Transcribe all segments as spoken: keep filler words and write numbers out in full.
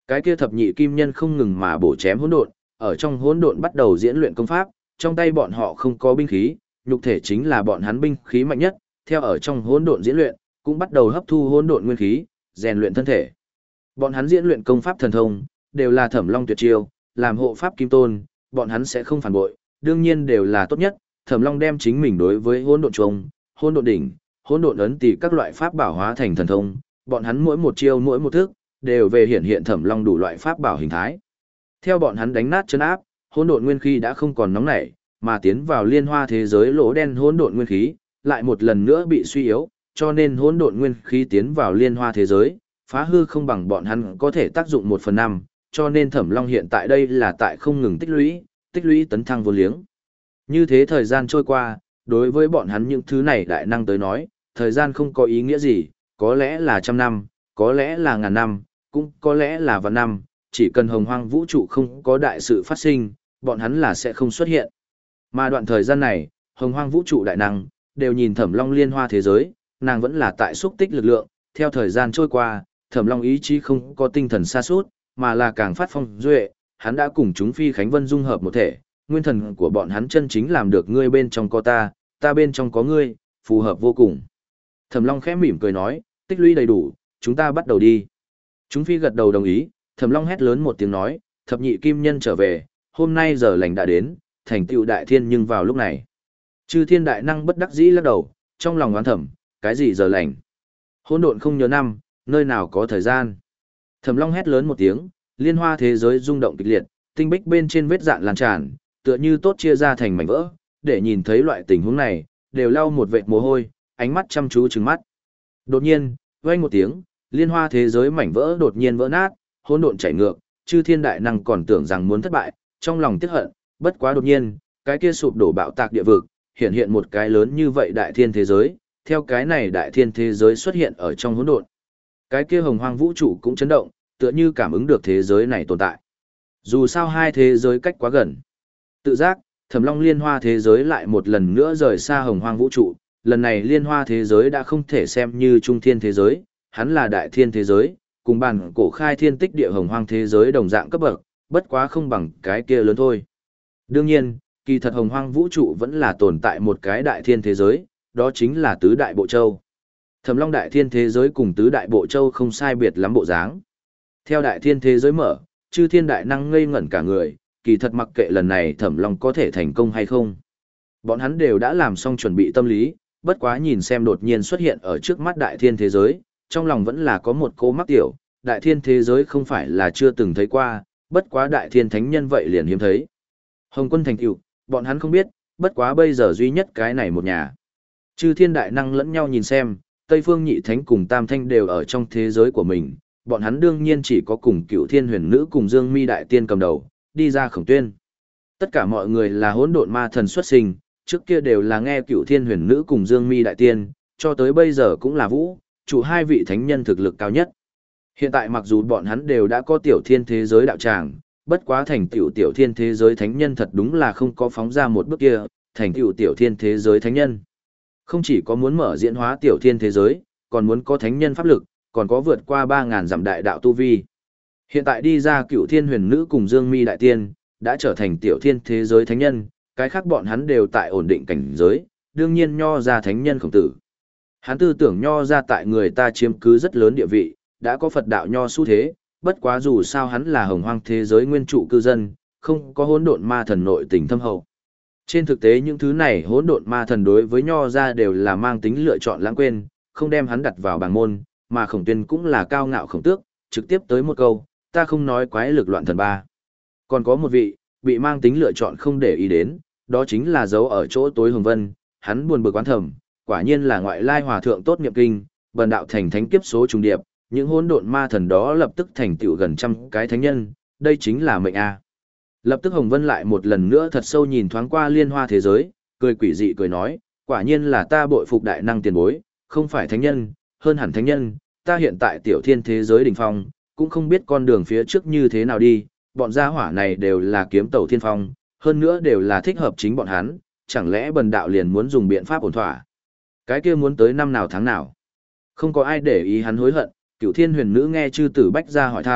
Cái kia thập nhị kim nhân không ngừng mà bổ chém hỗn độn, ở trong hỗn độn bắt đầu diễn luyện công pháp, trong tay bọn họ không có binh khí, nhục thể chính là bọn hắn binh khí mạnh nhất, theo ở trong hỗn độn diễn luyện, cũng bắt đầu hấp thu hỗn độn nguyên khí, rèn luyện thân thể. Bọn hắn diễn luyện công pháp thần thông, đều là Thẩm Long tuyệt chiêu, làm hộ pháp kim tôn, bọn hắn sẽ không phản bội, đương nhiên đều là tốt nhất. Thẩm Long đem chính mình đối với hỗn độn trùng, hỗn độn đỉnh, hỗn độn ấn tỷ các loại pháp bảo hóa thành thần thông, bọn hắn mỗi một chiêu mỗi một thức, đều về hiện hiện Thẩm Long đủ loại pháp bảo hình thái. Theo bọn hắn đánh nát chân áp, hỗn độn nguyên khí đã không còn nóng nảy, mà tiến vào liên hoa thế giới lỗ đen hỗn độn nguyên khí, lại một lần nữa bị suy yếu, cho nên hỗn độn nguyên khí tiến vào liên hoa thế giới, phá hư không bằng bọn hắn có thể tác dụng một phần năm, cho nên Thẩm Long hiện tại đây là tại không ngừng tích lũy, tích lũy tấn thăng vô liếng. Như thế thời gian trôi qua, đối với bọn hắn những thứ này đại năng tới nói, thời gian không có ý nghĩa gì, có lẽ là trăm năm, có lẽ là ngàn năm, cũng có lẽ là vạn năm, chỉ cần hồng hoang vũ trụ không có đại sự phát sinh, bọn hắn là sẽ không xuất hiện. Mà đoạn thời gian này, hồng hoang vũ trụ đại năng, đều nhìn Thẩm Long liên hoa thế giới, nàng vẫn là tại xúc tích lực lượng, theo thời gian trôi qua, Thẩm Long ý chí không có tinh thần sa sút, mà là càng phát phong duệ, hắn đã cùng chúng phi khánh vân dung hợp một thể, nguyên thần của bọn hắn chân chính làm được ngươi bên trong có ta, ta bên trong có ngươi, phù hợp vô cùng. Thẩm Long khẽ mỉm cười nói, tích lũy đầy đủ, chúng ta bắt đầu đi. Chúng phi gật đầu đồng ý, Thẩm Long hét lớn một tiếng nói, thập nhị kim nhân trở về, hôm nay giờ lành đã đến, thành tựu đại thiên nhưng vào lúc này. Chư thiên đại năng bất đắc dĩ lắc đầu, trong lòng oán thẩm, cái gì giờ lành? Hỗn độn không nhớ năm, nơi nào có thời gian? Thẩm Long hét lớn một tiếng, liên hoa thế giới rung động kịch liệt, tinh bích bên trên vết dạn lan tràn, tựa như tốt chia ra thành mảnh vỡ, để nhìn thấy loại tình huống này, đều lau một vệt mồ hôi, ánh mắt chăm chú trừng mắt. Đột nhiên, vang một tiếng, liên hoa thế giới mảnh vỡ đột nhiên vỡ nát, hỗn độn chảy ngược, chư thiên đại năng còn tưởng rằng muốn thất bại, trong lòng tiếc hận, bất quá đột nhiên, cái kia sụp đổ bạo tạc địa vực, hiện hiện một cái lớn như vậy đại thiên thế giới, theo cái này đại thiên thế giới xuất hiện ở trong hỗn độn. Cái kia hồng hoang vũ trụ cũng chấn động, tựa như cảm ứng được thế giới này tồn tại. Dù sao hai thế giới cách quá gần. Tự giác, Thẩm Long liên hoa thế giới lại một lần nữa rời xa hồng hoang vũ trụ, lần này liên hoa thế giới đã không thể xem như trung thiên thế giới, hắn là đại thiên thế giới, cùng bản cổ khai thiên tích địa hồng hoang thế giới đồng dạng cấp bậc, bất quá không bằng cái kia lớn thôi. Đương nhiên, kỳ thật hồng hoang vũ trụ vẫn là tồn tại một cái đại thiên thế giới, đó chính là tứ đại bộ châu. Thẩm Long đại thiên thế giới cùng tứ đại bộ châu không sai biệt lắm bộ dáng. Theo đại thiên thế giới mở, chư thiên đại năng ngây ngẩn cả người, kỳ thật mặc kệ lần này Thẩm Long có thể thành công hay không. Bọn hắn đều đã làm xong chuẩn bị tâm lý, bất quá nhìn xem đột nhiên xuất hiện ở trước mắt đại thiên thế giới, trong lòng vẫn là có một cô mắc tiểu, đại thiên thế giới không phải là chưa từng thấy qua, bất quá đại thiên thánh nhân vậy liền hiếm thấy. Hồng quân thành tựu, bọn hắn không biết, bất quá bây giờ duy nhất cái này một nhà. Chư thiên đại năng lẫn nhau nhìn xem, Tây Phương Nhị Thánh cùng Tam Thanh đều ở trong thế giới của mình, bọn hắn đương nhiên chỉ có cùng Cựu Thiên Huyền Nữ cùng Dương Mi Đại Tiên cầm đầu, đi ra Khổng Tuyên. Tất cả mọi người là hỗn độn ma thần xuất sinh, trước kia đều là nghe Cựu Thiên Huyền Nữ cùng Dương Mi Đại Tiên, cho tới bây giờ cũng là vũ, chủ hai vị thánh nhân thực lực cao nhất. Hiện tại mặc dù bọn hắn đều đã có tiểu thiên thế giới đạo tràng, bất quá thành tiểu tiểu thiên thế giới thánh nhân thật đúng là không có phóng ra một bước kia, thành tiểu tiểu thiên thế giới thánh nhân. Không chỉ có muốn mở diễn hóa tiểu thiên thế giới, còn muốn có thánh nhân pháp lực, còn có vượt qua ba ngàn dặm đại đạo tu vi. Hiện tại đi ra Cựu Thiên Huyền Nữ cùng Dương Mi Đại Tiên, đã trở thành tiểu thiên thế giới thánh nhân, cái khác bọn hắn đều tại ổn định cảnh giới, đương nhiên nho ra thánh nhân Khổng Tử. Hắn tư tưởng nho ra tại người ta chiếm cứ rất lớn địa vị, đã có Phật đạo nho xu thế, bất quá dù sao hắn là hồng hoang thế giới nguyên trụ cư dân, không có hỗn độn ma thần nội tình thâm hậu. Trên thực tế những thứ này hỗn độn ma thần đối với nho ra đều là mang tính lựa chọn lãng quên, không đem hắn đặt vào bảng môn, mà Khổng Tuyên cũng là cao ngạo khổng tước, trực tiếp tới một câu, ta không nói quái lực loạn thần ba. Còn có một vị, bị mang tính lựa chọn không để ý đến, đó chính là dấu ở chỗ tối Hồng Vân, hắn buồn bực quán thầm, quả nhiên là ngoại lai hòa thượng tốt niệm kinh, bần đạo thành thánh kiếp số trùng điệp, những hỗn độn ma thần đó lập tức thành tựu gần trăm cái thánh nhân, đây chính là mệnh a. Lập tức Hồng Vân lại một lần nữa thật sâu nhìn thoáng qua liên hoa thế giới, cười quỷ dị cười nói, quả nhiên là ta bội phục đại năng tiền bối, không phải thánh nhân, hơn hẳn thánh nhân, ta hiện tại tiểu thiên thế giới đỉnh phong, cũng không biết con đường phía trước như thế nào đi, bọn gia hỏa này đều là kiếm tẩu thiên phong, hơn nữa đều là thích hợp chính bọn hắn, chẳng lẽ bần đạo liền muốn dùng biện pháp ổn thỏa. Cái kia muốn tới năm nào tháng nào. Không có ai để ý hắn hối hận, Cửu Thiên Huyền Nữ nghe chư tử bách ra hỏi thăm,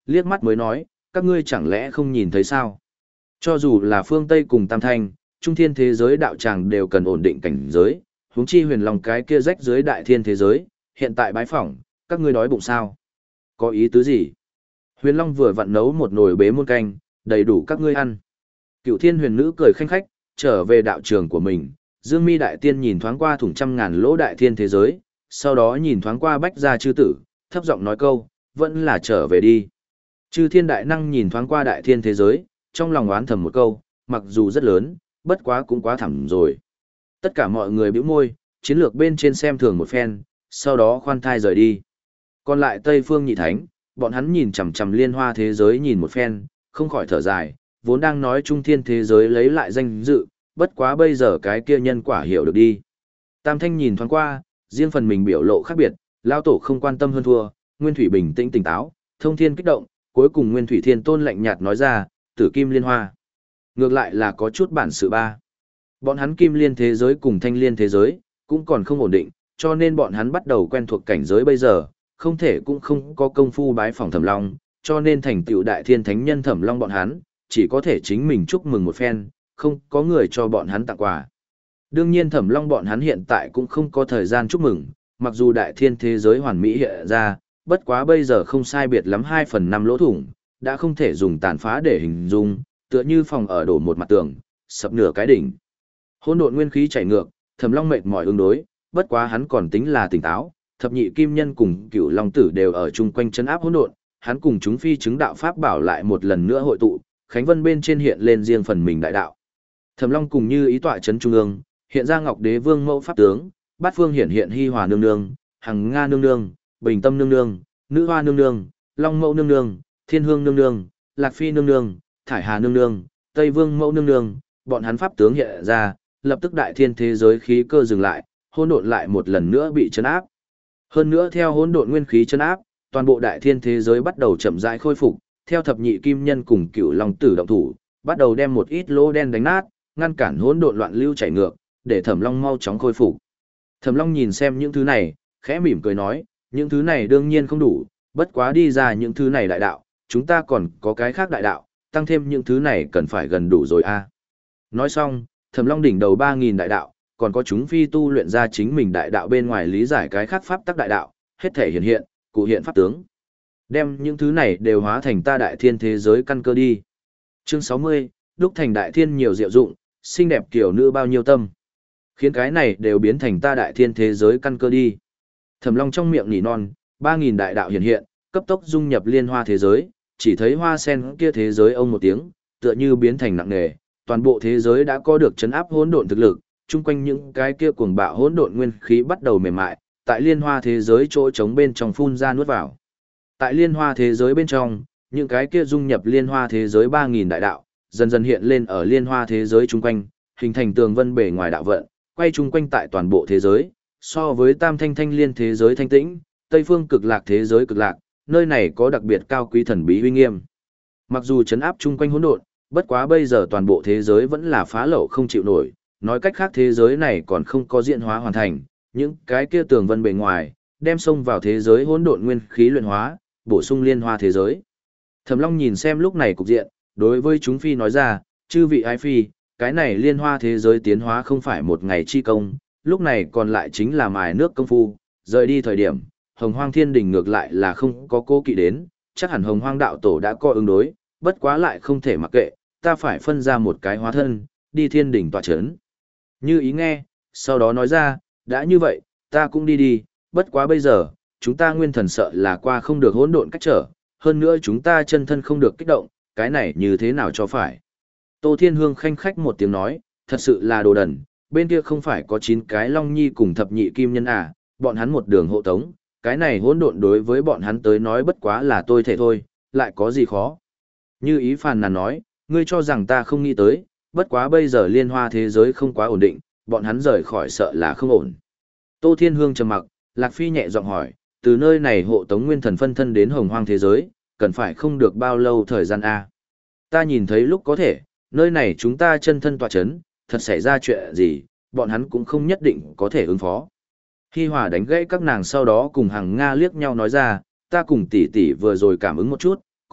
liếc mắt mới nói, các ngươi chẳng lẽ không nhìn thấy sao? Cho dù là phương Tây cùng Tam Thanh, trung thiên thế giới đạo tràng đều cần ổn định cảnh giới, huống chi huyền long cái kia rách dưới đại thiên thế giới, hiện tại bái phỏng, các ngươi đói bụng sao? Có ý tứ gì? Huyền long vừa vặn nấu một nồi bế muôn canh, đầy đủ các ngươi ăn. Cựu thiên huyền nữ cười khanh khách, trở về đạo trường của mình, Dương Mi đại tiên nhìn thoáng qua thủng trăm ngàn lỗ đại thiên thế giới, sau đó nhìn thoáng qua bách gia chư tử, thấp giọng nói câu, vẫn là trở về đi. Chư thiên đại năng nhìn thoáng qua đại thiên thế giới, trong lòng oán thầm một câu, mặc dù rất lớn, bất quá cũng quá thẳm rồi. Tất cả mọi người bĩu môi, chiến lược bên trên xem thường một phen, sau đó khoan thai rời đi. Còn lại Tây Phương Nhị Thánh, bọn hắn nhìn chằm chằm liên hoa thế giới nhìn một phen, không khỏi thở dài, vốn đang nói trung thiên thế giới lấy lại danh dự, bất quá bây giờ cái kia nhân quả hiểu được đi. Tam Thanh nhìn thoáng qua, riêng phần mình biểu lộ khác biệt, lao tổ không quan tâm hơn thua, Nguyên Thủy bình tĩnh tỉnh táo, Thông Thiên kích động, cuối cùng Nguyên Thủy Thiên Tôn lạnh nhạt nói ra, tử kim liên hoa. Ngược lại là có chút bản sự ba. Bọn hắn kim liên thế giới cùng thanh liên thế giới, cũng còn không ổn định, cho nên bọn hắn bắt đầu quen thuộc cảnh giới bây giờ, không thể cũng không có công phu bái phòng Thẩm Long, cho nên thành tựu đại thiên thánh nhân Thẩm Long bọn hắn, chỉ có thể chính mình chúc mừng một phen, không có người cho bọn hắn tặng quà. Đương nhiên Thẩm Long bọn hắn hiện tại cũng không có thời gian chúc mừng, mặc dù đại thiên thế giới hoàn mỹ hiện ra, bất quá bây giờ không sai biệt lắm hai phần năm lỗ thủng, đã không thể dùng tàn phá để hình dung, tựa như phòng ở đổ một mặt tường, sập nửa cái đỉnh. Hỗn độn nguyên khí chảy ngược, Thẩm Long mệt mỏi ứng đối, bất quá hắn còn tính là tỉnh táo, thập nhị kim nhân cùng Cửu Long tử đều ở chung quanh trấn áp hỗn độn, hắn cùng chúng phi chứng đạo pháp bảo lại một lần nữa hội tụ, khánh vân bên trên hiện lên riêng phần mình đại đạo. Thẩm Long cùng như ý tọa trấn trung ương, hiện ra Ngọc Đế Vương mẫu pháp tướng, bát phương hiện hiện Hi Hòa nương nương, Hằng Nga nương nương, Bình Tâm nương nương, Nữ Hoa nương nương, Long Mẫu nương nương, Thiên Hương nương nương, Lạc Phi nương nương, Thải Hà nương nương, Tây Vương mẫu nương nương, bọn hắn pháp tướng hiện ra, lập tức đại thiên thế giới khí cơ dừng lại, hỗn độn lại một lần nữa bị trấn áp. Hơn nữa theo hỗn độn nguyên khí trấn áp, toàn bộ đại thiên thế giới bắt đầu chậm rãi khôi phục, theo thập nhị kim nhân cùng Cửu Long tử động thủ, bắt đầu đem một ít lỗ đen đánh nát, ngăn cản hỗn độn loạn lưu chảy ngược, để Thẩm Long mau chóng khôi phục. Thẩm Long nhìn xem những thứ này, khẽ mỉm cười nói, những thứ này đương nhiên không đủ, bất quá đi ra những thứ này đại đạo, chúng ta còn có cái khác đại đạo, tăng thêm những thứ này cần phải gần đủ rồi a. Nói xong, Thẩm Long đỉnh đầu ba nghìn đại đạo, còn có chúng phi tu luyện ra chính mình đại đạo bên ngoài lý giải cái khác pháp tắc đại đạo, hết thể hiện hiện, cụ hiện pháp tướng. Đem những thứ này đều hóa thành ta đại thiên thế giới căn cơ đi. Chương sáu mươi, đúc thành đại thiên nhiều diệu dụng, xinh đẹp kiểu nữ bao nhiêu tâm. Khiến cái này đều biến thành ta đại thiên thế giới căn cơ đi. Thẩm Long trong miệng nỉ non, ba nghìn đại đạo hiện hiện, cấp tốc dung nhập liên hoa thế giới, chỉ thấy hoa sen kia thế giới ông một tiếng, tựa như biến thành nặng nề, toàn bộ thế giới đã có được chấn áp hỗn độn thực lực, chung quanh những cái kia cuồng bạo hỗn độn nguyên khí bắt đầu mềm mại, tại liên hoa thế giới chỗ trống bên trong phun ra nuốt vào. Tại liên hoa thế giới bên trong, những cái kia dung nhập liên hoa thế giới ba nghìn đại đạo, dần dần hiện lên ở liên hoa thế giới chung quanh, hình thành tường vân bề ngoài đạo vận, quay chung quanh tại toàn bộ thế giới, so với tam thanh thanh liên thế giới thanh tĩnh, tây phương cực lạc thế giới cực lạc, nơi này có đặc biệt cao quý thần bí uy nghiêm. Mặc dù chấn áp chung quanh hỗn độn, bất quá bây giờ toàn bộ thế giới vẫn là phá lậu không chịu nổi, nói cách khác thế giới này còn không có diễn hóa hoàn thành, những cái kia tường vân bề ngoài, đem xông vào thế giới hỗn độn nguyên khí luyện hóa, bổ sung liên hoa thế giới. Thẩm Long nhìn xem lúc này cục diện, đối với chúng phi nói ra, chư vị ái phi, cái này liên hoa thế giới tiến hóa không phải một ngày chi công, lúc này còn lại chính là mài nước công phu, rời đi thời điểm, Hồng Hoang Thiên Đình ngược lại là không có cố kỵ đến, chắc hẳn Hồng Hoang đạo tổ đã có ứng đối, bất quá lại không thể mặc kệ, ta phải phân ra một cái hóa thân, đi Thiên Đình tọa chấn. Như ý nghe, sau đó nói ra, đã như vậy, ta cũng đi đi, bất quá bây giờ, chúng ta nguyên thần sợ là qua không được hỗn độn cách trở, hơn nữa chúng ta chân thân không được kích động, cái này như thế nào cho phải. Tô Thiên Hương khanh khách một tiếng nói, thật sự là đồ đần, bên kia không phải có chín cái Long Nhi cùng thập nhị kim nhân à, bọn hắn một đường hộ tống, cái này hỗn độn đối với bọn hắn tới nói bất quá là tôi thể thôi, lại có gì khó. Như ý phàn nàn nói, ngươi cho rằng ta không nghĩ tới, bất quá bây giờ liên hoa thế giới không quá ổn định, bọn hắn rời khỏi sợ là không ổn. Tô Thiên Hương trầm mặc, Lạc Phi nhẹ giọng hỏi, từ nơi này hộ tống nguyên thần phân thân đến hồng hoang thế giới, cần phải không được bao lâu thời gian a? Ta nhìn thấy lúc có thể, nơi này chúng ta chân thân tọa chấn, thật xảy ra chuyện gì, bọn hắn cũng không nhất định có thể ứng phó. Hi Hòa đánh gãy các nàng sau đó cùng Hằng Nga liếc nhau nói ra, ta cùng tỷ tỷ vừa rồi cảm ứng một chút,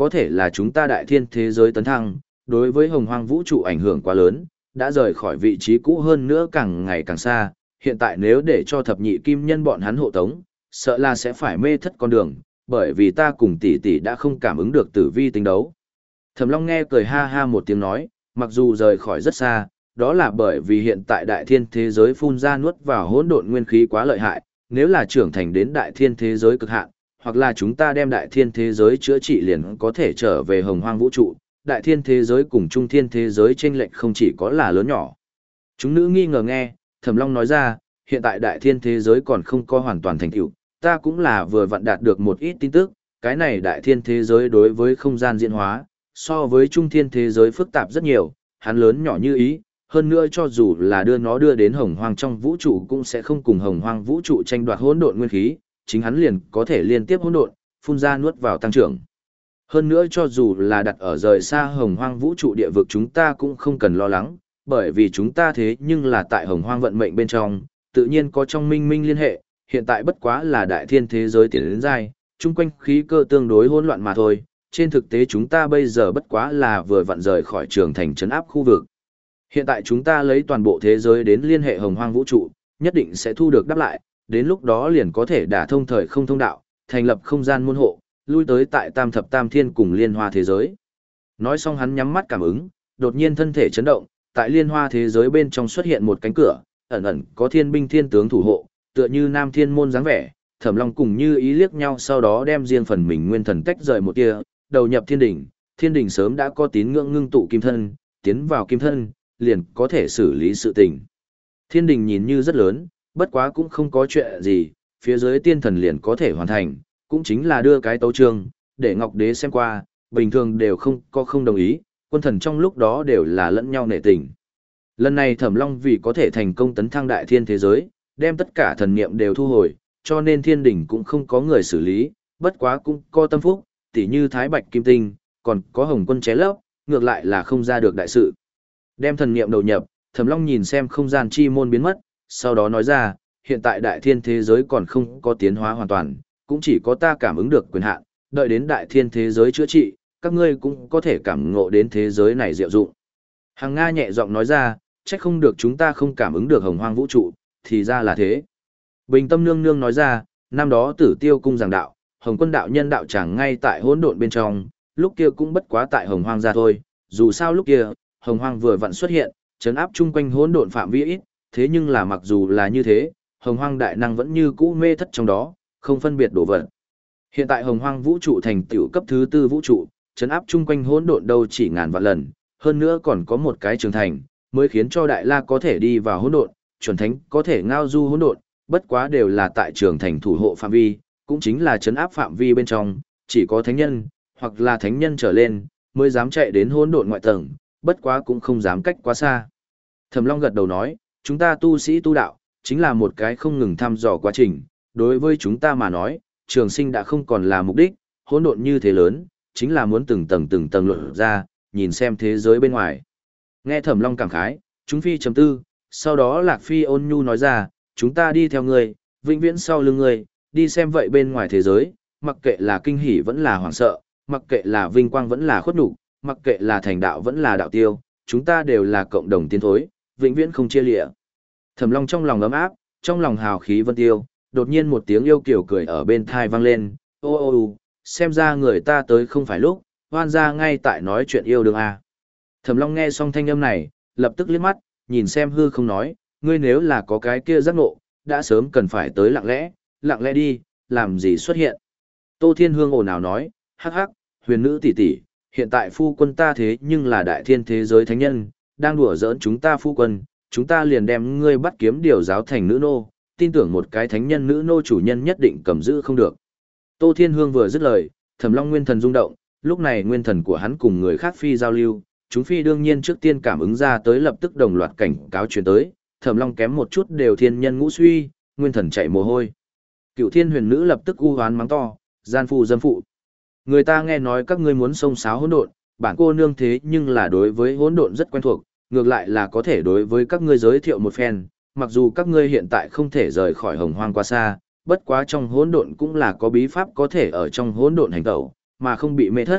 có thể là chúng ta đại thiên thế giới tấn thăng, đối với hồng hoang vũ trụ ảnh hưởng quá lớn, đã rời khỏi vị trí cũ hơn nữa càng ngày càng xa, hiện tại nếu để cho thập nhị kim nhân bọn hắn hộ tống, sợ là sẽ phải mê thất con đường, bởi vì ta cùng tỷ tỷ đã không cảm ứng được tử vi tính đấu. Thẩm Long nghe cười ha ha một tiếng nói, mặc dù rời khỏi rất xa, đó là bởi vì hiện tại đại thiên thế giới phun ra nuốt vào hỗn độn nguyên khí quá lợi hại, nếu là trưởng thành đến đại thiên thế giới cực hạn, hoặc là chúng ta đem đại thiên thế giới chữa trị liền có thể trở về hồng hoang vũ trụ, đại thiên thế giới cùng trung thiên thế giới chênh lệch không chỉ có là lớn nhỏ. Chúng nữ nghi ngờ nghe, Thẩm Long nói ra, hiện tại đại thiên thế giới còn không có hoàn toàn thành tựu, ta cũng là vừa vặn đạt được một ít tin tức, cái này đại thiên thế giới đối với không gian diễn hóa, so với trung thiên thế giới phức tạp rất nhiều, hắn lớn nhỏ như ý, hơn nữa cho dù là đưa nó đưa đến hồng hoang trong vũ trụ cũng sẽ không cùng hồng hoang vũ trụ tranh đoạt hỗn độn nguyên khí, chính hắn liền có thể liên tiếp hỗn độn, phun ra nuốt vào tăng trưởng. Hơn nữa cho dù là đặt ở rời xa hồng hoang vũ trụ địa vực chúng ta cũng không cần lo lắng, bởi vì chúng ta thế nhưng là tại hồng hoang vận mệnh bên trong, tự nhiên có trong minh minh liên hệ, hiện tại bất quá là đại thiên thế giới tiến đến giai, chung quanh khí cơ tương đối hỗn loạn mà thôi, trên thực tế chúng ta bây giờ bất quá là vừa vặn rời khỏi trường thành trấn áp khu vực. Hiện tại chúng ta lấy toàn bộ thế giới đến liên hệ hồng hoang vũ trụ, nhất định sẽ thu được đáp lại, đến lúc đó liền có thể đả thông thời không thông đạo, thành lập không gian môn hộ, lui tới tại tam thập tam thiên cùng liên hoa thế giới. Nói xong hắn nhắm mắt cảm ứng, đột nhiên thân thể chấn động, tại liên hoa thế giới bên trong xuất hiện một cánh cửa, ẩn ẩn có thiên binh thiên tướng thủ hộ, tựa như nam thiên môn dáng vẻ. Thẩm Long cùng Như Ý liếc nhau sau đó đem riêng phần mình nguyên thần tách rời một tia, đầu nhập thiên đỉnh, thiên đỉnh sớm đã có tín ngưỡng ngưng tụ kim thân, tiến vào kim thân, liền có thể xử lý sự tình. Thiên đỉnh nhìn như rất lớn, bất quá cũng không có chuyện gì, phía dưới tiên thần liền có thể hoàn thành, cũng chính là đưa cái tấu chương, để Ngọc Đế xem qua, bình thường đều không có không đồng ý, quân thần trong lúc đó đều là lẫn nhau nể tình. Lần này Thẩm Long vì có thể thành công tấn thăng đại thiên thế giới, đem tất cả thần niệm đều thu hồi, cho nên thiên đỉnh cũng không có người xử lý, bất quá cũng có tâm phúc, tỉ như Thái Bạch Kim Tinh, còn có Hồng Quân ché lấp, ngược lại là không ra được đại sự. Đem thần niệm đầu nhập, Thẩm Long nhìn xem không gian chi môn biến mất, sau đó nói ra, hiện tại đại thiên thế giới còn không có tiến hóa hoàn toàn, cũng chỉ có ta cảm ứng được quyền hạn, đợi đến đại thiên thế giới chữa trị, các ngươi cũng có thể cảm ngộ đến thế giới này diệu dụng. Hằng Nga nhẹ giọng nói ra, trách không được chúng ta không cảm ứng được hồng hoang vũ trụ, thì ra là thế. Bình Tâm Nương Nương nói ra, năm đó Tử Tiêu cung giảng đạo, Hồng Quân đạo nhân đạo chẳng ngay tại hỗn độn bên trong, lúc kia cũng bất quá tại hồng hoang ra thôi, dù sao lúc kia, hồng hoang vừa vặn xuất hiện, trấn áp chung quanh hỗn độn phạm vi ít, thế nhưng là mặc dù là như thế, hồng hoang đại năng vẫn như cũ mê thất trong đó, không phân biệt đổ vật. Hiện tại hồng hoang vũ trụ thành tựu cấp thứ tư vũ trụ, trấn áp chung quanh hỗn độn đâu chỉ ngàn vạn lần, hơn nữa còn có một cái trường thành, mới khiến cho đại la có thể đi vào hỗn độn, chuẩn thánh có thể ngao du hỗn độn, bất quá đều là tại trường thành thủ hộ phạm vi, cũng chính là trấn áp phạm vi bên trong, chỉ có thánh nhân, hoặc là thánh nhân trở lên, mới dám chạy đến hỗn độn ngoại tầng, bất quá cũng không dám cách quá xa. Thẩm Long gật đầu nói, chúng ta tu sĩ tu đạo, chính là một cái không ngừng thăm dò quá trình, đối với chúng ta mà nói, trường sinh đã không còn là mục đích, hỗn độn như thế lớn, chính là muốn từng tầng từng tầng luận ra, nhìn xem thế giới bên ngoài. Nghe Thẩm Long cảm khái, chúng phi chấm tư, sau đó Lạc Phi ôn nhu nói ra, chúng ta đi theo ngươi, vĩnh viễn sau lưng ngươi, đi xem vậy bên ngoài thế giới, mặc kệ là kinh hỉ vẫn là hoảng sợ, mặc kệ là vinh quang vẫn là khuất nhục, mặc kệ là thành đạo vẫn là đạo tiêu, chúng ta đều là cộng đồng tiến thối, vĩnh viễn không chia lìa. Thẩm Long trong lòng ấm áp, trong lòng hào khí vân tiêu, đột nhiên một tiếng yêu kiều cười ở bên thai vang lên, ô ô ô, xem ra người ta tới không phải lúc, hoan ra ngay tại nói chuyện yêu đương à. Thẩm Long nghe xong thanh âm này, lập tức liếc mắt, nhìn xem hư không nói, ngươi nếu là có cái kia giác ngộ, đã sớm cần phải tới lặng lẽ, lặng lẽ đi, làm gì xuất hiện. Tô Thiên Hương ồn ào nói, hắc hắc, huyền nữ tỷ tỷ, hiện tại phu quân ta thế nhưng là đại thiên thế giới thánh nhân, đang đùa giỡn chúng ta phu quân, chúng ta liền đem ngươi bắt kiếm điều giáo thành nữ nô, tin tưởng một cái thánh nhân nữ nô chủ nhân nhất định cầm giữ không được. Tô Thiên Hương vừa dứt lời, Thẩm Long nguyên thần rung động, lúc này nguyên thần của hắn cùng người khác phi giao lưu, chúng phi đương nhiên trước tiên cảm ứng ra tới lập tức đồng loạt cảnh cáo truyền tới, Thẩm Long kém một chút đều thiên nhân ngũ suy, nguyên thần chạy mồ hôi. Cựu Thiên Huyền Nữ lập tức u hoán mắng to, gian phu dâm phụ. Người ta nghe nói các ngươi muốn xông xáo hỗn độn, bản cô nương thế nhưng là đối với hỗn độn rất quen thuộc, ngược lại là có thể đối với các ngươi giới thiệu một phen, mặc dù các ngươi hiện tại không thể rời khỏi hồng hoang quá xa, bất quá trong hỗn độn cũng là có bí pháp có thể ở trong hỗn độn hành tẩu, mà không bị mê thất,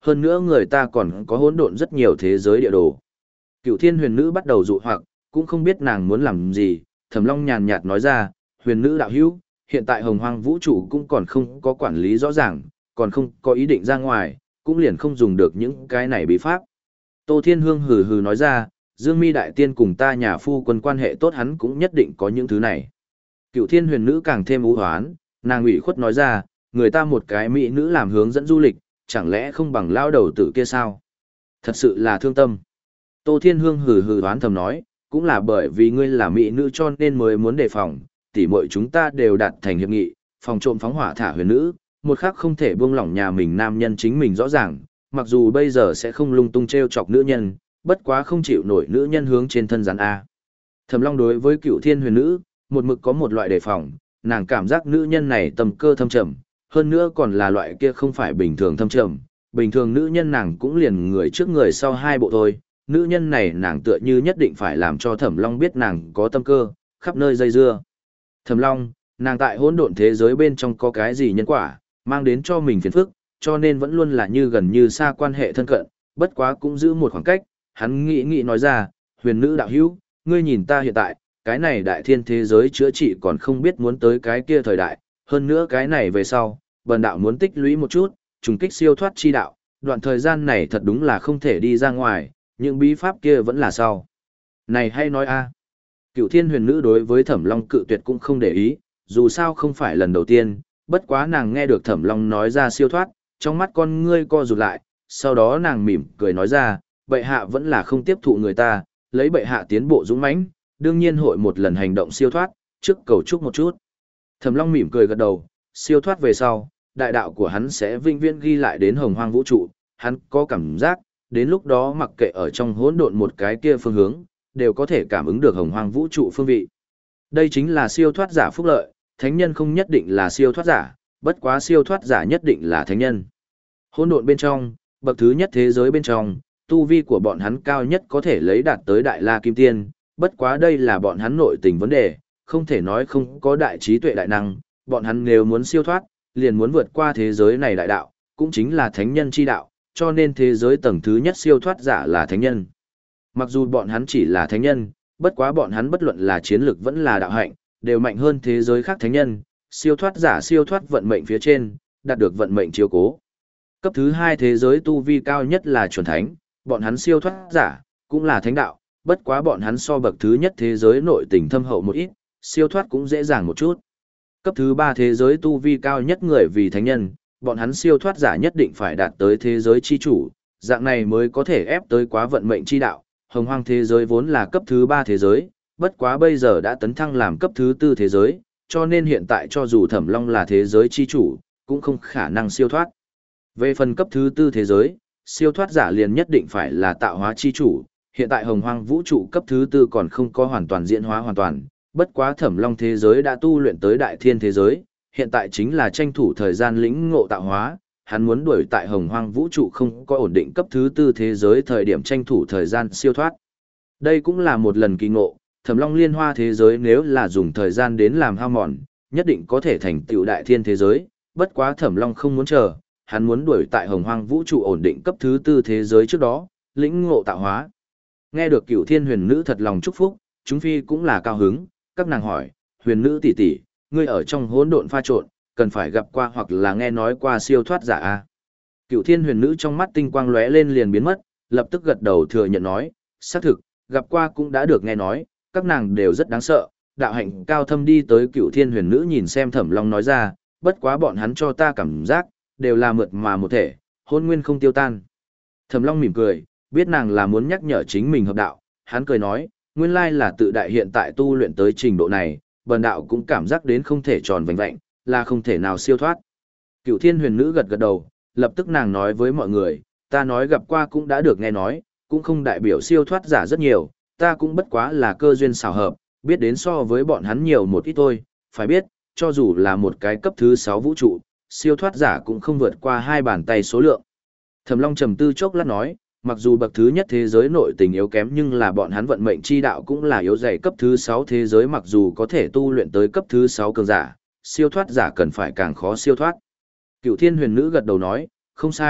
hơn nữa người ta còn có hỗn độn rất nhiều thế giới địa đồ. Cựu Thiên Huyền Nữ bắt đầu dụ hoặc, cũng không biết nàng muốn làm gì, Thẩm Long nhàn nhạt nói ra, Huyền Nữ đạo hữu, hiện tại Hồng Hoang vũ trụ cũng còn không có quản lý rõ ràng, còn không có ý định ra ngoài, cũng liền không dùng được những cái này bí pháp. Tô Thiên Hương hừ hừ nói ra, Dương Mi đại tiên cùng ta nhà phu quân quan hệ tốt, hắn cũng nhất định có những thứ này. Cựu Thiên Huyền Nữ càng thêm u hoán, nàng ủy khuất nói ra, người ta một cái mỹ nữ làm hướng dẫn du lịch, chẳng lẽ không bằng lao đầu tử kia sao? Thật sự là thương tâm. Tô Thiên Hương hừ hừ đoán thầm nói, cũng là bởi vì ngươi là mỹ nữ cho nên mới muốn đề phòng, tỉ muội chúng ta đều đạt thành hiệp nghị, phòng trộm phóng hỏa thả huyền nữ, một khắc không thể buông lỏng nhà mình nam nhân chính mình rõ ràng, mặc dù bây giờ sẽ không lung tung trêu chọc nữ nhân, bất quá không chịu nổi nữ nhân hướng trên thân rắn A. Thẩm Long đối với Cựu Thiên Huyền Nữ, một mực có một loại đề phòng, nàng cảm giác nữ nhân này tầm cơ thâm trầm, hơn nữa còn là loại kia không phải bình thường thâm trầm, bình thường nữ nhân nàng cũng liền người trước người sau hai bộ thôi, nữ nhân này nàng tựa như nhất định phải làm cho Thẩm Long biết nàng có tâm cơ, khắp nơi dây dưa. Thẩm Long, nàng tại hỗn độn thế giới bên trong có cái gì nhân quả, mang đến cho mình phiền phức, cho nên vẫn luôn là như gần như xa quan hệ thân cận, bất quá cũng giữ một khoảng cách, hắn nghĩ nghĩ nói ra, Huyền Nữ đạo hữu, ngươi nhìn ta hiện tại, cái này đại thiên thế giới chữa trị còn không biết muốn tới cái kia thời đại, hơn nữa cái này về sau, bần đạo muốn tích lũy một chút, trùng kích siêu thoát chi đạo, đoạn thời gian này thật đúng là không thể đi ra ngoài, những bí pháp kia vẫn là sau. Này hay nói a. Cựu Thiên Huyền Nữ đối với Thẩm Long cự tuyệt cũng không để ý, dù sao không phải lần đầu tiên, bất quá nàng nghe được Thẩm Long nói ra siêu thoát, trong mắt con ngươi co rụt lại, sau đó nàng mỉm cười nói ra, bệ hạ vẫn là không tiếp thụ người ta, lấy bệ hạ tiến bộ dũng mãnh, đương nhiên hội một lần hành động siêu thoát, trước cầu chúc một chút. Thẩm Long mỉm cười gật đầu, siêu thoát về sau, đại đạo của hắn sẽ vinh viễn ghi lại đến hồng hoang vũ trụ, hắn có cảm giác, đến lúc đó mặc kệ ở trong hỗn độn một cái kia phương hướng, đều có thể cảm ứng được hồng hoang vũ trụ phương vị. Đây chính là siêu thoát giả phúc lợi, thánh nhân không nhất định là siêu thoát giả, bất quá siêu thoát giả nhất định là thánh nhân. Hỗn độn bên trong, bậc thứ nhất thế giới bên trong, tu vi của bọn hắn cao nhất có thể lấy đạt tới đại la kim tiên, bất quá đây là bọn hắn nội tình vấn đề, không thể nói không có đại trí tuệ đại năng, bọn hắn nếu muốn siêu thoát, liền muốn vượt qua thế giới này đại đạo, cũng chính là thánh nhân chi đạo, cho nên thế giới tầng thứ nhất siêu thoát giả là thánh nhân. Mặc dù bọn hắn chỉ là thánh nhân, bất quá bọn hắn bất luận là chiến lực vẫn là đạo hạnh, đều mạnh hơn thế giới khác thánh nhân, siêu thoát giả siêu thoát vận mệnh phía trên, đạt được vận mệnh chiếu cố. Cấp thứ hai thế giới tu vi cao nhất là chuẩn thánh, bọn hắn siêu thoát giả, cũng là thánh đạo, bất quá bọn hắn so bậc thứ nhất thế giới nội tình thâm hậu một ít, siêu thoát cũng dễ dàng một chút. Cấp thứ ba thế giới tu vi cao nhất người vì thánh nhân, bọn hắn siêu thoát giả nhất định phải đạt tới thế giới chi chủ, dạng này mới có thể ép tới quá vận mệnh chi đạo. Hồng hoang thế giới vốn là cấp thứ ba thế giới, bất quá bây giờ đã tấn thăng làm cấp thứ tư thế giới, cho nên hiện tại cho dù Thẩm Long là thế giới chi chủ, cũng không khả năng siêu thoát. Về phần cấp thứ tư thế giới, siêu thoát giả liền nhất định phải là tạo hóa chi chủ, hiện tại hồng hoang vũ trụ cấp thứ tư còn không có hoàn toàn diễn hóa hoàn toàn, bất quá Thẩm Long thế giới đã tu luyện tới đại thiên thế giới, hiện tại chính là tranh thủ thời gian lĩnh ngộ tạo hóa, hắn muốn đuổi tại hồng hoang vũ trụ không có ổn định cấp thứ tư thế giới thời điểm tranh thủ thời gian siêu thoát. Đây cũng là một lần kỳ ngộ, Thẩm Long liên hoa thế giới nếu là dùng thời gian đến làm hao mòn, nhất định có thể thành tựu đại thiên thế giới, bất quá Thẩm Long không muốn chờ, hắn muốn đuổi tại hồng hoang vũ trụ ổn định cấp thứ tư thế giới trước đó, lĩnh ngộ tạo hóa. Nghe được Cửu Thiên Huyền Nữ thật lòng chúc phúc, chúng phi cũng là cao hứng, các nàng hỏi, Huyền Nữ tỷ tỷ, ngươi ở trong hỗn độn pha trộn, cần phải gặp qua hoặc là nghe nói qua siêu thoát giả a? Cửu Thiên Huyền Nữ trong mắt tinh quang lóe lên liền biến mất, lập tức gật đầu thừa nhận nói, xác thực, gặp qua cũng đã được nghe nói, các nàng đều rất đáng sợ. Đạo hạnh cao thâm đi tới Cửu Thiên Huyền Nữ nhìn xem Thẩm Long nói ra, bất quá bọn hắn cho ta cảm giác, đều là mượt mà một thể, hôn nguyên không tiêu tan. Thẩm Long mỉm cười, biết nàng là muốn nhắc nhở chính mình hợp đạo, hắn cười nói, nguyên lai là tự đại hiện tại tu luyện tới trình độ này, bần đạo cũng cảm giác đến không thể tròn vành vạnh, là không thể nào siêu thoát. Cửu Thiên Huyền Nữ gật gật đầu, lập tức nàng nói với mọi người, ta nói gặp qua cũng đã được nghe nói, cũng không đại biểu siêu thoát giả rất nhiều, ta cũng bất quá là cơ duyên xảo hợp, biết đến so với bọn hắn nhiều một ít thôi, phải biết, cho dù là một cái cấp thứ sáu vũ trụ, siêu thoát giả cũng không vượt qua hai bàn tay số lượng. Thẩm Long trầm tư chốc lát nói, mặc dù bậc thứ nhất thế giới nội tình yếu kém nhưng là bọn hắn vận mệnh chi đạo cũng là yếu dày, cấp thứ sáu thế giới mặc dù có thể tu luyện tới cấp thứ sáu cường giả, siêu thoát giả cần phải càng khó siêu thoát. Cửu Thiên Huyền Nữ gật đầu nói, không sai,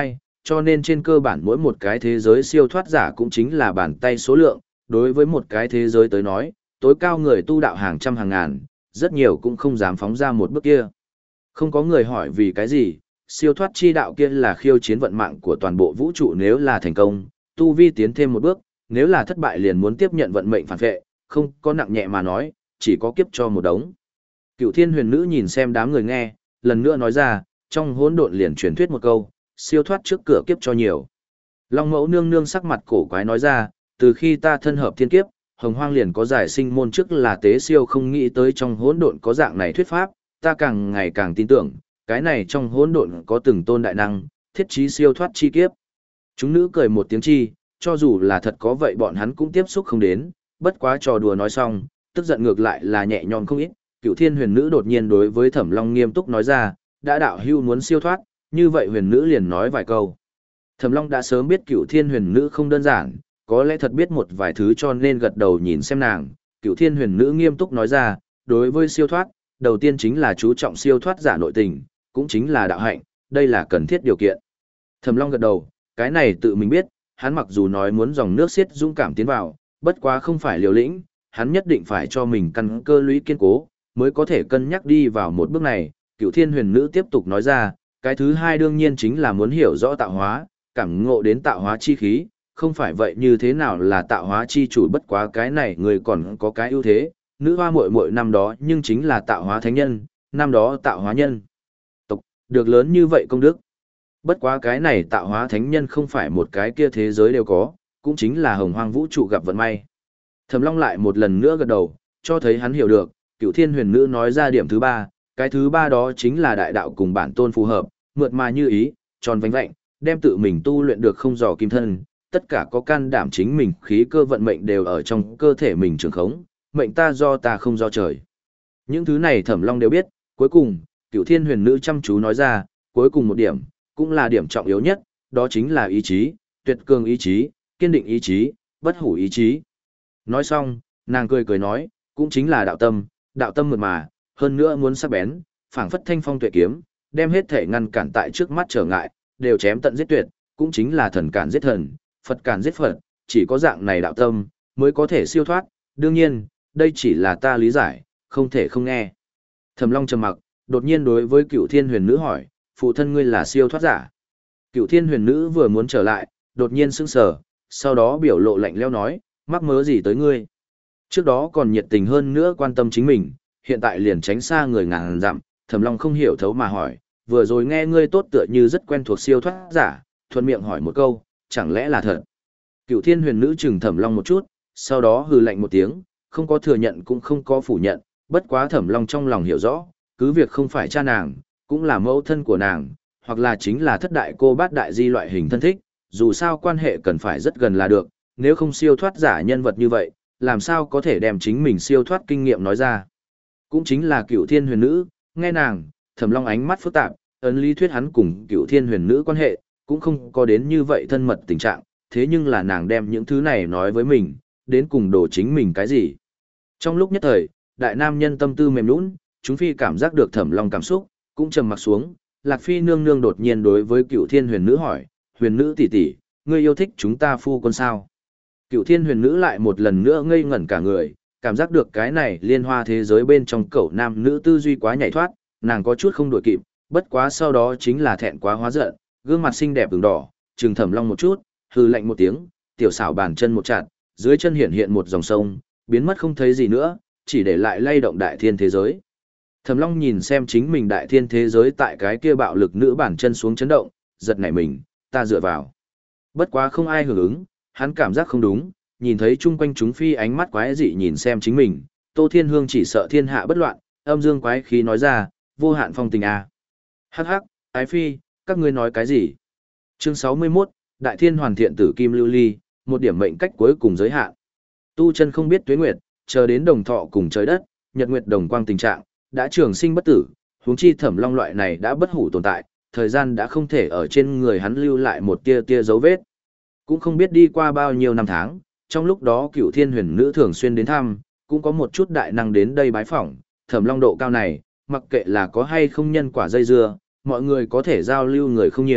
cho nên trên cơ bản mỗi một cái thế giới siêu thoát giả cũng chính là bàn tay số lượng, đối với một cái thế giới tới nói, tối cao người tu đạo hàng trăm hàng ngàn, rất nhiều cũng không dám phóng ra một bước kia. Không có người hỏi vì cái gì, siêu thoát chi đạo kia là khiêu chiến vận mạng của toàn bộ vũ trụ, nếu là thành công, tu vi tiến thêm một bước, nếu là thất bại liền muốn tiếp nhận vận mệnh phản vệ, không có nặng nhẹ mà nói, chỉ có kiếp cho một đống. Cựu Thiên Huyền Nữ nhìn xem đám người nghe, lần nữa nói ra, trong hỗn độn liền truyền thuyết một câu, siêu thoát trước cửa kiếp cho nhiều. Long Mẫu nương nương sắc mặt cổ quái nói ra, từ khi ta thân hợp thiên kiếp, Hồng Hoang liền có giải sinh môn trước là tế siêu, không nghĩ tới trong hỗn độn có dạng này thuyết pháp, ta càng ngày càng tin tưởng, cái này trong hỗn độn có từng tôn đại năng, thiết trí siêu thoát chi kiếp. Chúng nữ cười một tiếng chi, cho dù là thật có vậy bọn hắn cũng tiếp xúc không đến, bất quá trò đùa nói xong, tức giận ngược lại là nhẹ nhõm không ít. Cựu Thiên Huyền Nữ đột nhiên đối với Thẩm Long nghiêm túc nói ra, đã đạo hưu muốn siêu thoát, như vậy Huyền Nữ liền nói vài câu. Thẩm Long đã sớm biết Cựu Thiên Huyền Nữ không đơn giản, có lẽ thật biết một vài thứ cho nên gật đầu nhìn xem nàng. Cựu Thiên Huyền Nữ nghiêm túc nói ra, đối với siêu thoát, đầu tiên chính là chú trọng siêu thoát giả nội tình, cũng chính là đạo hạnh, đây là cần thiết điều kiện. Thẩm Long gật đầu, cái này tự mình biết, hắn mặc dù nói muốn dòng nước xiết dũng cảm tiến vào, bất quá không phải liều lĩnh, hắn nhất định phải cho mình căn cơ lũy kiên cố, mới có thể cân nhắc đi vào một bước này. Cựu Thiên Huyền Nữ tiếp tục nói ra, cái thứ hai đương nhiên chính là muốn hiểu rõ tạo hóa, cảm ngộ đến tạo hóa chi khí, không phải vậy như thế nào là tạo hóa chi chủ, bất quá cái này người còn có cái ưu thế, nữ hoa muội muội năm đó nhưng chính là tạo hóa thánh nhân, năm đó tạo hóa nhân tộc, được lớn như vậy công đức. Bất quá cái này tạo hóa thánh nhân không phải một cái kia thế giới đều có, cũng chính là hồng hoang vũ trụ gặp vận may. Thẩm Long lại một lần nữa gật đầu, cho thấy hắn hiểu được, Cựu Thiên Huyền Nữ nói ra điểm thứ ba, cái thứ ba đó chính là đại đạo cùng bản tôn phù hợp, mượt mà như ý, tròn vánh vạnh, đem tự mình tu luyện được không dò kim thân, tất cả có can đảm chính mình, khí cơ vận mệnh đều ở trong cơ thể mình trường khống, mệnh ta do ta không do trời. Những thứ này Thẩm Long đều biết, cuối cùng, Cựu Thiên Huyền Nữ chăm chú nói ra, cuối cùng một điểm, cũng là điểm trọng yếu nhất, đó chính là ý chí, tuyệt cường ý chí, kiên định ý chí, bất hủ ý chí. Nói xong, nàng cười cười nói, cũng chính là đạo tâm, đạo tâm mượt mà, hơn nữa muốn sắc bén, phảng phất thanh phong tuệ kiếm, đem hết thể ngăn cản tại trước mắt trở ngại, đều chém tận giết tuyệt, cũng chính là thần cản giết thần, Phật cản giết Phật, chỉ có dạng này đạo tâm, mới có thể siêu thoát, đương nhiên, đây chỉ là ta lý giải, không thể không nghe. Thẩm Long trầm mặc, đột nhiên đối với Cựu Thiên Huyền Nữ hỏi, phụ thân ngươi là siêu thoát giả. Cựu Thiên Huyền Nữ vừa muốn trở lại, đột nhiên sững sờ, sau đó biểu lộ lạnh lẽo nói, mắc mớ gì tới ngươi? Trước đó còn nhiệt tình hơn nữa quan tâm chính mình, hiện tại liền tránh xa người ngàn dặm. Thẩm Long không hiểu thấu mà hỏi, vừa rồi nghe ngươi tốt tựa như rất quen thuộc siêu thoát giả, thuận miệng hỏi một câu, chẳng lẽ là thật? Cựu Thiên Huyền Nữ chừng Thẩm Long một chút, sau đó hừ lạnh một tiếng, không có thừa nhận cũng không có phủ nhận, bất quá Thẩm Long trong lòng hiểu rõ, cứ việc không phải cha nàng, cũng là mẫu thân của nàng, hoặc là chính là thất đại cô bát đại di loại hình thân thích, dù sao quan hệ cần phải rất gần là được, nếu không siêu thoát giả nhân vật như vậy, làm sao có thể đem chính mình siêu thoát kinh nghiệm nói ra. Cũng chính là Cựu Thiên Huyền Nữ, nghe nàng, Thẩm Long ánh mắt phức tạp, ấn lý thuyết hắn cùng Cựu Thiên Huyền Nữ quan hệ, cũng không có đến như vậy thân mật tình trạng, thế nhưng là nàng đem những thứ này nói với mình, đến cùng đổ chính mình cái gì. Trong lúc nhất thời, đại nam nhân tâm tư mềm nhũn, chúng phi cảm giác được Thẩm Long cảm xúc, cũng trầm mặc xuống. Lạc Phi nương nương đột nhiên đối với Cựu Thiên Huyền Nữ hỏi, Huyền Nữ tỷ tỷ, ngươi yêu thích chúng ta phu quân sao? Cựu Thiên Huyền Nữ lại một lần nữa ngây ngẩn cả người, cảm giác được cái này liên hoa thế giới bên trong cẩu nam nữ tư duy quá nhảy thoát, nàng có chút không đuổi kịp, bất quá sau đó chính là thẹn quá hóa giận, gương mặt xinh đẹp ửng đỏ, trừng Thẩm Long một chút, hừ lạnh một tiếng, tiểu xảo bàn chân một chặt, dưới chân hiện hiện một dòng sông, biến mất không thấy gì nữa, chỉ để lại lay động đại thiên thế giới. Thẩm Long nhìn xem chính mình đại thiên thế giới tại cái kia bạo lực nữ bản chân xuống chấn động, giật nảy mình, ta dựa vào. Bất quá không ai hưởng ứng, hắn cảm giác không đúng, nhìn thấy chung quanh chúng phi ánh mắt quái dị nhìn xem chính mình, Tô Thiên Hương chỉ sợ thiên hạ bất loạn, âm dương quái khí nói ra, vô hạn phong tình à. Hắc hắc, ái phi, các ngươi nói cái gì? Chương sáu mươi mốt, Đại Thiên Hoàn Thiện Tử Kim Lưu Ly, một điểm mệnh cách cuối cùng giới hạn. Tu chân không biết tuế nguyệt, chờ đến đồng thọ cùng trời đất, nhật nguyệt đồng quang tình trạng, đã trường sinh bất tử, huống chi Thẩm Long loại này đã bất hủ tồn tại, thời gian đã không thể ở trên người hắn lưu lại một tia tia dấu vết. Cũng không biết đi qua bao nhiêu năm tháng, trong lúc đó Cựu Thiên Huyền Nữ thường xuyên đến thăm, cũng có một chút đại năng đến đây bái phỏng, Thẩm Long độ cao này, mặc kệ là có hay không nhân quả dây dưa, mọi người có thể giao lưu người không nhiều,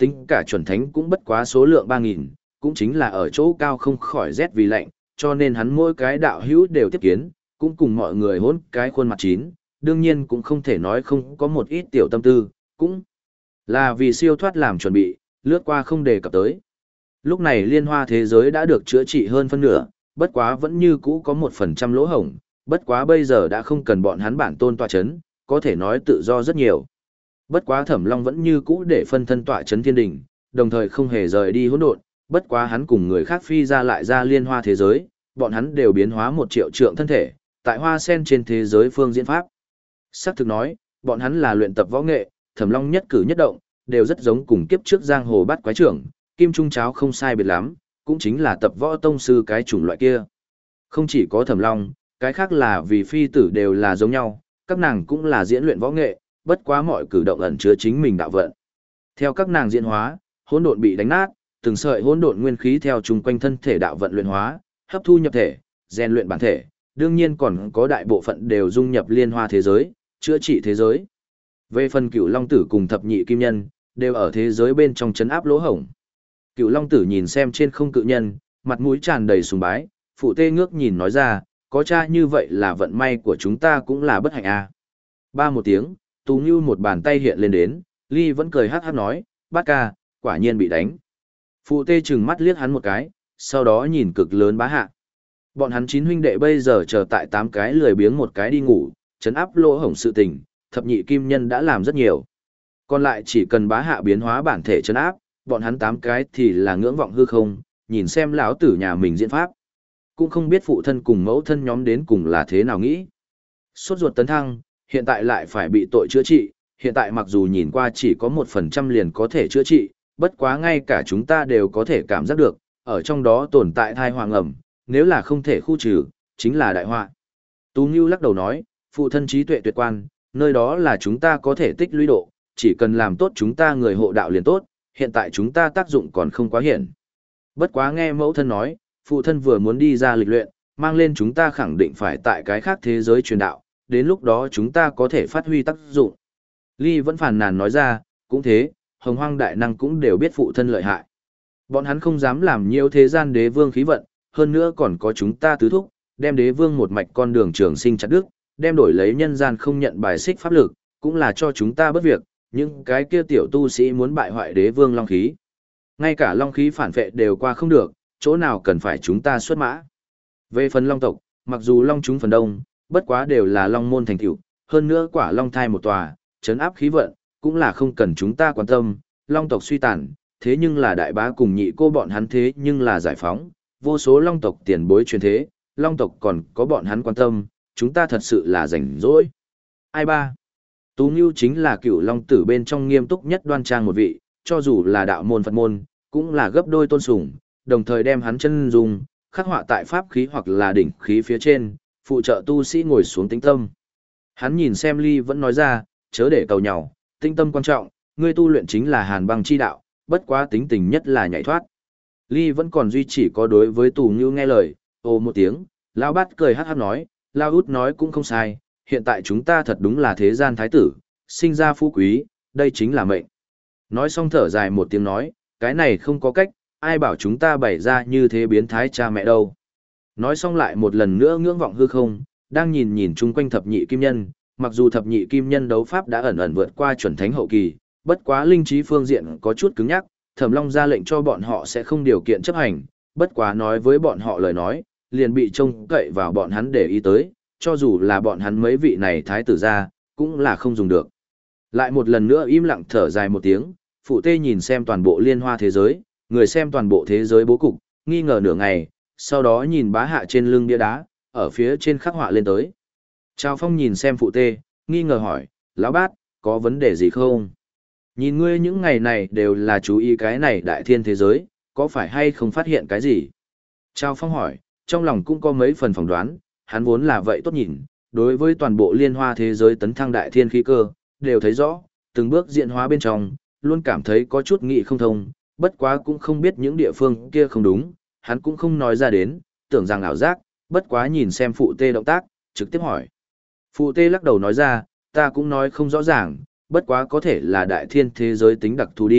tính cả chuẩn thánh cũng bất quá số lượng ba nghìn, cũng chính là ở chỗ cao không khỏi rét vì lạnh, cho nên hắn mỗi cái đạo hữu đều tiếp kiến, cũng cùng mọi người hôn cái khuôn mặt chín, đương nhiên cũng không thể nói không có một ít tiểu tâm tư, cũng là vì siêu thoát làm chuẩn bị, lướt qua không đề cập tới. Lúc này liên hoa thế giới đã được chữa trị hơn phân nửa, bất quá vẫn như cũ có một phần trăm lỗ hổng, bất quá bây giờ đã không cần bọn hắn bản tôn tọa chấn, có thể nói tự do rất nhiều. Bất quá Thẩm Long vẫn như cũ để phân thân tọa chấn thiên đỉnh, đồng thời không hề rời đi hỗn độn, bất quá hắn cùng người khác phi ra lại ra liên hoa thế giới, bọn hắn đều biến hóa một triệu trượng thân thể, tại hoa sen trên thế giới phương diễn pháp. Sắc thực nói, bọn hắn là luyện tập võ nghệ, Thẩm Long nhất cử nhất động, đều rất giống cùng kiếp trước giang hồ bát quái trưởng, kim trung cháo không sai biệt lắm, cũng chính là tập võ tông sư cái chủng loại kia. Không chỉ có Thẩm Long, cái khác là vì phi tử đều là giống nhau, các nàng cũng là diễn luyện võ nghệ, bất quá mọi cử động ẩn chứa chính mình đạo vận. Theo các nàng diễn hóa, hỗn độn bị đánh nát, từng sợi hỗn độn nguyên khí theo chung quanh thân thể đạo vận luyện hóa, hấp thu nhập thể, rèn luyện bản thể, đương nhiên còn có đại bộ phận đều dung nhập liên hoa thế giới, chữa trị thế giới. Về phần Cửu Long tử cùng thập nhị kim nhân, đều ở thế giới bên trong chấn áp lỗ hổng. Cửu Long tử nhìn xem trên không cự nhân, mặt mũi tràn đầy sùng bái, phụ tê ngước nhìn nói ra, có cha như vậy là vận may của chúng ta cũng là bất hạnh a. À. Ba một tiếng, Tú Như một bàn tay hiện lên đến, Ly vẫn cười hát hát nói, bác ca, quả nhiên bị đánh. Phụ tê chừng mắt liếc hắn một cái, sau đó nhìn cực lớn bá hạ. Bọn hắn chín huynh đệ bây giờ chờ tại tám cái lười biếng một cái đi ngủ, chấn áp lỗ hổng sự tình, thập nhị kim nhân đã làm rất nhiều. Còn lại chỉ cần bá hạ biến hóa bản thể chấn áp, bọn hắn tám cái thì là ngưỡng vọng hư không, nhìn xem lão tử nhà mình diễn pháp. Cũng không biết phụ thân cùng mẫu thân nhóm đến cùng là thế nào nghĩ. Sốt ruột tấn thăng, hiện tại lại phải bị tội chữa trị, hiện tại mặc dù nhìn qua chỉ có một phần trăm liền có thể chữa trị, bất quá ngay cả chúng ta đều có thể cảm giác được, ở trong đó tồn tại thai hoàng ẩm, nếu là không thể khu trừ, chính là đại họa. Tú Ngưu lắc đầu nói, phụ thân trí tuệ tuyệt quan, nơi đó là chúng ta có thể tích lũy độ, chỉ cần làm tốt chúng ta người hộ đạo liền tốt, hiện tại chúng ta tác dụng còn không quá hiển. Bất quá nghe mẫu thân nói, phụ thân vừa muốn đi ra lịch luyện, mang lên chúng ta khẳng định phải tại cái khác thế giới truyền đạo, đến lúc đó chúng ta có thể phát huy tác dụng. Ly vẫn phàn nàn nói ra, cũng thế, hồng hoang đại năng cũng đều biết phụ thân lợi hại. Bọn hắn không dám làm nhiều thế gian đế vương khí vận, hơn nữa còn có chúng ta tứ thúc, đem đế vương một mạch con đường trường sinh chặt đứt, đem đổi lấy nhân gian không nhận bài xích pháp lực, cũng là cho chúng ta bất việc, nhưng cái kia tiểu tu sĩ muốn bại hoại đế vương long khí. Ngay cả long khí phản vệ đều qua không được, chỗ nào cần phải chúng ta xuất mã. Về phần long tộc, mặc dù long chúng phần đông, bất quá đều là long môn thành tựu, hơn nữa quả long thai một tòa, chấn áp khí vận, cũng là không cần chúng ta quan tâm, long tộc suy tàn, thế nhưng là đại bá cùng nhị cô bọn hắn thế nhưng là giải phóng, vô số long tộc tiền bối truyền thế, long tộc còn có bọn hắn quan tâm, chúng ta thật sự là rảnh rỗi. Ai ba? Tú Ngưu chính là cựu long tử bên trong nghiêm túc nhất đoan trang một vị, cho dù là đạo môn Phật môn, cũng là gấp đôi tôn sùng, đồng thời đem hắn chân dung, khắc họa tại pháp khí hoặc là đỉnh khí phía trên, phụ trợ tu sĩ ngồi xuống tĩnh tâm. Hắn nhìn xem Ly vẫn nói ra, chớ để cầu nhau, tinh tâm quan trọng, ngươi tu luyện chính là hàn băng chi đạo, bất quá tính tình nhất là nhảy thoát. Ly vẫn còn duy chỉ có đối với Tú Ngưu nghe lời, ồ một tiếng, Lão Bát cười hát hát nói, Lão Út nói cũng không sai, hiện tại chúng ta thật đúng là thế gian thái tử, sinh ra phú quý, đây chính là mệnh. Nói xong thở dài một tiếng nói, cái này không có cách, ai bảo chúng ta bày ra như thế biến thái cha mẹ đâu. Nói xong lại một lần nữa ngưỡng vọng hư không, đang nhìn nhìn chung quanh thập nhị kim nhân, mặc dù thập nhị kim nhân đấu pháp đã ẩn ẩn vượt qua chuẩn thánh hậu kỳ, bất quá linh trí phương diện có chút cứng nhắc, Thẩm Long ra lệnh cho bọn họ sẽ không điều kiện chấp hành, bất quá nói với bọn họ lời nói, liền bị trông cậy vào bọn hắn để ý tới, cho dù là bọn hắn mấy vị này thái tử ra, cũng là không dùng được. Lại một lần nữa im lặng thở dài một tiếng, phụ tê nhìn xem toàn bộ liên hoa thế giới, người xem toàn bộ thế giới bố cục, nghi ngờ nửa ngày, sau đó nhìn bá hạ trên lưng bia đá, ở phía trên khắc họa lên tới. Trao Phong nhìn xem phụ tê, nghi ngờ hỏi, Lão Bát, có vấn đề gì không? Nhìn ngươi những ngày này đều là chú ý cái này đại thiên thế giới, có phải hay không phát hiện cái gì? Trao Phong hỏi, trong lòng cũng có mấy phần phỏng đoán, hắn vốn là vậy tốt nhìn, đối với toàn bộ liên hoa thế giới tấn thăng đại thiên khí cơ, đều thấy rõ, từng bước diễn hóa bên trong, luôn cảm thấy có chút nghị không thông, bất quá cũng không biết những địa phương kia không đúng, hắn cũng không nói ra đến, tưởng rằng ảo giác, bất quá nhìn xem phụ tê động tác, trực tiếp hỏi. Phụ tê lắc đầu nói ra, ta cũng nói không rõ ràng, bất quá có thể là đại thiên thế giới tính đặc thù đi,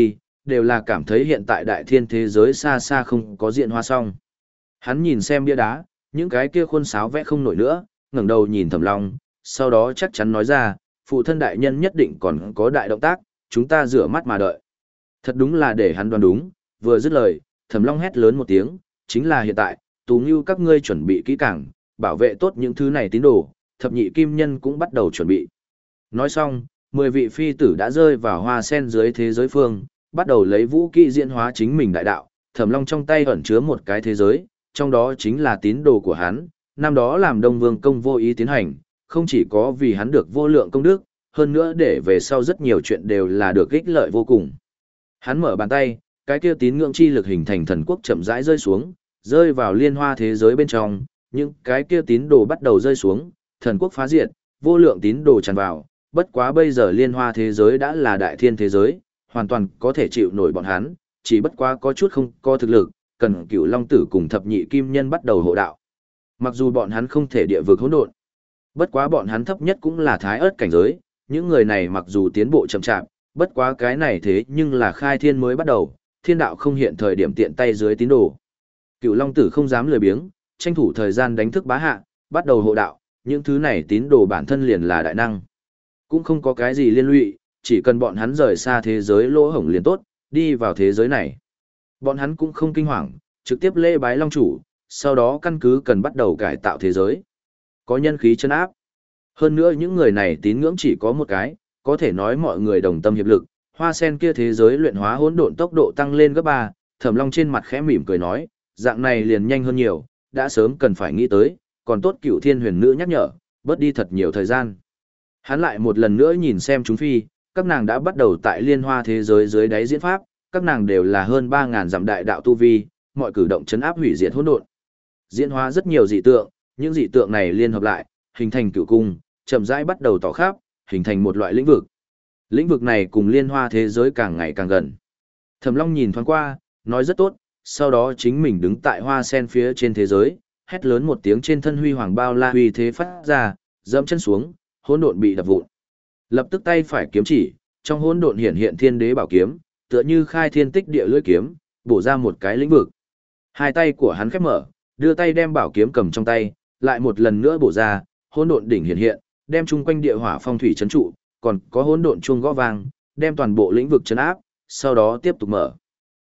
đều là cảm thấy hiện tại đại thiên thế giới xa xa không có diện hóa xong. Hắn nhìn xem bia đá, những cái kia khuôn sáo vẽ không nổi nữa, ngẩng đầu nhìn Thẩm Long, sau đó chắc chắn nói ra, phụ thân đại nhân nhất định còn có đại động tác, chúng ta rửa mắt mà đợi. Thật đúng là để hắn đoán đúng, vừa dứt lời, Thẩm Long hét lớn một tiếng, chính là hiện tại, Tú Ngưu các ngươi chuẩn bị kỹ càng, bảo vệ tốt những thứ này tín đồ, thập nhị kim nhân cũng bắt đầu chuẩn bị. Nói xong, mười vị phi tử đã rơi vào hoa sen dưới thế giới phương, bắt đầu lấy vũ kỹ diễn hóa chính mình đại đạo, Thẩm Long trong tay ẩn chứa một cái thế giới, trong đó chính là tín đồ của hắn, năm đó làm Đông Vương công vô ý tiến hành, không chỉ có vì hắn được vô lượng công đức, hơn nữa để về sau rất nhiều chuyện đều là được ích lợi vô cùng. Hắn mở bàn tay, cái kia tín ngưỡng chi lực hình thành thần quốc chậm rãi rơi xuống, rơi vào liên hoa thế giới bên trong, những cái kia tín đồ bắt đầu rơi xuống, thần quốc phá diệt, vô lượng tín đồ tràn vào, bất quá bây giờ liên hoa thế giới đã là đại thiên thế giới, hoàn toàn có thể chịu nổi bọn hắn, chỉ bất quá có chút không có thực lực, cần Cửu Long tử cùng thập nhị kim nhân bắt đầu hộ đạo. Mặc dù bọn hắn không thể địa vực hỗn độn, bất quá bọn hắn thấp nhất cũng là thái ớt cảnh giới, những người này mặc dù tiến bộ chậm chạp, bất quá cái này thế nhưng là khai thiên mới bắt đầu, thiên đạo không hiện thời điểm tiện tay dưới tín đồ. Cửu Long tử không dám lười biếng, tranh thủ thời gian đánh thức bá hạ, bắt đầu hộ đạo, những thứ này tín đồ bản thân liền là đại năng. Cũng không có cái gì liên lụy, chỉ cần bọn hắn rời xa thế giới lỗ hổng liền tốt, đi vào thế giới này. Bọn hắn cũng không kinh hoàng, trực tiếp lễ bái Long chủ, sau đó căn cứ cần bắt đầu cải tạo thế giới. Có nhân khí chân áp. Hơn nữa những người này tín ngưỡng chỉ có một cái, có thể nói mọi người đồng tâm hiệp lực, hoa sen kia thế giới luyện hóa hỗn độn tốc độ tăng lên gấp ba, Thẩm Long trên mặt khẽ mỉm cười nói, dạng này liền nhanh hơn nhiều, đã sớm cần phải nghĩ tới, còn tốt Cửu Thiên Huyền Nữ nhắc nhở, bớt đi thật nhiều thời gian. Hắn lại một lần nữa nhìn xem chúng phi, các nàng đã bắt đầu tại liên hoa thế giới dưới đáy diễn pháp, các nàng đều là hơn ba ngàn dặm đại đạo tu vi, mọi cử động chấn áp hủy diệt hỗn độn. Diễn hóa rất nhiều dị tượng, những dị tượng này liên hợp lại, hình thành cửu cung, chậm rãi bắt đầu tỏ khắp, hình thành một loại lĩnh vực. Lĩnh vực này cùng liên hoa thế giới càng ngày càng gần. Thẩm Long nhìn thoáng qua, nói rất tốt, sau đó chính mình đứng tại hoa sen phía trên thế giới, hét lớn một tiếng trên thân huy hoàng bao la uy thế phát ra, dẫm chân xuống, hỗn độn bị đập vụn. Lập tức tay phải kiếm chỉ, trong hỗn độn hiện hiện thiên đế bảo kiếm, tựa như khai thiên tích địa lưỡi kiếm, bổ ra một cái lĩnh vực. Hai tay của hắn khép mở, đưa tay đem bảo kiếm cầm trong tay, lại một lần nữa bổ ra, hỗn độn đỉnh hiện hiện, đem chung quanh địa hỏa phong thủy trấn trụ, còn có hỗn độn chuông gõ vang, đem toàn bộ lĩnh vực trấn áp, sau đó tiếp tục mở.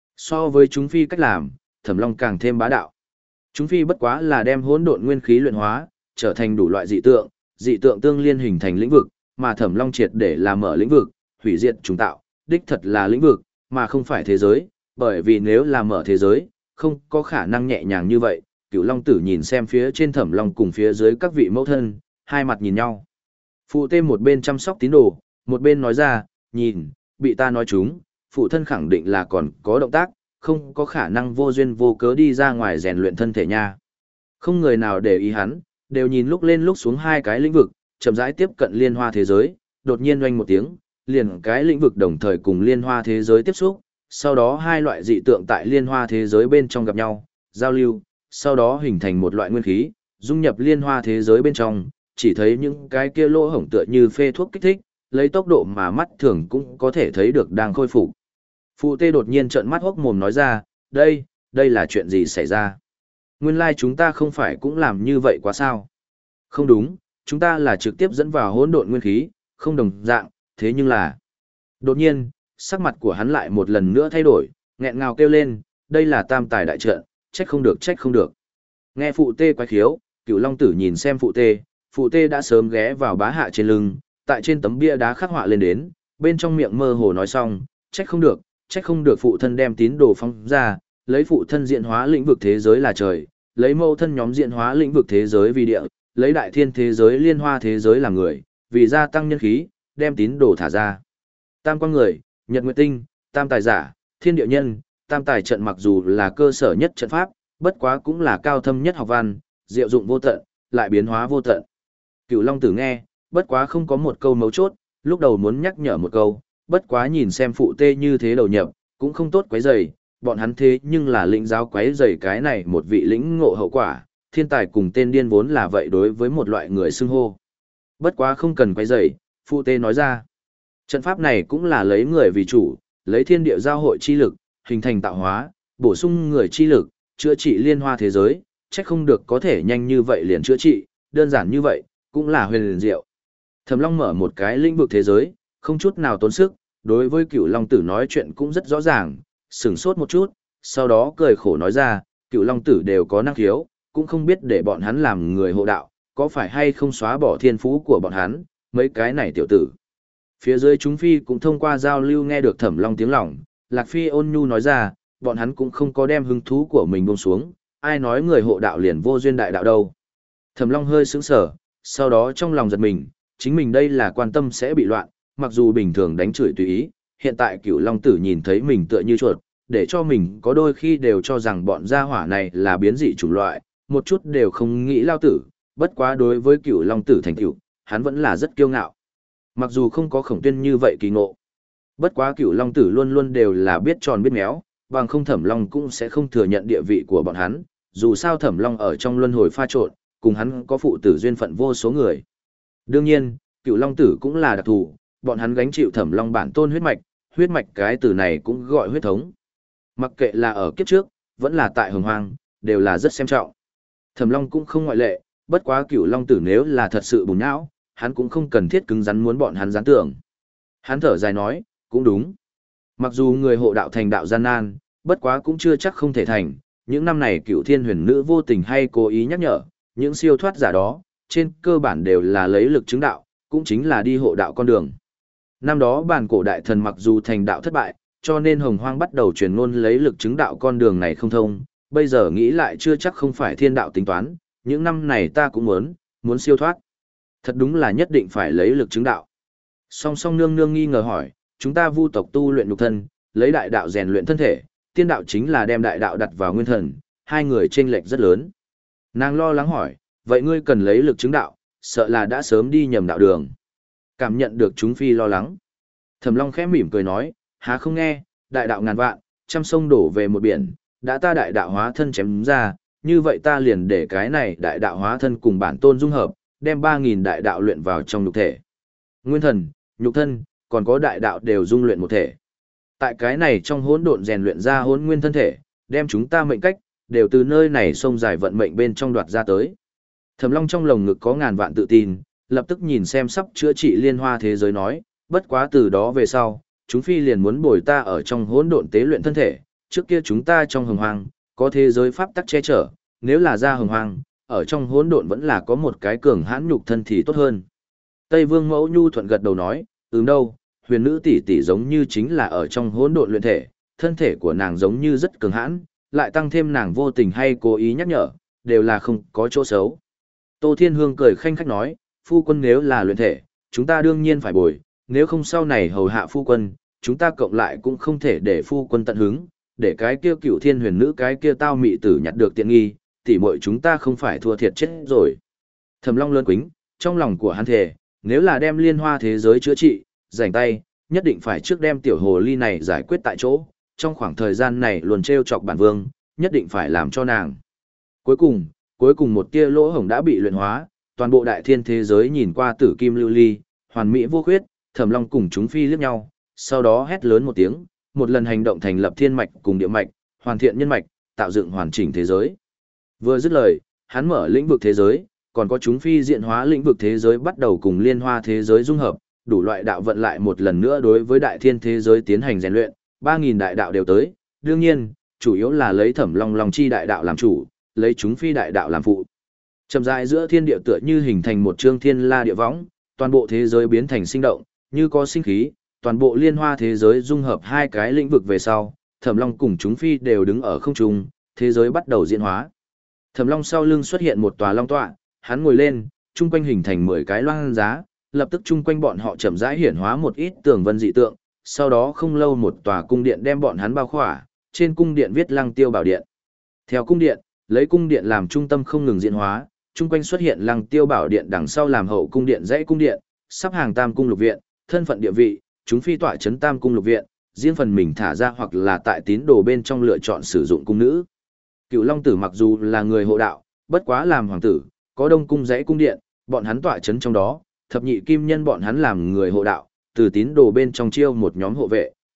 So với chúng phi cách làm, Thẩm Long càng thêm bá đạo. Chúng phi bất quá là đem hỗn độn nguyên khí luyện hóa, trở thành đủ loại dị tượng, dị tượng tương liên hình thành lĩnh vực, mà Thẩm Long triệt để là mở lĩnh vực, hủy diệt chúng tạo, đích thật là lĩnh vực, mà không phải thế giới, bởi vì nếu là mở thế giới, không có khả năng nhẹ nhàng như vậy. Cửu Long tử nhìn xem phía trên Thẩm Long cùng phía dưới các vị mẫu thân, hai mặt nhìn nhau. Phụ tê một bên chăm sóc tín đồ, một bên nói ra, nhìn, bị ta nói chúng, phụ thân khẳng định là còn có động tác, không có khả năng vô duyên vô cớ đi ra ngoài rèn luyện thân thể nha. Không người nào để ý hắn, đều nhìn lúc lên lúc xuống hai cái lĩnh vực, chậm rãi tiếp cận liên hoa thế giới, đột nhiên oanh một tiếng, liền cái lĩnh vực đồng thời cùng liên hoa thế giới tiếp xúc, sau đó hai loại dị tượng tại liên hoa thế giới bên trong gặp nhau, giao lưu, sau đó hình thành một loại nguyên khí, dung nhập liên hoa thế giới bên trong, chỉ thấy những cái kia lỗ hổng tựa như phê thuốc kích thích, lấy tốc độ mà mắt thường cũng có thể thấy được đang khôi phục. Phụ tê đột nhiên trợn mắt hốc mồm nói ra, đây, đây là chuyện gì xảy ra? Nguyên lai like chúng ta không phải cũng làm như vậy quá sao? Không đúng, chúng ta là trực tiếp dẫn vào hỗn độn nguyên khí, không đồng dạng, thế nhưng là... Đột nhiên, sắc mặt của hắn lại một lần nữa thay đổi, nghẹn ngào kêu lên, đây là tam tài đại trận, trách không được trách không được. Nghe phụ tê quái khiếu, Cửu Long tử nhìn xem phụ tê, phụ tê đã sớm ghé vào bá hạ trên lưng, tại trên tấm bia đá khắc họa lên đến, bên trong miệng mơ hồ nói xong, trách không được, trách không được phụ thân đem tín đồ phong ra, lấy phụ thân diện hóa lĩnh vực thế giới là trời, lấy mâu thân nhóm diện hóa lĩnh vực thế giới vì địa, lấy đại thiên thế giới liên hoa thế giới làm người, vì gia tăng nhân khí, đem tín đồ thả ra. Tam quang người, nhật nguyệt tinh, tam tài giả, thiên địa nhân, tam tài trận mặc dù là cơ sở nhất trận pháp, bất quá cũng là cao thâm nhất học văn, diệu dụng vô tận, lại biến hóa vô tận. Cửu Long tử nghe, bất quá không có một câu mấu chốt, lúc đầu muốn nhắc nhở một câu, bất quá nhìn xem phụ tê như thế đầu nhập, cũng không tốt quấy rầy, bọn hắn thế nhưng là lĩnh giáo quấy rầy cái này một vị lĩnh ngộ hậu quả, thiên tài cùng tên điên vốn là vậy đối với một loại người xưng hô. Bất quá không cần quấy rầy, phụ tê nói ra. Trận pháp này cũng là lấy người vì chủ, lấy thiên địa giao hội chi lực, hình thành tạo hóa, bổ sung người chi lực, chữa trị liên hoa thế giới, chắc không được có thể nhanh như vậy liền chữa trị, đơn giản như vậy, cũng là huyền liền diệu. Thẩm Long mở một cái lĩnh vực thế giới, không chút nào tốn sức, đối với Cửu Long Tử nói chuyện cũng rất rõ ràng, sửng sốt một chút, sau đó cười khổ nói ra, Cửu Long Tử đều có năng khiếu, cũng không biết để bọn hắn làm người hộ đạo, có phải hay không xóa bỏ thiên phú của bọn hắn, mấy cái này tiểu tử. Phía dưới chúng phi cũng thông qua giao lưu nghe được Thẩm Long tiếng lòng, Lạc Phi ôn nhu nói ra, bọn hắn cũng không có đem hứng thú của mình buông xuống, ai nói người hộ đạo liền vô duyên đại đạo đâu. Thẩm Long hơi sững sờ, sau đó trong lòng giật mình, chính mình đây là quan tâm sẽ bị loạn, mặc dù bình thường đánh chửi tùy ý, hiện tại Cửu Long Tử nhìn thấy mình tựa như chuột, để cho mình có đôi khi đều cho rằng bọn gia hỏa này là biến dị chủng loại, một chút đều không nghĩ lao tử, bất quá đối với Cửu Long Tử thành tựu, hắn vẫn là rất kiêu ngạo. Mặc dù không có Khổng Tuyên như vậy kỳ ngộ, bất quá Cửu Long Tử luôn luôn đều là biết tròn biết méo, bằng không Thẩm Long cũng sẽ không thừa nhận địa vị của bọn hắn, dù sao Thẩm Long ở trong luân hồi pha trộn, cùng hắn có phụ tử duyên phận vô số người. Đương nhiên, Cửu Long Tử cũng là đặc thù, bọn hắn gánh chịu Thẩm Long bản tôn huyết mạch, huyết mạch cái từ này cũng gọi huyết thống. Mặc kệ là ở kiếp trước, vẫn là tại Hồng Hoang, đều là rất xem trọng. Thẩm Long cũng không ngoại lệ, bất quá Cửu Long Tử nếu là thật sự bùn não, hắn cũng không cần thiết cứng rắn muốn bọn hắn gián tưởng. Hắn thở dài nói, cũng đúng. Mặc dù người hộ đạo thành đạo gian nan, bất quá cũng chưa chắc không thể thành, những năm này Cửu Thiên Huyền Nữ vô tình hay cố ý nhắc nhở, những siêu thoát giả đó, trên cơ bản đều là lấy lực chứng đạo, cũng chính là đi hộ đạo con đường. Năm đó bản cổ đại thần mặc dù thành đạo thất bại, cho nên Hồng Hoang bắt đầu truyền ngôn lấy lực chứng đạo con đường này không thông, bây giờ nghĩ lại chưa chắc không phải thiên đạo tính toán, những năm này ta cũng muốn, muốn siêu thoát. Thật đúng là nhất định phải lấy lực chứng đạo. Song song nương nương nghi ngờ hỏi, chúng ta vu tộc tu luyện nhục thân, lấy đại đạo rèn luyện thân thể, tiên đạo chính là đem đại đạo đặt vào nguyên thần, hai người chênh lệch rất lớn. Nàng lo lắng hỏi, vậy ngươi cần lấy lực chứng đạo, sợ là đã sớm đi nhầm đạo đường. Cảm nhận được chúng phi lo lắng. Thẩm Long khẽ mỉm cười nói, há không nghe, đại đạo ngàn vạn, trăm sông đổ về một biển, đã ta đại đạo hóa thân chém ra, như vậy ta liền để cái này đại đạo hóa thân cùng bản tôn dung hợp, đem ba nghìn đại đạo luyện vào trong nhục thể. Nguyên thần, nhục thân, còn có đại đạo đều dung luyện một thể. Tại cái này trong hỗn độn rèn luyện ra hỗn nguyên thân thể, đem chúng ta mệnh cách, đều từ nơi này sông dài vận mệnh bên trong đoạt ra tới. Thẩm Long trong lồng ngực có ngàn vạn tự tin, lập tức nhìn xem sắp chữa trị liên hoa thế giới nói, bất quá từ đó về sau, chúng phi liền muốn bồi ta ở trong hỗn độn tế luyện thân thể, trước kia chúng ta trong hồng hoang, có thế giới pháp tắc che chở, nếu là ra hồng hoang, ở trong hỗn độn vẫn là có một cái cường hãn nhục thân thì tốt hơn. Tây Vương Mẫu nhu thuận gật đầu nói, ừm đâu, huyền nữ tỷ tỷ giống như chính là ở trong hỗn độn luyện thể, thân thể của nàng giống như rất cường hãn, lại tăng thêm nàng vô tình hay cố ý nhắc nhở, đều là không có chỗ xấu. Tô Thiên Hương cười khanh khách nói, phu quân nếu là luyện thể, chúng ta đương nhiên phải bồi, nếu không sau này hầu hạ phu quân, chúng ta cộng lại cũng không thể để phu quân tận hứng, để cái kia cửu thiên huyền nữ cái kia tao mị tử nhặt được tiện nghi, tỉ muội chúng ta không phải thua thiệt chết rồi. Thẩm Long lơn quính, trong lòng của hắn thề, nếu là đem liên hoa thế giới chữa trị, rảnh tay, nhất định phải trước đem tiểu hồ ly này giải quyết tại chỗ, trong khoảng thời gian này luôn trêu chọc bản vương, nhất định phải làm cho nàng. Cuối cùng, cuối cùng một tia lỗ hổng đã bị luyện hóa, toàn bộ đại thiên thế giới nhìn qua tử kim lưu ly, hoàn mỹ vô khuyết, Thẩm Long cùng chúng phi liếc nhau, sau đó hét lớn một tiếng, một lần hành động thành lập thiên mạch cùng địa mạch, hoàn thiện nhân mạch, tạo dựng hoàn chỉnh thế giới. Vừa dứt lời, hắn mở lĩnh vực thế giới, còn có chúng phi diện hóa lĩnh vực thế giới bắt đầu cùng liên hoa thế giới dung hợp, đủ loại đạo vận lại một lần nữa đối với đại thiên thế giới tiến hành rèn luyện, ba nghìn đại đạo đều tới, đương nhiên, chủ yếu là lấy Thẩm Long Long chi đại đạo làm chủ, lấy chúng phi đại đạo làm phụ. Chậm rãi giữa thiên địa tựa như hình thành một trương thiên la địa võng, toàn bộ thế giới biến thành sinh động, như có sinh khí, toàn bộ liên hoa thế giới dung hợp hai cái lĩnh vực về sau, Thẩm Long cùng chúng phi đều đứng ở không trung, thế giới bắt đầu diễn hóa. Thẩm Long sau lưng xuất hiện một tòa long tọa, hắn ngồi lên, chung quanh hình thành mười cái loan giá, lập tức chung quanh bọn họ chậm rãi hiển hóa một ít tường vân dị tượng, sau đó không lâu một tòa cung điện đem bọn hắn bao khỏa, trên cung điện viết Lăng Tiêu Bảo Điện. Theo cung điện, lấy cung điện làm trung tâm không ngừng diễn hóa, chung quanh xuất hiện Lăng Tiêu Bảo Điện đằng sau làm hậu cung điện dãy cung điện, sắp hàng Tam cung lục viện, thân phận địa vị, chúng phi tọa chấn Tam cung lục viện, riêng phần mình thả ra hoặc là tại tín đồ bên trong lựa chọn sử dụng cung nữ. Cựu Long Tử mặc dù là người hộ đạo, bất quá làm hoàng tử, có Đông cung dãy cung điện, bọn hắn tọa chấn trong đó, thập nhị kim nhân bọn hắn làm người hộ đạo, từ tín đồ bên trong chiêu một nhóm hộ vệ,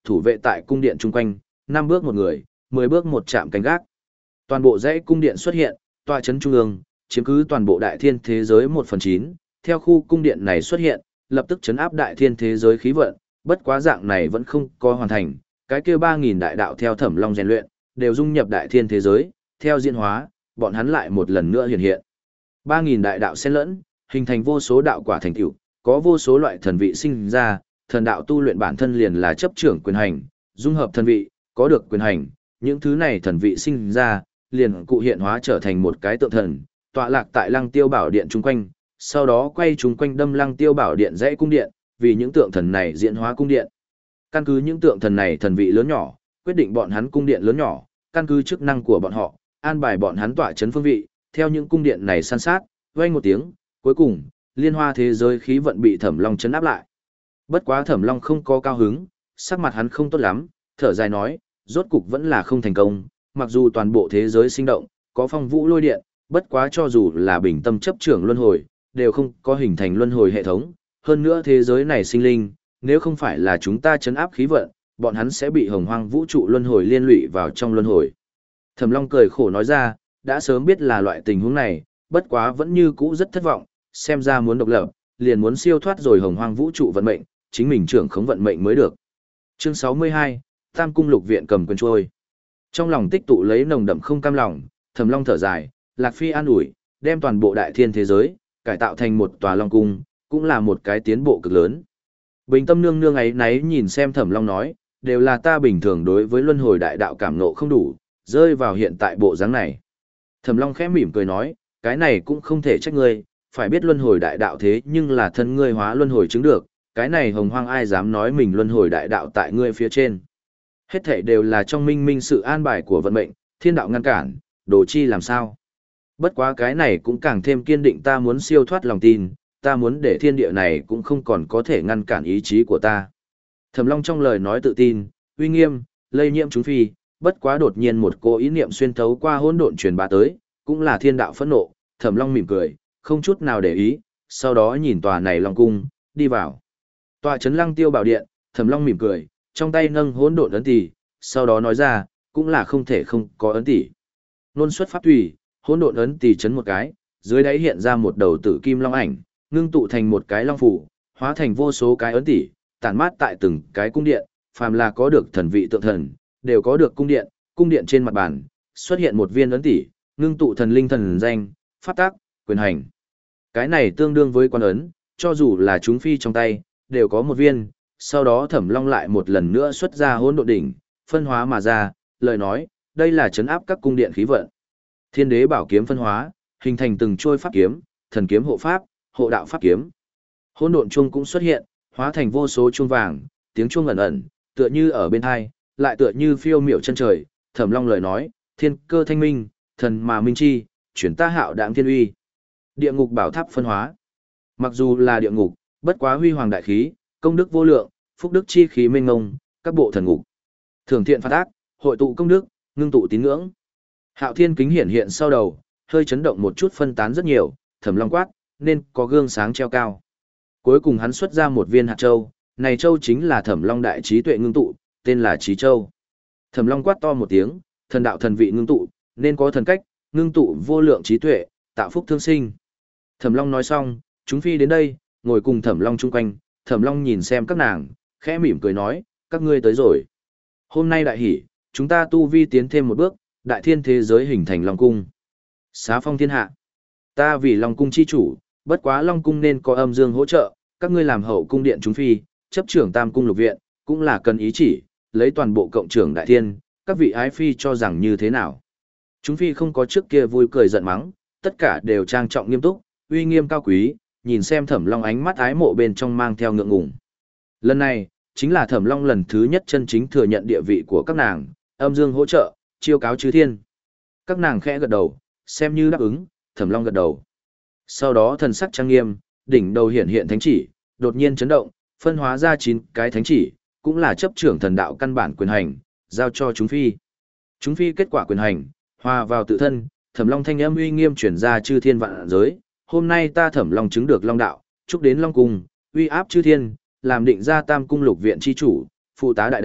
thủ vệ tại cung điện chung quanh, năm bước một người, mười bước một chạm canh gác. Toàn bộ dãy cung điện xuất hiện, tọa trấn trung ương, chiếm cứ toàn bộ đại thiên thế giới một phần chín. Theo khu cung điện này xuất hiện, lập tức chấn áp đại thiên thế giới khí vận, bất quá dạng này vẫn không có hoàn thành, cái kia ba nghìn đại đạo theo Thẩm Long rèn luyện, đều dung nhập đại thiên thế giới, theo diễn hóa, bọn hắn lại một lần nữa hiện hiện. ba nghìn đại đạo xen lẫn, hình thành vô số đạo quả thành tựu, có vô số loại thần vị sinh ra, thần đạo tu luyện bản thân liền là chấp trưởng quyền hành, dung hợp thần vị, có được quyền hành, những thứ này thần vị sinh ra, liền cụ hiện hóa trở thành một cái tượng thần, tọa lạc tại Lăng Tiêu Bảo Điện chung quanh, sau đó quay chung quanh đâm Lăng Tiêu Bảo Điện dãy cung điện, vì những tượng thần này diễn hóa cung điện. Căn cứ những tượng thần này thần vị lớn nhỏ, quyết định bọn hắn cung điện lớn nhỏ, căn cứ chức năng của bọn họ, an bài bọn hắn tọa chấn phương vị, theo những cung điện này san sát, vang một tiếng, cuối cùng, liên hoa thế giới khí vận bị Thẩm Long chấn áp lại. Bất quá Thẩm Long không có cao hứng, sắc mặt hắn không tốt lắm, thở dài nói, rốt cục vẫn là không thành công, mặc dù toàn bộ thế giới sinh động, có phong vũ lôi điện, bất quá cho dù là bình tâm chấp trưởng luân hồi, đều không có hình thành luân hồi hệ thống, hơn nữa thế giới này sinh linh, nếu không phải là chúng ta chấn áp khí vận, bọn hắn sẽ bị hồng hoang vũ trụ luân hồi liên lụy vào trong luân hồi. Thẩm Long cười khổ nói ra, đã sớm biết là loại tình huống này, bất quá vẫn như cũ rất thất vọng, xem ra muốn độc lập, liền muốn siêu thoát rồi hồng hoang vũ trụ vận mệnh, chính mình trưởng khống vận mệnh mới được. Chương sáu mươi hai, Tam cung lục viện cầm quyền trôi. Trong lòng tích tụ lấy nồng đậm không cam lòng, Thẩm Long thở dài, Lạc Phi an ủi, đem toàn bộ đại thiên thế giới cải tạo thành một tòa long cung, cũng là một cái tiến bộ cực lớn. Bình tâm nương nương ấy náy nhìn xem Thẩm Long nói, đều là ta bình thường đối với luân hồi đại đạo cảm nộ không đủ, rơi vào hiện tại bộ dáng này. Thẩm Long khẽ mỉm cười nói, cái này cũng không thể trách ngươi, phải biết luân hồi đại đạo thế nhưng là thân ngươi hóa luân hồi chứng được, cái này hồng hoang ai dám nói mình luân hồi đại đạo tại ngươi phía trên. Hết thảy đều là trong minh minh sự an bài của vận mệnh, thiên đạo ngăn cản, đồ chi làm sao. Bất quá cái này cũng càng thêm kiên định ta muốn siêu thoát lòng tin, ta muốn để thiên địa này cũng không còn có thể ngăn cản ý chí của ta. Thẩm Long trong lời nói tự tin, uy nghiêm, lây nhiễm chúng phi, bất quá đột nhiên một cô ý niệm xuyên thấu qua hỗn độn truyền bá tới, cũng là thiên đạo phẫn nộ, Thẩm Long mỉm cười, không chút nào để ý, sau đó nhìn tòa này Long cung, đi vào. Tòa trấn Lăng Tiêu Bảo Điện, Thẩm Long mỉm cười, trong tay nâng hỗn độn ấn tỷ, sau đó nói ra, cũng là không thể không có ấn tỷ. Nôn xuất pháp tùy, hỗn độn ấn tỷ chấn một cái, dưới đáy hiện ra một đầu tử kim long ảnh, ngưng tụ thành một cái long phủ, hóa thành vô số cái ấn tỷ, tản mát tại từng cái cung điện, phàm là có được thần vị tượng thần, đều có được cung điện, cung điện trên mặt bàn, xuất hiện một viên ấn tỷ, ngưng tụ thần linh thần danh, pháp tác, quyền hành. Cái này tương đương với quan ấn, cho dù là chúng phi trong tay, đều có một viên, sau đó Thẩm Long lại một lần nữa xuất ra hỗn độn đỉnh, phân hóa mà ra, lời nói, đây là trấn áp các cung điện khí vận. Thiên đế bảo kiếm phân hóa, hình thành từng trôi pháp kiếm, thần kiếm hộ pháp, hộ đạo pháp kiếm. Hỗn độn chuông cũng xuất hiện, hóa thành vô số chuông vàng, tiếng chuông ẩn ẩn, tựa như ở bên hai, lại tựa như phiêu miểu chân trời. Thẩm Long lời nói, thiên cơ thanh minh, thần mà minh chi, chuyển ta hạo đạm thiên uy. Địa ngục bảo tháp phân hóa. Mặc dù là địa ngục, bất quá huy hoàng đại khí, công đức vô lượng, phúc đức chi khí mênh mông, các bộ thần ngục. Thường thiện phạt ác, hội tụ công đức, ngưng tụ tín ngưỡng. Hạo thiên kính hiển hiện sau đầu, hơi chấn động một chút phân tán rất nhiều, Thẩm Long quát, nên có gương sáng treo cao. Cuối cùng hắn xuất ra một viên hạt châu, này châu chính là Thẩm Long đại trí tuệ ngưng tụ, tên là Trí Châu. Thẩm Long quát to một tiếng, thần đạo thần vị ngưng tụ, nên có thần cách, ngưng tụ vô lượng trí tuệ, tạo phúc thương sinh. Thẩm Long nói xong, chúng phi đến đây, ngồi cùng Thẩm Long chung quanh, Thẩm Long nhìn xem các nàng, khẽ mỉm cười nói, các ngươi tới rồi. Hôm nay đại hỷ, chúng ta tu vi tiến thêm một bước, đại thiên thế giới hình thành Long cung. Xá phong thiên hạ. Ta vì Long cung chi chủ, bất quá Long cung nên có âm dương hỗ trợ, các ngươi làm hậu cung điện chúng phi, chấp trưởng Tam cung lục viện, cũng là cần ý chỉ, lấy toàn bộ cộng trưởng đại thiên, các vị ái phi cho rằng như thế nào. Chúng phi không có trước kia vui cười giận mắng, tất cả đều trang trọng nghiêm túc, uy nghiêm cao quý, nhìn xem Thẩm Long ánh mắt ái mộ bên trong mang theo ngượng ngùng. Lần này, chính là Thẩm Long lần thứ nhất chân chính thừa nhận địa vị của các nàng, âm dương hỗ trợ, chiêu cáo chư thiên. Các nàng khẽ gật đầu, xem như đáp ứng, Thẩm Long gật đầu. Sau đó thần sắc trang nghiêm, đỉnh đầu hiện hiện thánh chỉ, đột nhiên chấn động, phân hóa ra chín cái thánh chỉ, cũng là chấp trưởng thần đạo căn bản quyền hành, giao cho chúng phi. Chúng phi kết quả quyền hành, hòa vào tự thân, Thẩm Long thanh âm uy nghiêm truyền ra chư thiên vạn giới, hôm nay ta Thẩm Long chứng được Long đạo, chúc đến Long cung, uy áp chư thiên, làm định ra Tam cung lục viện chi chủ, phụ tá đại đạo,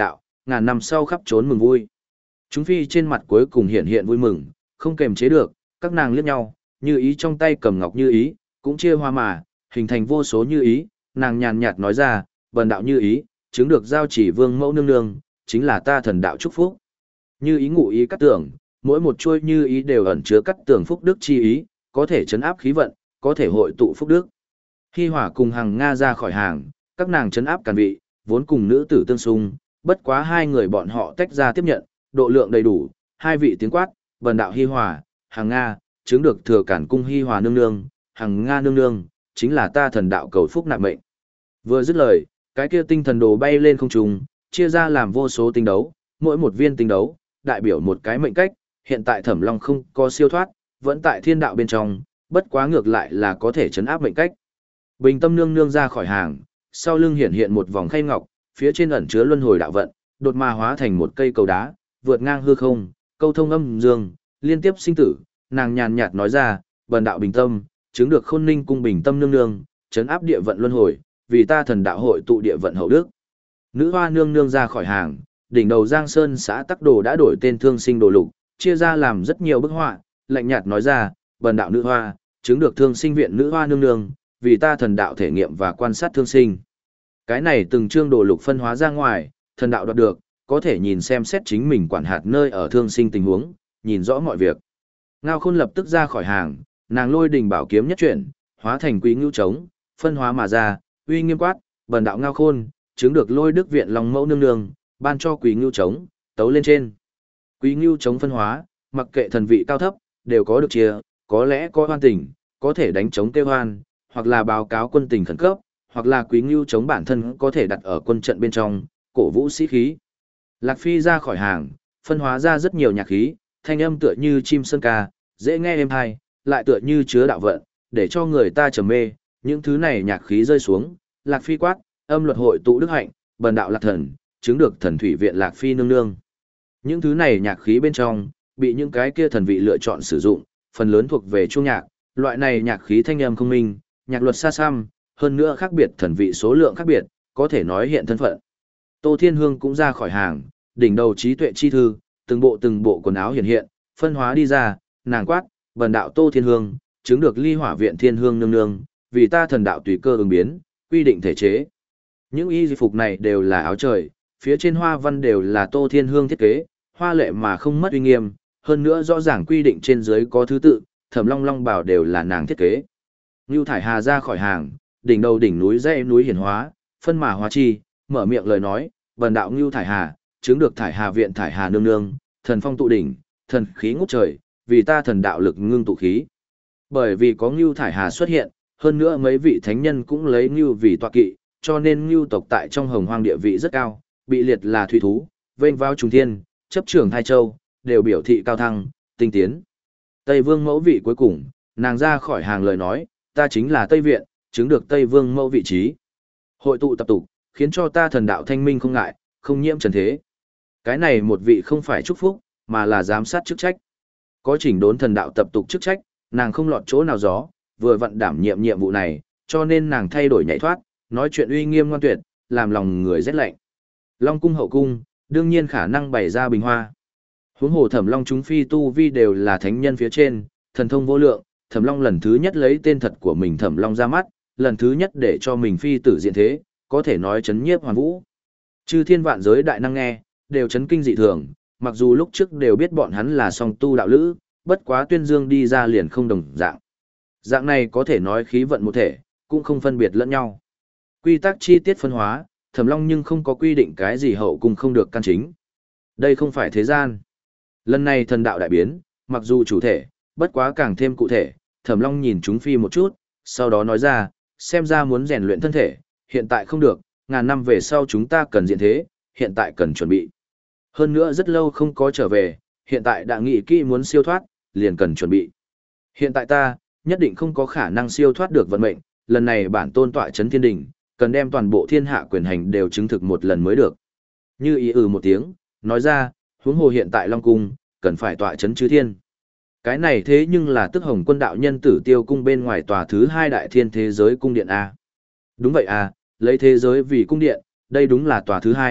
ngàn năm sau khắp trốn mừng vui. Chúng phi trên mặt cuối cùng hiện hiện vui mừng, không kềm chế được, các nàng liếc nhau, Như Ý trong tay cầm ngọc Như Ý, cũng chia hoa mà, hình thành vô số Như Ý, nàng nhàn nhạt nói ra, bần đạo Như Ý, chứng được giao chỉ vương mẫu nương nương, chính là ta thần đạo chúc phúc. Như Ý ngụ ý cắt tưởng, mỗi một chuôi Như Ý đều ẩn chứa cắt tưởng phúc đức chi ý, có thể chấn áp khí vận, có thể hội tụ phúc đức. Hi Hỏa cùng Hằng Nga ra khỏi hàng, các nàng chấn áp càn vị, vốn cùng nữ tử tương xung, bất quá hai người bọn họ tách ra tiếp nhận, độ lượng đầy đủ, hai vị tiếng quát, bần đạo Hi Hỏa, Hằng Nga, chứng được thừa cản cung Hi Hỏa nương nương, Hằng Nga nương nương, chính là ta thần đạo cầu phúc nạp mệnh. Vừa dứt lời, cái kia tinh thần đồ bay lên không trung, chia ra làm vô số tinh đấu, mỗi một viên tinh đấu, đại biểu một cái mệnh cách, hiện tại Thẩm Long không có siêu thoát, vẫn tại thiên đạo bên trong, bất quá ngược lại là có thể chấn áp mệnh cách. Bình Tâm nương nương ra khỏi hàng, sau lưng hiện hiện một vòng khay ngọc, phía trên ẩn chứa luân hồi đạo vận, đột mà hóa thành một cây cầu đá, vượt ngang hư không, câu thông âm dương, liên tiếp sinh tử, nàng nhàn nhạt nói ra, bần đạo Bình Tâm, chứng được Khôn Ninh cung Bình Tâm nương nương, chấn áp địa vận luân hồi, vì ta thần đạo hội tụ địa vận hậu đức. Nữ hoa nương nương ra khỏi hàng, đỉnh đầu Giang Sơn xã Tắc Đồ đã đổi tên Thương Sinh Đồ Lục, chia ra làm rất nhiều bức họa, lạnh nhạt nói ra, bần đạo nữ hoa, chứng được Thương Sinh viện nữ hoa nương nương, vì ta thần đạo thể nghiệm và quan sát thương sinh. Cái này từng chương đồ lục phân hóa ra ngoài, thần đạo đoạt được, có thể nhìn xem xét chính mình quản hạt nơi ở thương sinh tình huống, nhìn rõ mọi việc. Ngao Khôn lập tức ra khỏi hàng, nàng lôi đình bảo kiếm nhất chuyển, hóa thành quý ngưu trống, phân hóa mà ra, uy nghiêm quát, bần đạo Ngao Khôn, chứng được lôi đức viện lòng mẫu nương nương, ban cho quý ngưu trống, tấu lên trên. Quý ngưu trống phân hóa, mặc kệ thần vị cao thấp, đều có được chia, có lẽ có hoan tình, có thể đánh chống kêu hoan, hoặc là báo cáo quân tình khẩn cấp, hoặc là quý ngưu chống bản thân có thể đặt ở quân trận bên trong, cổ vũ sĩ khí. Lạc Phi ra khỏi hàng, phân hóa ra rất nhiều nhạc khí, thanh âm tựa như chim sơn ca, dễ nghe êm hay, lại tựa như chứa đạo vận, để cho người ta trầm mê, những thứ này nhạc khí rơi xuống, Lạc Phi quát, âm luật hội tụ đức hạnh, bần đạo Lạc Thần, chứng được thần thủy viện Lạc Phi nương nương. Những thứ này nhạc khí bên trong, bị những cái kia thần vị lựa chọn sử dụng, phần lớn thuộc về chuông nhạc, loại này nhạc khí thanh âm không minh, nhạc luật xa xăm, hơn nữa khác biệt thần vị số lượng khác biệt, có thể nói hiện thân phận. Tô Thiên Hương cũng ra khỏi hàng, đỉnh đầu trí tuệ chi thư, từng bộ từng bộ quần áo hiện hiện, phân hóa đi ra, nàng quát, bần đạo Tô Thiên Hương, chứng được ly hỏa viện Thiên Hương nương nương, vì ta thần đạo tùy cơ ứng biến, quy định thể chế. Những y phục này đều là áo trời, phía trên hoa văn đều là Tô Thiên Hương thiết kế, hoa lệ mà không mất uy nghiêm, hơn nữa rõ ràng quy định trên dưới có thứ tự, Thẩm Long Long bảo đều là nàng thiết kế. Ngưu Thải Hà ra khỏi hàng, đỉnh đầu đỉnh núi dãy núi hiển hóa, phân mà hóa chi, mở miệng lời nói, bần đạo Ngưu Thải Hà, chứng được Thải Hà viện Thải Hà nương nương, thần phong tụ đỉnh, thần khí ngút trời, vì ta thần đạo lực ngưng tụ khí. Bởi vì có Ngưu Thải Hà xuất hiện, hơn nữa mấy vị thánh nhân cũng lấy Ngưu vì tọa kỵ, cho nên Ngưu tộc tại trong Hồng Hoang địa vị rất cao, bị liệt là thủy thú, vênh vào trùng thiên, chấp trưởng hai châu, đều biểu thị cao thăng, tinh tiến. Tây Vương mẫu vị cuối cùng, nàng ra khỏi hàng lời nói, ta chính là Tây Viện, chứng được Tây Vương mẫu vị trí. Hội tụ tập tục, khiến cho ta thần đạo thanh minh không ngại, không nhiễm trần thế. Cái này một vị không phải chúc phúc, mà là giám sát chức trách. Có chỉnh đốn thần đạo tập tục chức trách, nàng không lọt chỗ nào gió, vừa vận đảm nhiệm nhiệm vụ này, cho nên nàng thay đổi nhảy thoát, nói chuyện uy nghiêm ngoan tuyệt, làm lòng người rét lạnh. Long cung hậu cung, đương nhiên khả năng bày ra bình hoa. Huống hồ Thẩm Long chúng phi tu vi đều là thánh nhân phía trên, thần thông vô lượng, Thẩm Long lần thứ nhất lấy tên thật của mình Thẩm Long ra mắt, lần thứ nhất để cho mình phi tử diện thế, có thể nói chấn nhiếp hoàn vũ. Chư thiên vạn giới đại năng nghe, đều chấn kinh dị thường, mặc dù lúc trước đều biết bọn hắn là song tu đạo lữ, bất quá tuyên dương đi ra liền không đồng dạng. Dạng này có thể nói khí vận một thể, cũng không phân biệt lẫn nhau. Quy tắc chi tiết phân hóa, Thẩm Long nhưng không có quy định cái gì hậu cung không được căn chính. Đây không phải thế gian. Lần này thần đạo đại biến, mặc dù chủ thể, bất quá càng thêm cụ thể, Thẩm Long nhìn chúng phi một chút, sau đó nói ra, xem ra muốn rèn luyện thân thể, hiện tại không được, ngàn năm về sau chúng ta cần diện thế, hiện tại cần chuẩn bị. Hơn nữa rất lâu không có trở về, hiện tại đã nghĩ kỹ muốn siêu thoát, liền cần chuẩn bị. Hiện tại ta, nhất định không có khả năng siêu thoát được vận mệnh, lần này bản tôn tọa chấn thiên đình, cần đem toàn bộ thiên hạ quyền hành đều chứng thực một lần mới được. Như ý ừ một tiếng, nói ra, huống hồ hiện tại Long Cung, cần phải tọa chấn chư thiên. Cái này thế nhưng là tức Hồng Quân đạo nhân Tử Tiêu cung bên ngoài tòa thứ hai đại thiên thế giới cung điện A. Đúng vậy à, lấy thế giới vì cung điện, đây đúng là tòa thứ hai,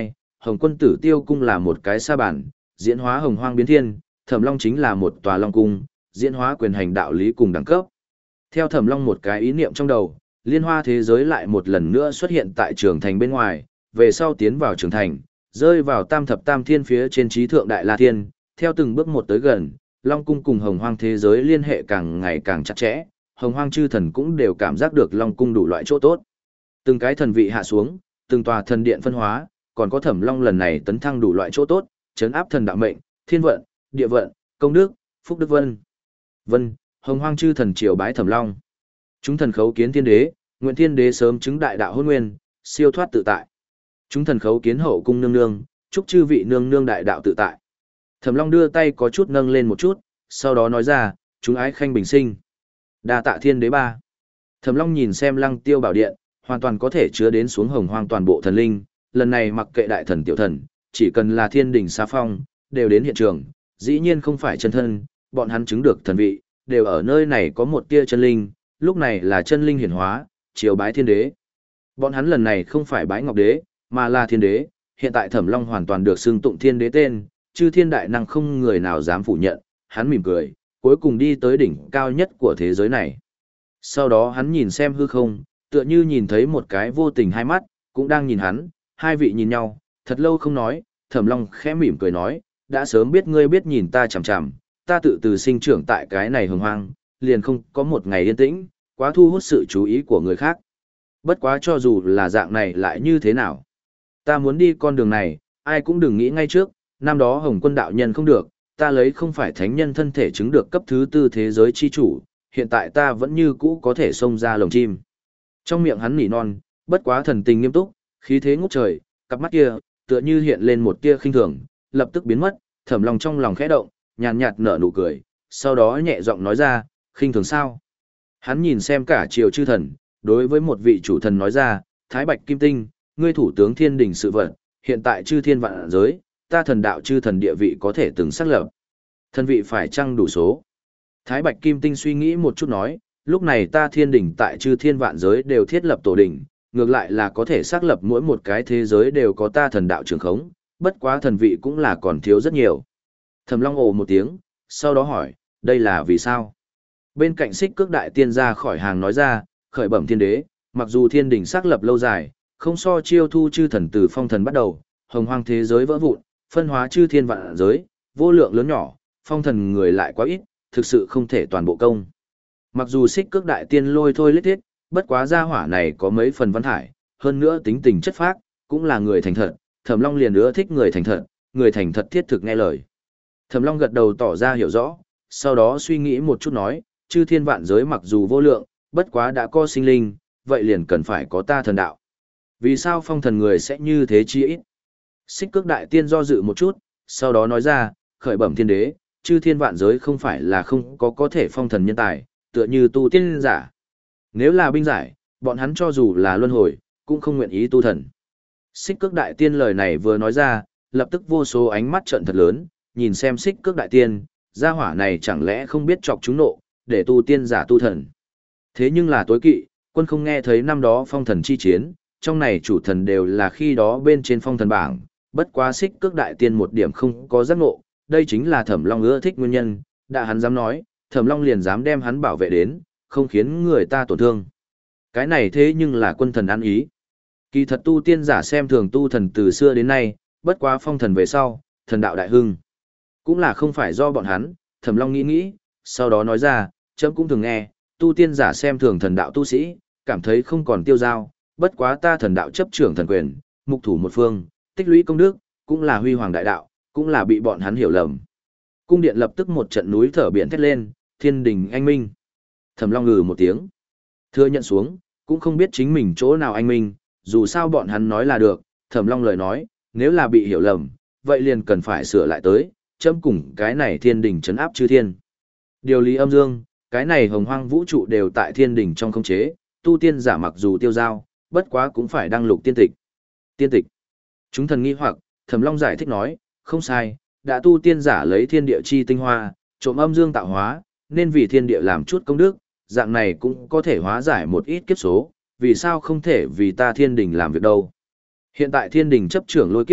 Hồng Quân Tử Tiêu cung là một cái sa bản, diễn hóa hồng hoang biến thiên, Thẩm Long chính là một tòa long cung, diễn hóa quyền hành đạo lý cùng đẳng cấp. Theo Thẩm Long một cái ý niệm trong đầu, liên hoa thế giới lại một lần nữa xuất hiện tại trường thành bên ngoài, về sau tiến vào trường thành, rơi vào tam thập tam thiên phía trên trí thượng đại la thiên, theo từng bước một tới gần, long cung cùng hồng hoang thế giới liên hệ càng ngày càng chặt chẽ, hồng hoang chư thần cũng đều cảm giác được long cung đủ loại chỗ tốt. Từng cái thần vị hạ xuống, từng tòa thần điện phân hóa, còn có Thẩm Long lần này tấn thăng đủ loại chỗ tốt, chấn áp thần đạo mệnh, thiên vận, địa vận, công đức, phúc đức vân. Vân, hồng hoang chư thần triều bái Thẩm Long. Chúng thần khấu kiến thiên đế, nguyện thiên đế sớm chứng đại đạo hôn nguyên, siêu thoát tự tại. Chúng thần khấu kiến hậu cung nương nương, chúc chư vị nương nương đại đạo tự tại. Thẩm Long đưa tay có chút nâng lên một chút, sau đó nói ra, chúng ái khanh bình sinh. Đa tạ thiên đế ba. Thẩm Long nhìn xem Lăng Tiêu bảo điện, hoàn toàn có thể chứa đến xuống hồng hoang toàn bộ thần linh, lần này mặc kệ đại thần tiểu thần, chỉ cần là thiên đỉnh xá phong, đều đến hiện trường, dĩ nhiên không phải chân thân, bọn hắn chứng được thần vị, đều ở nơi này có một tia chân linh, lúc này là chân linh hiển hóa, triều bái thiên đế. Bọn hắn lần này không phải bái ngọc đế, mà là thiên đế, hiện tại Thẩm Long hoàn toàn được xưng tụng thiên đế tên, chư thiên đại năng không người nào dám phủ nhận, hắn mỉm cười, cuối cùng đi tới đỉnh cao nhất của thế giới này. Sau đó hắn nhìn xem hư không, tựa như nhìn thấy một cái vô tình hai mắt, cũng đang nhìn hắn, hai vị nhìn nhau, thật lâu không nói, Thẩm Long khẽ mỉm cười nói, đã sớm biết ngươi biết nhìn ta chằm chằm, ta tự từ sinh trưởng tại cái này hồng hoang, liền không có một ngày yên tĩnh, quá thu hút sự chú ý của người khác. Bất quá cho dù là dạng này lại như thế nào. Ta muốn đi con đường này, ai cũng đừng nghĩ ngay trước, năm đó Hồng Quân đạo nhân không được, ta lấy không phải thánh nhân thân thể chứng được cấp thứ tư thế giới chi chủ, hiện tại ta vẫn như cũ có thể xông ra lồng chim. Trong miệng hắn nỉ non, bất quá thần tình nghiêm túc, khí thế ngút trời, cặp mắt kia, tựa như hiện lên một tia khinh thường, lập tức biến mất, Thẩm Long trong lòng khẽ động, nhàn nhạt nở nụ cười, sau đó nhẹ giọng nói ra, khinh thường sao? Hắn nhìn xem cả triều chư thần, đối với một vị chủ thần nói ra, Thái Bạch Kim Tinh, ngươi thủ tướng thiên đình sự vận, hiện tại chư thiên vạn giới, ta thần đạo chư thần địa vị có thể từng xác lập. Thần vị phải chăng đủ số? Thái Bạch Kim Tinh suy nghĩ một chút nói, lúc này ta thiên đình tại chư thiên vạn giới đều thiết lập tổ đình, ngược lại là có thể xác lập mỗi một cái thế giới đều có ta thần đạo trường khống, bất quá thần vị cũng là còn thiếu rất nhiều. Thẩm Long ồ một tiếng, sau đó hỏi, đây là vì sao? Bên cạnh Xích Cước đại tiên ra khỏi hàng nói ra, khởi bẩm thiên đế, mặc dù thiên đình xác lập lâu dài, không so chiêu thu chư thần từ phong thần bắt đầu, hồng hoang thế giới vỡ vụn, phân hóa chư thiên vạn giới, vô lượng lớn nhỏ, phong thần người lại quá ít, thực sự không thể toàn bộ công. Mặc dù Xích Cước đại tiên lôi thôi lết thiết, bất quá gia hỏa này có mấy phần văn thải, hơn nữa tính tình chất phác, cũng là người thành thật, Thẩm Long liền ưa thích người thành thật, người thành thật thiết thực nghe lời. Thẩm Long gật đầu tỏ ra hiểu rõ, sau đó suy nghĩ một chút nói, chư thiên vạn giới mặc dù vô lượng, bất quá đã có sinh linh, vậy liền cần phải có ta thần đạo. Vì sao phong thần người sẽ như thế chi ít? Xích Cước đại tiên do dự một chút, sau đó nói ra, khởi bẩm thiên đế, chư thiên vạn giới không phải là không có có thể phong thần nhân tài, tựa như tu tiên giả. Nếu là binh giải, bọn hắn cho dù là luân hồi, cũng không nguyện ý tu thần. Xích Cước đại tiên lời này vừa nói ra, lập tức vô số ánh mắt trợn thật lớn, nhìn xem Xích Cước đại tiên, gia hỏa này chẳng lẽ không biết chọc chúng nộ, để tu tiên giả tu thần. Thế nhưng là tối kỵ, quân không nghe thấy năm đó phong thần chi chiến, trong này chủ thần đều là khi đó bên trên phong thần bảng, bất quá Xích Cước đại tiên một điểm không có giác ngộ, đây chính là Thẩm Long ưa thích nguyên nhân, đã hắn dám nói, Thẩm Long liền dám đem hắn bảo vệ đến, không khiến người ta tổn thương. Cái này thế nhưng là quân thần ăn ý. Kỳ thật tu tiên giả xem thường tu thần từ xưa đến nay, bất quá phong thần về sau, thần đạo đại hưng. Cũng là không phải do bọn hắn, Thẩm Long nghĩ nghĩ, sau đó nói ra, chấm cũng thường nghe, tu tiên giả xem thường thần đạo tu sĩ, cảm thấy không còn tiêu dao, bất quá ta thần đạo chấp trưởng thần quyền, mục thủ một phương, tích lũy công đức, cũng là huy hoàng đại đạo, cũng là bị bọn hắn hiểu lầm. Cung điện lập tức một trận núi thở biển thét lên, thiên đình anh minh. Thẩm Long ngừ một tiếng, thưa nhận xuống, cũng không biết chính mình chỗ nào anh minh, dù sao bọn hắn nói là được, Thẩm Long lời nói, nếu là bị hiểu lầm, vậy liền cần phải sửa lại tới, chấm cùng cái này thiên đình trấn áp chư thiên. Điều lý âm dương, cái này hồng hoang vũ trụ đều tại thiên đình trong khống chế, tu tiên giả mặc dù tiêu giao, bất quá cũng phải đăng lục tiên tịch. Tiên tịch. Chúng thần nghi hoặc, Thẩm Long giải thích nói, không sai, đã tu tiên giả lấy thiên địa chi tinh hoa, trộm âm dương tạo hóa, nên vì thiên địa làm chút công đức, dạng này cũng có thể hóa giải một ít kiếp số, vì sao không thể vì ta thiên đình làm việc đâu. Hiện tại thiên đình chấp trưởng lôi kiếp,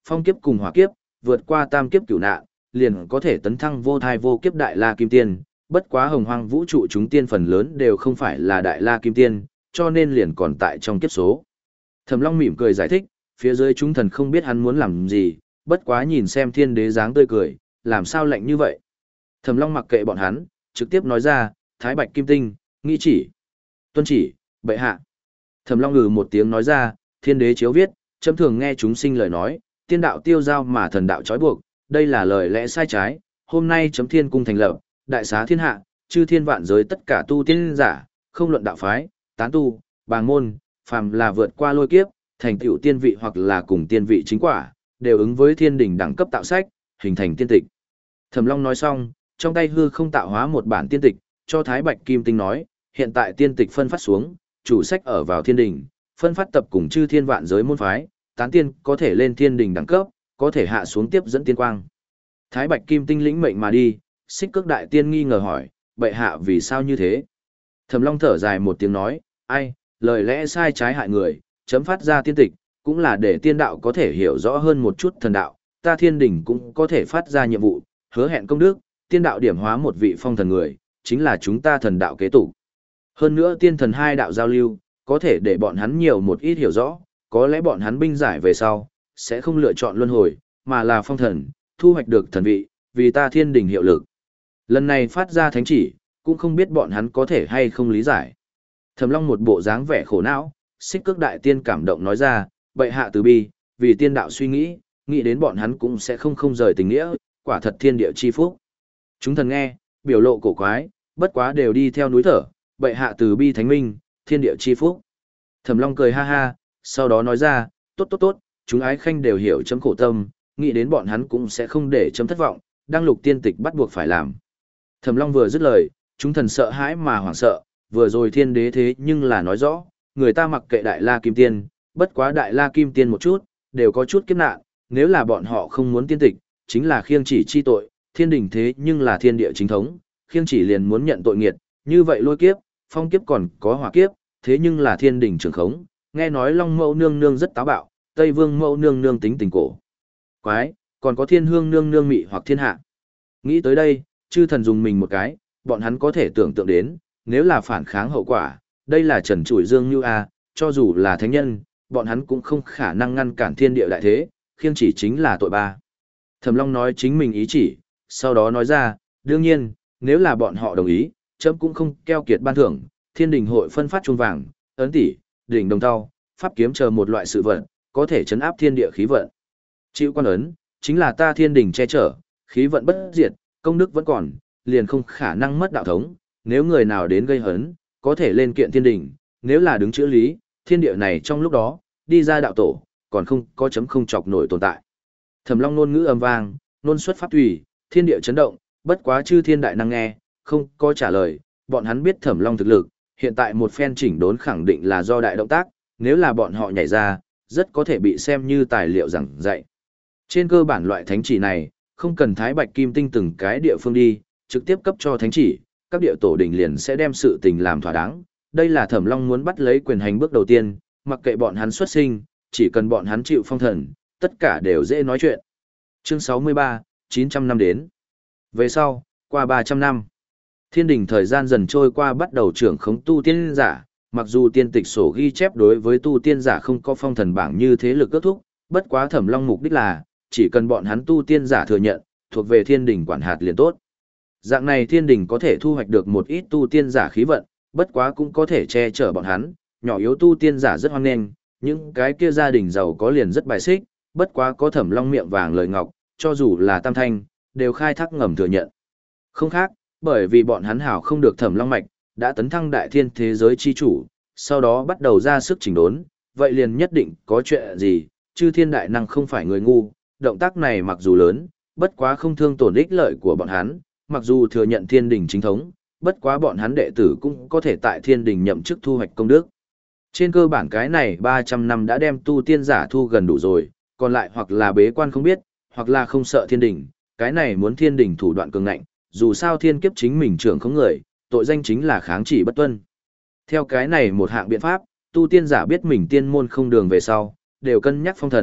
phong kiếp cùng hỏa kiếp, vượt qua tam kiếp cửu nạn, liền có thể tấn thăng vô thai vô kiếp đại la kim tiên, bất quá hồng hoang vũ trụ chúng tiên phần lớn đều không phải là đại la kim tiên, cho nên liền còn tại trong kiếp số. Thẩm Long mỉm cười giải thích, phía dưới chúng thần không biết hắn muốn làm gì, bất quá nhìn xem thiên đế dáng tươi cười, làm sao lạnh như vậy. Thẩm Long mặc kệ bọn hắn, trực tiếp nói ra, Thái Bạch Kim Tinh, nghi chỉ. Tuân chỉ, bệ hạ. Thẩm Long ngừ một tiếng nói ra, thiên đế chiếu viết, chấm thường nghe chúng sinh lời nói, tiên đạo tiêu giao mà thần đạo trói buộc, đây là lời lẽ sai trái, hôm nay chấm thiên cung thành lập, đại xá thiên hạ, chư thiên vạn giới tất cả tu tiên giả, không luận đạo phái, tán tu, bàng môn, phàm là vượt qua lôi kiếp, thành tựu tiên vị hoặc là cùng tiên vị chính quả, đều ứng với thiên đỉnh đẳng cấp tạo sách, hình thành tiên tịch. Thẩm Long nói xong, trong tay hư không tạo hóa một bản tiên tịch, cho Thái Bạch Kim Tinh nói, hiện tại tiên tịch phân phát xuống, chủ sách ở vào thiên đỉnh, phân phát tập cùng chư thiên vạn giới môn phái, tán tiên có thể lên thiên đỉnh đẳng cấp, có thể hạ xuống tiếp dẫn tiên quang. Thái Bạch Kim Tinh lĩnh mệnh mà đi, Xích Cước đại tiên nghi ngờ hỏi, bệ hạ vì sao như thế? Thẩm Long thở dài một tiếng nói, ai, lời lẽ sai trái hại người, chấm phát ra tiên tịch, cũng là để tiên đạo có thể hiểu rõ hơn một chút thần đạo, ta thiên đỉnh cũng có thể phát ra nhiệm vụ, hứa hẹn công đức, tiên đạo điểm hóa một vị phong thần người, chính là chúng ta thần đạo kế tục. Hơn nữa tiên thần hai đạo giao lưu, có thể để bọn hắn nhiều một ít hiểu rõ, có lẽ bọn hắn binh giải về sau, sẽ không lựa chọn luân hồi, mà là phong thần, thu hoạch được thần vị, vì ta thiên đình hiệu lực. Lần này phát ra thánh chỉ, cũng không biết bọn hắn có thể hay không lý giải. Thẩm Long một bộ dáng vẻ khổ não, Xích Cước đại tiên cảm động nói ra, bệ hạ từ bi, vì tiên đạo suy nghĩ, nghĩ đến bọn hắn cũng sẽ không không rời tình nghĩa, quả thật thiên địa chi phúc. Chúng thần nghe, biểu lộ cổ quái, bất quá đều đi theo núi thở, bệ hạ từ bi thánh minh, thiên địa chi phúc. Thẩm Long cười ha ha, sau đó nói ra, tốt tốt tốt, chúng ái khanh đều hiểu chấm khổ tâm, nghĩ đến bọn hắn cũng sẽ không để chấm thất vọng, đăng lục tiên tịch bắt buộc phải làm. Thẩm Long vừa dứt lời, chúng thần sợ hãi mà hoảng sợ, vừa rồi thiên đế thế nhưng là nói rõ, người ta mặc kệ đại la kim tiên, bất quá đại la kim tiên một chút, đều có chút kiếp nạn, nếu là bọn họ không muốn tiên tịch, chính là khiêng chỉ chi tội, thiên đình thế nhưng là thiên địa chính thống, khiêng chỉ liền muốn nhận tội nghiệt, như vậy lôi kiếp, phong kiếp còn có hỏa kiếp, thế nhưng là thiên đình trường khống, nghe nói Long Mẫu nương nương rất táo bạo, Tây Vương Mẫu nương nương tính tình cổ quái, còn có Thiên Hương nương nương mị hoặc thiên hạ. Nghĩ tới đây, chư thần dùng mình một cái, bọn hắn có thể tưởng tượng đến, nếu là phản kháng hậu quả, đây là trần trụi dương như a, cho dù là thánh nhân, bọn hắn cũng không khả năng ngăn cản thiên địa đại thế, khiêng chỉ chính là tội ba. Thẩm Long nói chính mình ý chỉ, sau đó nói ra, đương nhiên, nếu là bọn họ đồng ý, chấm cũng không keo kiệt ban thưởng, thiên đình hội phân phát chuông vàng, ấn tỷ, đỉnh đồng thau, pháp kiếm chờ một loại sự vận, có thể chấn áp thiên địa khí vận. Chịu quan ấn, chính là ta thiên đình che chở, khí vận bất diệt, công đức vẫn còn, liền không khả năng mất đạo thống, nếu người nào đến gây hấn, có thể lên kiện thiên đình, nếu là đứng chữa lý, thiên địa này trong lúc đó, đi ra đạo tổ, còn không có chấm không chọc nổi tồn tại. Thẩm Long ngôn ngữ âm vang, nôn xuất pháp tùy, thiên địa chấn động, bất quá chư thiên đại năng nghe, không có trả lời, bọn hắn biết Thẩm Long thực lực, hiện tại một phen chỉnh đốn khẳng định là do đại động tác, nếu là bọn họ nhảy ra, rất có thể bị xem như tài liệu giảng dạy. Trên cơ bản loại thánh chỉ này, không cần Thái Bạch Kim Tinh từng cái địa phương đi, trực tiếp cấp cho thánh chỉ, các địa tổ đình liền sẽ đem sự tình làm thỏa đáng. Đây là Thẩm Long muốn bắt lấy quyền hành bước đầu tiên, mặc kệ bọn hắn xuất sinh, chỉ cần bọn hắn chịu phong thần, tất cả đều dễ nói chuyện. Chương sáu mươi ba, chín trăm năm đến. Về sau, qua ba trăm năm, thiên đình thời gian dần trôi qua bắt đầu trưởng khống tu tiên giả, mặc dù tiên tịch sổ ghi chép đối với tu tiên giả không có phong thần bảng như thế lực kết thúc, bất quá Thẩm Long mục đích là, chỉ cần bọn hắn tu tiên giả thừa nhận, thuộc về thiên đình quản hạt liền tốt. Dạng này thiên đình có thể thu hoạch được một ít tu tiên giả khí vận, bất quá cũng có thể che chở bọn hắn, nhỏ yếu tu tiên giả rất hoan nghênh, những cái kia gia đình giàu có liền rất bài xích, bất quá có Thẩm Long miệng vàng lời ngọc, cho dù là tam thanh, đều khai thác ngầm thừa nhận. Không khác, bởi vì bọn hắn hảo không được Thẩm Long mạch, đã tấn thăng đại thiên thế giới chi chủ, sau đó bắt đầu ra sức chỉnh đốn, vậy liền nhất định có chuyện gì, chư thiên đại năng không phải người ngu, động tác này mặc dù lớn, bất quá không thương tổn ích lợi của bọn hắn, mặc dù thừa nhận thiên đình chính thống, bất quá bọn hắn đệ tử cũng có thể tại thiên đình nhậm chức thu hoạch công đức. Trên cơ bản cái này ba trăm năm đã đem tu tiên giả thu gần đủ rồi, còn lại hoặc là bế quan không biết, hoặc là không sợ thiên đình, cái này muốn thiên đình thủ đoạn cường ngạnh, dù sao thiên kiếp chính mình trưởng không người, tội danh chính là kháng chỉ bất tuân. Theo cái này một hạng biện pháp, tu tiên giả biết mình tiên môn không đường về sau, đều cân nhắc phong thần,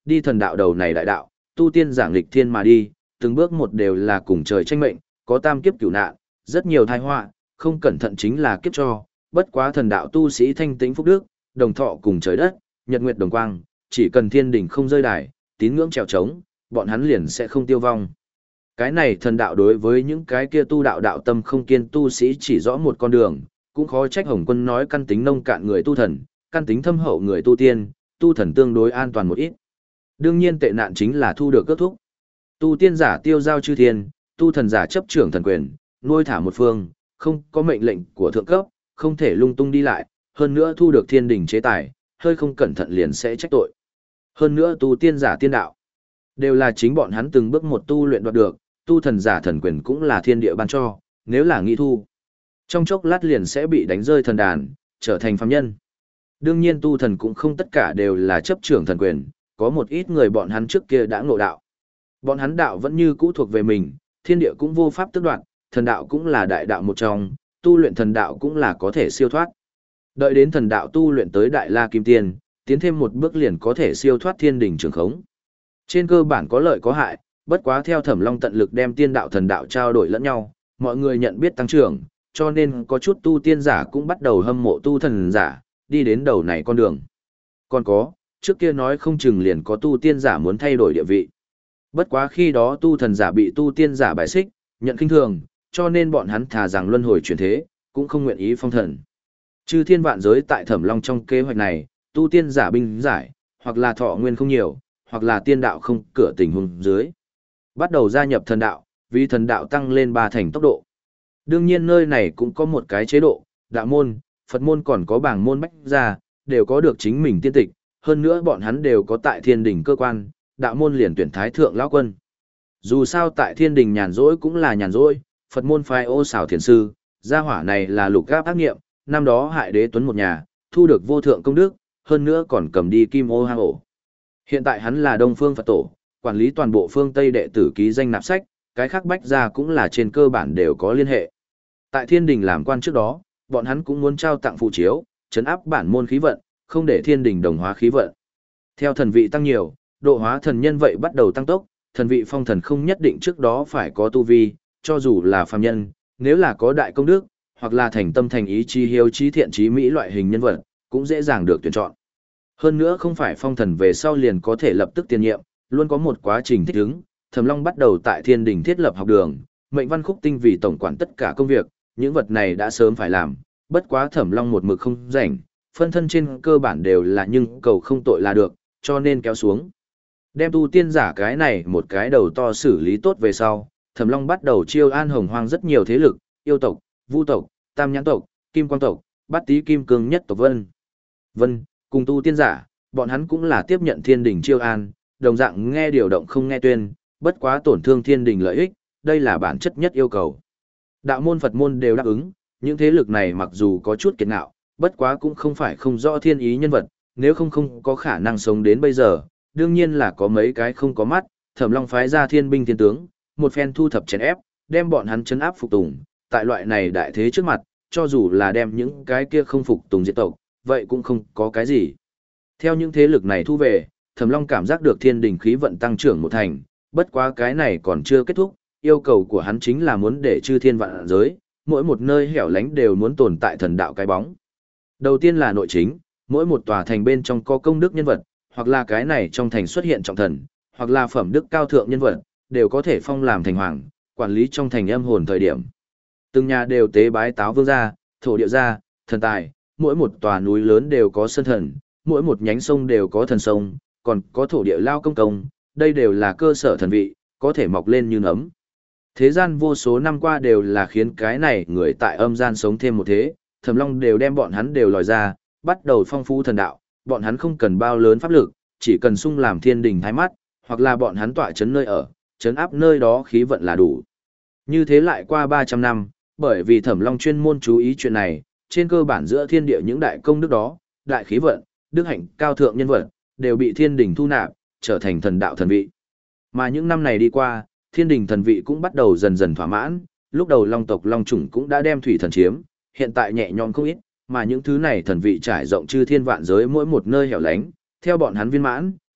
đi thần đạo đầu này đại đạo, tu tiên giảng lịch thiên mà đi, từng bước một đều là cùng trời tranh mệnh, có tam kiếp cửu nạn, rất nhiều tai họa, không cẩn thận chính là kiếp cho, bất quá thần đạo tu sĩ thanh tĩnh phúc đức, đồng thọ cùng trời đất, nhật nguyệt đồng quang, chỉ cần thiên đỉnh không rơi đài, tín ngưỡng trèo trống, bọn hắn liền sẽ không tiêu vong. Cái này thần đạo đối với những cái kia tu đạo đạo tâm không kiên tu sĩ chỉ rõ một con đường, cũng khó trách Hồng Quân nói căn tính nông cạn người tu thần, căn tính thâm hậu người tu tiên, tu thần tương đối an toàn một ít. Đương nhiên tệ nạn chính là thu được kết thúc. Tu tiên giả tiêu giao chư thiên, tu thần giả chấp trưởng thần quyền, nuôi thả một phương, không có mệnh lệnh của thượng cấp, không thể lung tung đi lại, hơn nữa thu được thiên đình chế tài, hơi không cẩn thận liền sẽ trách tội. Hơn nữa tu tiên giả tiên đạo, đều là chính bọn hắn từng bước một tu luyện đoạt được, tu thần giả thần quyền cũng là thiên địa ban cho, nếu là nghĩ thu, trong chốc lát liền sẽ bị đánh rơi thần đàn, trở thành phàm nhân. Đương nhiên tu thần cũng không tất cả đều là chấp trưởng thần quyền, có một ít người bọn hắn trước kia đã ngộ đạo. Bọn hắn đạo vẫn như cũ thuộc về mình, thiên địa cũng vô pháp tước đoạt, thần đạo cũng là đại đạo một trong, tu luyện thần đạo cũng là có thể siêu thoát. Đợi đến thần đạo tu luyện tới đại la kim tiên, tiến thêm một bước liền có thể siêu thoát thiên đình trường khống. Trên cơ bản có lợi có hại, bất quá theo Thẩm Long tận lực đem tiên đạo thần đạo trao đổi lẫn nhau, mọi người nhận biết tăng trưởng, cho nên có chút tu tiên giả cũng bắt đầu hâm mộ tu thần giả, đi đến đầu này con đường. Còn có, trước kia nói không chừng liền có tu tiên giả muốn thay đổi địa vị. Bất quá khi đó tu thần giả bị tu tiên giả bài xích, nhận khinh thường, cho nên bọn hắn thà rằng luân hồi chuyển thế, cũng không nguyện ý phong thần. Chư thiên vạn giới tại Thẩm Long trong kế hoạch này, tu tiên giả binh giải, hoặc là thọ nguyên không nhiều, hoặc là tiên đạo không cửa tình huống dưới. Bắt đầu gia nhập thần đạo, vì thần đạo tăng lên ba thành tốc độ. Đương nhiên nơi này cũng có một cái chế độ, đạo môn, Phật môn còn có bảng môn bách gia, đều có được chính mình tiên tịch, hơn nữa bọn hắn đều có tại thiên đình cơ quan, đạo môn liền tuyển thái thượng lão quân. Dù sao tại thiên đình nhàn rỗi cũng là nhàn rỗi, Phật môn phái ô xảo thiền sư, gia hỏa này là lục gáp ác nghiệm, năm đó hại đế tuấn một nhà, thu được vô thượng công đức, hơn nữa còn cầm đi kim ô hang ổ. Hiện tại hắn là Đông Phương Phật Tổ, quản lý toàn bộ phương Tây đệ tử ký danh nạp sách, cái khác bách gia cũng là trên cơ bản đều có liên hệ. Tại thiên đình làm quan trước đó, bọn hắn cũng muốn trao tặng phụ chiếu, chấn áp bản môn khí vận, không để thiên đình đồng hóa khí vận. Theo thần vị tăng nhiều, độ hóa thần nhân vậy bắt đầu tăng tốc, thần vị phong thần không nhất định trước đó phải có tu vi, cho dù là phàm nhân, nếu là có đại công đức, hoặc là thành tâm thành ý chí hiếu chí thiện chí mỹ loại hình nhân vật, cũng dễ dàng được tuyển chọn. Hơn nữa không phải phong thần về sau liền có thể lập tức tiền nhiệm, luôn có một quá trình thích ứng. Thẩm Long bắt đầu tại thiên đình thiết lập học đường, mệnh văn khúc tinh vì tổng quản tất cả công việc, những vật này đã sớm phải làm, bất quá Thẩm Long một mực không rảnh, phân thân trên cơ bản đều là nhưng cầu không tội là được, cho nên kéo xuống. Đem tu tiên giả cái này một cái đầu to xử lý tốt về sau, Thẩm Long bắt đầu chiêu an hồng hoang rất nhiều thế lực, yêu tộc, vu tộc, tam nhãn tộc, kim quang tộc, bát tý kim cương nhất tộc vân. Vân, cùng tu tiên giả, bọn hắn cũng là tiếp nhận thiên đình chiêu an, đồng dạng nghe điều động không nghe tuyên, bất quá tổn thương thiên đình lợi ích, đây là bản chất nhất yêu cầu. Đạo môn Phật môn đều đáp ứng, những thế lực này mặc dù có chút kiệt ngạo, bất quá cũng không phải không rõ thiên ý nhân vật, nếu không không có khả năng sống đến bây giờ, đương nhiên là có mấy cái không có mắt, Thẩm Long phái ra thiên binh thiên tướng, một phen thu thập chèn ép, đem bọn hắn chấn áp phục tùng, tại loại này đại thế trước mặt, cho dù là đem những cái kia không phục tùng diệt tộc, vậy cũng không có cái gì. Theo những thế lực này thu về, Thẩm Long cảm giác được thiên đình khí vận tăng trưởng một thành, bất quá cái này còn chưa kết thúc, yêu cầu của hắn chính là muốn để chư thiên vạn giới, mỗi một nơi hẻo lánh đều muốn tồn tại thần đạo cái bóng. Đầu tiên là nội chính, mỗi một tòa thành bên trong có công đức nhân vật, hoặc là cái này trong thành xuất hiện trọng thần, hoặc là phẩm đức cao thượng nhân vật, đều có thể phong làm thành hoàng, quản lý trong thành âm hồn thời điểm. Từng nhà đều tế bái táo vương gia, thổ địa gia, thần tài, mỗi một tòa núi lớn đều có sơn thần, mỗi một nhánh sông đều có thần sông, còn có thổ địa lao công công, đây đều là cơ sở thần vị, có thể mọc lên như nấm. Thế gian vô số năm qua đều là khiến cái này người tại âm gian sống thêm một thế, Thẩm Long đều đem bọn hắn đều lòi ra, bắt đầu phong phú thần đạo, bọn hắn không cần bao lớn pháp lực, chỉ cần sung làm thiên đình thái mắt, hoặc là bọn hắn tọa chấn nơi ở, chấn áp nơi đó khí vận là đủ. Như thế lại qua ba trăm năm, bởi vì Thẩm Long chuyên môn chú ý chuyện này, trên cơ bản giữa thiên địa những đại công đức đó, đại khí vận, đức hạnh cao thượng nhân vật, đều bị thiên đình thu nạp, trở thành thần đạo thần vị. Mà những năm này đi qua, thiên đình thần vị cũng bắt đầu dần dần thỏa mãn, lúc đầu long tộc long chủng cũng đã đem thủy thần chiếm, hiện tại nhẹ nhõm không ít, mà những thứ này thần vị trải rộng chư thiên vạn giới mỗi một nơi hẻo lánh, theo bọn hắn viên mãn,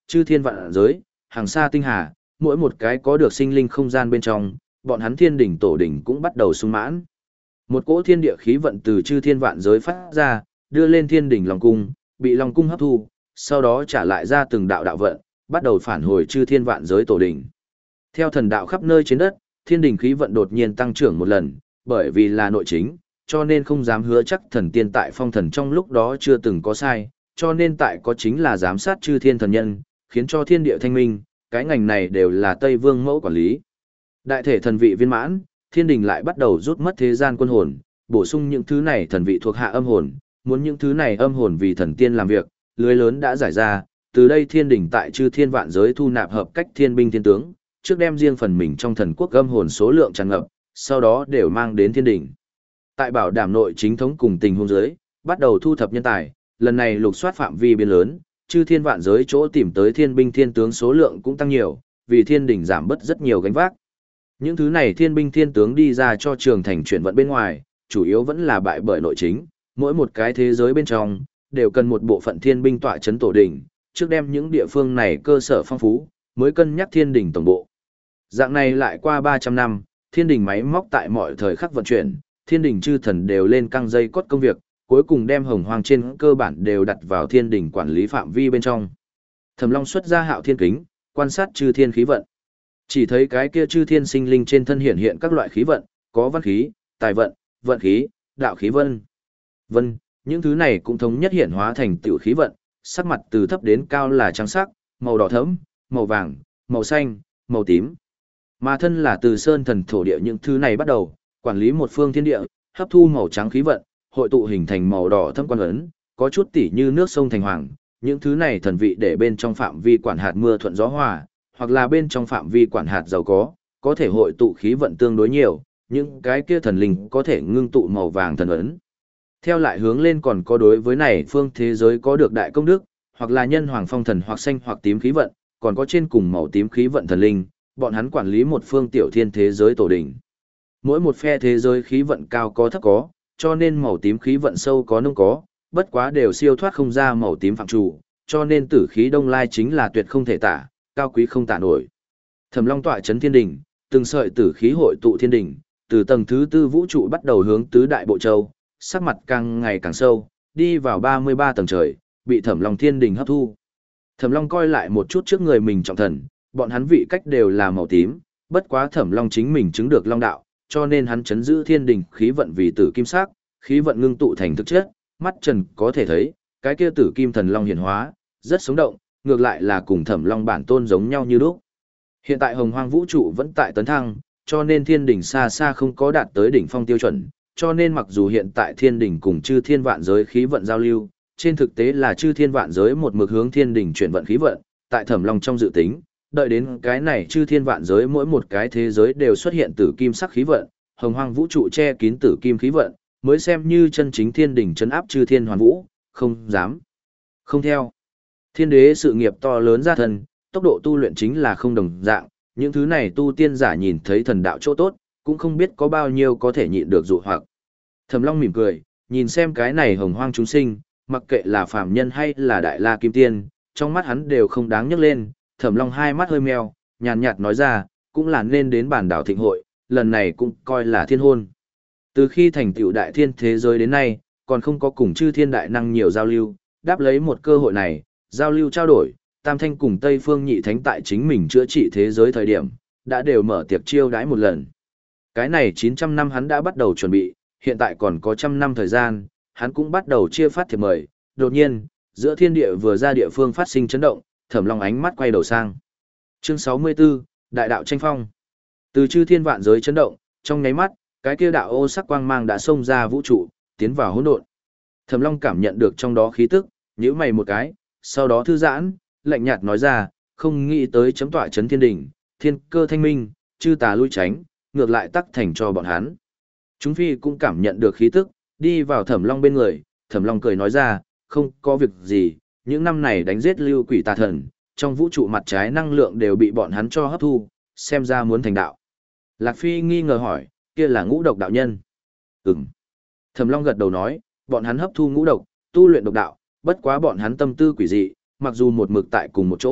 Chư thiên vạn giới, hàng xa tinh hà, mỗi một cái có được sinh linh không gian bên trong, bọn hắn thiên đỉnh tổ đỉnh cũng bắt đầu sung mãn. Một cỗ thiên địa khí vận từ chư thiên vạn giới phát ra, đưa lên thiên đỉnh Long cung, bị Long cung hấp thu, sau đó trả lại ra từng đạo đạo vận, bắt đầu phản hồi chư thiên vạn giới tổ đỉnh. Theo thần đạo khắp nơi trên đất, thiên đỉnh khí vận đột nhiên tăng trưởng một lần, bởi vì là nội chính, cho nên không dám hứa chắc thần tiên tại phong thần trong lúc đó chưa từng có sai, cho nên tại có chính là giám sát chư thiên thần nhân, khiến cho thiên địa thanh minh, cái ngành này đều là Tây Vương mẫu quản lý. Đại thể thần vị viên mãn, thiên đình lại bắt đầu rút mất thế gian quân hồn, bổ sung những thứ này thần vị thuộc hạ âm hồn, muốn những thứ này âm hồn vì thần tiên làm việc, lưới lớn đã giải ra, từ đây thiên đình tại chư thiên vạn giới thu nạp hợp cách thiên binh thiên tướng, trước đem riêng phần mình trong thần quốc âm hồn số lượng tràn ngập, sau đó đều mang đến thiên đình. Tại bảo đảm nội chính thống cùng tình huống giới, bắt đầu thu thập nhân tài, lần này lục soát phạm vi biên lớn, chư thiên vạn giới chỗ tìm tới thiên binh thiên tướng số lượng cũng tăng nhiều, vì thiên đình giảm bớt rất nhiều gánh vác. Những thứ này thiên binh thiên tướng đi ra cho trường thành chuyển vận bên ngoài, chủ yếu vẫn là bại bởi nội chính, mỗi một cái thế giới bên trong, đều cần một bộ phận thiên binh tọa chấn tổ đỉnh, trước đem những địa phương này cơ sở phong phú, mới cân nhắc thiên đình tổng bộ. Dạng này lại qua ba trăm năm, thiên đình máy móc tại mọi thời khắc vận chuyển, thiên đình chư thần đều lên căng dây cốt công việc, cuối cùng đem hồng hoang trên cơ bản đều đặt vào thiên đình quản lý phạm vi bên trong. Thẩm Long xuất ra hạo thiên kính, quan sát chư thiên khí vận. Chỉ thấy cái kia chư thiên sinh linh trên thân hiện hiện các loại khí vận, có văn khí, tài vận, vận khí, đạo khí vân. Vân, những thứ này cũng thống nhất hiện hóa thành tiểu khí vận, sắc mặt từ thấp đến cao là trắng sắc, màu đỏ thẫm, màu vàng, màu xanh, màu tím. Mà thân là từ sơn thần thổ địa những thứ này bắt đầu, quản lý một phương thiên địa, hấp thu màu trắng khí vận, hội tụ hình thành màu đỏ thâm quan ấn, có chút tỉ như nước sông thành hoàng, những thứ này thần vị để bên trong phạm vi quản hạt mưa thuận gió hòa, hoặc là bên trong phạm vi quản hạt giàu có, có thể hội tụ khí vận tương đối nhiều, những cái kia thần linh có thể ngưng tụ màu vàng thần ấn. Theo lại hướng lên còn có đối với này phương thế giới có được đại công đức, hoặc là nhân hoàng phong thần hoặc xanh hoặc tím khí vận, còn có trên cùng màu tím khí vận thần linh, bọn hắn quản lý một phương tiểu thiên thế giới tổ đỉnh. Mỗi một phe thế giới khí vận cao có thấp có, cho nên màu tím khí vận sâu có nông có, bất quá đều siêu thoát không ra màu tím phạm chủ, cho nên tử khí đông lai chính là tuyệt không thể tả, cao quý không tả nổi. Thẩm Long tọa chấn thiên đỉnh, từng sợi tử khí hội tụ thiên đỉnh, từ tầng thứ tư vũ trụ bắt đầu hướng tứ đại bộ châu, sắc mặt càng ngày càng sâu, đi vào ba mươi ba tầng trời, bị Thẩm Long thiên đỉnh hấp thu. Thẩm Long coi lại một chút trước người mình trọng thần, bọn hắn vị cách đều là màu tím, bất quá Thẩm Long chính mình chứng được long đạo, cho nên hắn chấn giữ thiên đỉnh khí vận vì tử kim sắc, khí vận ngưng tụ thành thực chất, mắt trần có thể thấy, cái kia tử kim thần long hiển hóa, rất sống động, ngược lại là cùng Thẩm Long bản tôn giống nhau như lúc. Hiện tại Hồng Hoang vũ trụ vẫn tại tấn thăng, cho nên thiên đỉnh xa xa không có đạt tới đỉnh phong tiêu chuẩn, cho nên mặc dù hiện tại thiên đỉnh cùng chư thiên vạn giới khí vận giao lưu, trên thực tế là chư thiên vạn giới một mực hướng thiên đỉnh chuyển vận khí vận, tại Thẩm Long trong dự tính, đợi đến cái này chư thiên vạn giới mỗi một cái thế giới đều xuất hiện tử kim sắc khí vận, Hồng Hoang vũ trụ che kín tử kim khí vận, mới xem như chân chính thiên đỉnh trấn áp chư thiên hoàn vũ, không dám. Không theo. Thiên đế sự nghiệp to lớn ra thần, tốc độ tu luyện chính là không đồng dạng, những thứ này tu tiên giả nhìn thấy thần đạo chỗ tốt, cũng không biết có bao nhiêu có thể nhịn được dụ hoặc. Thẩm Long mỉm cười, nhìn xem cái này hồng hoang chúng sinh, mặc kệ là phàm nhân hay là đại la kim tiên, trong mắt hắn đều không đáng nhắc lên. Thẩm Long hai mắt hơi meo, nhàn nhạt nói ra, cũng là nên đến bản đảo thịnh hội, lần này cũng coi là thiên hôn. Từ khi thành tựu đại thiên thế giới đến nay, còn không có cùng chư thiên đại năng nhiều giao lưu, đáp lấy một cơ hội này, giao lưu trao đổi, Tam Thanh cùng Tây Phương Nhị Thánh tại chính mình chữa trị thế giới thời điểm, đã đều mở tiệc chiêu đãi một lần. Cái này chín trăm năm hắn đã bắt đầu chuẩn bị, hiện tại còn có trăm năm thời gian, hắn cũng bắt đầu chia phát thiệp mời. Đột nhiên, giữa thiên địa vừa ra địa phương phát sinh chấn động, Thẩm Long ánh mắt quay đầu sang. Chương sáu mươi tư, Đại đạo tranh phong. Từ chư thiên vạn giới chấn động, trong nháy mắt, cái kia đạo ô sắc quang mang đã xông ra vũ trụ, tiến vào hỗn độn. Thẩm Long cảm nhận được trong đó khí tức, nhíu mày một cái, sau đó thư giãn, lạnh nhạt nói ra, không nghĩ tới chấm tọa chấn thiên đỉnh, thiên cơ thanh minh, chư tà lui tránh, ngược lại tắc thành cho bọn hắn. Chúng phi cũng cảm nhận được khí tức, đi vào Thẩm Long bên người, Thẩm Long cười nói ra, không có việc gì, những năm này đánh giết lưu quỷ tà thần, trong vũ trụ mặt trái năng lượng đều bị bọn hắn cho hấp thu, xem ra muốn thành đạo. Lạc Phi nghi ngờ hỏi, kia là ngũ độc đạo nhân. Ừm. Thẩm Long gật đầu nói, bọn hắn hấp thu ngũ độc, tu luyện độc đạo, bất quá bọn hắn tâm tư quỷ dị, mặc dù một mực tại cùng một chỗ,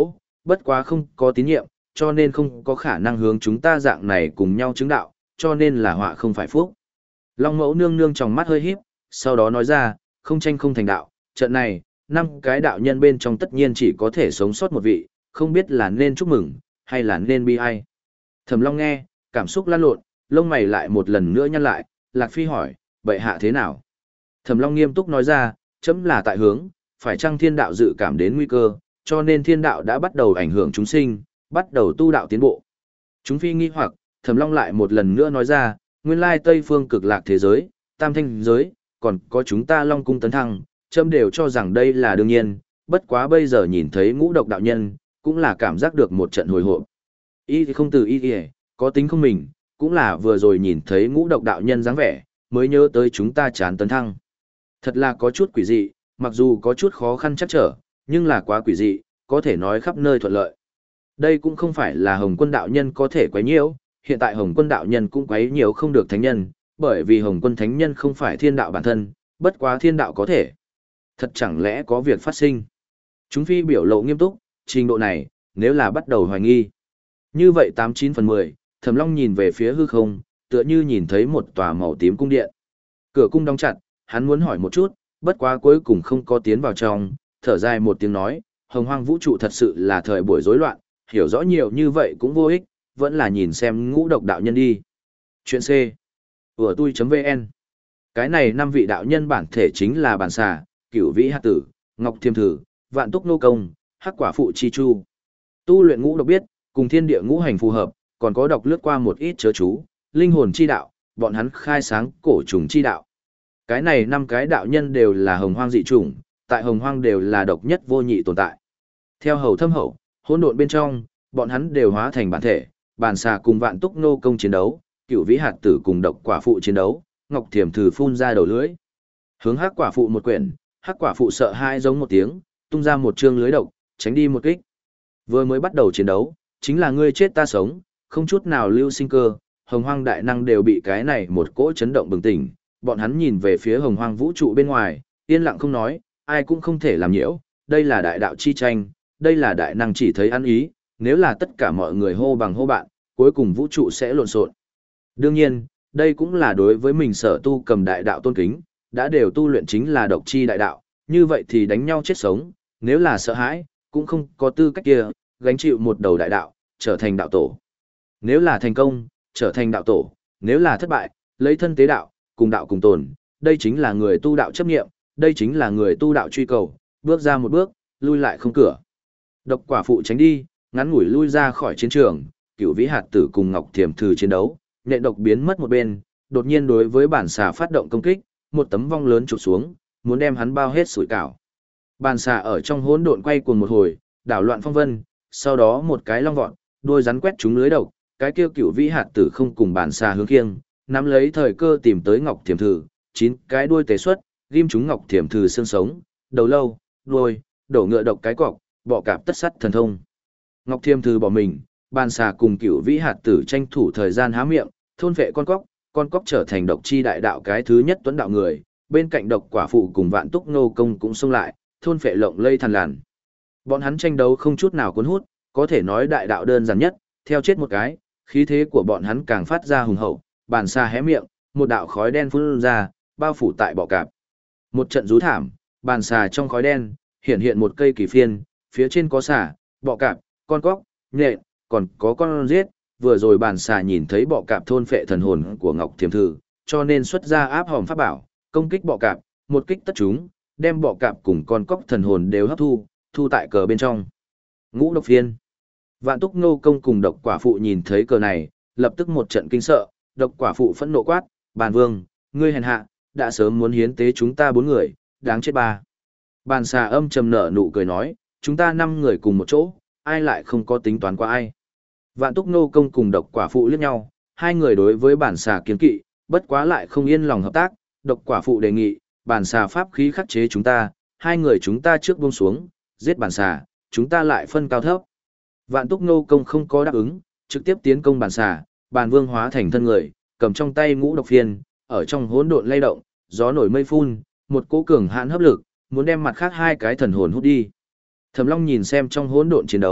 bất quá không có tín nhiệm, cho nên không có khả năng hướng chúng ta dạng này cùng nhau chứng đạo, cho nên là họa không phải phúc. Long mẫu nương nương trong mắt hơi híp, sau đó nói ra, không tranh không thành đạo, trận này, năm cái đạo nhân bên trong tất nhiên chỉ có thể sống sót một vị, không biết là nên chúc mừng, hay là nên bi ai. Thẩm Long nghe, cảm xúc lan lộn, lông mày lại một lần nữa nhăn lại, Lạc Phi hỏi, bệ hạ thế nào? Thẩm Long nghiêm túc nói ra, chấm là tại hướng, phải chăng thiên đạo dự cảm đến nguy cơ, cho nên thiên đạo đã bắt đầu ảnh hưởng chúng sinh, bắt đầu tu đạo tiến bộ. Chúng phi nghi hoặc, Thẩm Long lại một lần nữa nói ra, nguyên lai Tây phương cực lạc thế giới, tam thanh giới, còn có chúng ta Long cung tấn thăng, chấm đều cho rằng đây là đương nhiên, bất quá bây giờ nhìn thấy ngũ độc đạo nhân, cũng là cảm giác được một trận hồi hộp. Y thì không từ y thì có tính không mình, cũng là vừa rồi nhìn thấy ngũ độc đạo nhân dáng vẻ, mới nhớ tới chúng ta chán tấn thăng. Thật là có chút quỷ dị, mặc dù có chút khó khăn chắc trở, nhưng là quá quỷ dị, có thể nói khắp nơi thuận lợi. Đây cũng không phải là Hồng Quân đạo nhân có thể quấy nhiễu, hiện tại Hồng Quân đạo nhân cũng quấy nhiễu không được thánh nhân, bởi vì Hồng Quân thánh nhân không phải thiên đạo bản thân, bất quá thiên đạo có thể. Thật chẳng lẽ có việc phát sinh? Chúng phi biểu lộ nghiêm túc, trình độ này, nếu là bắt đầu hoài nghi. Như vậy tám chín phần mười, Thẩm Long nhìn về phía hư không, tựa như nhìn thấy một tòa màu tím cung điện. Cửa cung đóng chặt, hắn muốn hỏi một chút, bất quá cuối cùng không có tiến vào trong, thở dài một tiếng nói, hồng hoang vũ trụ thật sự là thời buổi rối loạn, hiểu rõ nhiều như vậy cũng vô ích, vẫn là nhìn xem ngũ độc đạo nhân đi. Chuyện C. Ủa tui.vn. Cái này năm vị đạo nhân bản thể chính là bản xà, cửu vĩ hạt tử, ngọc thiềm thử, vạn túc nô công, hắc quả phụ chi chu. Tu luyện ngũ độc biết, cùng thiên địa ngũ hành phù hợp, còn có đọc lướt qua một ít chớ chú, linh hồn chi đạo, bọn hắn khai sáng cổ trùng chi đạo. Cái này năm cái đạo nhân đều là hồng hoang dị chủng, tại hồng hoang đều là độc nhất vô nhị tồn tại. Theo hầu thâm hậu, hỗn độn bên trong, bọn hắn đều hóa thành bản thể, bản xà cùng vạn túc nô công chiến đấu, cửu vĩ hạt tử cùng độc quả phụ chiến đấu, ngọc thiềm thử phun ra đầu lưỡi. Hướng hắc quả phụ một quyển, hắc quả phụ sợ hai giống một tiếng, tung ra một chương lưới độc, tránh đi một kích. Vừa mới bắt đầu chiến đấu, chính là ngươi chết ta sống, không chút nào lưu sinh cơ, hồng hoang đại năng đều bị cái này một cỗ chấn động bừng tỉnh, bọn hắn nhìn về phía hồng hoang vũ trụ bên ngoài, yên lặng không nói, ai cũng không thể làm nhiễu, đây là đại đạo chi tranh, đây là đại năng chỉ thấy ăn ý, nếu là tất cả mọi người hô bằng hô bạn, cuối cùng vũ trụ sẽ lộn xộn. Đương nhiên, đây cũng là đối với mình sở tu cầm đại đạo tôn kính, đã đều tu luyện chính là độc chi đại đạo, như vậy thì đánh nhau chết sống, nếu là sợ hãi, cũng không có tư cách kia, gánh chịu một đầu đại đạo, trở thành đạo tổ. Nếu là thành công, trở thành đạo tổ, nếu là thất bại, lấy thân tế đạo, cùng đạo cùng tồn, đây chính là người tu đạo chấp nghiệm, đây chính là người tu đạo truy cầu, bước ra một bước, lui lại không cửa. Độc quả phụ tránh đi, ngắn ngủi lui ra khỏi chiến trường, cửu vĩ hạt tử cùng ngọc thiềm thử chiến đấu, nện độc biến mất một bên, đột nhiên đối với bản xà phát động công kích, một tấm vong lớn chụp xuống, muốn đem hắn bao hết sủi cảo. Bản xà ở trong hỗn độn quay cuồng một hồi, đảo loạn phong vân, sau đó một cái long vọt, đuôi rắn quét trúng lưới độc, cái kia cửu vĩ hạt tử không cùng bản xà hướng khiêng, nắm lấy thời cơ tìm tới ngọc thiềm thử, chín cái đuôi tế xuất, ghim trúng ngọc thiềm thử xương sống, đầu lâu, đuôi, đổ ngựa độc cái cọc, bọ cạp tất sắt thần thông. Ngọc thiềm thử bỏ mình, bản xà cùng cửu vĩ hạt tử tranh thủ thời gian há miệng, thôn vệ con cóc, con cóc trở thành độc chi đại đạo cái thứ nhất tuấn đạo người, bên cạnh độc quả phụ cùng vạn túc nô công cũng xông lại, thôn vệ lộng lây thần làn. Bọn hắn tranh đấu không chút nào cuốn hút, có thể nói đại đạo đơn giản nhất, theo chết một cái, khí thế của bọn hắn càng phát ra hùng hậu, bàn xa hé miệng, một đạo khói đen phun ra, bao phủ tại bọ cạp. Một trận rú thảm, bàn xà trong khói đen, hiện hiện một cây kỳ phiên, phía trên có xà, bọ cạp, con cóc, nhện, còn có con giết, vừa rồi bàn xà nhìn thấy bọ cạp thôn phệ thần hồn của Ngọc Thiềm Thử, cho nên xuất ra áp hòm pháp bảo, công kích bọ cạp, một kích tất chúng, đem bọ cạp cùng con cóc thần hồn đều hấp thu, thu tại cờ bên trong. Ngũ độc phiên. Vạn túc nô công cùng độc quả phụ nhìn thấy cờ này, lập tức một trận kinh sợ, độc quả phụ phẫn nộ quát, bàn vương, ngươi hèn hạ, đã sớm muốn hiến tế chúng ta bốn người, đáng chết ba. Bàn xà âm trầm nở nụ cười nói, chúng ta năm người cùng một chỗ, ai lại không có tính toán qua ai. Vạn túc nô công cùng độc quả phụ liếc nhau, hai người đối với bản xà kiến kỵ, bất quá lại không yên lòng hợp tác, độc quả phụ đề nghị, bản xà pháp khí khắc chế chúng ta, hai người chúng ta trước buông xuống, giết bản xà, chúng ta lại phân cao thấp. Vạn túc nô công không có đáp ứng, trực tiếp tiến công bản xà, bàn vương hóa thành thân người, cầm trong tay ngũ độc phiên, ở trong hỗn độn lay động, gió nổi mây phun, một cỗ cường hãn hấp lực, muốn đem mặt khác hai cái thần hồn hút đi. Thẩm Long nhìn xem trong hỗn độn chiến đấu,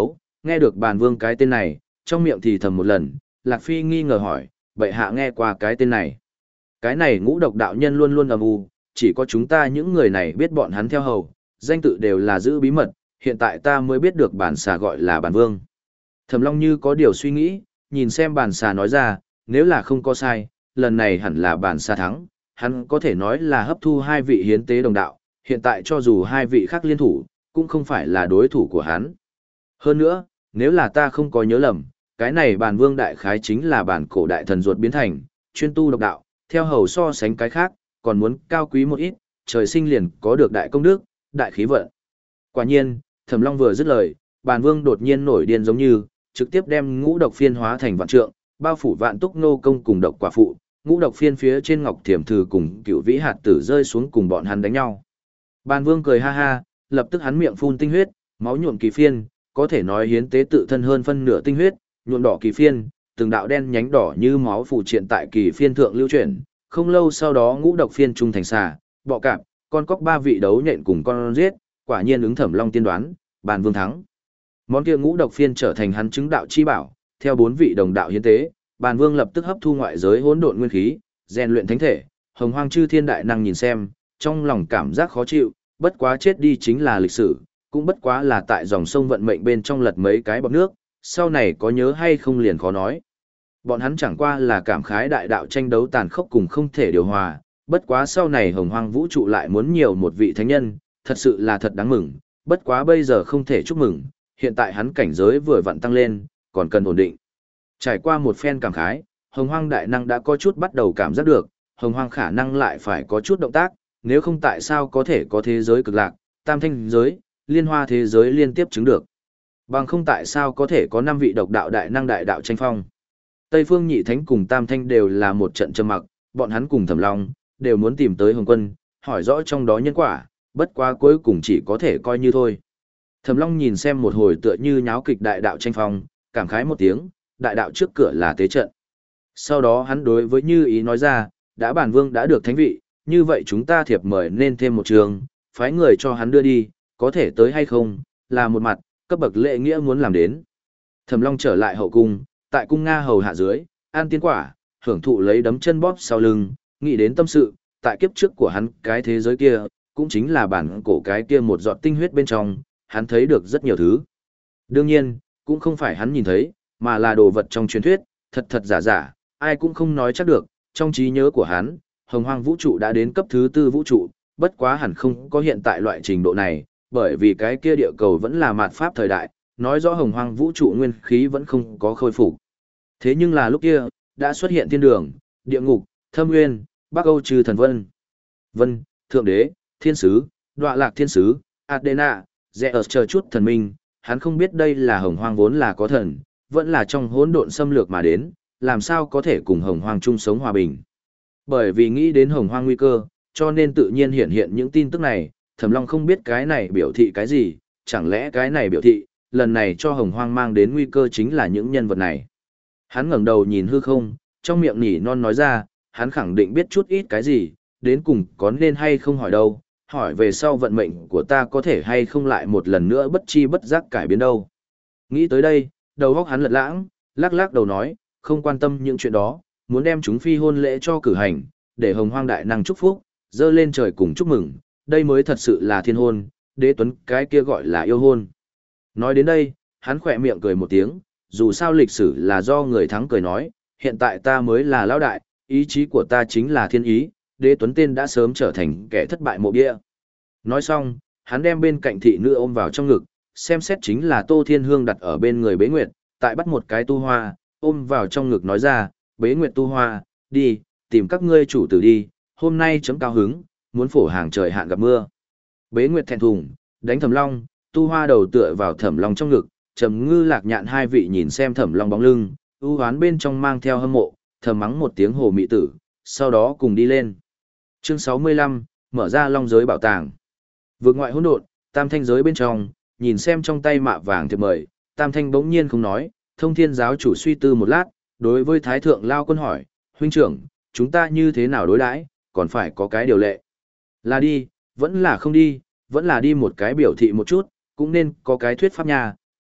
Nghe được bàn vương cái tên này, trong miệng thì thầm một lần, Lạc Phi nghi ngờ hỏi, bệ hạ nghe qua cái tên này. Cái này ngũ độc đạo nhân luôn luôn âm u, chỉ có chúng ta những người này biết bọn hắn theo hầu, danh tự đều là giữ bí mật, hiện tại ta mới biết được bản xà gọi là bản vương. Thẩm Long như có điều suy nghĩ, nhìn xem bản xà nói ra, nếu là không có sai, lần này hẳn là bản xà thắng, hắn có thể nói là hấp thu hai vị hiến tế đồng đạo, hiện tại cho dù hai vị khác liên thủ, cũng không phải là đối thủ của hắn. Hơn nữa, nếu là ta không có nhớ lầm, cái này bản vương đại khái chính là bản cổ đại thần ruột biến thành, chuyên tu độc đạo, theo hầu so sánh cái khác, còn muốn cao quý một ít, trời sinh liền có được đại công đức, đại khí vận. Quả nhiên, Thẩm Long vừa dứt lời, bản vương đột nhiên nổi điên giống như, trực tiếp đem ngũ độc phiên hóa thành vạn trượng, bao phủ vạn túc nô công cùng độc quả phụ, ngũ độc phiên phía trên ngọc thiểm thử cùng cựu vĩ hạt tử rơi xuống cùng bọn hắn đánh nhau. Bản vương cười ha ha, lập tức hắn miệng phun tinh huyết, máu nhuộm kỳ phiên, có thể nói hiến tế tự thân hơn phân nửa tinh huyết, nhuộm đỏ kỳ phiên, từng đạo đen nhánh đỏ như máu phụ triện tại kỳ phiên thượng lưu chuyển, không lâu sau đó ngũ độc phiên trung thành xà, bọ cạp, con cóc ba vị đấu nhện cùng con giết, quả nhiên ứng Thẩm Long tiên đoán, bản vương thắng. Món kia ngũ độc phiên trở thành hắn chứng đạo chi bảo, theo bốn vị đồng đạo hiến tế, bản vương lập tức hấp thu ngoại giới hỗn độn nguyên khí, rèn luyện thánh thể, hồng hoang chư thiên đại năng nhìn xem, trong lòng cảm giác khó chịu, bất quá chết đi chính là lịch sử, cũng bất quá là tại dòng sông vận mệnh bên trong lật mấy cái bọt nước, sau này có nhớ hay không liền khó nói. Bọn hắn chẳng qua là cảm khái đại đạo tranh đấu tàn khốc cùng không thể điều hòa, bất quá sau này hồng hoang vũ trụ lại muốn nhiều một vị thánh nhân, thật sự là thật đáng mừng, bất quá bây giờ không thể chúc mừng, hiện tại hắn cảnh giới vừa vặn tăng lên, còn cần ổn định. Trải qua một phen cảm khái, hồng hoang đại năng đã có chút bắt đầu cảm giác được, hồng hoang khả năng lại phải có chút động tác, nếu không tại sao có thể có thế giới cực lạc, tam thanh giới, liên hoa thế giới liên tiếp chứng được. Bằng không tại sao có thể có năm vị độc đạo đại năng đại đạo tranh phong. Tây Phương Nhị Thánh cùng Tam Thanh đều là một trận trầm mặc, bọn hắn cùng Thẩm Long, đều muốn tìm tới Hồng Quân, hỏi rõ trong đó nhân quả, bất quá cuối cùng chỉ có thể coi như thôi. Thẩm Long nhìn xem một hồi tựa như nháo kịch đại đạo tranh phong, cảm khái một tiếng, đại đạo trước cửa là tế trận. Sau đó hắn đối với Như Ý nói ra, đã bản vương đã được thánh vị, như vậy chúng ta thiệp mời nên thêm một trường, phái người cho hắn đưa đi, có thể tới hay không, là một mặt, cấp bậc lễ nghĩa muốn làm đến. Thẩm Long trở lại hậu cung, tại cung Nga hầu hạ dưới, an tiên quả, hưởng thụ lấy đấm chân bóp sau lưng, nghĩ đến tâm sự, tại kiếp trước của hắn, cái thế giới kia, cũng chính là bản cổ cái kia một giọt tinh huyết bên trong, hắn thấy được rất nhiều thứ. Đương nhiên, cũng không phải hắn nhìn thấy, mà là đồ vật trong truyền thuyết, thật thật giả giả, ai cũng không nói chắc được, trong trí nhớ của hắn, hồng hoang vũ trụ đã đến cấp thứ tư vũ trụ, bất quá hẳn không có hiện tại loại trình độ này, bởi vì cái kia địa cầu vẫn là mạt pháp thời đại, nói rõ hồng hoang vũ trụ nguyên khí vẫn không có khôi phục. Thế nhưng là lúc kia, đã xuất hiện thiên đường, địa ngục, thâm nguyên, bắc âu trừ thần vân. Vân, thượng đế, thiên sứ, đọa lạc thiên sứ, Adena, Zeus chờ chút thần minh, hắn không biết đây là hồng hoang vốn là có thần, vẫn là trong hỗn độn xâm lược mà đến, làm sao có thể cùng hồng hoang chung sống hòa bình. Bởi vì nghĩ đến hồng hoang nguy cơ, cho nên tự nhiên hiện hiện những tin tức này, Thẩm Long không biết cái này biểu thị cái gì, chẳng lẽ cái này biểu thị, lần này cho hồng hoang mang đến nguy cơ chính là những nhân vật này. Hắn ngẩng đầu nhìn hư không, trong miệng nhỉ non nói ra, hắn khẳng định biết chút ít cái gì, đến cùng có nên hay không hỏi đâu, hỏi về sau vận mệnh của ta có thể hay không lại một lần nữa bất chi bất giác cải biến đâu. Nghĩ tới đây, đầu óc hắn lật lãng, lắc lắc đầu nói, không quan tâm những chuyện đó, muốn đem chúng phi hôn lễ cho cử hành, để hồng hoang đại năng chúc phúc, dơ lên trời cùng chúc mừng, đây mới thật sự là thiên hôn, đế tuấn cái kia gọi là yêu hôn. Nói đến đây, hắn khỏe miệng cười một tiếng, dù sao lịch sử là do người thắng cười nói, hiện tại ta mới là lão đại, ý chí của ta chính là thiên ý, đế tuấn tên đã sớm trở thành kẻ thất bại mộ bia. Nói xong, hắn đem bên cạnh thị nữ ôm vào trong ngực, xem xét chính là Tô Thiên Hương đặt ở bên người Bế Nguyệt, tại bắt một cái tu hoa, ôm vào trong ngực nói ra, Bế Nguyệt tu hoa, đi, tìm các ngươi chủ tử đi, hôm nay chấm cao hứng, muốn phổ hàng trời hạn gặp mưa. Bế Nguyệt thẹn thùng, đánh Thẩm Long, tu hoa đầu tựa vào Thẩm Long trong ngực, Trầm Ngư Lạc Nhạn hai vị nhìn xem Thẩm Long bóng lưng, ưu hoán bên trong mang theo hâm mộ, thầm mắng một tiếng hồ mị tử, sau đó cùng đi lên. Chương sáu mươi lăm, mở ra long giới bảo tàng. Vượt ngoại hỗn độn, Tam Thanh giới bên trong, nhìn xem trong tay mạ vàng thiệp mời, Tam Thanh bỗng nhiên không nói, Thông Thiên giáo chủ suy tư một lát, đối với Thái thượng Lao Quân hỏi, huynh trưởng, chúng ta như thế nào đối đãi, còn phải có cái điều lệ. Là đi, vẫn là không đi, vẫn là đi một cái biểu thị một chút, cũng nên có cái thuyết pháp nha,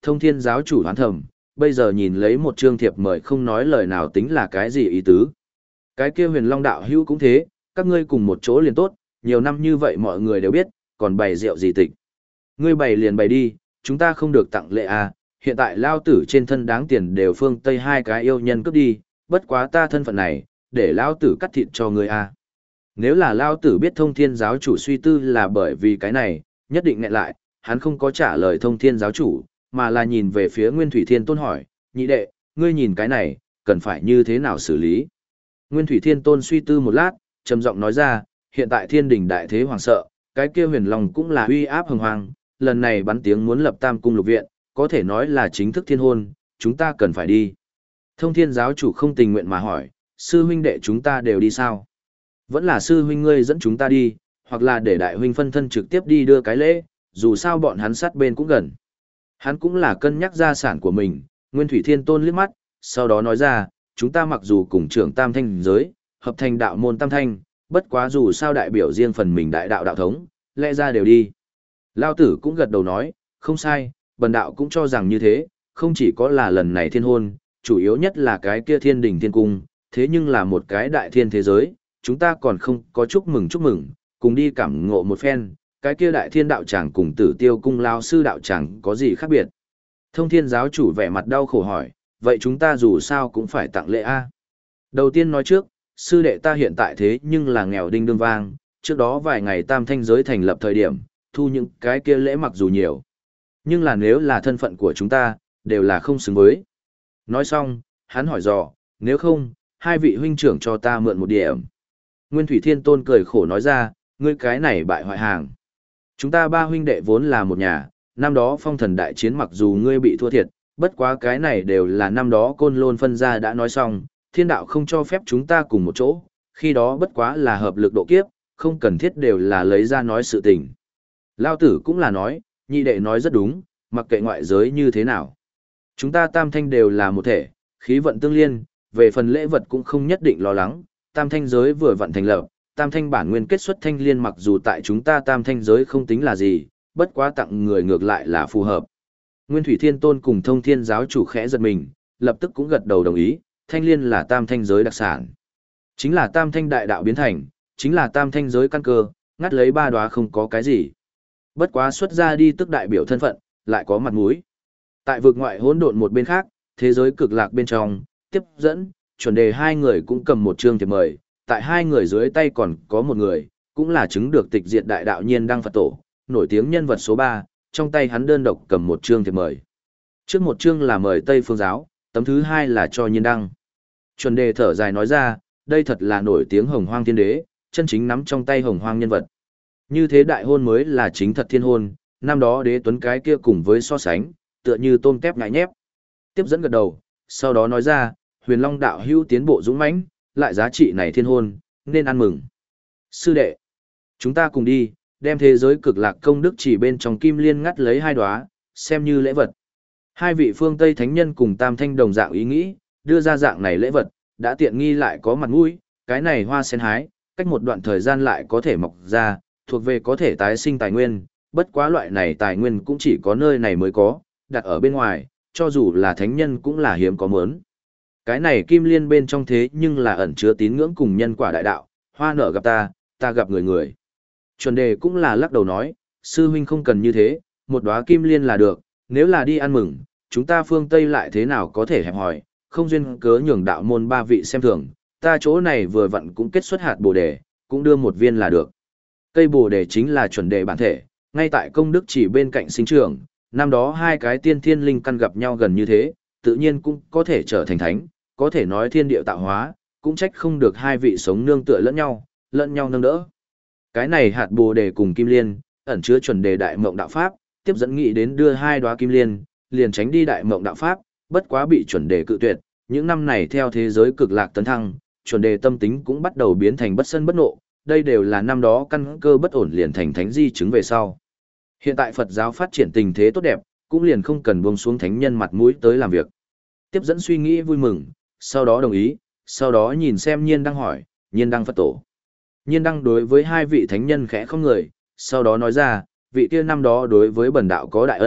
Thông Thiên giáo chủ hoán thầm, bây giờ nhìn lấy một chương thiệp mời không nói lời nào tính là cái gì ý tứ. Cái kia Huyền Long đạo hữu cũng thế, các ngươi cùng một chỗ liền tốt, nhiều năm như vậy mọi người đều biết, còn bày rượu gì tịch. Ngươi bày liền bày đi, chúng ta không được tặng lễ à, hiện tại lao tử trên thân đáng tiền đều phương Tây hai cái yêu nhân cướp đi, bất quá ta thân phận này, để lao tử cắt thịt cho ngươi à. Nếu là lao tử biết Thông Thiên giáo chủ suy tư là bởi vì cái này, nhất định nghẹn lại, hắn không có trả lời Thông Thiên giáo chủ, mà là nhìn về phía Nguyên Thủy Thiên Tôn hỏi, nhị đệ, ngươi nhìn cái này, cần phải như thế nào xử lý? Nguyên Thủy Thiên Tôn suy tư một lát, trầm giọng nói ra, hiện tại thiên đình đại thế hoàng sợ, cái kia Huyền Long cũng là uy áp hừng hoàng, lần này bắn tiếng muốn lập Tam cung lục viện, có thể nói là chính thức thiên hôn, chúng ta cần phải đi. Thông Thiên giáo chủ không tình nguyện mà hỏi, sư huynh đệ chúng ta đều đi sao? Vẫn là sư huynh ngươi dẫn chúng ta đi, hoặc là để đại huynh phân thân trực tiếp đi đưa cái lễ, dù sao bọn hắn sát bên cũng gần. Hắn cũng là cân nhắc gia sản của mình, Nguyên Thủy Thiên Tôn liếc mắt, sau đó nói ra, chúng ta mặc dù cùng trưởng tam thanh giới, hợp thành đạo môn tam thanh, bất quá dù sao đại biểu riêng phần mình đại đạo đạo thống, lẽ ra đều đi. Lao tử cũng gật đầu nói, không sai, bần đạo cũng cho rằng như thế, không chỉ có là lần này thiên hôn, chủ yếu nhất là cái kia thiên đình thiên cung, thế nhưng là một cái đại thiên thế giới, chúng ta còn không có chúc mừng chúc mừng, cùng đi cảm ngộ một phen, cái kia đại thiên đạo tràng cùng tử tiêu cung lao sư đạo tràng có gì khác biệt. Thông Thiên giáo chủ vẻ mặt đau khổ hỏi, vậy chúng ta dù sao cũng phải tặng lễ A. Đầu tiên nói trước, sư đệ ta hiện tại thế nhưng là nghèo đinh đương vang, trước đó vài ngày tam thanh giới thành lập thời điểm, thu những cái kia lễ mặc dù nhiều. Nhưng là nếu là thân phận của chúng ta, đều là không xứng với. Nói xong, hắn hỏi dò, nếu không, hai vị huynh trưởng cho ta mượn một điểm. Nguyên Thủy Thiên Tôn cười khổ nói ra, ngươi cái này bại hoại hàng. Chúng ta ba huynh đệ vốn là một nhà, năm đó phong thần đại chiến mặc dù ngươi bị thua thiệt, bất quá cái này đều là năm đó côn lôn phân ra đã nói xong, thiên đạo không cho phép chúng ta cùng một chỗ, khi đó bất quá là hợp lực độ kiếp, không cần thiết đều là lấy ra nói sự tình. Lao tử cũng là nói, nhị đệ nói rất đúng, mặc kệ ngoại giới như thế nào. Chúng ta tam thanh đều là một thể, khí vận tương liên, về phần lễ vật cũng không nhất định lo lắng, tam thanh giới vừa vận thành lập, tam thanh bản nguyên kết xuất thanh liên mặc dù tại chúng ta tam thanh giới không tính là gì, bất quá tặng người ngược lại là phù hợp. Nguyên Thủy Thiên Tôn cùng Thông Thiên giáo chủ khẽ giật mình, lập tức cũng gật đầu đồng ý, thanh liên là tam thanh giới đặc sản. Chính là tam thanh đại đạo biến thành, chính là tam thanh giới căn cơ, ngắt lấy ba đóa không có cái gì. Bất quá xuất ra đi tức đại biểu thân phận, lại có mặt mũi. Tại vực ngoại hỗn độn một bên khác, thế giới cực lạc bên trong, tiếp dẫn, chuẩn đề hai người cũng cầm một chương thiệp mời, tại hai người dưới tay còn có một người, cũng là chứng được tịch diệt đại đạo nhiên đăng Phật tổ, nổi tiếng nhân vật số ba, trong tay hắn đơn độc cầm một chương thiệp mời. Trước một chương là mời Tây Phương giáo, tấm thứ hai là cho nhiên đăng. Chuẩn đề thở dài nói ra, đây thật là nổi tiếng hồng hoang thiên đế, chân chính nắm trong tay hồng hoang nhân vật. Như thế đại hôn mới là chính thật thiên hôn, năm đó đế tuấn cái kia cùng với so sánh, tựa như tôm tép ngại nhép. Tiếp dẫn gật đầu, sau đó nói ra, huyền long đạo hữu tiến bộ dũng mãnh, lại giá trị này thiên hôn, nên ăn mừng. Sư đệ, chúng ta cùng đi, đem thế giới cực lạc công đức chỉ bên trong kim liên ngắt lấy hai đóa, xem như lễ vật. Hai vị phương Tây thánh nhân cùng tam thanh đồng dạng ý nghĩ, đưa ra dạng này lễ vật, đã tiện nghi lại có mặt mũi, cái này hoa sen hái, cách một đoạn thời gian lại có thể mọc ra, thuộc về có thể tái sinh tài nguyên, bất quá loại này tài nguyên cũng chỉ có nơi này mới có, đặt ở bên ngoài, cho dù là thánh nhân cũng là hiếm có mớn. Cái này kim liên bên trong thế nhưng là ẩn chứa tín ngưỡng cùng nhân quả đại đạo, hoa nở gặp ta, ta gặp người người. Chuẩn đề cũng là lắc đầu nói, sư huynh không cần như thế, một đóa kim liên là được, nếu là đi ăn mừng, chúng ta phương Tây lại thế nào có thể hẹp hỏi, không duyên cớ nhường đạo môn ba vị xem thường, ta chỗ này vừa vặn cũng kết xuất hạt bồ đề, cũng đưa một viên là được. Cây bồ đề chính là chuẩn đề bản thể, ngay tại công đức chỉ bên cạnh sinh trưởng, năm đó hai cái tiên thiên linh căn gặp nhau gần như thế, tự nhiên cũng có thể trở thành thánh, có thể nói thiên địa tạo hóa, cũng trách không được hai vị sống nương tựa lẫn nhau, lẫn nhau nâng đỡ. Cái này hạt bồ đề cùng kim liên, ẩn chứa chuẩn đề đại mộng đạo pháp, tiếp dẫn nghị đến đưa hai đóa kim liên, liền tránh đi đại mộng đạo pháp, bất quá bị chuẩn đề cự tuyệt, những năm này theo thế giới cực lạc tấn thăng, chuẩn đề tâm tính cũng bắt đầu biến thành bất sân bất nộ, đây đều là năm đó căn cơ bất ổn liền thành thánh di chứng về sau. Hiện tại Phật giáo phát triển tình thế tốt đẹp, cũng liền không cần buông xuống thánh nhân mặt mũi tới làm việc. Tiếp dẫn suy nghĩ vui mừng, sau đó đồng ý, sau đó nhìn xem Nhiên Đăng hỏi, Nhiên Đăng Phật tổ. Nhiên Đăng đối với hai vị thánh nhân khẽ không người, sau đó nói ra, vị kia năm đó đối với bần đạo có đại ân,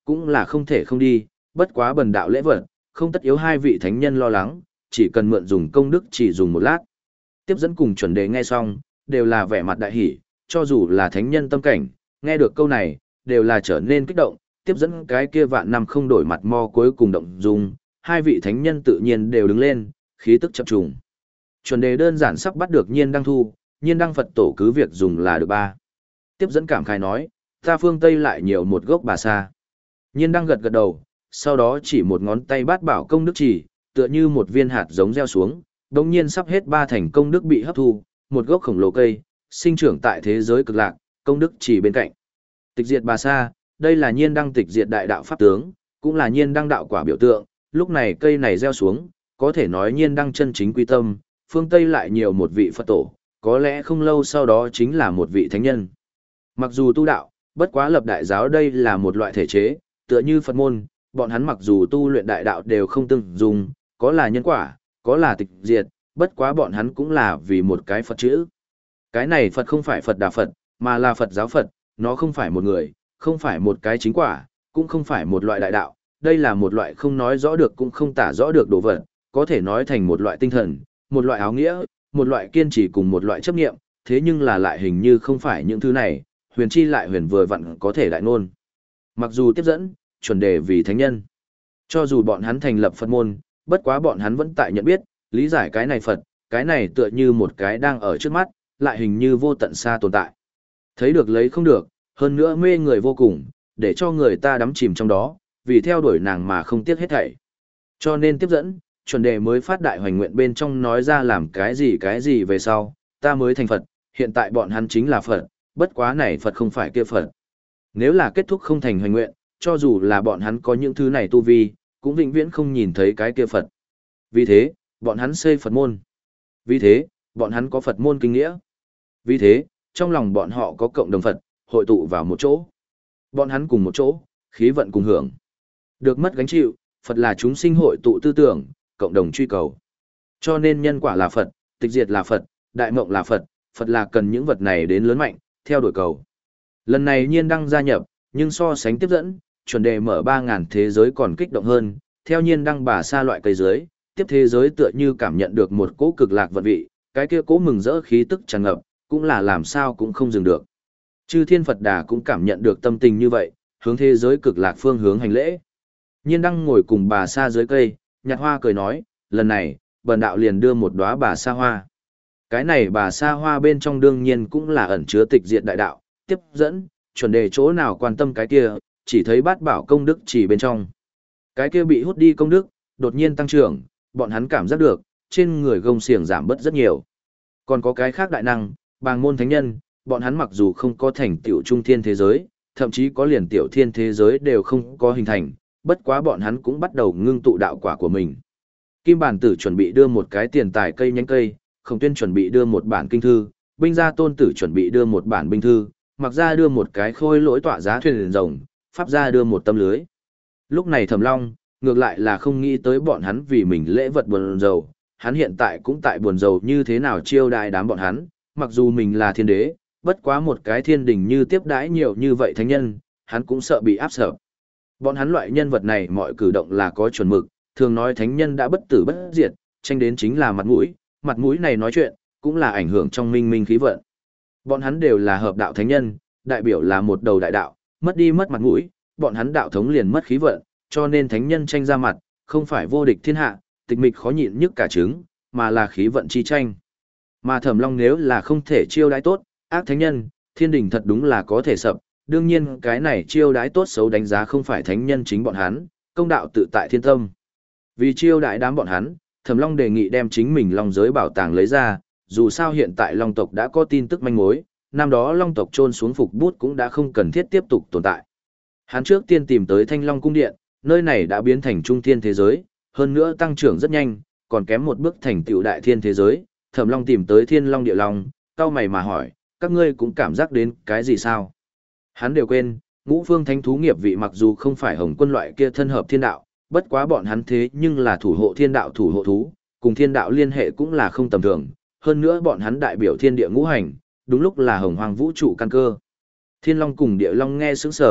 cũng là không thể không đi, bất quá bần đạo lễ vật, không tất yếu hai vị thánh nhân lo lắng, chỉ cần mượn dùng công đức chỉ dùng một lát. Tiếp dẫn cùng chuẩn đề nghe xong, đều là vẻ mặt đại hỉ, cho dù là thánh nhân tâm cảnh, nghe được câu này, đều là trở nên kích động, tiếp dẫn cái kia vạn năm không đổi mặt mo cuối cùng động dung, hai vị thánh nhân tự nhiên đều đứng lên, khí tức chập trùng. Chuẩn đề đơn giản sắp bắt được nhiên đăng thu, nhiên đăng Phật tổ cứ việc dùng là được ba. Tiếp dẫn cảm khai nói, ta phương Tây lại nhiều một gốc bà sa. Nhiên đăng gật gật đầu, sau đó chỉ một ngón tay bát bảo công đức chỉ, tựa như một viên hạt giống gieo xuống, đồng nhiên sắp hết ba thành công đức bị hấp thu, một gốc khổng lồ cây, sinh trưởng tại thế giới cực lạc, công đức chỉ bên cạnh. Tịch diệt bà sa, đây là nhiên đăng tịch diệt đại đạo pháp tướng, cũng là nhiên đăng đạo quả biểu tượng, lúc này cây này gieo xuống, có thể nói nhiên đăng chân chính quy tâm, phương Tây lại nhiều một vị Phật tổ, có lẽ không lâu sau đó chính là một vị thánh nhân. Mặc dù tu đạo, bất quá lập đại giáo đây là một loại thể chế, tựa như Phật môn, bọn hắn mặc dù tu luyện đại đạo đều không từng dùng, có là nhân quả, có là tịch diệt, bất quá bọn hắn cũng là vì một cái Phật chữ. Cái này Phật không phải Phật Đà Phật, mà là Phật giáo Phật, nó không phải một người, không phải một cái chính quả, cũng không phải một loại đại đạo, đây là một loại không nói rõ được cũng không tả rõ được đồ vật, có thể nói thành một loại tinh thần, một loại áo nghĩa, một loại kiên trì cùng một loại chấp nghiệm, thế nhưng là lại hình như không phải những thứ này, huyền chi lại huyền vừa vặn có thể đại ngôn. Mặc dù tiếp dẫn, chuẩn đề vì thánh nhân, cho dù bọn hắn thành lập Phật môn, bất quá bọn hắn vẫn tại nhận biết, lý giải cái này Phật, cái này tựa như một cái đang ở trước mắt, lại hình như vô tận xa tồn tại. Thấy được lấy không được, hơn nữa mê người vô cùng, để cho người ta đắm chìm trong đó, vì theo đuổi nàng mà không tiếc hết thảy. Cho nên tiếp dẫn, chuẩn đề mới phát đại hoành nguyện bên trong nói ra làm cái gì cái gì về sau, ta mới thành Phật, hiện tại bọn hắn chính là Phật, bất quá này Phật không phải kia Phật. Nếu là kết thúc không thành hoành nguyện, cho dù là bọn hắn có những thứ này tu vi, cũng vĩnh viễn không nhìn thấy cái kia Phật. Vì thế, bọn hắn xây Phật môn. Vì thế, bọn hắn có Phật môn kinh nghĩa. Vì thế, trong lòng bọn họ có cộng đồng Phật, hội tụ vào một chỗ. Bọn hắn cùng một chỗ, khí vận cùng hưởng. Được mất gánh chịu, Phật là chúng sinh hội tụ tư tưởng, cộng đồng truy cầu. Cho nên nhân quả là Phật, tịch diệt là Phật, đại mộng là Phật, Phật là cần những vật này đến lớn mạnh, theo đuổi cầu. Lần này nhiên đăng gia nhập, nhưng so sánh tiếp dẫn, chuẩn đề mở ba ngàn thế giới còn kích động hơn, theo nhiên đăng bà sa loại cây giới, tiếp thế giới tựa như cảm nhận được một cỗ cực lạc vận vị, cái kia cỗ mừng rỡ khí tức tràn ngập, cũng là làm sao cũng không dừng được. Chư thiên Phật Đà cũng cảm nhận được tâm tình như vậy, hướng thế giới cực lạc phương hướng hành lễ. Nhiên đăng ngồi cùng bà sa dưới cây, nhặt hoa cười nói, lần này, bần đạo liền đưa một đóa bà sa hoa. Cái này bà sa hoa bên trong đương nhiên cũng là ẩn chứa tịch diệt đại đạo, tiếp dẫn, chuẩn đề chỗ nào quan tâm cái kia, chỉ thấy bát bảo công đức chỉ bên trong. Cái kia bị hút đi công đức, đột nhiên tăng trưởng, bọn hắn cảm giác được, trên người gông xiềng giảm bớt rất nhiều. Còn có cái khác đại năng, bàng môn thánh nhân, bọn hắn mặc dù không có thành tiểu trung thiên thế giới, thậm chí có liền tiểu thiên thế giới đều không có hình thành, bất quá bọn hắn cũng bắt đầu ngưng tụ đạo quả của mình. Kim Bản Tử chuẩn bị đưa một cái tiền tài cây nhánh cây, Khổng Tuyên chuẩn bị đưa một bản kinh thư, Binh Gia Tôn Tử chuẩn bị đưa một bản binh thư, Mặc Gia đưa một cái khôi lỗi tọa giá thuyền rồng, Pháp Gia đưa một tâm lưới. Lúc này Thẩm Long, ngược lại là không nghĩ tới bọn hắn vì mình lễ vật buồn rầu, hắn hiện tại cũng tại buồn rầu như thế nào chiêu đãi đám bọn hắn, mặc dù mình là thiên đế, bất quá một cái thiên đình như tiếp đãi nhiều như vậy thánh nhân, hắn cũng sợ bị áp sợ. Bọn hắn loại nhân vật này mọi cử động là có chuẩn mực, thường nói thánh nhân đã bất tử bất diệt, tranh đến chính là mặt mũi, mặt mũi này nói chuyện, cũng là ảnh hưởng trong minh minh khí vận. Bọn hắn đều là hợp đạo thánh nhân, đại biểu là một đầu đại đạo, mất đi mất mặt mũi, bọn hắn đạo thống liền mất khí vận, cho nên thánh nhân tranh ra mặt, không phải vô địch thiên hạ, tịch mịch khó nhịn nhất cả trứng, mà là khí vận chi tranh. Mà Thẩm Long nếu là không thể chiêu đãi tốt, ác thánh nhân, thiên đình thật đúng là có thể sập, đương nhiên cái này chiêu đãi tốt xấu đánh giá không phải thánh nhân chính bọn hắn, công đạo tự tại thiên tâm. Vì chiêu đãi đám bọn hắn, Thẩm Long đề nghị đem chính mình Long giới bảo tàng lấy ra, dù sao hiện tại Long tộc đã có tin tức manh mối, năm đó Long tộc trôn xuống phục bút cũng đã không cần thiết tiếp tục tồn tại. Hắn trước tiên tìm tới Thanh Long cung điện, nơi này đã biến thành trung thiên thế giới, hơn nữa tăng trưởng rất nhanh, còn kém một bước thành tựu đại thiên thế giới. Thẩm Long tìm tới Thiên Long Địa Long, cau mày mà hỏi, các ngươi cũng cảm giác đến cái gì sao? Hắn đều quên, ngũ phương thánh thú nghiệp vị mặc dù không phải Hồng Quân loại kia thân hợp thiên đạo, bất quá bọn hắn thế nhưng là thủ hộ thiên đạo thủ hộ thú, cùng thiên đạo liên hệ cũng là không tầm thường, hơn nữa bọn hắn đại biểu thiên địa ngũ hành, đúng lúc là hồng hoàng vũ trụ căn cơ. Thiên Long cùng Địa Long nghe sững sờ,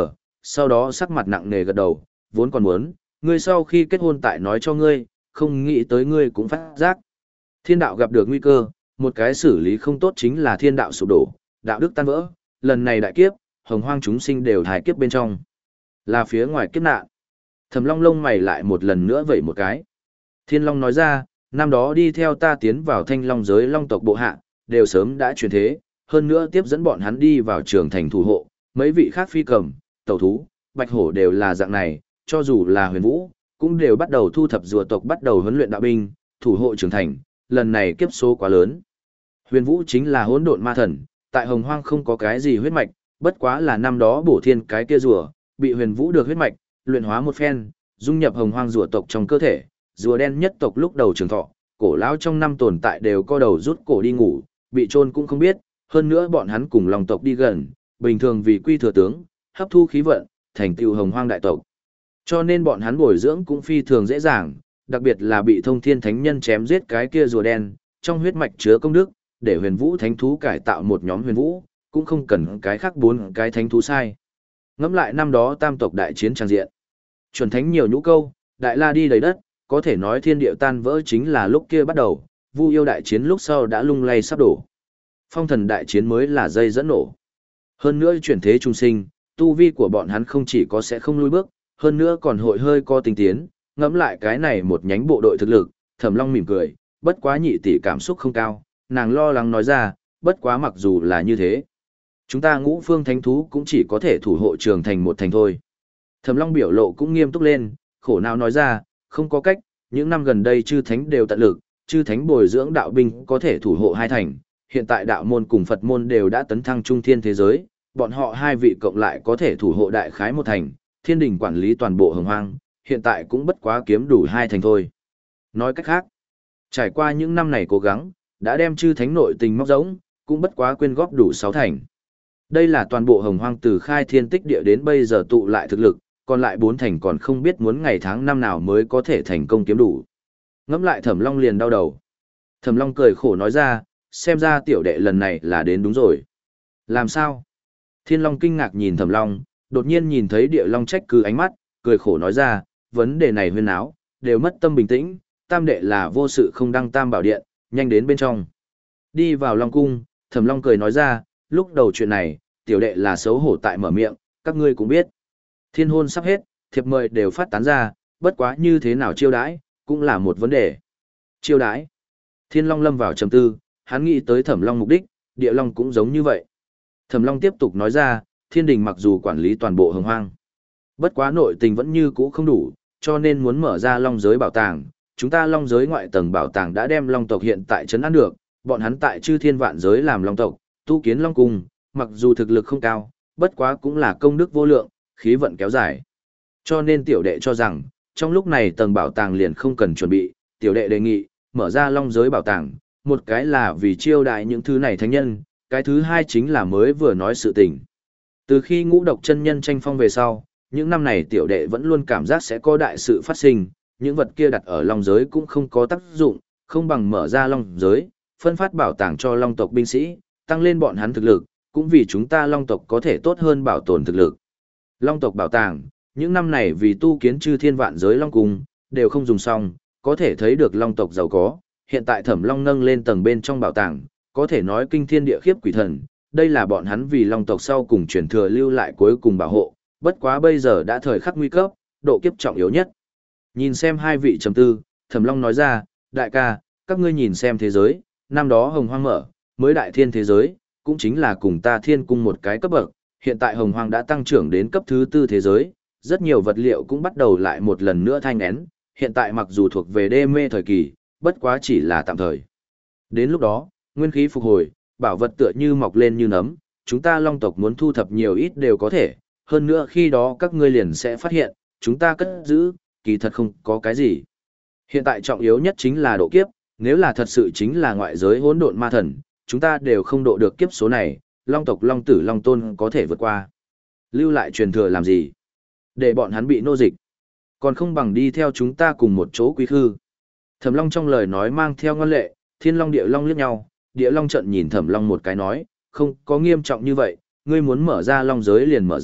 sau đó sắc mặt nặng nề gật đầu, vốn còn muốn, ngươi sau khi kết hôn tại nói cho ngươi, không nghĩ tới ngươi cũng phát giác. Thiên đạo gặp được nguy cơ, một cái xử lý không tốt chính là thiên đạo sụp đổ, đạo đức tan vỡ, lần này đại kiếp, hồng hoang chúng sinh đều thải kiếp bên trong. Là phía ngoài kiếp nạn. Thẩm Long lông mày lại một lần nữa vẩy một cái. Thiên Long nói ra, năm đó đi theo ta tiến vào thanh long giới long tộc bộ hạ, đều sớm đã chuyển thế, hơn nữa tiếp dẫn bọn hắn đi vào trường thành thủ hộ, mấy vị khác phi cầm, tẩu thú, bạch hổ đều là dạng này, cho dù là huyền vũ, cũng đều bắt đầu thu thập rùa tộc bắt đầu huấn luyện đạo binh, thủ hộ trường thành, lần này kiếp số quá lớn. Huyền vũ chính là hỗn độn ma thần, tại hồng hoang không có cái gì huyết mạch, bất quá là năm đó bổ thiên cái kia rùa, bị huyền vũ được huyết mạch, luyện hóa một phen, dung nhập hồng hoang rùa tộc trong cơ thể, rùa đen nhất tộc lúc đầu trường thọ, cổ lão trong năm tồn tại đều co đầu rút cổ đi ngủ, bị chôn cũng không biết, hơn nữa bọn hắn cùng lòng tộc đi gần, bình thường vì quy thừa tướng, hấp thu khí vận, thành tựu hồng hoang đại tộc. Cho nên bọn hắn bồi dưỡng cũng phi thường dễ dàng, đặc biệt là bị thông thiên thánh nhân chém giết cái kia rùa đen, trong huyết mạch chứa công đức, để huyền vũ thánh thú cải tạo một nhóm huyền vũ, cũng không cần cái khác bốn cái thánh thú sai. Ngẫm lại năm đó tam tộc đại chiến trang diện. Chuẩn thánh nhiều nhũ câu, đại la đi đầy đất, có thể nói thiên địa tan vỡ chính là lúc kia bắt đầu, Vu yêu đại chiến lúc sau đã lung lay sắp đổ. Phong thần đại chiến mới là dây dẫn nổ. Hơn nữa chuyển thế trung sinh, tu vi của bọn hắn không chỉ có sẽ không lùi bước, hơn nữa còn hội hơi co tinh tiến, ngẫm lại cái này một nhánh bộ đội thực lực, Thẩm Long mỉm cười, bất quá nhị tỷ cảm xúc không cao, nàng lo lắng nói ra, bất quá mặc dù là như thế, chúng ta ngũ phương thánh thú cũng chỉ có thể thủ hộ trường thành một thành thôi. Thẩm Long biểu lộ cũng nghiêm túc lên, khổ não nói ra, không có cách, những năm gần đây chư thánh đều tận lực, chư thánh bồi dưỡng đạo binh có thể thủ hộ hai thành, hiện tại đạo môn cùng Phật môn đều đã tấn thăng trung thiên thế giới, bọn họ hai vị cộng lại có thể thủ hộ đại khái một thành, thiên đình quản lý toàn bộ hồng hoang, hiện tại cũng bất quá kiếm đủ hai thành thôi. Nói cách khác, trải qua những năm này cố gắng, đã đem chư thánh nội tình móc rỗng, cũng bất quá quyên góp đủ sáu thành. Đây là toàn bộ hồng hoang từ khai thiên tích địa đến bây giờ tụ lại thực lực, còn lại bốn thành còn không biết muốn ngày tháng năm nào mới có thể thành công kiếm đủ. Ngẫm lại Thẩm Long liền đau đầu. Thẩm Long cười khổ nói ra, xem ra tiểu đệ lần này là đến đúng rồi. Làm sao? Thiên Long kinh ngạc nhìn Thẩm Long, đột nhiên nhìn thấy Địa Long trách cứ ánh mắt, cười khổ nói ra, vấn đề này huyên áo, đều mất tâm bình tĩnh, tam đệ là vô sự không đăng tam bảo điện, nhanh đến bên trong. Đi vào Long cung, Thẩm Long cười nói ra, lúc đầu chuyện này, tiểu đệ là xấu hổ tại mở miệng, các ngươi cũng biết. Thiên hôn sắp hết, thiệp mời đều phát tán ra, bất quá như thế nào chiêu đãi, cũng là một vấn đề. Chiêu đãi. Thiên Long lâm vào trầm tư, hắn nghĩ tới Thẩm Long mục đích, Địa Long cũng giống như vậy. Thẩm Long tiếp tục nói ra, thiên đình mặc dù quản lý toàn bộ hồng hoang, bất quá nội tình vẫn như cũ không đủ, cho nên muốn mở ra long giới bảo tàng. Chúng ta long giới ngoại tầng bảo tàng đã đem long tộc hiện tại trấn an được, bọn hắn tại chư thiên vạn giới làm long tộc, tu kiến long cung, mặc dù thực lực không cao, bất quá cũng là công đức vô lượng, khí vận kéo dài. Cho nên tiểu đệ cho rằng, trong lúc này tầng bảo tàng liền không cần chuẩn bị, tiểu đệ đề nghị, mở ra long giới bảo tàng, một cái là vì chiêu đại những thứ này thánh nhân, cái thứ hai chính là mới vừa nói sự tình. Từ khi ngũ độc chân nhân tranh phong về sau, những năm này tiểu đệ vẫn luôn cảm giác sẽ có đại sự phát sinh, những vật kia đặt ở long giới cũng không có tác dụng, không bằng mở ra long giới, phân phát bảo tàng cho long tộc binh sĩ, tăng lên bọn hắn thực lực, cũng vì chúng ta long tộc có thể tốt hơn bảo tồn thực lực. Long tộc bảo tàng, những năm này vì tu kiến chư thiên vạn giới long cung, đều không dùng xong, có thể thấy được long tộc giàu có, hiện tại Thẩm Long nâng lên tầng bên trong bảo tàng, có thể nói kinh thiên địa khiếp quỷ thần, đây là bọn hắn vì long tộc sau cùng truyền thừa lưu lại cuối cùng bảo hộ, bất quá bây giờ đã thời khắc nguy cấp, độ kiếp trọng yếu nhất. Nhìn xem hai vị trầm tư, Thẩm Long nói ra, đại ca, các ngươi nhìn xem thế giới, năm đó hồng hoang mở, mới đại thiên thế giới, cũng chính là cùng ta thiên cung một cái cấp bậc, hiện tại hồng hoang đã tăng trưởng đến cấp thứ tư thế giới, rất nhiều vật liệu cũng bắt đầu lại một lần nữa thanh nén, hiện tại mặc dù thuộc về đê mê thời kỳ, bất quá chỉ là tạm thời. Đến lúc đó, nguyên khí phục hồi, bảo vật tựa như mọc lên như nấm, chúng ta long tộc muốn thu thập nhiều ít đều có thể, hơn nữa khi đó các ngươi liền sẽ phát hiện, chúng ta cất giữ, kỳ thật không có cái gì. Hiện tại trọng yếu nhất chính là độ kiếp, nếu là thật sự chính là ngoại giới hỗn độn ma thần, chúng ta đều không độ được kiếp số này, long tộc long tử long tôn có thể vượt qua. Lưu lại truyền thừa làm gì? Để bọn hắn bị nô dịch. Còn không bằng đi theo chúng ta cùng một chỗ quý khư. Thẩm Long trong lời nói mang theo ngân lệ, Thiên Long Địa Long liếc nhau, Địa Long trận nhìn Thẩm Long một cái nói, không có nghiêm trọng như vậy, ngươi muốn mở ra long giới liền mở ra,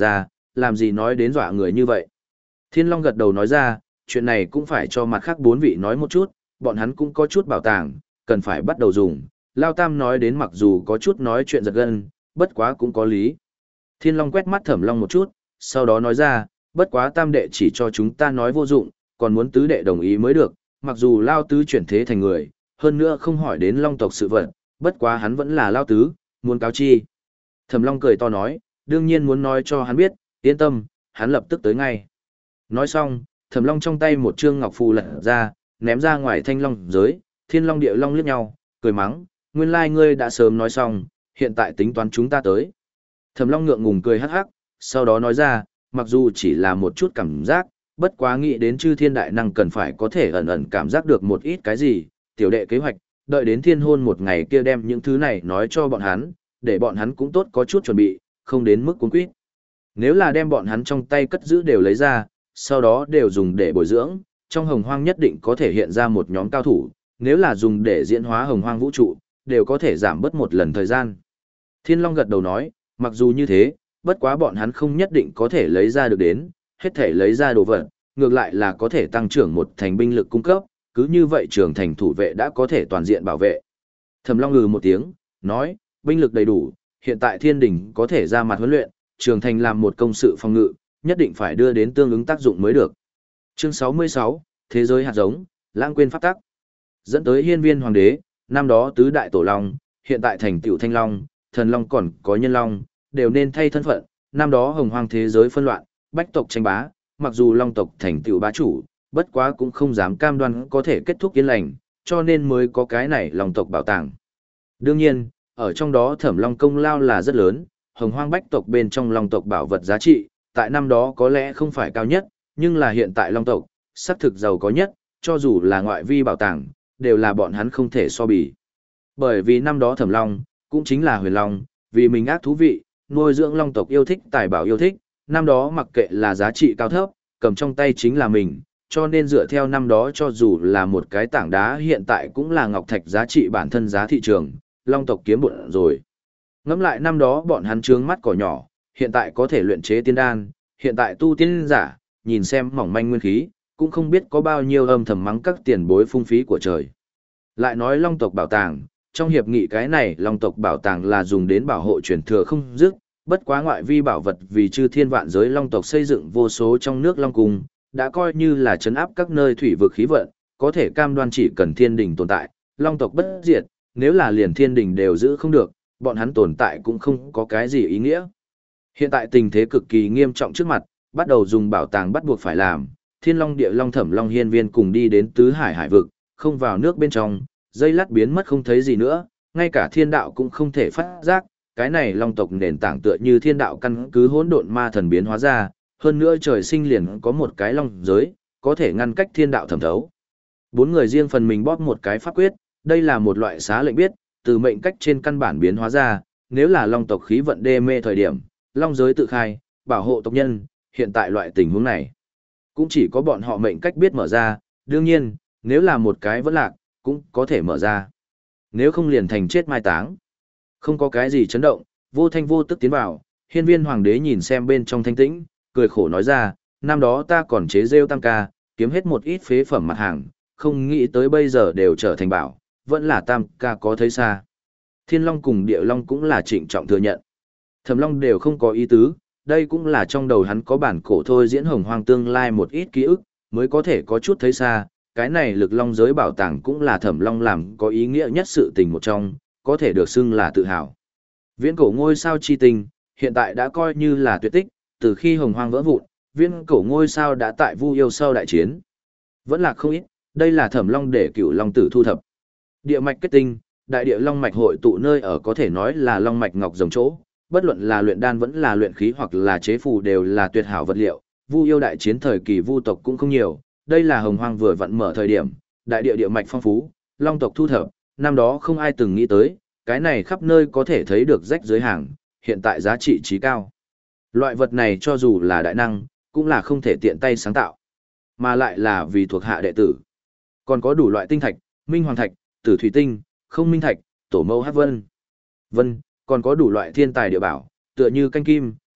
làm gì nói đến dọa người như vậy. Thiên Long gật đầu nói ra, chuyện này cũng phải cho mặt khác bốn vị nói một chút, bọn hắn cũng có chút bảo tàng, cần phải bắt đầu dùng. Lao Tam nói đến mặc dù có chút nói chuyện giật gân, bất quá cũng có lý. Thiên Long quét mắt Thẩm Long một chút, sau đó nói ra, bất quá Tam đệ chỉ cho chúng ta nói vô dụng, còn muốn tứ đệ đồng ý mới được, mặc dù Lao Tứ chuyển thế thành người, hơn nữa không hỏi đến Long tộc sự vật, bất quá hắn vẫn là Lao Tứ, muốn cáo chi. Thẩm Long cười to nói, đương nhiên muốn nói cho hắn biết, yên tâm, hắn lập tức tới ngay. Nói xong, Thẩm Long trong tay một trương ngọc phù lật ra, ném ra ngoài thanh long giới, Thiên Long Địa Long liếc nhau, cười mắng, nguyên lai ngươi đã sớm nói xong, hiện tại tính toán chúng ta tới. Thẩm Long ngượng ngùng cười hắc hắc, sau đó nói ra, mặc dù chỉ là một chút cảm giác, bất quá nghĩ đến chư thiên đại năng cần phải có thể ẩn ẩn cảm giác được một ít cái gì, tiểu đệ kế hoạch, đợi đến thiên hôn một ngày kia đem những thứ này nói cho bọn hắn, để bọn hắn cũng tốt có chút chuẩn bị, không đến mức cuốn quýt. Nếu là đem bọn hắn trong tay cất giữ đều lấy ra, sau đó đều dùng để bồi dưỡng, trong hồng hoang nhất định có thể hiện ra một nhóm cao thủ, nếu là dùng để diễn hóa hồng hoang vũ trụ, đều có thể giảm bớt một lần thời gian. Thiên Long gật đầu nói, mặc dù như thế, bất quá bọn hắn không nhất định có thể lấy ra được đến, hết thể lấy ra đồ vật, ngược lại là có thể tăng trưởng một thành binh lực cung cấp, cứ như vậy trưởng thành thủ vệ đã có thể toàn diện bảo vệ. Thẩm Long ngừ một tiếng, nói, binh lực đầy đủ, hiện tại thiên đình có thể ra mặt huấn luyện, trường thành làm một công sự phòng ngự, nhất định phải đưa đến tương ứng tác dụng mới được. Chương sáu mươi sáu, Thế giới hạt giống, lãng quên pháp tắc. Dẫn tới hiên viên hoàng đế, năm đó tứ đại tổ long, hiện tại thành tiểu thanh long, thần long còn có nhân long, đều nên thay thân phận, năm đó hồng hoang thế giới phân loạn, bách tộc tranh bá, mặc dù long tộc thành tiểu bá chủ, bất quá cũng không dám cam đoan có thể kết thúc yên lành, cho nên mới có cái này long tộc bảo tàng. Đương nhiên, ở trong đó Thẩm Long công lao là rất lớn, hồng hoang bách tộc bên trong long tộc bảo vật giá trị, tại năm đó có lẽ không phải cao nhất, nhưng là hiện tại long tộc, xác thực giàu có nhất, cho dù là ngoại vi bảo tàng, đều là bọn hắn không thể so bì. Bởi vì năm đó Thẩm Long, cũng chính là huyền long, vì mình ác thú vị, nuôi dưỡng long tộc yêu thích tài bảo yêu thích, năm đó mặc kệ là giá trị cao thấp, cầm trong tay chính là mình, cho nên dựa theo năm đó cho dù là một cái tảng đá hiện tại cũng là ngọc thạch giá trị bản thân giá thị trường, long tộc kiếm bộn rồi. Ngẫm lại năm đó bọn hắn trướng mắt cỏ nhỏ, hiện tại có thể luyện chế tiên đan, hiện tại tu tiên giả, nhìn xem mỏng manh nguyên khí, cũng không biết có bao nhiêu âm thầm mắng các tiền bối phung phí của trời. Lại nói long tộc bảo tàng, trong hiệp nghị cái này long tộc bảo tàng là dùng đến bảo hộ truyền thừa không dứt, bất quá ngoại vi bảo vật vì chư thiên vạn giới long tộc xây dựng vô số trong nước long cung, đã coi như là trấn áp các nơi thủy vực khí vận, có thể cam đoan chỉ cần thiên đình tồn tại, long tộc bất diệt, nếu là liền thiên đình đều giữ không được, bọn hắn tồn tại cũng không có cái gì ý nghĩa. Hiện tại tình thế cực kỳ nghiêm trọng trước mặt, bắt đầu dùng bảo tàng bắt buộc phải làm, Thiên Long Địa Long Thẩm Long Hiên Viên cùng đi đến tứ hải hải vực, không vào nước bên trong, dây lát biến mất không thấy gì nữa, ngay cả thiên đạo cũng không thể phát giác, cái này long tộc nền tảng tựa như thiên đạo căn cứ hỗn độn ma thần biến hóa ra, hơn nữa trời sinh liền có một cái long giới, có thể ngăn cách thiên đạo thẩm thấu. Bốn người riêng phần mình bóp một cái pháp quyết, đây là một loại xá lệnh biết, từ mệnh cách trên căn bản biến hóa ra, nếu là long tộc khí vận đê mê thời điểm, long giới tự khai, bảo hộ tộc nhân, hiện tại loại tình huống này. Cũng chỉ có bọn họ mệnh cách biết mở ra, đương nhiên, nếu là một cái vẫn lạc, cũng có thể mở ra. Nếu không liền thành chết mai táng. Không có cái gì chấn động, vô thanh vô tức tiến vào, hiên viên hoàng đế nhìn xem bên trong thanh tĩnh, cười khổ nói ra, năm đó ta còn chế rêu tam ca, kiếm hết một ít phế phẩm mặt hàng, không nghĩ tới bây giờ đều trở thành bảo, vẫn là tam ca có thấy xa. Thiên Long cùng Địa Long cũng là trịnh trọng thừa nhận. Thẩm Long đều không có ý tứ, đây cũng là trong đầu hắn có bản cổ thôi diễn hồng hoang tương lai một ít ký ức, mới có thể có chút thấy xa, cái này lực long giới bảo tàng cũng là Thẩm Long làm có ý nghĩa nhất sự tình một trong, có thể được xưng là tự hào. Viễn cổ ngôi sao chi tình, hiện tại đã coi như là tuyệt tích, từ khi hồng hoang vỡ vụn, viễn cổ ngôi sao đã tại Vu Yêu sau đại chiến. Vẫn là không ít, đây là Thẩm Long để cửu long tử thu thập. Địa mạch kết tinh, đại địa long mạch hội tụ nơi ở có thể nói là long mạch ngọc rồng chỗ, bất luận là luyện đan vẫn là luyện khí hoặc là chế phù đều là tuyệt hảo vật liệu. Vu Yêu đại chiến thời kỳ Vu tộc cũng không nhiều, đây là hồng hoang vừa vặn mở thời điểm, đại địa địa mạch phong phú, long tộc thu thập, năm đó không ai từng nghĩ tới, cái này khắp nơi có thể thấy được rách dưới hàng, hiện tại giá trị trí cao. Loại vật này cho dù là đại năng, cũng là không thể tiện tay sáng tạo, mà lại là vì thuộc hạ đệ tử. Còn có đủ loại tinh thạch, minh hoàng thạch, tử thủy tinh, không minh thạch, tổ mâu hắc vân. Vân, còn có đủ loại thiên tài địa bảo, tựa như canh kim,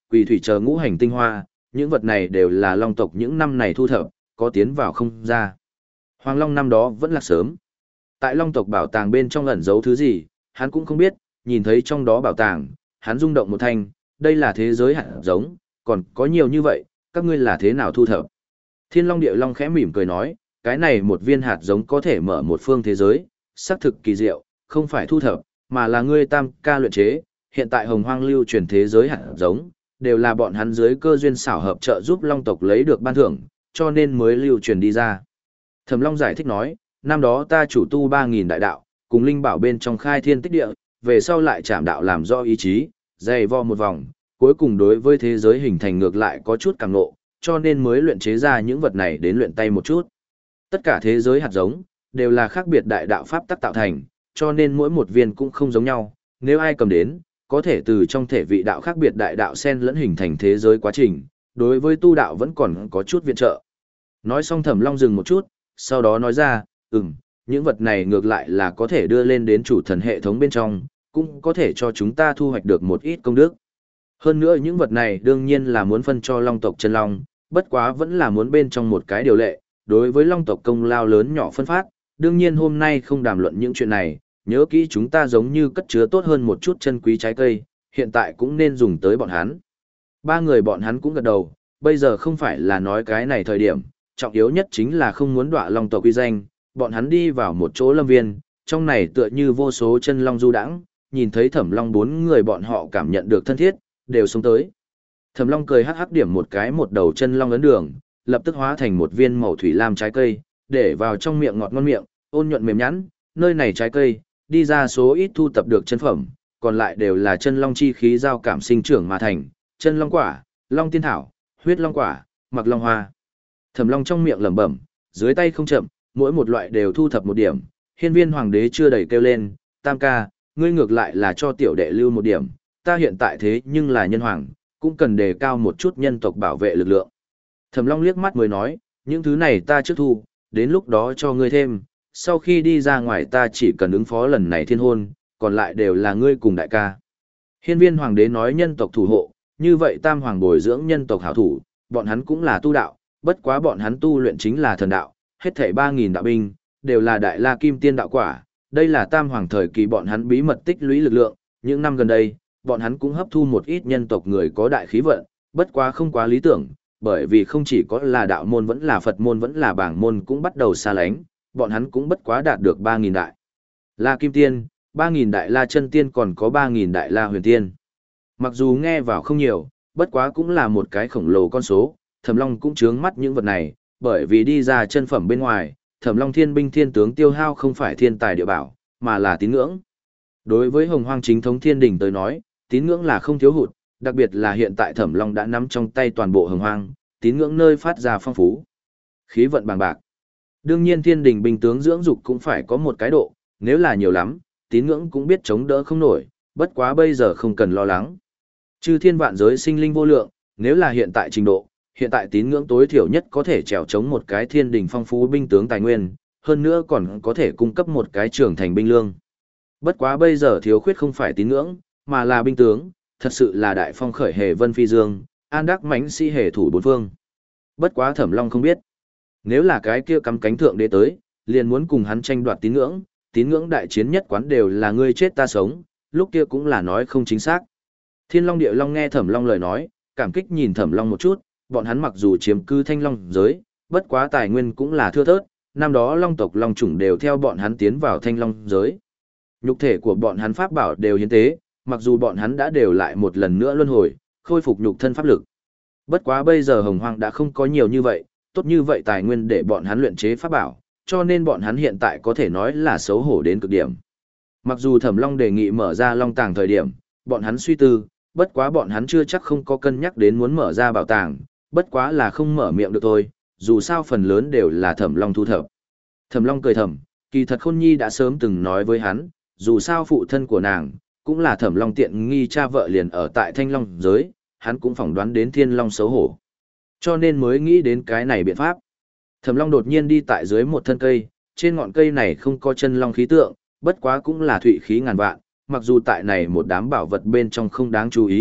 quỷ thủy chờ ngũ hành tinh hoa, những vật này đều là long tộc những năm này thu thập, có tiến vào không ra. Hoàng Long năm đó vẫn là sớm. Tại long tộc bảo tàng bên trong ẩn giấu thứ gì, hắn cũng không biết, nhìn thấy trong đó bảo tàng, hắn rung động một thanh, đây là thế giới hạt giống, còn có nhiều như vậy, các ngươi là thế nào thu thập? Thiên Long Địa Long khẽ mỉm cười nói, cái này một viên hạt giống có thể mở một phương thế giới, xác thực kỳ diệu, không phải thu thập, mà là ngươi tam ca luyện chế, hiện tại hồng hoang lưu truyền thế giới hạt giống, đều là bọn hắn dưới cơ duyên xảo hợp trợ giúp long tộc lấy được ban thưởng, cho nên mới lưu truyền đi ra. Thẩm Long giải thích nói, năm đó ta chủ tu ba nghìn đại đạo, cùng linh bảo bên trong khai thiên tích địa, về sau lại chạm đạo làm do ý chí, dày vo một vòng, cuối cùng đối với thế giới hình thành ngược lại có chút càng nộ, cho nên mới luyện chế ra những vật này đến luyện tay một chút. Tất cả thế giới hạt giống, đều là khác biệt đại đạo pháp tắc tạo thành, cho nên mỗi một viên cũng không giống nhau, nếu ai cầm đến, có thể từ trong thể vị đạo khác biệt đại đạo xen lẫn hình thành thế giới quá trình, đối với tu đạo vẫn còn có chút viện trợ. Nói xong Thẩm Long dừng một chút, sau đó nói ra, ừm, những vật này ngược lại là có thể đưa lên đến chủ thần hệ thống bên trong, cũng có thể cho chúng ta thu hoạch được một ít công đức. Hơn nữa những vật này đương nhiên là muốn phân cho long tộc chân long, bất quá vẫn là muốn bên trong một cái điều lệ, đối với long tộc công lao lớn nhỏ phân phát, đương nhiên hôm nay không đàm luận những chuyện này, nhớ kỹ chúng ta giống như cất chứa tốt hơn một chút chân quý trái cây, hiện tại cũng nên dùng tới bọn hắn. Ba người bọn hắn cũng gật đầu, bây giờ không phải là nói cái này thời điểm, trọng yếu nhất chính là không muốn đọa long tộc uy danh, bọn hắn đi vào một chỗ lâm viên, trong này tựa như vô số chân long du đãng, nhìn thấy Thẩm Long bốn người bọn họ cảm nhận được thân thiết, đều xuống tới. Thẩm Long cười hắc hắc điểm một cái một đầu chân long ấn đường, lập tức hóa thành một viên màu thủy lam trái cây, để vào trong miệng ngọt ngon miệng, ôn nhuận mềm nhẵn, nơi này trái cây, đi ra số ít thu tập được chân phẩm, còn lại đều là chân long chi khí giao cảm sinh trưởng mà thành, chân long quả, long tiên thảo, huyết long quả, mặc long hoa. Thẩm Long trong miệng lẩm bẩm, dưới tay không chậm, mỗi một loại đều thu thập một điểm, Hiên Viên Hoàng đế chưa đầy kêu lên, tam ca, ngươi ngược lại là cho tiểu đệ lưu một điểm, ta hiện tại thế nhưng là nhân hoàng, cũng cần đề cao một chút nhân tộc bảo vệ lực lượng. Thẩm Long liếc mắt mới nói, những thứ này ta trước thu, đến lúc đó cho ngươi thêm, sau khi đi ra ngoài ta chỉ cần ứng phó lần này thiên hôn, còn lại đều là ngươi cùng đại ca. Hiên Viên Hoàng đế nói nhân tộc thủ hộ, như vậy tam hoàng bồi dưỡng nhân tộc hảo thủ, bọn hắn cũng là tu đạo, bất quá bọn hắn tu luyện chính là thần đạo, hết thảy ba nghìn đạo binh, đều là đại la kim tiên đạo quả, đây là tam hoàng thời kỳ bọn hắn bí mật tích lũy lực lượng, những năm gần đây, bọn hắn cũng hấp thu một ít nhân tộc người có đại khí vận, bất quá không quá lý tưởng, bởi vì không chỉ có là đạo môn vẫn là Phật môn vẫn là bảng môn cũng bắt đầu xa lánh, bọn hắn cũng bất quá đạt được ba nghìn đại la kim tiên, ba nghìn đại la chân tiên còn có ba nghìn đại la huyền tiên. Mặc dù nghe vào không nhiều, bất quá cũng là một cái khổng lồ con số, Thẩm Long cũng chướng mắt những vật này, bởi vì đi ra chân phẩm bên ngoài, Thẩm Long thiên binh thiên tướng tiêu hao không phải thiên tài địa bảo, mà là tín ngưỡng. Đối với Hồng Hoang chính thống thiên đình tới nói, tín ngưỡng là không thiếu hụt, đặc biệt là hiện tại Thẩm Long đã nắm trong tay toàn bộ Hồng Hoang, tín ngưỡng nơi phát ra phong phú, khí vận bằng bạc. Đương nhiên thiên đình binh tướng dưỡng dục cũng phải có một cái độ, nếu là nhiều lắm, tín ngưỡng cũng biết chống đỡ không nổi, bất quá bây giờ không cần lo lắng. Chư thiên vạn giới sinh linh vô lượng, nếu là hiện tại trình độ, hiện tại tín ngưỡng tối thiểu nhất có thể trèo chống một cái thiên đình phong phú binh tướng tài nguyên, hơn nữa còn có thể cung cấp một cái trưởng thành binh lương. Bất quá bây giờ thiếu khuyết không phải tín ngưỡng, mà là binh tướng, thật sự là đại phong khởi hề vân phi dương, an đắc mãnh sĩ hề thủ bốn phương. Bất quá Thẩm Long không biết, nếu là cái kia cắm cánh thượng đế tới, liền muốn cùng hắn tranh đoạt tín ngưỡng, tín ngưỡng đại chiến nhất quán đều là ngươi chết ta sống, lúc kia cũng là nói không chính xác. Thiên Long Địa Long nghe Thẩm Long lời nói, cảm kích nhìn Thẩm Long một chút, bọn hắn mặc dù chiếm cư Thanh Long giới, bất quá tài nguyên cũng là thưa thớt, năm đó Long tộc Long chủng đều theo bọn hắn tiến vào Thanh Long giới. Nhục thể của bọn hắn pháp bảo đều hiến tế, mặc dù bọn hắn đã đều lại một lần nữa luân hồi, khôi phục nhục thân pháp lực. Bất quá bây giờ Hồng Hoang đã không có nhiều như vậy, tốt như vậy tài nguyên để bọn hắn luyện chế pháp bảo, cho nên bọn hắn hiện tại có thể nói là xấu hổ đến cực điểm. Mặc dù Thẩm Long đề nghị mở ra Long Tàng thời điểm, bọn hắn suy tư, bất quá bọn hắn chưa chắc không có cân nhắc đến muốn mở ra bảo tàng, bất quá là không mở miệng được thôi, dù sao phần lớn đều là Thẩm Long thu thập. Thẩm Long cười thầm, kỳ thật Khôn Nhi đã sớm từng nói với hắn, dù sao phụ thân của nàng, cũng là Thẩm Long tiện nghi cha vợ liền ở tại Thanh Long giới, hắn cũng phỏng đoán đến Thiên Long xấu hổ. Cho nên mới nghĩ đến cái này biện pháp. Thẩm Long đột nhiên đi tại dưới một thân cây, trên ngọn cây này không có chân long khí tượng, bất quá cũng là thụy khí ngàn vạn, mặc dù tại này một đám bảo vật bên trong không đáng chú ý,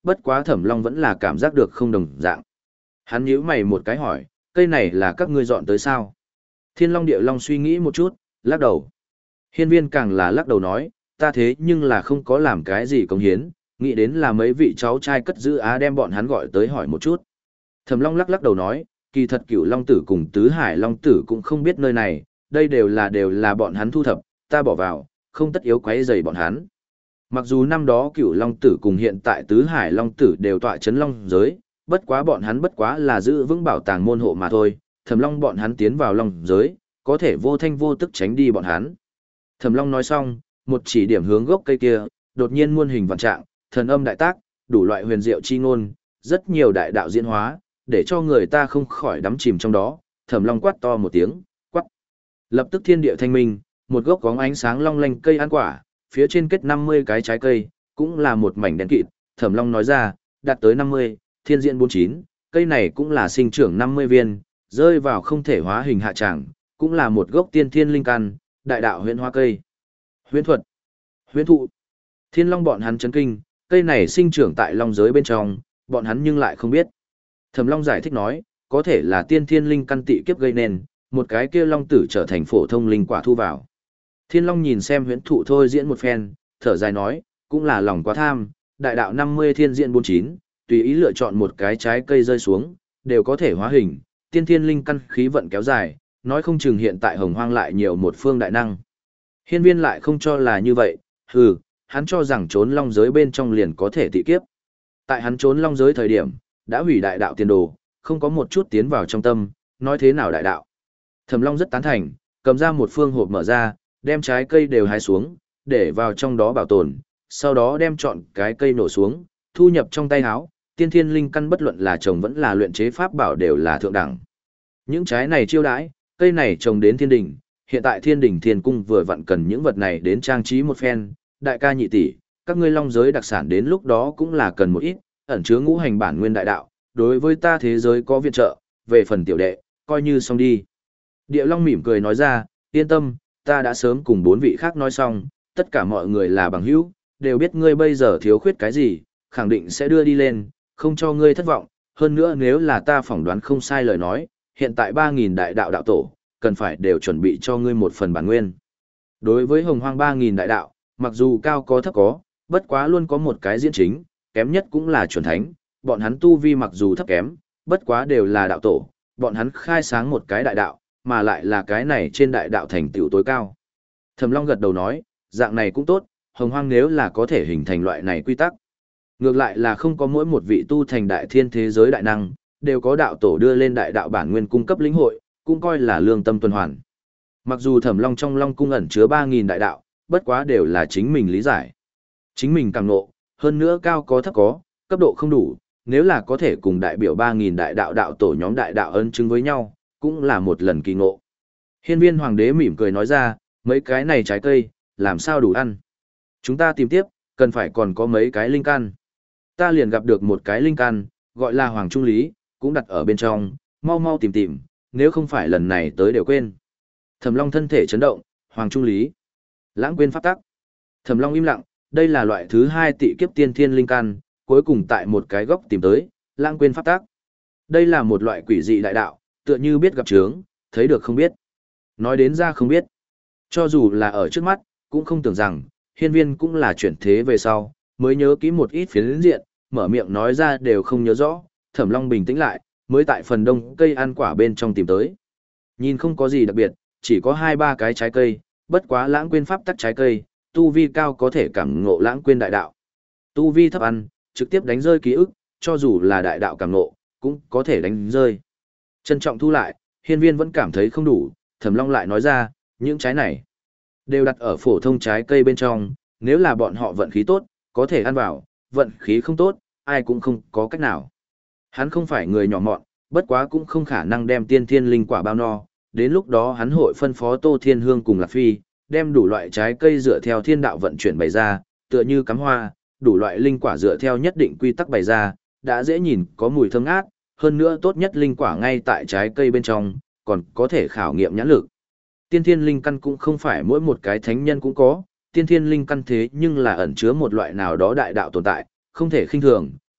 bất quá Thẩm Long vẫn là cảm giác được không đồng dạng. Hắn nhíu mày một cái hỏi, cây này là các ngươi dọn tới sao? Thiên Long Địa Long suy nghĩ một chút, lắc đầu. Hiên Viên càng là lắc đầu nói, ta thế nhưng là không có làm cái gì cống hiến, nghĩ đến là mấy vị cháu trai cất giữ á đem bọn hắn gọi tới hỏi một chút. Thẩm Long lắc lắc đầu nói, kỳ thật Cửu Long Tử cùng Tứ Hải Long Tử cũng không biết nơi này, đây đều là đều là bọn hắn thu thập, ta bỏ vào, không tất yếu quấy rầy bọn hắn. Mặc dù năm đó Cửu Long Tử cùng hiện tại Tứ Hải Long Tử đều tọa chấn Long giới, bất quá bọn hắn bất quá là giữ vững bảo tàng môn hộ mà thôi, Thẩm Long bọn hắn tiến vào Long giới, có thể vô thanh vô tức tránh đi bọn hắn. Thẩm Long nói xong, một chỉ điểm hướng gốc cây kia, đột nhiên muôn hình vạn trạng, thần âm đại tác, đủ loại huyền diệu chi ngôn, rất nhiều đại đạo diễn hóa, để cho người ta không khỏi đắm chìm trong đó. Thẩm Long quát to một tiếng, quát. Lập tức thiên địa thanh minh, một gốc có ánh sáng long lanh cây ăn quả, phía trên kết năm mươi cái trái cây, cũng là một mảnh đen kịt. Thẩm Long nói ra, đạt tới năm mươi, thiên diện bốn mươi chín, cây này cũng là sinh trưởng năm mươi viên, rơi vào không thể hóa hình hạ tràng, cũng là một gốc tiên thiên linh căn, đại đạo huyễn hoa cây. Huyễn thuật, huyễn thụ. Thiên Long bọn hắn chấn kinh, cây này sinh trưởng tại long giới bên trong, bọn hắn nhưng lại không biết. Thẩm Long giải thích nói, có thể là tiên thiên linh căn tị kiếp gây nên, một cái kia long tử trở thành phổ thông linh quả thu vào. Thiên Long nhìn xem huyễn thụ thôi diễn một phen, thở dài nói, cũng là lòng quá tham, đại đạo năm mươi thiên diện bốn mươi chín, tùy ý lựa chọn một cái trái cây rơi xuống, đều có thể hóa hình, tiên thiên linh căn khí vận kéo dài, nói không chừng hiện tại hồng hoang lại nhiều một phương đại năng. Hiên Viên lại không cho là như vậy, hừ, hắn cho rằng trốn long giới bên trong liền có thể tị kiếp. Tại hắn trốn long giới thời điểm, đã hủy đại đạo tiền đồ, không có một chút tiến vào trong tâm, nói thế nào đại đạo. Thẩm Long rất tán thành, cầm ra một phương hộp mở ra, đem trái cây đều hái xuống, để vào trong đó bảo tồn, sau đó đem chọn cái cây nổ xuống, thu nhập trong tay áo, tiên thiên linh căn bất luận là trồng vẫn là luyện chế pháp bảo đều là thượng đẳng. Những trái này chiêu đãi, cây này trồng đến thiên đỉnh, hiện tại thiên đỉnh thiên cung vừa vặn cần những vật này đến trang trí một phen, đại ca nhị tỷ, các ngươi long giới đặc sản đến lúc đó cũng là cần một ít, ẩn chứa ngũ hành bản nguyên đại đạo, đối với ta thế giới có viện trợ, về phần tiểu đệ, coi như xong đi. Địa Long mỉm cười nói ra, yên tâm, ta đã sớm cùng bốn vị khác nói xong, tất cả mọi người là bằng hữu, đều biết ngươi bây giờ thiếu khuyết cái gì, khẳng định sẽ đưa đi lên, không cho ngươi thất vọng, hơn nữa nếu là ta phỏng đoán không sai lời nói, hiện tại ba nghìn đại đạo đạo tổ, cần phải đều chuẩn bị cho ngươi một phần bản nguyên. Đối với hồng hoang ba nghìn đại đạo, mặc dù cao có thấp có, bất quá luôn có một cái diễn chính, kém nhất cũng là chuẩn thánh, bọn hắn tu vi mặc dù thấp kém, bất quá đều là đạo tổ, bọn hắn khai sáng một cái đại đạo, mà lại là cái này trên đại đạo thành tựu tối cao. Thẩm Long gật đầu nói, dạng này cũng tốt, hồng hoang nếu là có thể hình thành loại này quy tắc. Ngược lại là không có mỗi một vị tu thành đại thiên thế giới đại năng, đều có đạo tổ đưa lên đại đạo bản nguyên cung cấp lĩnh hội, cũng coi là lương tâm tuần hoàn. Mặc dù Thẩm Long trong Long cung ẩn chứa ba nghìn đại đạo, bất quá đều là chính mình lý giải. Chính mình càng ngộ, hơn nữa cao có thấp có, cấp độ không đủ, nếu là có thể cùng đại biểu ba nghìn đại đạo đạo tổ nhóm đại đạo ân chứng với nhau, cũng là một lần kỳ ngộ. Hiên Viên Hoàng đế mỉm cười nói ra, mấy cái này trái cây, làm sao đủ ăn. Chúng ta tìm tiếp, cần phải còn có mấy cái linh căn. Ta liền gặp được một cái linh căn, gọi là Hoàng Trung Lý, cũng đặt ở bên trong, mau mau tìm tìm, nếu không phải lần này tới đều quên. Thẩm Long thân thể chấn động, Hoàng Trung Lý. Lãng quên pháp tắc. Thẩm Long im lặng, đây là loại thứ hai tị kiếp tiên thiên linh căn, cuối cùng tại một cái góc tìm tới, lãng quên pháp tắc. Đây là một loại quỷ dị đại đạo, tựa như biết gặp chướng, thấy được không biết. Nói đến ra không biết. Cho dù là ở trước mắt, cũng không tưởng rằng, Hiên Viên cũng là chuyển thế về sau, mới nhớ kỹ một ít phiến diện, mở miệng nói ra đều không nhớ rõ. Thẩm Long bình tĩnh lại, mới tại phần đông cây ăn quả bên trong tìm tới. Nhìn không có gì đặc biệt, chỉ có hai ba cái trái cây, bất quá lãng quên pháp tắc trái cây, tu vi cao có thể cảm ngộ lãng quên đại đạo. Tu vi thấp ăn, trực tiếp đánh rơi ký ức, cho dù là đại đạo cảm ngộ, cũng có thể đánh rơi. Trân trọng thu lại, Hiên Viên vẫn cảm thấy không đủ, Thẩm Long lại nói ra, những trái này đều đặt ở phổ thông trái cây bên trong, nếu là bọn họ vận khí tốt, có thể ăn vào, vận khí không tốt, ai cũng không có cách nào. Hắn không phải người nhỏ mọn, bất quá cũng không khả năng đem tiên thiên linh quả bao no, đến lúc đó hắn hội phân phó Tô Thiên Hương cùng Lạc Phi, đem đủ loại trái cây dựa theo thiên đạo vận chuyển bày ra, tựa như cắm hoa, đủ loại linh quả dựa theo nhất định quy tắc bày ra, đã dễ nhìn, có mùi thơm ngát, hơn nữa tốt nhất linh quả ngay tại trái cây bên trong, còn có thể khảo nghiệm nhãn lực. Tiên thiên linh căn cũng không phải mỗi một cái thánh nhân cũng có, tiên thiên linh căn thế nhưng là ẩn chứa một loại nào đó đại đạo tồn tại, không thể khinh thường,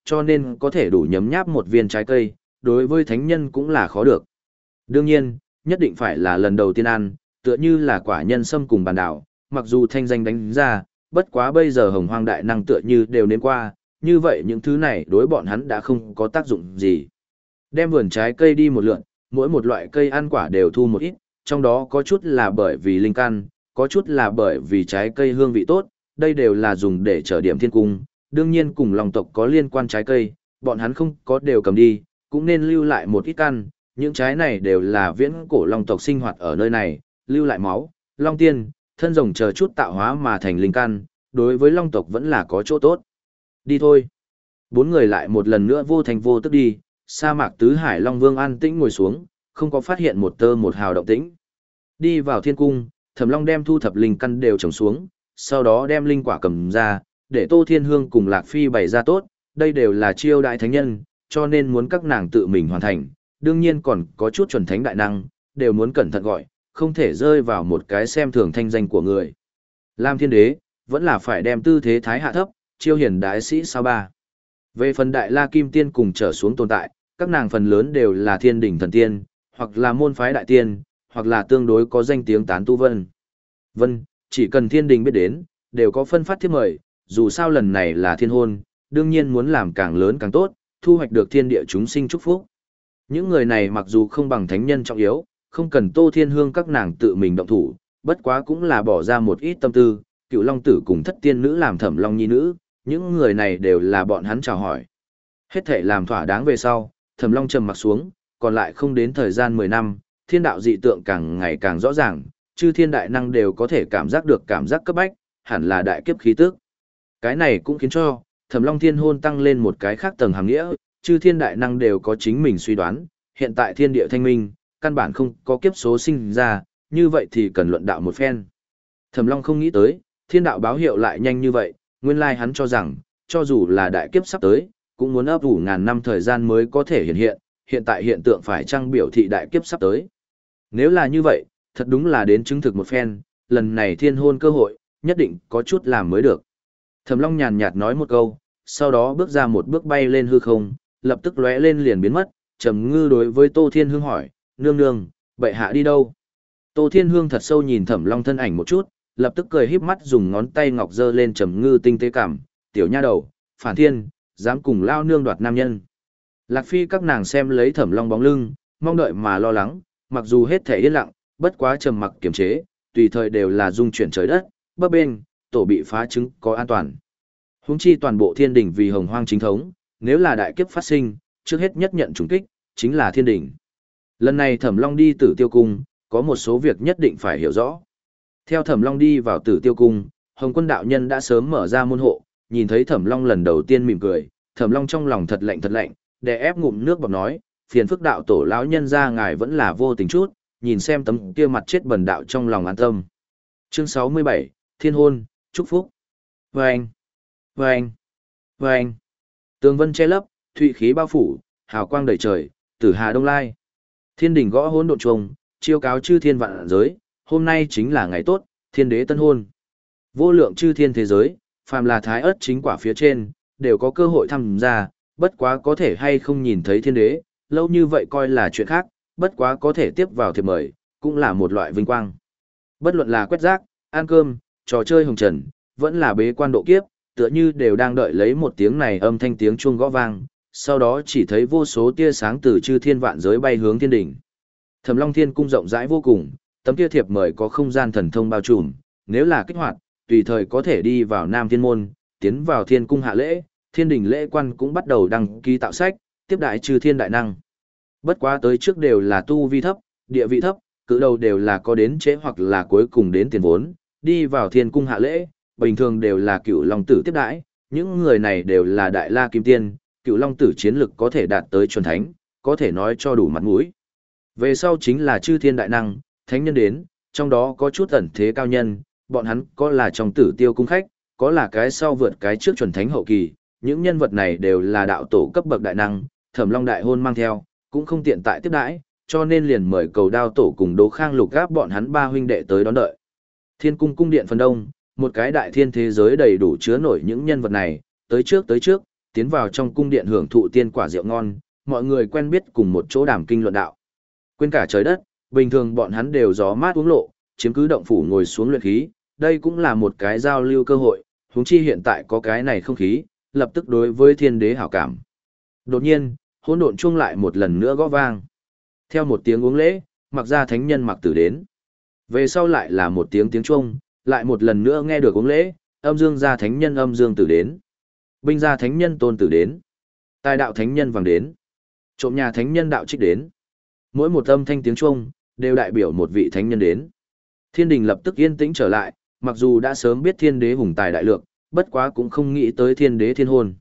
cho nên có thể đủ nhấm nháp một viên trái cây, đối với thánh nhân cũng là khó được. Đương nhiên, nhất định phải là lần đầu tiên ăn, tựa như là quả nhân sâm cùng bàn đảo, mặc dù thanh danh đánh ra, bất quá bây giờ hồng hoang đại năng tựa như đều nếm qua, như vậy những thứ này đối bọn hắn đã không có tác dụng gì. Đem vườn trái cây đi một lượn, mỗi một loại cây ăn quả đều thu một ít, trong đó có chút là bởi vì linh căn, có chút là bởi vì trái cây hương vị tốt, đây đều là dùng để trở điểm thiên cung, đương nhiên cùng lòng tộc có liên quan trái cây, bọn hắn không có đều cầm đi, cũng nên lưu lại một ít căn, những trái này đều là viễn cổ long tộc sinh hoạt ở nơi này, lưu lại máu, long tiên, thân rồng chờ chút tạo hóa mà thành linh căn, đối với long tộc vẫn là có chỗ tốt. Đi thôi. Bốn người lại một lần nữa vô thành vô tức đi, sa mạc tứ hải long vương an tĩnh ngồi xuống, không có phát hiện một tơ một hào động tĩnh. Đi vào thiên cung, Thẩm Long đem thu thập linh căn đều trồng xuống, sau đó đem linh quả cầm ra, để Tô Thiên Hương cùng Lạc Phi bày ra tốt, đây đều là chiêu đại thánh nhân, cho nên muốn các nàng tự mình hoàn thành, đương nhiên còn có chút chuẩn thánh đại năng, đều muốn cẩn thận gọi, không thể rơi vào một cái xem thường thanh danh của người. Lam Thiên Đế, vẫn là phải đem tư thế thái hạ thấp, chiêu hiển đại sĩ sao ba. Về phần đại la kim tiên cùng trở xuống tồn tại, các nàng phần lớn đều là thiên đỉnh thần tiên, hoặc là môn phái đại tiên, hoặc là tương đối có danh tiếng tán tu vân. Vân, chỉ cần thiên đình biết đến, đều có phân phát thiếp mời, dù sao lần này là thiên hôn, đương nhiên muốn làm càng lớn càng tốt, thu hoạch được thiên địa chúng sinh chúc phúc. Những người này mặc dù không bằng thánh nhân trọng yếu, không cần Tô Thiên Hương các nàng tự mình động thủ, bất quá cũng là bỏ ra một ít tâm tư, Cựu Long tử cùng thất tiên nữ làm Thẩm Long nhi nữ, những người này đều là bọn hắn chào hỏi. Hết thể làm thỏa đáng về sau, Thẩm Long trầm mặc xuống, còn lại không đến thời gian mười năm, thiên đạo dị tượng càng ngày càng rõ ràng, chư thiên đại năng đều có thể cảm giác được cảm giác cấp bách, hẳn là đại kiếp khí tức. Cái này cũng khiến cho Thẩm Long thiên hôn tăng lên một cái khác tầng hàm nghĩa, chư thiên đại năng đều có chính mình suy đoán, hiện tại thiên địa thanh minh, căn bản không có kiếp số sinh ra, như vậy thì cần luận đạo một phen. Thẩm Long không nghĩ tới, thiên đạo báo hiệu lại nhanh như vậy, nguyên lai hắn cho rằng, cho dù là đại kiếp sắp tới, cũng muốn ấp ủ ngàn năm thời gian mới có thể hiện hiện, hiện tại hiện tượng phải chăng biểu thị đại kiếp sắp tới. Nếu là như vậy, thật đúng là đến chứng thực một phen, lần này thiên hôn cơ hội, nhất định có chút làm mới được. Thẩm Long nhàn nhạt nói một câu, sau đó bước ra một bước bay lên hư không, lập tức lóe lên liền biến mất, Trầm Ngư đối với Tô Thiên Hương hỏi, nương nương, bệ hạ đi đâu? Tô Thiên Hương thật sâu nhìn Thẩm Long thân ảnh một chút, lập tức cười híp mắt dùng ngón tay ngọc giơ lên Trầm Ngư tinh tế cảm, tiểu nha đầu, phản thiên, dám cùng lao nương đoạt nam nhân. Lạc Phi các nàng xem lấy Thẩm Long bóng lưng, mong đợi mà lo lắng, mặc dù hết thể yên lặng, bất quá trầm mặc kiềm chế, tùy thời đều là dung chuyển trời đất, bấp bênh, tổ bị phá trứng có an toàn. Huống chi toàn bộ thiên đỉnh vì hồng hoang chính thống, nếu là đại kiếp phát sinh, trước hết nhất nhận trùng kích, chính là thiên đỉnh. Lần này Thẩm Long đi Tử Tiêu Cung, có một số việc nhất định phải hiểu rõ. Theo Thẩm Long đi vào Tử Tiêu Cung, Hồng Quân đạo nhân đã sớm mở ra môn hộ, nhìn thấy Thẩm Long lần đầu tiên mỉm cười, Thẩm Long trong lòng thật lạnh thật lạnh, đè ép ngụm nước bọt nói, phiền phức đạo tổ lão nhân ra ngài vẫn là vô tình chút, nhìn xem tấm kia mặt chết bần đạo trong lòng an tâm. Chương sáu mươi bảy, Thiên hôn, chúc phúc. Vâng, vâng, vâng. Tường vân che lấp, thụy khí bao phủ, hào quang đầy trời, tử hà đông lai. Thiên đỉnh gõ hỗn độn chuông, chiêu cáo chư thiên vạn giới, hôm nay chính là ngày tốt, thiên đế tân hôn. Vô lượng chư thiên thế giới, phàm là thái ớt chính quả phía trên, đều có cơ hội tham gia, bất quá có thể hay không nhìn thấy thiên đế, lâu như vậy coi là chuyện khác, bất quá có thể tiếp vào thiệp mời, cũng là một loại vinh quang. Bất luận là quét rác, ăn cơm, trò chơi hồng trần, vẫn là bế quan độ kiếp, tựa như đều đang đợi lấy một tiếng này âm thanh tiếng chuông gõ vang, sau đó chỉ thấy vô số tia sáng từ chư thiên vạn giới bay hướng thiên đỉnh. Thẩm Long Thiên cung rộng rãi vô cùng, tấm tia thiệp mời có không gian thần thông bao trùm, nếu là kích hoạt, tùy thời có thể đi vào Nam Thiên môn, tiến vào thiên cung hạ lễ, thiên đỉnh lễ quan cũng bắt đầu đăng ký tạo sách, tiếp đại chư thiên đại năng. Bất quá tới trước đều là tu vi thấp, địa vị thấp, cử đầu đều là có đến trễ hoặc là cuối cùng đến tiền vốn, đi vào thiên cung hạ lễ, bình thường đều là cựu long tử tiếp đãi, những người này đều là đại la kim tiên, cựu long tử chiến lực có thể đạt tới chuẩn thánh, có thể nói cho đủ mặt mũi. Về sau chính là chư thiên đại năng, thánh nhân đến, trong đó có chút ẩn thế cao nhân, bọn hắn có là trong tử tiêu cung khách, có là cái sau vượt cái trước chuẩn thánh hậu kỳ, những nhân vật này đều là đạo tổ cấp bậc đại năng, Thẩm Long đại hôn mang theo, cũng không tiện tại tiếp đãi, cho nên liền mời cầu đao tổ cùng Đỗ Khang Lục gáp bọn hắn ba huynh đệ tới đón đợi. Thiên cung cung điện phần đông, một cái đại thiên thế giới đầy đủ chứa nổi những nhân vật này, tới trước tới trước, tiến vào trong cung điện hưởng thụ tiên quả rượu ngon, mọi người quen biết cùng một chỗ đàm kinh luận đạo. Quên cả trời đất, bình thường bọn hắn đều gió mát uống lộ, chiếm cứ động phủ ngồi xuống luyện khí, đây cũng là một cái giao lưu cơ hội, huống chi hiện tại có cái này không khí, lập tức đối với thiên đế hảo cảm. Đột nhiên, hỗn độn chuông lại một lần nữa gõ vang. Theo một tiếng uống lễ, Mặc Gia thánh nhân Mặc Tử đến. Về sau lại là một tiếng tiếng chuông, lại một lần nữa nghe được uống lễ, Âm Dương Gia thánh nhân Âm Dương Tử đến. Binh Gia thánh nhân Tôn Tử đến. Tài đạo thánh nhân Vàng đến. Trộm nhà thánh nhân Đạo Trích đến. Mỗi một âm thanh tiếng chuông đều đại biểu một vị thánh nhân đến. Thiên đình lập tức yên tĩnh trở lại, mặc dù đã sớm biết thiên đế hùng tài đại lượng, bất quá cũng không nghĩ tới thiên đế thiên hôn.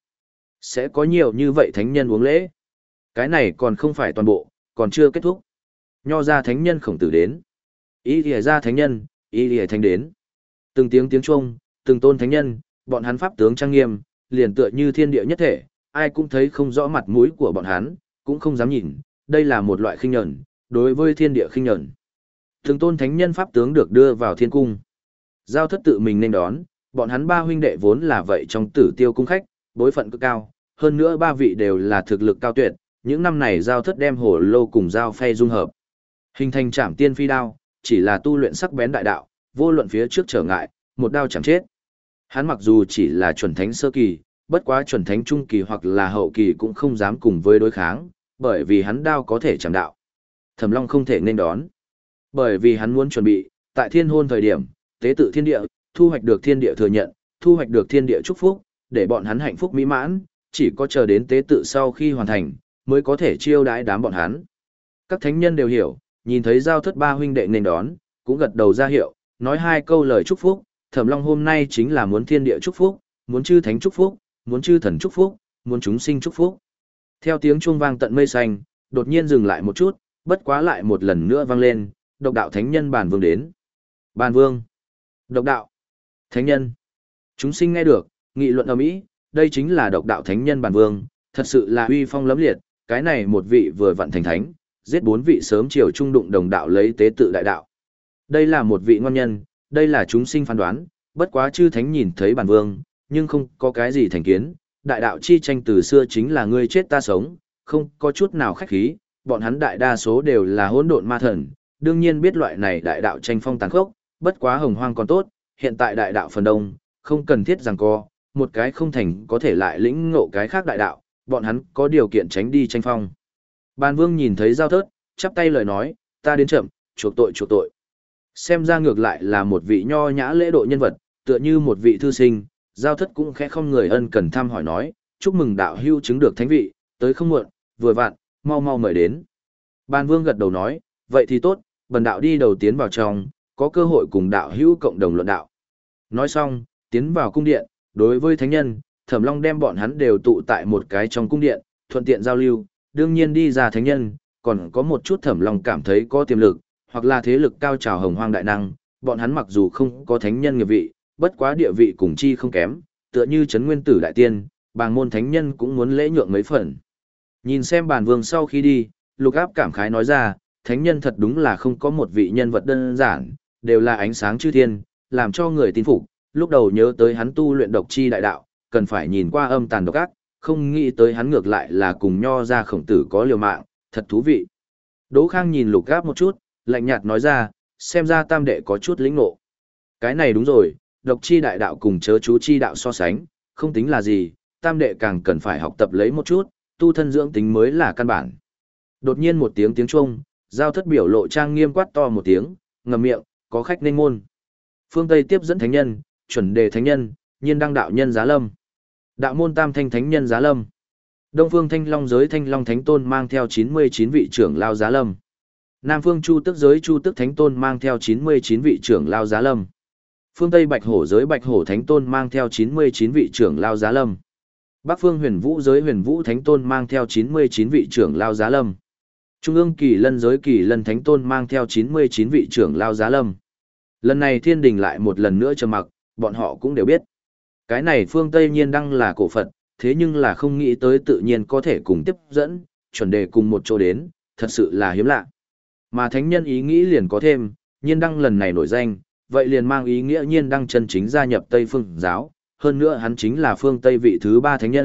Sẽ có nhiều như vậy thánh nhân uống lễ. Cái này còn không phải toàn bộ, còn chưa kết thúc. Nho gia thánh nhân Khổng Tử đến. Ý Lìa gia thánh nhân, Ý Lìa thánh đến. Từng tiếng tiếng chuông, từng tôn thánh nhân, bọn hắn pháp tướng trang nghiêm, liền tựa như thiên địa nhất thể, ai cũng thấy không rõ mặt mũi của bọn hắn, cũng không dám nhìn, đây là một loại khinh nhẫn, đối với thiên địa khinh nhẫn. Từng tôn thánh nhân pháp tướng được đưa vào thiên cung. Giao Thất tự mình nên đón, bọn hắn ba huynh đệ vốn là vậy trong Tử Tiêu cung khách, bối phận cực cao, hơn nữa ba vị đều là thực lực cao tuyệt, những năm này Giao Thất đem hổ lô cùng Giao Phay dung hợp, hình thành Trảm Tiên Phi đao, chỉ là tu luyện sắc bén đại đạo, vô luận phía trước trở ngại, một đao chém chết. Hắn mặc dù chỉ là chuẩn thánh sơ kỳ, bất quá chuẩn thánh trung kỳ hoặc là hậu kỳ cũng không dám cùng với đối kháng, bởi vì hắn đao có thể chạm đạo. Thẩm Long không thể nên đón, bởi vì hắn muốn chuẩn bị, tại thiên hôn thời điểm, tế tự thiên địa, thu hoạch được thiên địa thừa nhận, thu hoạch được thiên địa chúc phúc, để bọn hắn hạnh phúc mỹ mãn, chỉ có chờ đến tế tự sau khi hoàn thành, mới có thể chiêu đãi đám bọn hắn. Các thánh nhân đều hiểu, nhìn thấy Giao Thất ba huynh đệ nên đón, cũng gật đầu ra hiệu, nói hai câu lời chúc phúc, Thẩm Long hôm nay chính là muốn thiên địa chúc phúc, muốn chư thánh chúc phúc, muốn chư thần chúc phúc, muốn chúng sinh chúc phúc. Theo tiếng chuông vang tận mây xanh, đột nhiên dừng lại một chút, bất quá lại một lần nữa vang lên, Độc Đạo thánh nhân Bàn Vương đến. Bàn Vương, Độc Đạo, thánh nhân. Chúng sinh nghe được, nghị luận ầm ĩ, đây chính là Độc Đạo thánh nhân Bàn Vương, thật sự là uy phong lẫm liệt, cái này một vị vừa vặn thành thánh, giết bốn vị sớm chiều trung đụng đồng đạo lấy tế tự đại đạo. Đây là một vị ngon nhân, đây là chúng sinh phán đoán, bất quá chư thánh nhìn thấy Bàn Vương, nhưng không có cái gì thành kiến, đại đạo chi tranh từ xưa chính là ngươi chết ta sống, không có chút nào khách khí, bọn hắn đại đa số đều là hỗn độn ma thần, đương nhiên biết loại này đại đạo tranh phong tàn khốc, bất quá hồng hoang còn tốt, hiện tại đại đạo phần đông, không cần thiết rằng co, một cái không thành có thể lại lĩnh ngộ cái khác đại đạo, bọn hắn có điều kiện tránh đi tranh phong. Bàn Vương nhìn thấy Giao Thất, chắp tay lời nói, ta đến chậm, chuộc tội chuộc tội. Xem ra ngược lại là một vị nho nhã lễ độ nhân vật, tựa như một vị thư sinh, Giao Thất cũng khẽ không người ân cần thăm hỏi nói, chúc mừng đạo hưu chứng được thánh vị, tới không muộn, vừa vặn, mau mau mời đến. Bàn Vương gật đầu nói, vậy thì tốt, bần đạo đi đầu tiến vào trong, có cơ hội cùng đạo hưu cộng đồng luận đạo. Nói xong, tiến vào cung điện, đối với thánh nhân, Thẩm Long đem bọn hắn đều tụ tại một cái trong cung điện, thuận tiện giao lưu, đương nhiên đi ra thánh nhân, còn có một chút Thẩm Long cảm thấy có tiềm lực, hoặc là thế lực cao trào hồng hoang đại năng, bọn hắn mặc dù không có thánh nhân nghiệp vị, bất quá địa vị cùng chi không kém, tựa như Trấn Nguyên Tử đại tiên, Bàng môn thánh nhân cũng muốn lễ nhượng mấy phần. Nhìn xem Bàn Vương sau khi đi, Lục Áp cảm khái nói ra, thánh nhân thật đúng là không có một vị nhân vật đơn giản, đều là ánh sáng chư thiên, làm cho người tin phục. Lúc đầu nhớ tới hắn tu luyện độc chi đại đạo, cần phải nhìn qua âm tàn độc ác, không nghĩ tới hắn ngược lại là cùng Nho gia Khổng Tử có liều mạng, thật thú vị. Đỗ Khang nhìn Lục Áp một chút, lạnh nhạt nói ra, xem ra tam đệ có chút lĩnh ngộ. Cái này đúng rồi, độc chi đại đạo cùng chớ chú chi đạo so sánh, không tính là gì, tam đệ càng cần phải học tập lấy một chút, tu thân dưỡng tính mới là căn bản. Đột nhiên một tiếng tiếng chuông, Giao Thất biểu lộ trang nghiêm quát to một tiếng, ngậm miệng, có khách nên môn. Phương Tây tiếp dẫn thánh nhân, chuẩn đề thánh nhân, nhiên đăng đạo nhân giá lâm. Đạo môn tam thanh thánh nhân giá lâm. Đông phương thanh long giới thanh long thánh tôn mang theo chín mươi chín vị trưởng lao giá lâm. Nam phương chu tức giới chu tức thánh tôn mang theo chín mươi chín vị trưởng lao giá lâm. Phương Tây bạch hổ giới bạch hổ thánh tôn mang theo chín mươi chín vị trưởng lao giá lâm. Bắc phương huyền vũ giới huyền vũ thánh tôn mang theo chín mươi chín vị trưởng lao giá lâm. Trung ương kỳ lân giới kỳ lân thánh tôn mang theo chín mươi chín vị trưởng lao giá lâm. Lần này thiên đình lại một lần nữa trầm mặc, bọn họ cũng đều biết. Cái này phương Tây nhiên đăng là cổ Phật, thế nhưng là không nghĩ tới tự nhiên có thể cùng tiếp dẫn, chuẩn đề cùng một chỗ đến, thật sự là hiếm lạ. Mà thánh nhân ý nghĩ liền có thêm, nhiên đăng lần này nổi danh, vậy liền mang ý nghĩa nhiên đăng chân chính gia nhập Tây phương giáo, hơn nữa hắn chính là phương Tây vị thứ ba thánh nhân,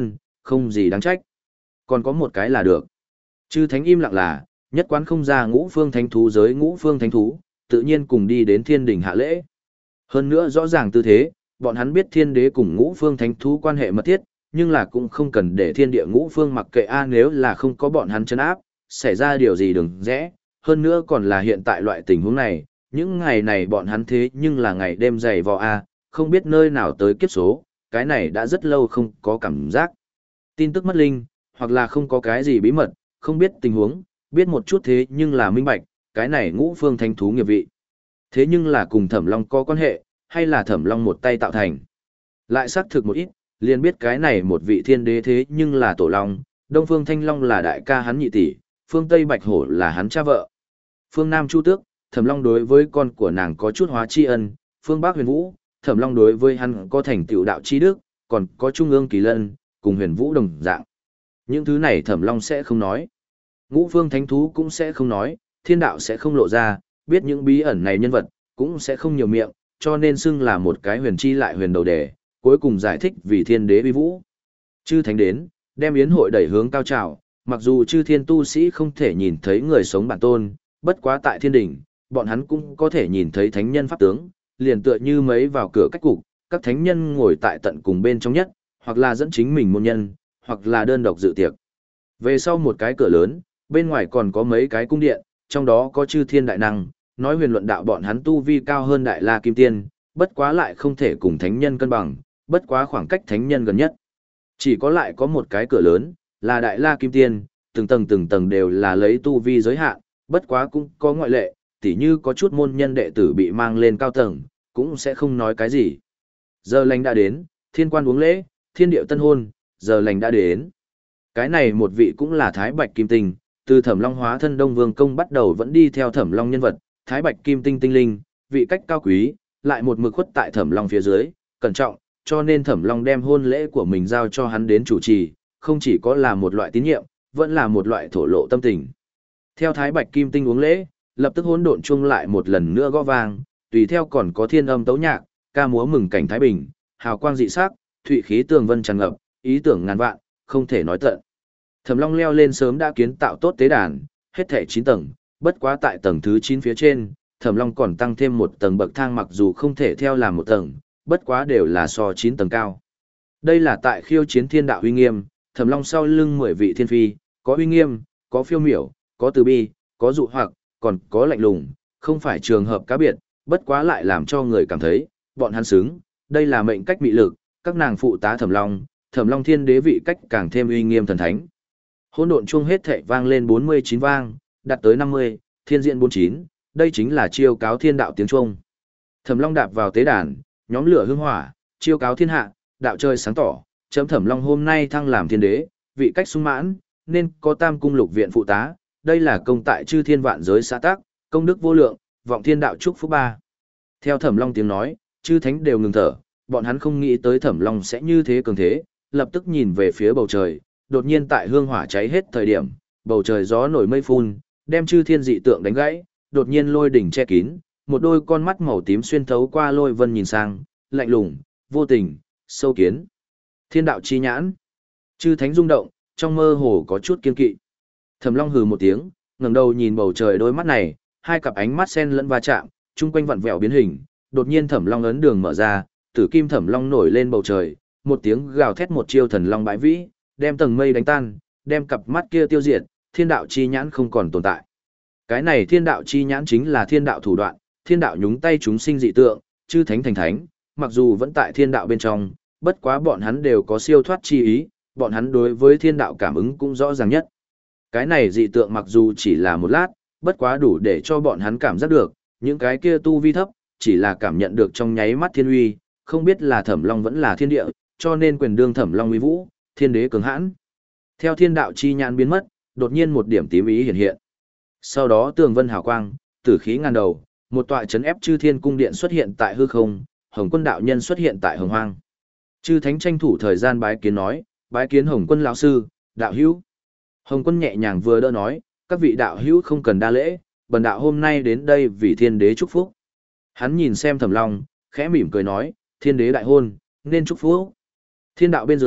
không gì đáng trách. Còn có một cái là được. Chư thánh im lặng là, nhất quán không ra ngũ phương thánh thú giới ngũ phương thánh thú, tự nhiên cùng đi đến thiên đỉnh hạ lễ. Hơn nữa rõ ràng tư thế, bọn hắn biết thiên đế cùng ngũ phương thánh thú quan hệ mật thiết, nhưng là cũng không cần để thiên địa ngũ phương mặc kệ a nếu là không có bọn hắn chấn áp, xảy ra điều gì đừng rẽ, hơn nữa còn là hiện tại loại tình huống này, những ngày này bọn hắn thế nhưng là ngày đêm dày vò a, không biết nơi nào tới kiếp số, cái này đã rất lâu không có cảm giác. Tin tức mất linh, hoặc là không có cái gì bí mật, không biết tình huống, biết một chút thế nhưng là minh bạch, cái này ngũ phương thánh thú nghiệp vị. Thế nhưng là cùng Thẩm Long có quan hệ, hay là Thẩm Long một tay tạo thành. Lại xác thực một ít, liền biết cái này một vị thiên đế thế nhưng là tổ long, Đông Phương Thanh Long là đại ca hắn nhị tỷ, phương Tây Bạch Hổ là hắn cha vợ. Phương Nam Chu Tước, Thẩm Long đối với con của nàng có chút hóa tri ân, phương Bắc Huyền Vũ, Thẩm Long đối với hắn có thành tựu đạo chi đức, còn có Trung ương Kỳ Lân, cùng Huyền Vũ đồng dạng. Những thứ này Thẩm Long sẽ không nói. Ngũ phương thánh thú cũng sẽ không nói, thiên đạo sẽ không lộ ra, biết những bí ẩn này nhân vật, cũng sẽ không nhiều miệng, cho nên xưng là một cái huyền chi lại huyền đầu đề, cuối cùng giải thích vì thiên đế vi vũ. Chư thánh đến, đem yến hội đẩy hướng cao trào, mặc dù chư thiên tu sĩ không thể nhìn thấy người sống bản tôn, bất quá tại thiên đỉnh, bọn hắn cũng có thể nhìn thấy thánh nhân pháp tướng, liền tựa như mấy vào cửa cách cục, các thánh nhân ngồi tại tận cùng bên trong nhất, hoặc là dẫn chính mình môn nhân, hoặc là đơn độc dự tiệc. Về sau một cái cửa lớn, bên ngoài còn có mấy cái cung điện, trong đó có chư thiên đại năng, nói huyền luận đạo bọn hắn tu vi cao hơn đại la kim tiên, bất quá lại không thể cùng thánh nhân cân bằng, bất quá khoảng cách thánh nhân gần nhất. Chỉ có lại có một cái cửa lớn, là đại la kim tiên, từng tầng từng tầng đều là lấy tu vi giới hạn, bất quá cũng có ngoại lệ, tỉ như có chút môn nhân đệ tử bị mang lên cao tầng, cũng sẽ không nói cái gì. Giờ lành đã đến, thiên quan uống lễ, thiên điệu tân hôn, giờ lành đã đến. Cái này một vị cũng là Thái Bạch Kim Tinh, từ Thẩm Long hóa thân Đông Vương Công bắt đầu vẫn đi theo Thẩm Long nhân vật, Thái Bạch Kim Tinh tinh linh, vị cách cao quý, lại một mực khuất tại Thẩm Long phía dưới, cẩn trọng, cho nên Thẩm Long đem hôn lễ của mình giao cho hắn đến chủ trì, không chỉ có là một loại tín nhiệm, vẫn là một loại thổ lộ tâm tình. Theo Thái Bạch Kim Tinh uống lễ, lập tức hỗn độn chuông lại một lần nữa gõ vang, tùy theo còn có thiên âm tấu nhạc, ca múa mừng cảnh thái bình, hào quang dị sắc, thụy khí tường vân tràn ngập, ý tưởng ngàn vạn, không thể nói tận. Thẩm Long leo lên sớm đã kiến tạo tốt tế đàn, hết thảy chín tầng, bất quá tại tầng thứ chín phía trên, Thẩm Long còn tăng thêm một tầng bậc thang mặc dù không thể theo làm một tầng, bất quá đều là so chín tầng cao. Đây là tại khiêu chiến thiên đạo uy nghiêm, Thẩm Long sau lưng mười vị thiên phi, có uy nghiêm, có phiêu miểu, có từ bi, có dụ hoặc, còn có lạnh lùng, không phải trường hợp cá biệt, bất quá lại làm cho người cảm thấy, bọn hắn xứng, đây là mệnh cách mị lực, các nàng phụ tá Thẩm Long, Thẩm Long thiên đế vị cách càng thêm uy nghiêm thần thánh. Hỗn độn chuông hết thảy vang lên bốn mươi chín vang, đạt tới năm mươi, thiên diện bốn mươi chín, đây chính là chiêu cáo thiên đạo tiếng chuông. Thẩm Long đạp vào tế đàn, nhóm lửa hương hỏa, chiêu cáo thiên hạ, đạo trời sáng tỏ, chấm Thẩm Long hôm nay thăng làm thiên đế, vị cách sung mãn, nên có tam cung lục viện phụ tá, đây là công tại chư thiên vạn giới xã tác, công đức vô lượng, vọng thiên đạo chúc phúc ba. Theo Thẩm Long tiếng nói, chư thánh đều ngừng thở, bọn hắn không nghĩ tới Thẩm Long sẽ như thế cường thế, lập tức nhìn về phía bầu trời, đột nhiên tại hương hỏa cháy hết thời điểm, bầu trời gió nổi mây phun, đem chư thiên dị tượng đánh gãy, đột nhiên lôi đỉnh che kín, một đôi con mắt màu tím xuyên thấu qua lôi vân nhìn sang, lạnh lùng, vô tình, sâu kiến. Thiên đạo chi nhãn. Chư thánh rung động, trong mơ hồ có chút kiên kỵ. Thẩm Long hừ một tiếng, ngẩng đầu nhìn bầu trời đôi mắt này, hai cặp ánh mắt xen lẫn va chạm, chung quanh vặn vẹo biến hình, đột nhiên Thẩm Long ấn đường mở ra, tử kim Thẩm Long nổi lên bầu trời, một tiếng gào thét một chiêu thần long bãi vĩ, đem tầng mây đánh tan, đem cặp mắt kia tiêu diệt, thiên đạo chi nhãn không còn tồn tại. Cái này thiên đạo chi nhãn chính là thiên đạo thủ đoạn, thiên đạo nhúng tay chúng sinh dị tượng, chư thánh thành thánh, mặc dù vẫn tại thiên đạo bên trong, bất quá bọn hắn đều có siêu thoát chi ý, bọn hắn đối với thiên đạo cảm ứng cũng rõ ràng nhất. Cái này dị tượng mặc dù chỉ là một lát, bất quá đủ để cho bọn hắn cảm giác được, những cái kia tu vi thấp, chỉ là cảm nhận được trong nháy mắt thiên uy, không biết là Thẩm Long vẫn là thiên địa, cho nên quyền đương Thẩm Long uy vũ, thiên đế cường hãn. Theo thiên đạo chi nhãn biến mất, đột nhiên một điểm tím ý hiện hiện. Sau đó tường vân hào quang, tử khí ngàn đầu, một tọa trấn ép chư thiên cung điện xuất hiện tại hư không, Hồng Quân đạo nhân xuất hiện tại Hồng Hoang. Chư thánh tranh thủ thời gian bái kiến nói, bái kiến Hồng Quân lão sư, đạo hữu. Hồng Quân nhẹ nhàng vừa đỡ nói, các vị đạo hữu không cần đa lễ, bần đạo hôm nay đến đây vì thiên đế chúc phúc. Hắn nhìn xem Thẩm Long, khẽ mỉm cười nói, thiên đế đại hôn, nên chúc phúc. Thiên đạo bên dưới,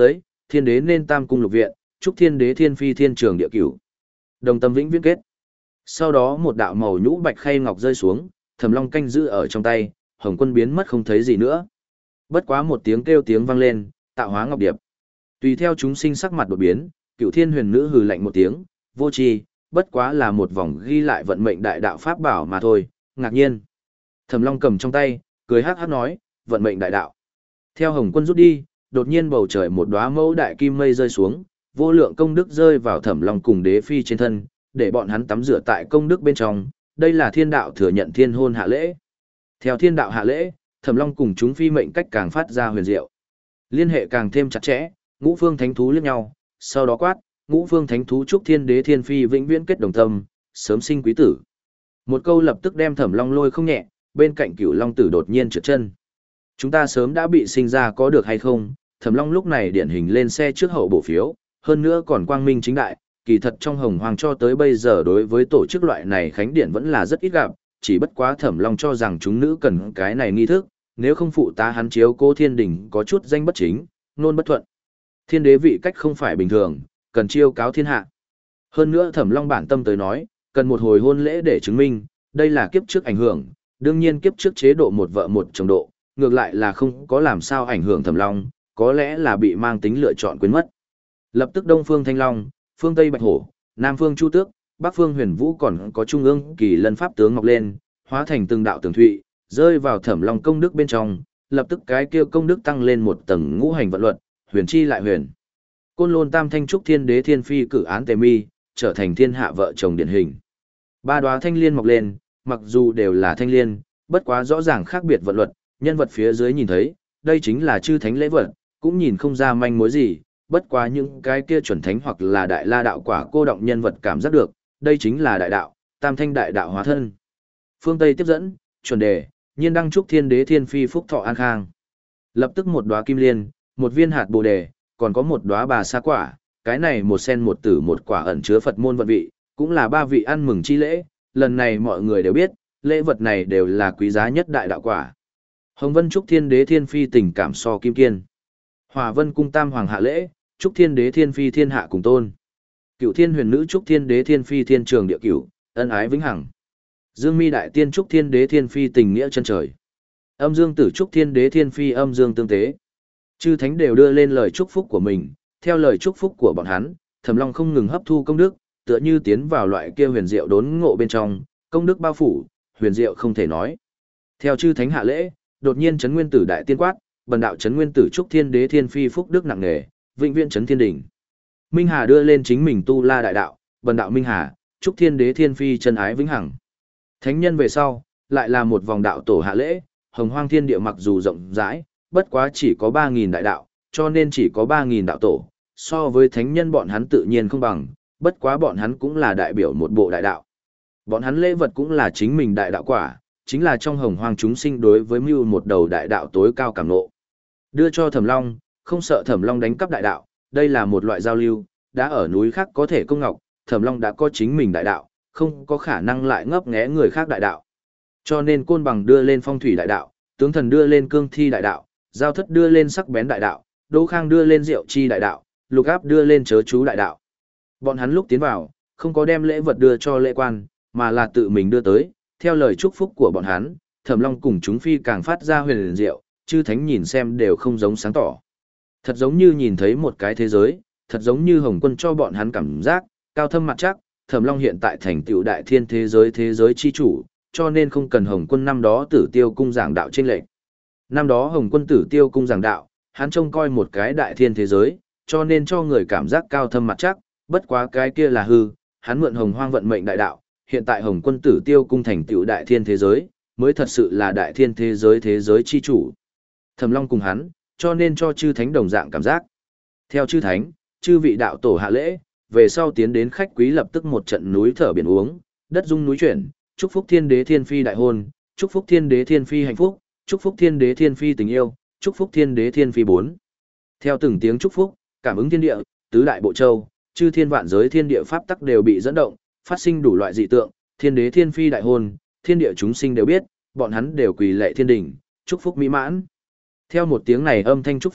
thiên đế nên tam cung lục viện, chúc thiên đế thiên phi thiên trường địa cửu. Đồng tâm vĩnh viễn kết. Sau đó một đạo màu nhũ bạch khay ngọc rơi xuống, Thẩm Long canh giữ ở trong tay, Hồng Quân biến mất không thấy gì nữa. Bất quá một tiếng kêu tiếng vang lên, tạo hóa ngọc điệp. Tùy theo chúng sinh sắc mặt đột biến, Cửu Thiên Huyền Nữ hừ lạnh một tiếng, vô tri, bất quá là một vòng ghi lại vận mệnh đại đạo pháp bảo mà thôi, ngạc nhiên. Thẩm Long cầm trong tay, cười hắc hắc nói, vận mệnh đại đạo. Theo Hồng Quân rút đi, đột nhiên bầu trời một đóa mẫu đại kim mây rơi xuống, vô lượng công đức rơi vào Thẩm Long cùng Đế Phi trên thân, để bọn hắn tắm rửa tại công đức bên trong, đây là thiên đạo thừa nhận thiên hôn hạ lễ. Theo thiên đạo hạ lễ, Thẩm Long cùng chúng phi mệnh cách càng phát ra huyền diệu. Liên hệ càng thêm chặt chẽ, ngũ phương thánh thú liếc nhau, sau đó quát, ngũ phương thánh thú chúc thiên đế thiên phi vĩnh viễn kết đồng tâm, sớm sinh quý tử. Một câu lập tức đem Thẩm Long lôi không nhẹ, bên cạnh Cửu Long tử đột nhiên trượt chân. Chúng ta sớm đã bị sinh ra có được hay không? Thẩm Long lúc này điển hình lên xe trước hậu bổ phiếu, hơn nữa còn quang minh chính đại, kỳ thật trong hồng hoàng cho tới bây giờ đối với tổ chức loại này khánh điển vẫn là rất ít gặp, chỉ bất quá Thẩm Long cho rằng chúng nữ cần cái này nghi thức, nếu không phụ tá hắn chiếu cố thiên đình có chút danh bất chính, nôn bất thuận. Thiên đế vị cách không phải bình thường, cần chiêu cáo thiên hạ. Hơn nữa Thẩm Long bản tâm tới nói, cần một hồi hôn lễ để chứng minh, đây là kiếp trước ảnh hưởng, đương nhiên kiếp trước chế độ một vợ một chồng độ, ngược lại là không có làm sao ảnh hưởng Thẩm Long, có lẽ là bị mang tính lựa chọn quên mất. Lập tức Đông phương Thanh Long, phương Tây Bạch Hổ, Nam phương Chu Tước, Bắc phương Huyền Vũ còn có Trung ương Kỳ Lân Pháp tướng mọc lên, hóa thành từng đạo tường thụy, rơi vào Thẩm Long công đức bên trong, lập tức cái kia công đức tăng lên một tầng ngũ hành vận luật, huyền chi lại huyền. Côn Lôn Tam Thanh Trúc Thiên Đế Thiên Phi cử án tề mi, trở thành thiên hạ vợ chồng điển hình. Ba đóa thanh liên mọc lên, mặc dù đều là thanh liên, bất quá rõ ràng khác biệt vận luật, nhân vật phía dưới nhìn thấy, đây chính là chư thánh lễ vật, cũng nhìn không ra manh mối gì, bất quá những cái kia chuẩn thánh hoặc là đại la đạo quả cô động nhân vật cảm giác được, đây chính là đại đạo, tam thanh đại đạo hóa thân. Phương Tây tiếp dẫn, chuẩn đề, nhiên đăng trúc thiên đế thiên phi phúc thọ an khang. Lập tức một đóa kim liên, một viên hạt bồ đề, còn có một đóa bà sa quả, cái này một sen một tử một quả ẩn chứa Phật môn vận vị, cũng là ba vị ăn mừng chi lễ, lần này mọi người đều biết, lễ vật này đều là quý giá nhất đại đạo quả. Hồng Vân Trúc Thiên Đế Thiên Phi tình cảm so kim kiên. Hỏa Vân Cung Tam Hoàng hạ lễ, Trúc Thiên Đế Thiên Phi thiên hạ cùng tôn. Cửu Thiên Huyền Nữ Trúc Thiên Đế Thiên Phi thiên trường địa cửu, ân ái vĩnh hằng. Dương Mi Đại Tiên Trúc Thiên Đế Thiên Phi tình nghĩa chân trời. Âm Dương Tử Trúc Thiên Đế Thiên Phi âm dương tương tế. Chư thánh đều đưa lên lời chúc phúc của mình, theo lời chúc phúc của bọn hắn, Thẩm Long không ngừng hấp thu công đức, tựa như tiến vào loại kia huyền diệu đốn ngộ bên trong, công đức bao phủ, huyền diệu không thể nói. Theo chư thánh hạ lễ, đột nhiên Trấn Nguyên Tử đại tiên quát, bần đạo Trấn Nguyên Tử Trúc Thiên Đế Thiên Phi phúc đức nặng nề, vĩnh viễn trấn thiên đỉnh. Minh Hà đưa lên chính mình tu la đại đạo, bần đạo Minh Hà, Trúc Thiên Đế Thiên Phi chân ái vĩnh hằng. Thánh nhân về sau, lại là một vòng đạo tổ hạ lễ, hồng hoang thiên địa mặc dù rộng rãi, bất quá chỉ có ba nghìn đại đạo, cho nên chỉ có ba nghìn đạo tổ, so với thánh nhân bọn hắn tự nhiên không bằng, bất quá bọn hắn cũng là đại biểu một bộ đại đạo. Bọn hắn lễ vật cũng là chính mình đại đạo quả, chính là trong hồng hoang chúng sinh đối với mưu một đầu đại đạo tối cao cảm ngộ. Đưa cho Thẩm Long, không sợ Thẩm Long đánh cắp đại đạo, đây là một loại giao lưu, đã ở núi khác có thể công ngọc, Thẩm Long đã có chính mình đại đạo, không có khả năng lại ngấp nghé người khác đại đạo. Cho nên Côn Bằng đưa lên phong thủy đại đạo, tướng thần đưa lên cương thi đại đạo, giao thất đưa lên sắc bén đại đạo, Đỗ Khang đưa lên diệu chi đại đạo, Lục Áp đưa lên chớ chú đại đạo. Bọn hắn lúc tiến vào, không có đem lễ vật đưa cho lễ quan, mà là tự mình đưa tới, theo lời chúc phúc của bọn hắn, Thẩm Long cùng chúng phi càng phát ra huyền diệu, chư thánh nhìn xem đều không giống sáng tỏ. Thật giống như nhìn thấy một cái thế giới, thật giống như Hồng Quân cho bọn hắn cảm giác, cao thâm mặt chắc, Thẩm Long hiện tại thành tựu đại thiên thế giới thế giới chi chủ, cho nên không cần Hồng Quân năm đó Tử Tiêu cung giảng đạo trên lệnh. Năm đó Hồng Quân Tử Tiêu cung giảng đạo, hắn trông coi một cái đại thiên thế giới, cho nên cho người cảm giác cao thâm mặt chắc, bất quá cái kia là hư, hắn mượn Hồng Hoang vận mệnh đại đạo, hiện tại Hồng Quân Tử Tiêu cung thành tựu đại thiên thế giới, mới thật sự là đại thiên thế giới thế giới chi chủ. Thẩm Long cùng hắn, cho nên cho chư thánh đồng dạng cảm giác. Theo chư thánh, chư vị đạo tổ hạ lễ, về sau tiến đến khách quý lập tức một trận núi thở biển uống, đất rung núi chuyển, chúc phúc thiên đế thiên phi đại hôn, chúc phúc thiên đế thiên phi hạnh phúc, chúc phúc thiên đế thiên phi tình yêu, chúc phúc thiên đế thiên phi bốn. Theo từng tiếng chúc phúc, cảm ứng thiên địa, tứ đại bộ châu, chư thiên vạn giới thiên địa pháp tắc đều bị dẫn động, phát sinh đủ loại dị tượng, thiên đế thiên phi đại hôn, thiên địa chúng sinh đều biết, bọn hắn đều quỳ lạy thiên đình, chúc phúc mỹ mãn. Theo một tiếng này âm thanh chúc phúc,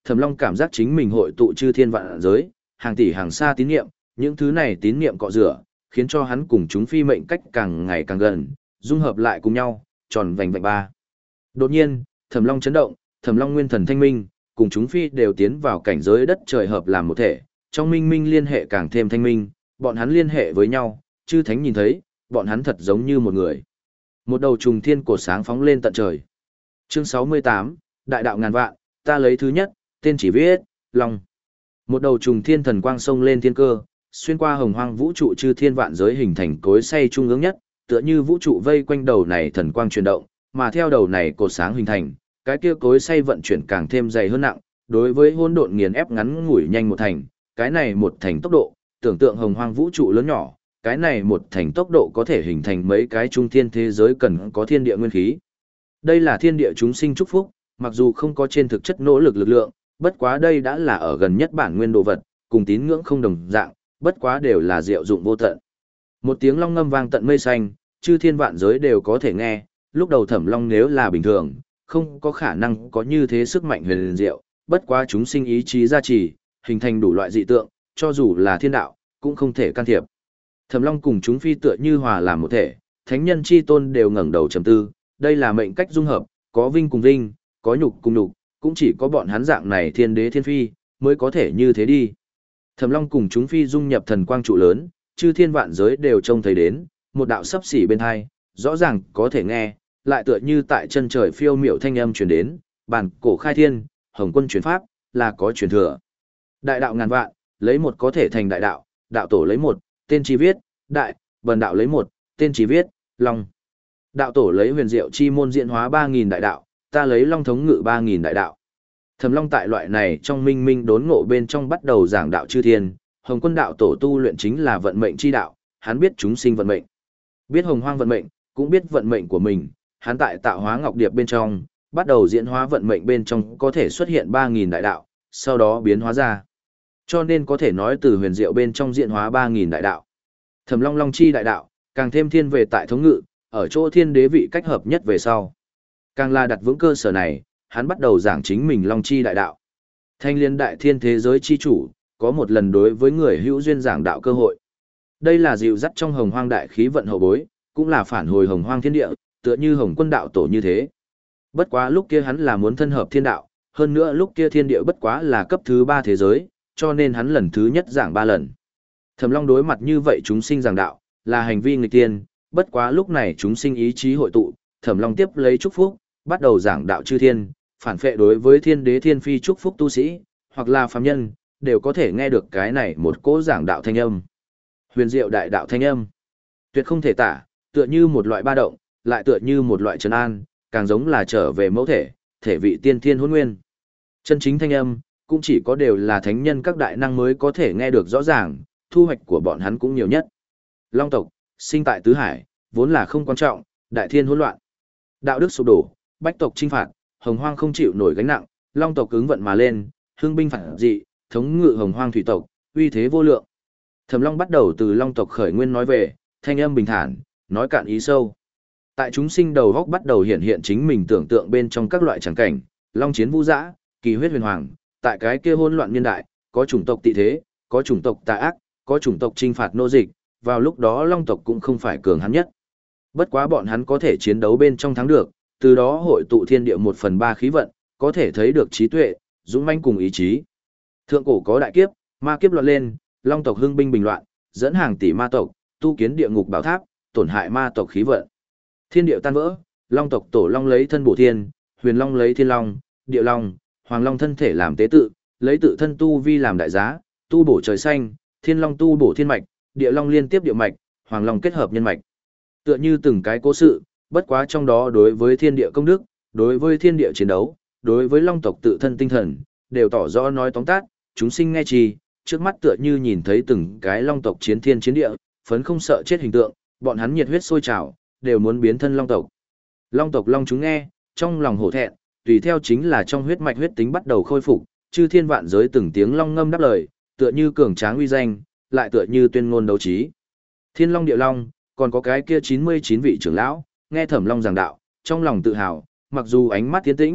Thẩm Long cảm giác chính mình hội tụ chư thiên vạn giới, hàng tỷ hàng xa tín niệm, những thứ này tín niệm cọ rửa, khiến cho hắn cùng chúng phi mệnh cách càng ngày càng gần, dung hợp lại cùng nhau, tròn vành vạnh ba. Đột nhiên, Thẩm Long chấn động, Thẩm Long nguyên thần thanh minh, cùng chúng phi đều tiến vào cảnh giới đất trời hợp làm một thể, trong minh minh liên hệ càng thêm thanh minh, bọn hắn liên hệ với nhau, chư thánh nhìn thấy, bọn hắn thật giống như một người. Một đầu trùng thiên cổ sáng phóng lên tận trời. Chương sáu mươi tám, Đại đạo ngàn vạn, ta lấy thứ nhất, tên chỉ viết, Long. Một đầu trùng thiên thần quang sông lên thiên cơ, xuyên qua hồng hoang vũ trụ chư thiên vạn giới hình thành cối xay trung ương nhất, tựa như vũ trụ vây quanh đầu này thần quang chuyển động, mà theo đầu này cột sáng hình thành, cái kia cối xay vận chuyển càng thêm dày hơn nặng, đối với hỗn độn nghiền ép ngắn ngủi nhanh một thành, cái này một thành tốc độ, tưởng tượng hồng hoang vũ trụ lớn nhỏ, cái này một thành tốc độ có thể hình thành mấy cái trung thiên thế giới cần có thiên địa nguyên khí. Đây là thiên địa chúng sinh chúc phúc, mặc dù không có trên thực chất nỗ lực lực lượng, bất quá đây đã là ở gần nhất bản nguyên đồ vật, cùng tín ngưỡng không đồng dạng, bất quá đều là diệu dụng vô tận. Một tiếng long ngâm vang tận mây xanh, chư thiên vạn giới đều có thể nghe, lúc đầu Thẩm Long nếu là bình thường, không có khả năng có như thế sức mạnh huyền diệu, bất quá chúng sinh ý chí gia trì, hình thành đủ loại dị tượng, cho dù là thiên đạo, cũng không thể can thiệp. Thẩm Long cùng chúng phi tựa như hòa làm một thể, thánh nhân chi tôn đều ngẩng đầu trầm tư, đây là mệnh cách dung hợp, có vinh cùng vinh, có nhục cùng nhục, cũng chỉ có bọn hắn dạng này thiên đế thiên phi, mới có thể như thế đi. Thẩm Long cùng chúng phi dung nhập thần quang trụ lớn, chư thiên vạn giới đều trông thấy đến, một đạo sấp xỉ bên hai, rõ ràng có thể nghe, lại tựa như tại chân trời phiêu miểu thanh âm truyền đến, bản cổ khai thiên, hồng quân truyền pháp, là có truyền thừa. Đại đạo ngàn vạn, lấy một có thể thành đại đạo, đạo tổ lấy một, tên chi viết, đại, bần đạo lấy một, tên chi viết, long. Đạo tổ lấy huyền diệu chi môn diễn hóa ba nghìn đại đạo, ta lấy long thống ngự ba nghìn đại đạo. Thẩm Long tại loại này trong minh minh đốn ngộ bên trong bắt đầu giảng đạo chư thiên, hồng quân đạo tổ tu luyện chính là vận mệnh chi đạo, hắn biết chúng sinh vận mệnh. Biết hồng hoang vận mệnh, cũng biết vận mệnh của mình, hắn tại tạo hóa ngọc điệp bên trong, bắt đầu diễn hóa vận mệnh bên trong có thể xuất hiện ba nghìn đại đạo, sau đó biến hóa ra. Cho nên có thể nói từ huyền diệu bên trong diễn hóa ba nghìn đại đạo. Thẩm Long Long chi đại đạo, càng thêm thiên về tại thống ngự, ở chỗ thiên đế vị cách hợp nhất về sau. Càng là đặt vững cơ sở này, hắn bắt đầu giảng chính mình Long chi đại đạo. Thanh liên đại thiên thế giới chi chủ, có một lần đối với người hữu duyên giảng đạo cơ hội. Đây là dịu dắt trong hồng hoang đại khí vận hậu bối, cũng là phản hồi hồng hoang thiên địa, tựa như hồng quân đạo tổ như thế. Bất quá lúc kia hắn là muốn thân hợp thiên đạo, hơn nữa lúc kia thiên địa bất quá là cấp thứ ba thế giới, cho nên hắn lần thứ nhất giảng ba lần. Thẩm Long đối mặt như vậy chúng sinh giảng đạo, là hành vi nghịch tiên, bất quá lúc này chúng sinh ý chí hội tụ, Thẩm Long tiếp lấy chúc phúc, bắt đầu giảng đạo chư thiên, phản phệ đối với thiên đế thiên phi chúc phúc tu sĩ, hoặc là phàm nhân, đều có thể nghe được cái này một cỗ giảng đạo thanh âm. Huyền diệu đại đạo thanh âm, tuyệt không thể tả, tựa như một loại ba động, lại tựa như một loại trấn an, càng giống là trở về mẫu thể, thể vị tiên thiên hôn nguyên. Chân chính thanh âm, cũng chỉ có đều là thánh nhân các đại năng mới có thể nghe được rõ ràng, thu hoạch của bọn hắn cũng nhiều nhất. Long tộc, sinh tại tứ hải, vốn là không quan trọng, đại thiên hỗn loạn. Đạo đức sụp đổ, bách tộc chinh phạt, hồng hoang không chịu nổi gánh nặng, long tộc ứng vận mà lên, hưng binh phản dị, thống ngự hồng hoang thủy tộc, uy thế vô lượng. Thẩm Long bắt đầu từ long tộc khởi nguyên nói về, thanh âm bình thản, nói cạn ý sâu. Tại chúng sinh đầu góc bắt đầu hiện hiện chính mình tưởng tượng bên trong các loại tràng cảnh, long chiến vũ dã, kỳ huyết huyền hoàng, tại cái kia hỗn loạn niên đại, có chủng tộc tị thế, có chủng tộc tà ác, có chủng tộc chinh phạt nô dịch, vào lúc đó long tộc cũng không phải cường hắn nhất. Bất quá bọn hắn có thể chiến đấu bên trong thắng được, từ đó hội tụ thiên địa một phần ba khí vận, có thể thấy được trí tuệ, dũng mãnh cùng ý chí. Thượng cổ có đại kiếp, ma kiếp loạn lên, long tộc hưng binh bình loạn, dẫn hàng tỷ ma tộc, tu kiến địa ngục bảo tháp, tổn hại ma tộc khí vận. Thiên địa tan vỡ, long tộc tổ long lấy thân bổ thiên, huyền long lấy thiên long, địa long, hoàng long thân thể làm tế tự, lấy tự thân tu vi làm đại giá, tu bổ trời xanh, thiên long tu bổ thiên mạch, địa long liên tiếp địa mạch, hoàng long kết hợp nhân mạch. Tựa như từng cái cố sự, bất quá trong đó đối với thiên địa công đức, đối với thiên địa chiến đấu, đối với long tộc tự thân tinh thần, đều tỏ rõ nói tóm tắt, chúng sinh nghe chi, trước mắt tựa như nhìn thấy từng cái long tộc chiến thiên chiến địa, phấn không sợ chết hình tượng, bọn hắn nhiệt huyết sôi trào, đều muốn biến thân long tộc. Long tộc long chúng nghe, trong lòng hổ thẹn, tùy theo chính là trong huyết mạch huyết tính bắt đầu khôi phục, chư thiên vạn giới từng tiếng long ngâm đáp lời, tựa như cường tráng uy danh, lại tựa như tuyên ngôn đấu trí. Thiên long địa long, còn có cái kia chín mươi chín vị trưởng lão, nghe Thẩm Long giảng đạo, trong lòng tự hào, mặc dù ánh mắt tiến tĩnh,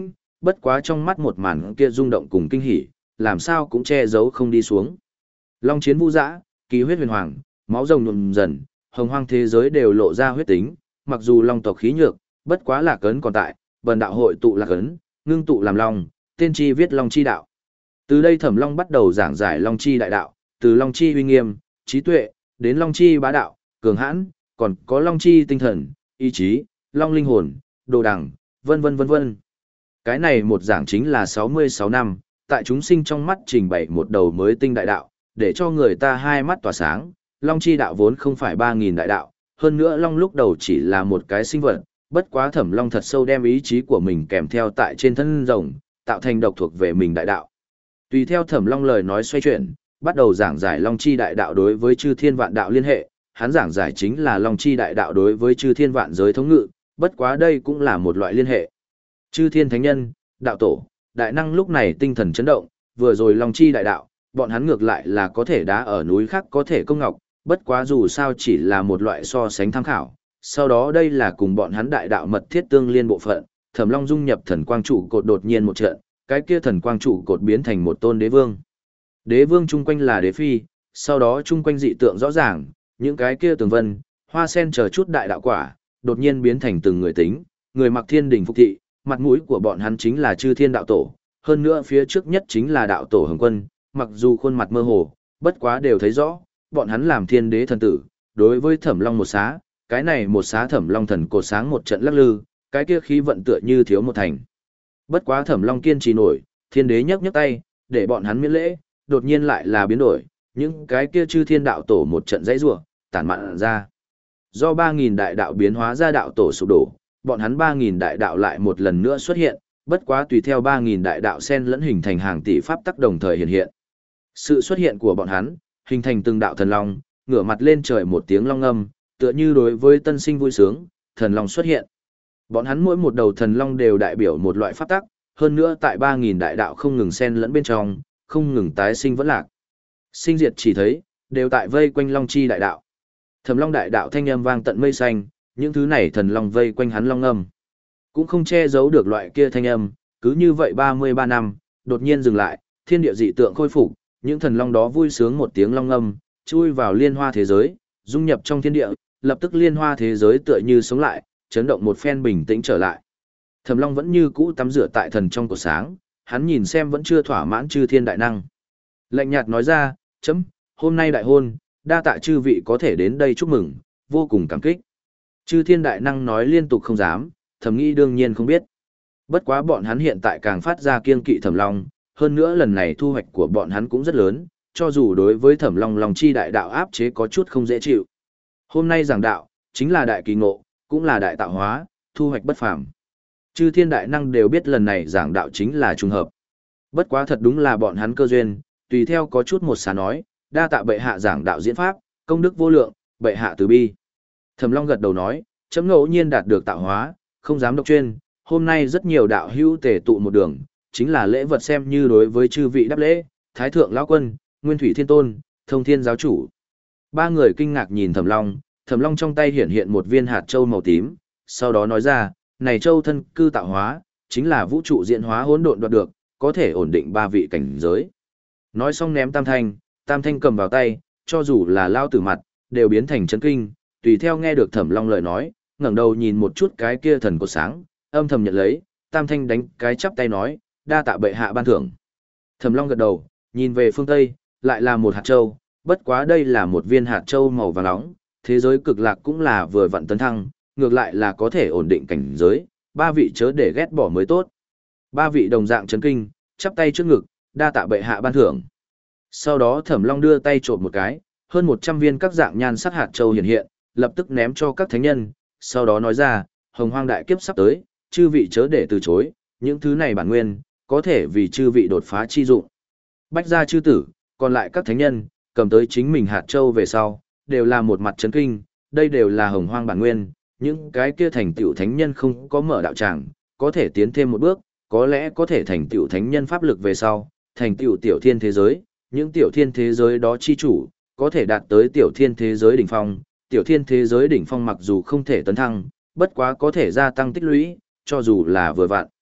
bất quá trong mắt một màn kia rung động cùng kinh hỉ, làm sao cũng che giấu không đi xuống. Long chiến vũ dã, kỳ huyết huyền hoàng, máu rồng nhuộm dần, hồng hoang thế giới đều lộ ra huyết tính, mặc dù long tộc khí nhược, bất quá lạc ấn còn tại, bần đạo hội tụ lạc ấn, ngưng tụ làm long, tên chi viết long chi đạo. Từ đây Thẩm Long bắt đầu giảng giải long chi đại đạo, từ long chi uy nghiêm, trí tuệ, đến long chi bá đạo, cường hãn, còn có long chi tinh thần, ý chí, long linh hồn, đồ đằng, vân vân vân vân. Cái này một giảng chính là sáu mươi sáu năm, tại chúng sinh trong mắt trình bày một đầu mới tinh đại đạo, để cho người ta hai mắt tỏa sáng. Long chi đạo vốn không phải ba nghìn đại đạo, hơn nữa long lúc đầu chỉ là một cái sinh vật, bất quá Thẩm Long thật sâu đem ý chí của mình kèm theo tại trên thân rồng, tạo thành độc thuộc về mình đại đạo. Tùy theo Thẩm Long lời nói xoay chuyển, bắt đầu giảng giải long chi đại đạo đối với chư thiên vạn đạo liên hệ, hắn giảng giải chính là long chi đại đạo đối với chư thiên vạn giới thống ngự, bất quá đây cũng là một loại liên hệ. Chư thiên thánh nhân, đạo tổ, đại năng lúc này tinh thần chấn động, vừa rồi long chi đại đạo, bọn hắn ngược lại là có thể đá ở núi khác có thể công ngọc, bất quá dù sao chỉ là một loại so sánh tham khảo. Sau đó đây là cùng bọn hắn đại đạo mật thiết tương liên bộ phận, Thẩm Long dung nhập thần quang trụ cột đột nhiên một trận, cái kia thần quang trụ cột biến thành một tôn đế vương. Đế vương chung quanh là đế phi, sau đó chung quanh dị tượng rõ ràng, những cái kia tường vân, hoa sen chờ chút đại đạo quả, đột nhiên biến thành từng người tính, người mặc thiên đình phục thị, mặt mũi của bọn hắn chính là chư thiên đạo tổ, hơn nữa phía trước nhất chính là đạo tổ Hồng Quân, mặc dù khuôn mặt mơ hồ, bất quá đều thấy rõ, bọn hắn làm thiên đế thần tử, đối với Thẩm Long một xá, cái này một xá Thẩm Long thần cột sáng một trận lắc lư, cái kia khí vận tựa như thiếu một thành. Bất quá Thẩm Long kiên trì nổi, thiên đế nhấc nhấc tay, để bọn hắn miễn lễ, đột nhiên lại là biến đổi, những cái kia chư thiên đạo tổ một trận dãy rủa, tản mạn ra. Do ba nghìn đại đạo biến hóa ra đạo tổ sụp đổ, bọn hắn ba nghìn đại đạo lại một lần nữa xuất hiện, bất quá tùy theo ba nghìn đại đạo xen lẫn hình thành hàng tỷ pháp tắc đồng thời hiện hiện. Sự xuất hiện của bọn hắn, hình thành từng đạo thần long, ngửa mặt lên trời một tiếng long ngâm, tựa như đối với tân sinh vui sướng, thần long xuất hiện. Bọn hắn mỗi một đầu thần long đều đại biểu một loại pháp tắc, hơn nữa tại ba nghìn đại đạo không ngừng xen lẫn bên trong, không ngừng tái sinh vẫn lạc. Sinh diệt chỉ thấy, đều tại vây quanh long chi đại đạo. Thẩm Long đại đạo thanh âm vang tận mây xanh, những thứ này thần long vây quanh hắn long âm. Cũng không che giấu được loại kia thanh âm, cứ như vậy ba mươi ba năm, đột nhiên dừng lại, thiên địa dị tượng khôi phục, những thần long đó vui sướng một tiếng long âm, chui vào liên hoa thế giới, dung nhập trong thiên địa, lập tức liên hoa thế giới tựa như sống lại, chấn động một phen bình tĩnh trở lại. Thẩm Long vẫn như cũ tắm rửa tại thần trong cổ sáng, hắn nhìn xem vẫn chưa thỏa mãn chư thiên đại năng. Lạnh nhạt nói ra, chấm, hôm nay đại hôn, đa tạ chư vị có thể đến đây chúc mừng, vô cùng cảm kích. Chư thiên đại năng nói liên tục không dám, thầm nghĩ đương nhiên không biết. Bất quá bọn hắn hiện tại càng phát ra kiên kỵ Thẩm Long, hơn nữa lần này thu hoạch của bọn hắn cũng rất lớn, cho dù đối với Thẩm Long lòng chi đại đạo áp chế có chút không dễ chịu. Hôm nay giảng đạo, chính là đại kỳ ngộ, cũng là đại tạo hóa, thu hoạch bất phàm. Chư thiên đại năng đều biết lần này giảng đạo chính là trùng hợp. Bất quá thật đúng là bọn hắn cơ duyên, tùy theo có chút một xá nói, đa tạ bệ hạ giảng đạo diễn pháp, công đức vô lượng, bệ hạ từ bi. Thẩm Long gật đầu nói, chấm ngẫu nhiên đạt được tạo hóa, không dám độc chuyên, hôm nay rất nhiều đạo hữu tề tụ một đường, chính là lễ vật xem như đối với chư vị đáp lễ, Thái thượng lão quân, Nguyên Thủy Thiên Tôn, Thông Thiên giáo chủ. Ba người kinh ngạc nhìn Thẩm Long, Thẩm Long trong tay hiện hiện một viên hạt châu màu tím, sau đó nói ra, này châu thân cư tạo hóa, chính là vũ trụ diễn hóa hỗn độn đoạt được, có thể ổn định ba vị cảnh giới. Nói xong ném tam thanh, tam thanh cầm vào tay, cho dù là lao tử mặt, đều biến thành chấn kinh, tùy theo nghe được Thẩm Long lời nói, ngẩng đầu nhìn một chút cái kia thần cột sáng, âm thầm nhận lấy, tam thanh đánh cái chắp tay nói, đa tạ bệ hạ ban thưởng. Thẩm Long gật đầu, nhìn về phương Tây, lại là một hạt châu, bất quá đây là một viên hạt châu màu vàng nóng, thế giới cực lạc cũng là vừa vặn tấn thăng, ngược lại là có thể ổn định cảnh giới, ba vị chớ để ghét bỏ mới tốt. Ba vị đồng dạng chấn kinh, chắp tay trước ngực, đa tạ bệ hạ ban thưởng. Sau đó Thẩm Long đưa tay trộn một cái, hơn một trăm viên các dạng nhan sắc hạt châu hiện hiện, lập tức ném cho các thánh nhân, sau đó nói ra, hồng hoang đại kiếp sắp tới, chư vị chớ để từ chối, những thứ này bản nguyên, có thể vì chư vị đột phá chi dụng. Bách gia chư tử, còn lại các thánh nhân, cầm tới chính mình hạt châu về sau, đều là một mặt chấn kinh, đây đều là hồng hoang bản nguyên, những cái kia thành tựu thánh nhân không có mở đạo tràng, có thể tiến thêm một bước, có lẽ có thể thành tựu thánh nhân pháp lực về sau, thành tựu tiểu thiên thế giới, những tiểu thiên thế giới đó chi chủ, có thể đạt tới tiểu thiên thế giới đỉnh phong, tiểu thiên thế giới đỉnh phong mặc dù không thể tấn thăng, bất quá có thể gia tăng tích lũy, cho dù là vừa vặn.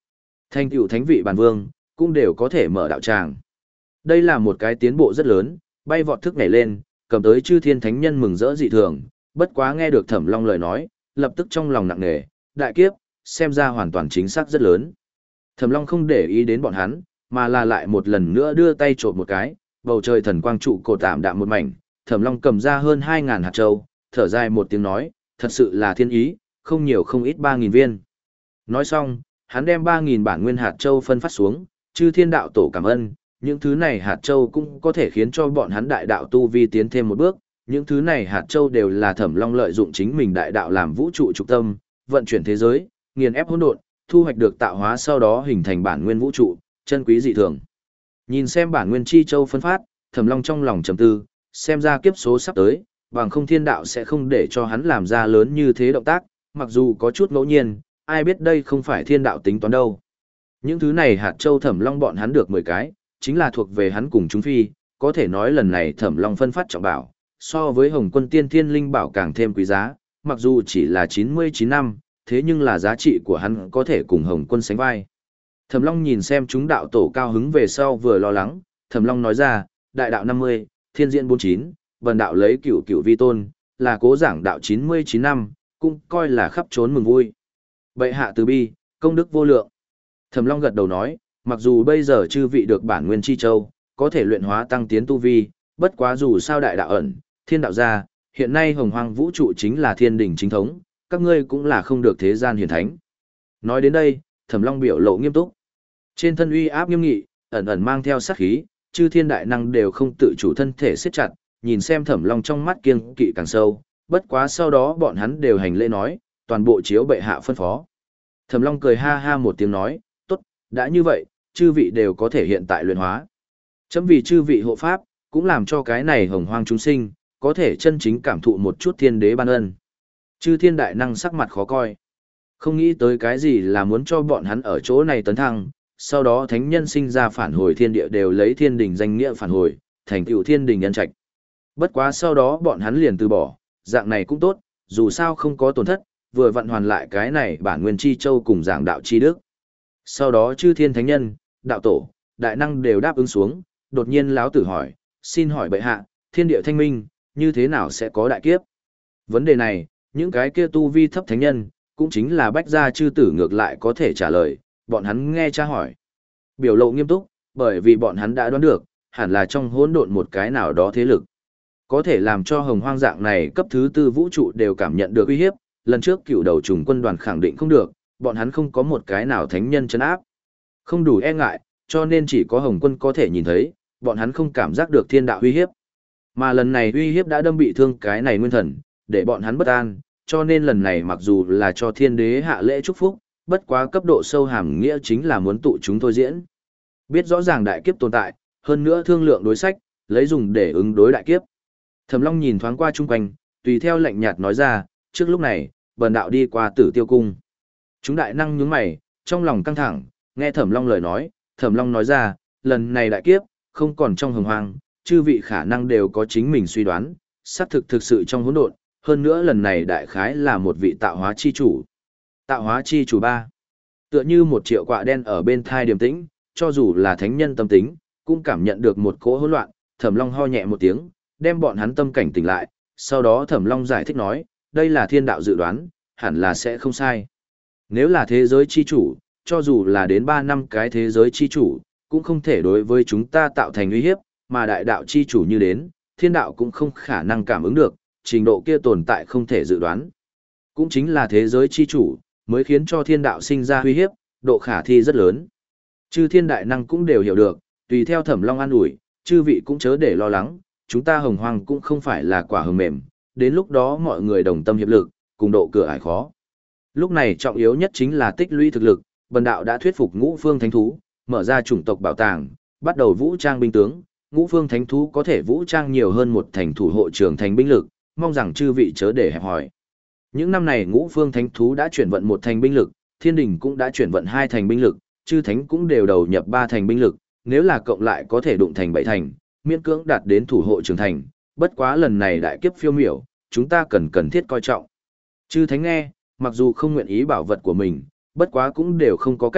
Thành tựu thánh vị bản vương, cũng đều có thể mở đạo tràng. Đây là một cái tiến bộ rất lớn, bay vọt thức nhảy lên, cầm tới chư thiên thánh nhân mừng rỡ dị thường, bất quá nghe được Thẩm Long lời nói, lập tức trong lòng nặng nề, đại kiếp, xem ra hoàn toàn chính xác rất lớn. Thẩm Long không để ý đến bọn hắn, mà là lại một lần nữa đưa tay trộm một cái, bầu trời thần quang trụ cột tạm đạm một mảnh, Thẩm Long cầm ra hơn hai ngàn hạt châu, thở dài một tiếng nói, thật sự là thiên ý, không nhiều không ít ba nghìn viên. Nói xong, hắn đem ba nghìn bản nguyên hạt châu phân phát xuống, chư thiên đạo tổ cảm ơn, những thứ này hạt châu cũng có thể khiến cho bọn hắn đại đạo tu vi tiến thêm một bước, những thứ này hạt châu đều là Thẩm Long lợi dụng chính mình đại đạo làm vũ trụ trục tâm, vận chuyển thế giới, nghiền ép hỗn độn, thu hoạch được tạo hóa sau đó hình thành bản nguyên vũ trụ, chân quý dị thường. Nhìn xem bản nguyên chi châu phân phát, Thẩm Long trong lòng trầm tư, xem ra kiếp số sắp tới, bằng không thiên đạo sẽ không để cho hắn làm ra lớn như thế động tác, mặc dù có chút ngẫu nhiên, ai biết đây không phải thiên đạo tính toán đâu. Những thứ này hạt châu Thẩm Long bọn hắn được mười cái, chính là thuộc về hắn cùng chúng phi, có thể nói lần này Thẩm Long phân phát trọng bảo, so với Hồng Quân Tiên Thiên Linh Bảo càng thêm quý giá, mặc dù chỉ là chín mươi chín năm, thế nhưng là giá trị của hắn có thể cùng Hồng Quân sánh vai. Thẩm Long nhìn xem chúng đạo tổ cao hứng về sau vừa lo lắng, Thẩm Long nói ra, đại đạo năm mươi, thiên diễn bốn mươi chín, vần đạo lấy cửu cửu vi tôn, là cố giảng đạo chín mươi chín năm, cũng coi là khắp trốn mừng vui. Bệ hạ từ bi, công đức vô lượng. Thẩm Long gật đầu nói, mặc dù bây giờ chư vị được bản nguyên chi châu, có thể luyện hóa tăng tiến tu vi, bất quá dù sao đại đạo ẩn, thiên đạo gia, hiện nay hồng hoang vũ trụ chính là thiên đỉnh chính thống, các ngươi cũng là không được thế gian hiển thánh. Nói đến đây, Thẩm Long biểu lộ nghiêm túc. Trên thân uy áp nghiêm nghị, ẩn ẩn mang theo sát khí, chư thiên đại năng đều không tự chủ thân thể siết chặt, nhìn xem Thẩm Long trong mắt kiêng kỵ càng sâu, bất quá sau đó bọn hắn đều hành lễ nói, toàn bộ chiếu bệ hạ phân phó. Thẩm Long cười ha ha một tiếng nói, tốt, đã như vậy, chư vị đều có thể hiện tại luyện hóa. Chấm vì chư vị hộ pháp, cũng làm cho cái này hồng hoang chúng sinh, có thể chân chính cảm thụ một chút thiên đế ban ân. Chư thiên đại năng sắc mặt khó coi. Không nghĩ tới cái gì là muốn cho bọn hắn ở chỗ này tấn thăng, sau đó thánh nhân sinh ra phản hồi thiên địa đều lấy thiên đình danh nghĩa phản hồi, thành tựu thiên đình nhân trạch. Bất quá sau đó bọn hắn liền từ bỏ, dạng này cũng tốt, dù sao không có tổn thất, vừa vận hoàn lại cái này bản nguyên chi châu cùng giảng đạo chi đức. Sau đó chư thiên thánh nhân, đạo tổ, đại năng đều đáp ứng xuống, đột nhiên lão tử hỏi, xin hỏi bệ hạ, thiên địa thanh minh, như thế nào sẽ có đại kiếp? Vấn đề này, những cái kia tu vi thấp thánh nhân, cũng chính là bách gia chư tử ngược lại có thể trả lời, bọn hắn nghe cha hỏi. Biểu lộ nghiêm túc, bởi vì bọn hắn đã đoán được, hẳn là trong hỗn độn một cái nào đó thế lực. Có thể làm cho hồng hoang dạng này cấp thứ tư vũ trụ đều cảm nhận được uy hiếp, lần trước cựu đầu trùng quân đoàn khẳng định không được, bọn hắn không có một cái nào thánh nhân chấn áp. Không đủ e ngại, cho nên chỉ có hồng quân có thể nhìn thấy, bọn hắn không cảm giác được thiên đạo uy hiếp. Mà lần này uy hiếp đã đâm bị thương cái này nguyên thần, để bọn hắn bất an, cho nên lần này mặc dù là cho thiên đế hạ lễ chúc phúc, bất quá cấp độ sâu hàm nghĩa chính là muốn tụ chúng thôi diễn. Biết rõ ràng đại kiếp tồn tại, hơn nữa thương lượng đối sách, lấy dùng để ứng đối đại kiếp. Thẩm Long nhìn thoáng qua chung quanh, tùy theo lệnh nhạt nói ra, trước lúc này, bần đạo đi qua Tử Tiêu cung. Chúng đại năng nhướng mày, trong lòng căng thẳng, nghe Thẩm Long lời nói, Thẩm Long nói ra, lần này đại kiếp, không còn trong hồng hoang, chư vị khả năng đều có chính mình suy đoán, xác thực thực sự trong hỗn độn, hơn nữa lần này đại khái là một vị tạo hóa chi chủ. Tạo hóa chi chủ ba. Tựa như một triệu quạ đen ở bên thai điềm tĩnh, cho dù là thánh nhân tâm tính, cũng cảm nhận được một cỗ hỗn loạn, Thẩm Long ho nhẹ một tiếng, đem bọn hắn tâm cảnh tỉnh lại, sau đó Thẩm Long giải thích nói, đây là thiên đạo dự đoán, hẳn là sẽ không sai. Nếu là thế giới chi chủ, cho dù là đến ba năm cái thế giới chi chủ, cũng không thể đối với chúng ta tạo thành uy hiếp, mà đại đạo chi chủ như đến, thiên đạo cũng không khả năng cảm ứng được, trình độ kia tồn tại không thể dự đoán. Cũng chính là thế giới chi chủ, mới khiến cho thiên đạo sinh ra uy hiếp, độ khả thi rất lớn. Chư thiên đại năng cũng đều hiểu được, tùy theo Thẩm Long an ủi, chư vị cũng chớ để lo lắng, chúng ta hồng hoang cũng không phải là quả hờ mềm, đến lúc đó mọi người đồng tâm hiệp lực, cùng độ cửa ải khó. Lúc này trọng yếu nhất chính là tích lũy thực lực, bần đạo đã thuyết phục ngũ phương thánh thú, mở ra chủng tộc bảo tàng, bắt đầu vũ trang binh tướng, ngũ phương thánh thú có thể vũ trang nhiều hơn một thành thủ hộ trưởng thành binh lực, mong rằng chư vị chớ để hẹp hỏi. Những năm này ngũ phương thánh thú đã chuyển vận một thành binh lực, thiên đình cũng đã chuyển vận hai thành binh lực, chư thánh cũng đều đầu nhập ba thành binh lực, nếu là cộng lại có thể đụng thành bảy thành, miễn cưỡng đạt đến thủ hộ trưởng thành, bất quá lần này đại kiếp phiêu miểu, chúng ta cần cần thiết coi trọng. Chư thánh nghe, mặc dù không nguyện ý bảo vật của mình, bất quá cũng đều không có cách,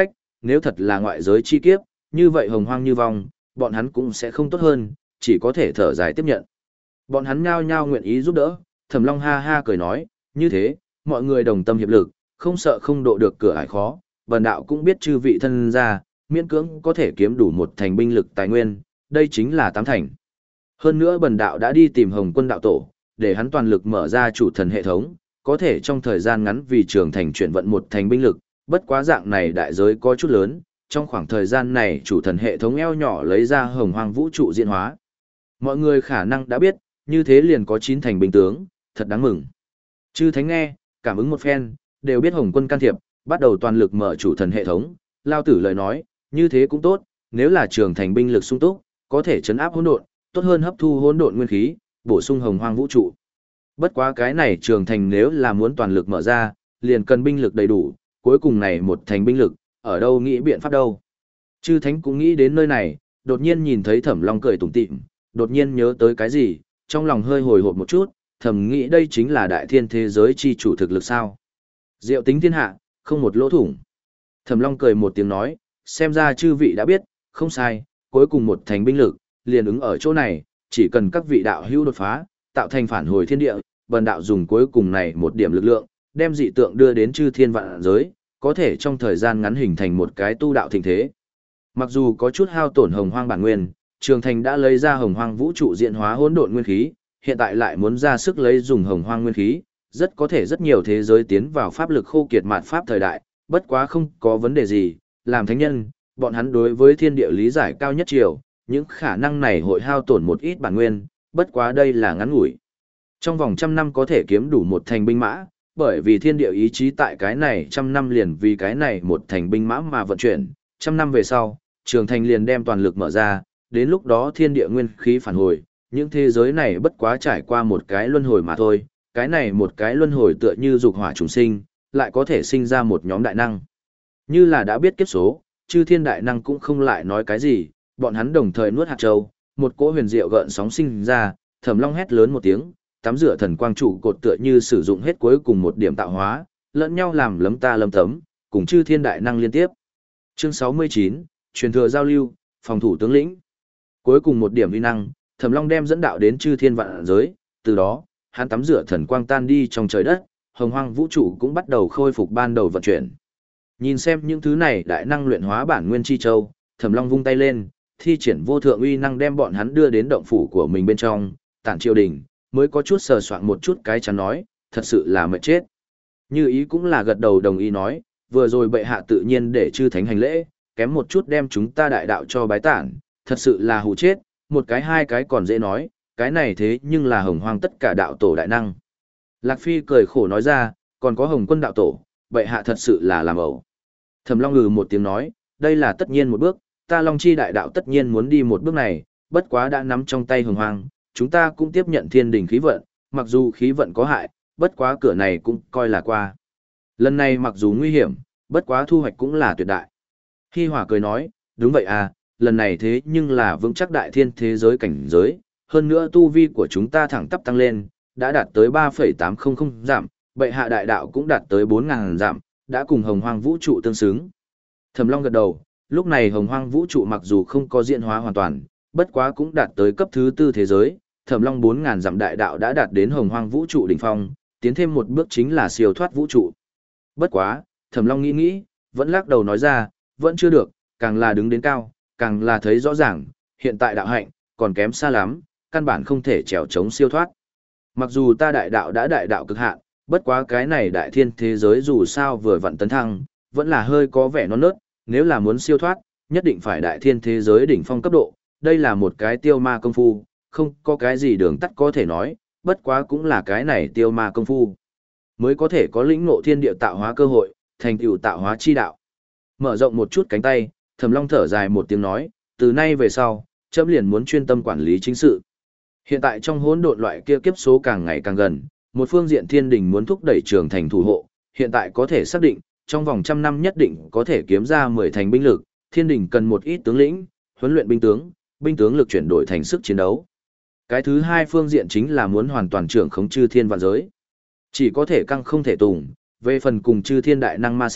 nếu thật là ngoại giới chi kiếp, như vậy hồng hoang như vong, bọn hắn cũng sẽ không tốt hơn, chỉ có thể thở dài tiếp nhận. Bọn hắn nhao nhao nguyện ý giúp đỡ, Thẩm Long ha ha cười nói, như thế, mọi người đồng tâm hiệp lực, không sợ không độ được cửa ải khó, bần đạo cũng biết chư vị thân gia, miễn cưỡng có thể kiếm đủ một thành binh lực tài nguyên, đây chính là tám thành. Hơn nữa bần đạo đã đi tìm Hồng Quân đạo tổ, để hắn toàn lực mở ra chủ thần hệ thống, có thể trong thời gian ngắn vì trường thành chuyển vận một thành binh lực, bất quá dạng này đại giới có chút lớn, trong khoảng thời gian này chủ thần hệ thống eo nhỏ lấy ra hồng hoang vũ trụ diễn hóa. Mọi người khả năng đã biết, như thế liền có chín thành binh tướng, thật đáng mừng. Chư Thánh nghe, cảm ứng một phen, đều biết Hồng Quân can thiệp, bắt đầu toàn lực mở chủ thần hệ thống, Lao Tử lời nói, như thế cũng tốt, nếu là trường thành binh lực sung túc, có thể chấn áp hỗn độn, tốt hơn hấp thu hỗn độn nguyên khí, bổ sung hồng hoang vũ trụ. Bất quá cái này trường thành nếu là muốn toàn lực mở ra, liền cần binh lực đầy đủ, cuối cùng này một thành binh lực, ở đâu nghĩ biện pháp đâu. Chư Thánh cũng nghĩ đến nơi này, đột nhiên nhìn thấy Thẩm Long cười tủm tỉm, đột nhiên nhớ tới cái gì, trong lòng hơi hồi hộp một chút, thầm nghĩ đây chính là đại thiên thế giới chi chủ thực lực sao. Diệu tính thiên hạ, không một lỗ thủng. Thẩm Long cười một tiếng nói, xem ra chư vị đã biết, không sai, cuối cùng một thành binh lực, liền ứng ở chỗ này, chỉ cần các vị đạo hữu đột phá, tạo thành phản hồi thiên địa, bần đạo dùng cuối cùng này một điểm lực lượng, đem dị tượng đưa đến chư thiên vạn giới, có thể trong thời gian ngắn hình thành một cái tu đạo thịnh thế. Mặc dù có chút hao tổn hồng hoang bản nguyên, Trường Thành đã lấy ra hồng hoang vũ trụ diễn hóa hỗn độn nguyên khí, hiện tại lại muốn ra sức lấy dùng hồng hoang nguyên khí, rất có thể rất nhiều thế giới tiến vào pháp lực khô kiệt mạt pháp thời đại, bất quá không có vấn đề gì, làm thánh nhân, bọn hắn đối với thiên địa lý giải cao nhất chiều, những khả năng này hội hao tổn một ít bản nguyên, bất quá đây là ngắn ngủi. Trong vòng trăm năm có thể kiếm đủ một thành binh mã, bởi vì thiên địa ý chí tại cái này trăm năm liền vì cái này một thành binh mã mà vận chuyển, trăm năm về sau, Trường Thành liền đem toàn lực mở ra, đến lúc đó thiên địa nguyên khí phản hồi, những thế giới này bất quá trải qua một cái luân hồi mà thôi, cái này một cái luân hồi tựa như dục hỏa trùng sinh, lại có thể sinh ra một nhóm đại năng. Như là đã biết kiếp số, chư thiên đại năng cũng không lại nói cái gì, bọn hắn đồng thời nuốt hạt châu, một cỗ huyền diệu gợn sóng sinh ra, Thẩm Long hét lớn một tiếng, tắm rửa thần quang trụ cột tựa như sử dụng hết cuối cùng một điểm tạo hóa, lẫn nhau làm lấm ta lấm tấm, cùng chư thiên đại năng liên tiếp. Chương sáu mươi chín, truyền thừa giao lưu, phòng thủ tướng lĩnh. Cuối cùng một điểm uy năng, Thẩm Long đem dẫn đạo đến chư thiên vạn giới, từ đó, hắn tắm rửa thần quang tan đi trong trời đất, hồng hoang vũ trụ cũng bắt đầu khôi phục ban đầu vận chuyển. Nhìn xem những thứ này đại năng luyện hóa bản nguyên chi châu, Thẩm Long vung tay lên, thi triển vô thượng uy năng đem bọn hắn đưa đến động phủ của mình bên trong, tản triều đình, mới có chút sờ soạn một chút cái chắn nói, thật sự là mệt chết. Như ý cũng là gật đầu đồng ý nói, vừa rồi bệ hạ tự nhiên để chư thánh hành lễ, kém một chút đem chúng ta đại đạo cho bái tản, thật sự là hù chết, một cái hai cái còn dễ nói, cái này thế nhưng là hồng hoang tất cả đạo tổ đại năng. Lạc Phi cười khổ nói ra, còn có Hồng Quân đạo tổ, bệ hạ thật sự là làm ẩu. Thẩm Long ngừ một tiếng nói, đây là tất nhiên một bước, ta Long Chi đại đạo tất nhiên muốn đi một bước này, bất quá đã nắm trong tay hồng hoang, chúng ta cũng tiếp nhận thiên đình khí vận, mặc dù khí vận có hại, bất quá cửa này cũng coi là qua. Lần này mặc dù nguy hiểm, bất quá thu hoạch cũng là tuyệt đại. Hi Hỏa cười nói, đúng vậy à, lần này thế nhưng là vững chắc đại thiên thế giới cảnh giới, hơn nữa tu vi của chúng ta thẳng tắp tăng lên, đã đạt tới ba phẩy tám không không giảm, bệ hạ đại đạo cũng đạt tới bốn nghìn giảm, đã cùng hồng hoang vũ trụ tương xứng. Thẩm Long gật đầu, lúc này hồng hoang vũ trụ mặc dù không có diễn hóa hoàn toàn, bất quá cũng đạt tới cấp thứ tư thế giới, Thẩm Long bốn nghìn giảm đại đạo đã đạt đến hồng hoang vũ trụ đỉnh phong, tiến thêm một bước chính là siêu thoát vũ trụ. Bất quá, Thẩm Long nghĩ nghĩ, vẫn lắc đầu nói ra, vẫn chưa được, càng là đứng đến cao, càng là thấy rõ ràng, hiện tại đạo hạnh, còn kém xa lắm, căn bản không thể trèo chống siêu thoát. Mặc dù ta đại đạo đã đại đạo cực hạn, bất quá cái này đại thiên thế giới dù sao vừa vặn tấn thăng, vẫn là hơi có vẻ non nớt, nếu là muốn siêu thoát, nhất định phải đại thiên thế giới đỉnh phong cấp độ, đây là một cái tiêu ma công phu, không có cái gì đường tắt có thể nói, bất quá cũng là cái này tiêu ma công phu, mới có thể có lĩnh ngộ thiên địa tạo hóa cơ hội, thành tựu tạo hóa chi đạo. Mở rộng một chút cánh tay, Thẩm Long thở dài một tiếng nói, từ nay về sau, chấm liền muốn chuyên tâm quản lý chính sự. Hiện tại trong hỗn độn loại kia kiếp số càng ngày càng gần, một phương diện thiên đình muốn thúc đẩy Trường Thành thủ hộ, hiện tại có thể xác định, trong vòng trăm năm nhất định có thể kiếm ra mười thành binh lực, thiên đình cần một ít tướng lĩnh, huấn luyện binh tướng, binh tướng lực chuyển đổi thành sức chiến đấu. Cái thứ hai phương diện chính là muốn hoàn toàn trưởng khống chư thiên vạn giới. Chỉ có thể căng không thể tùng, về phần cùng chư thiên đại năng ma sát,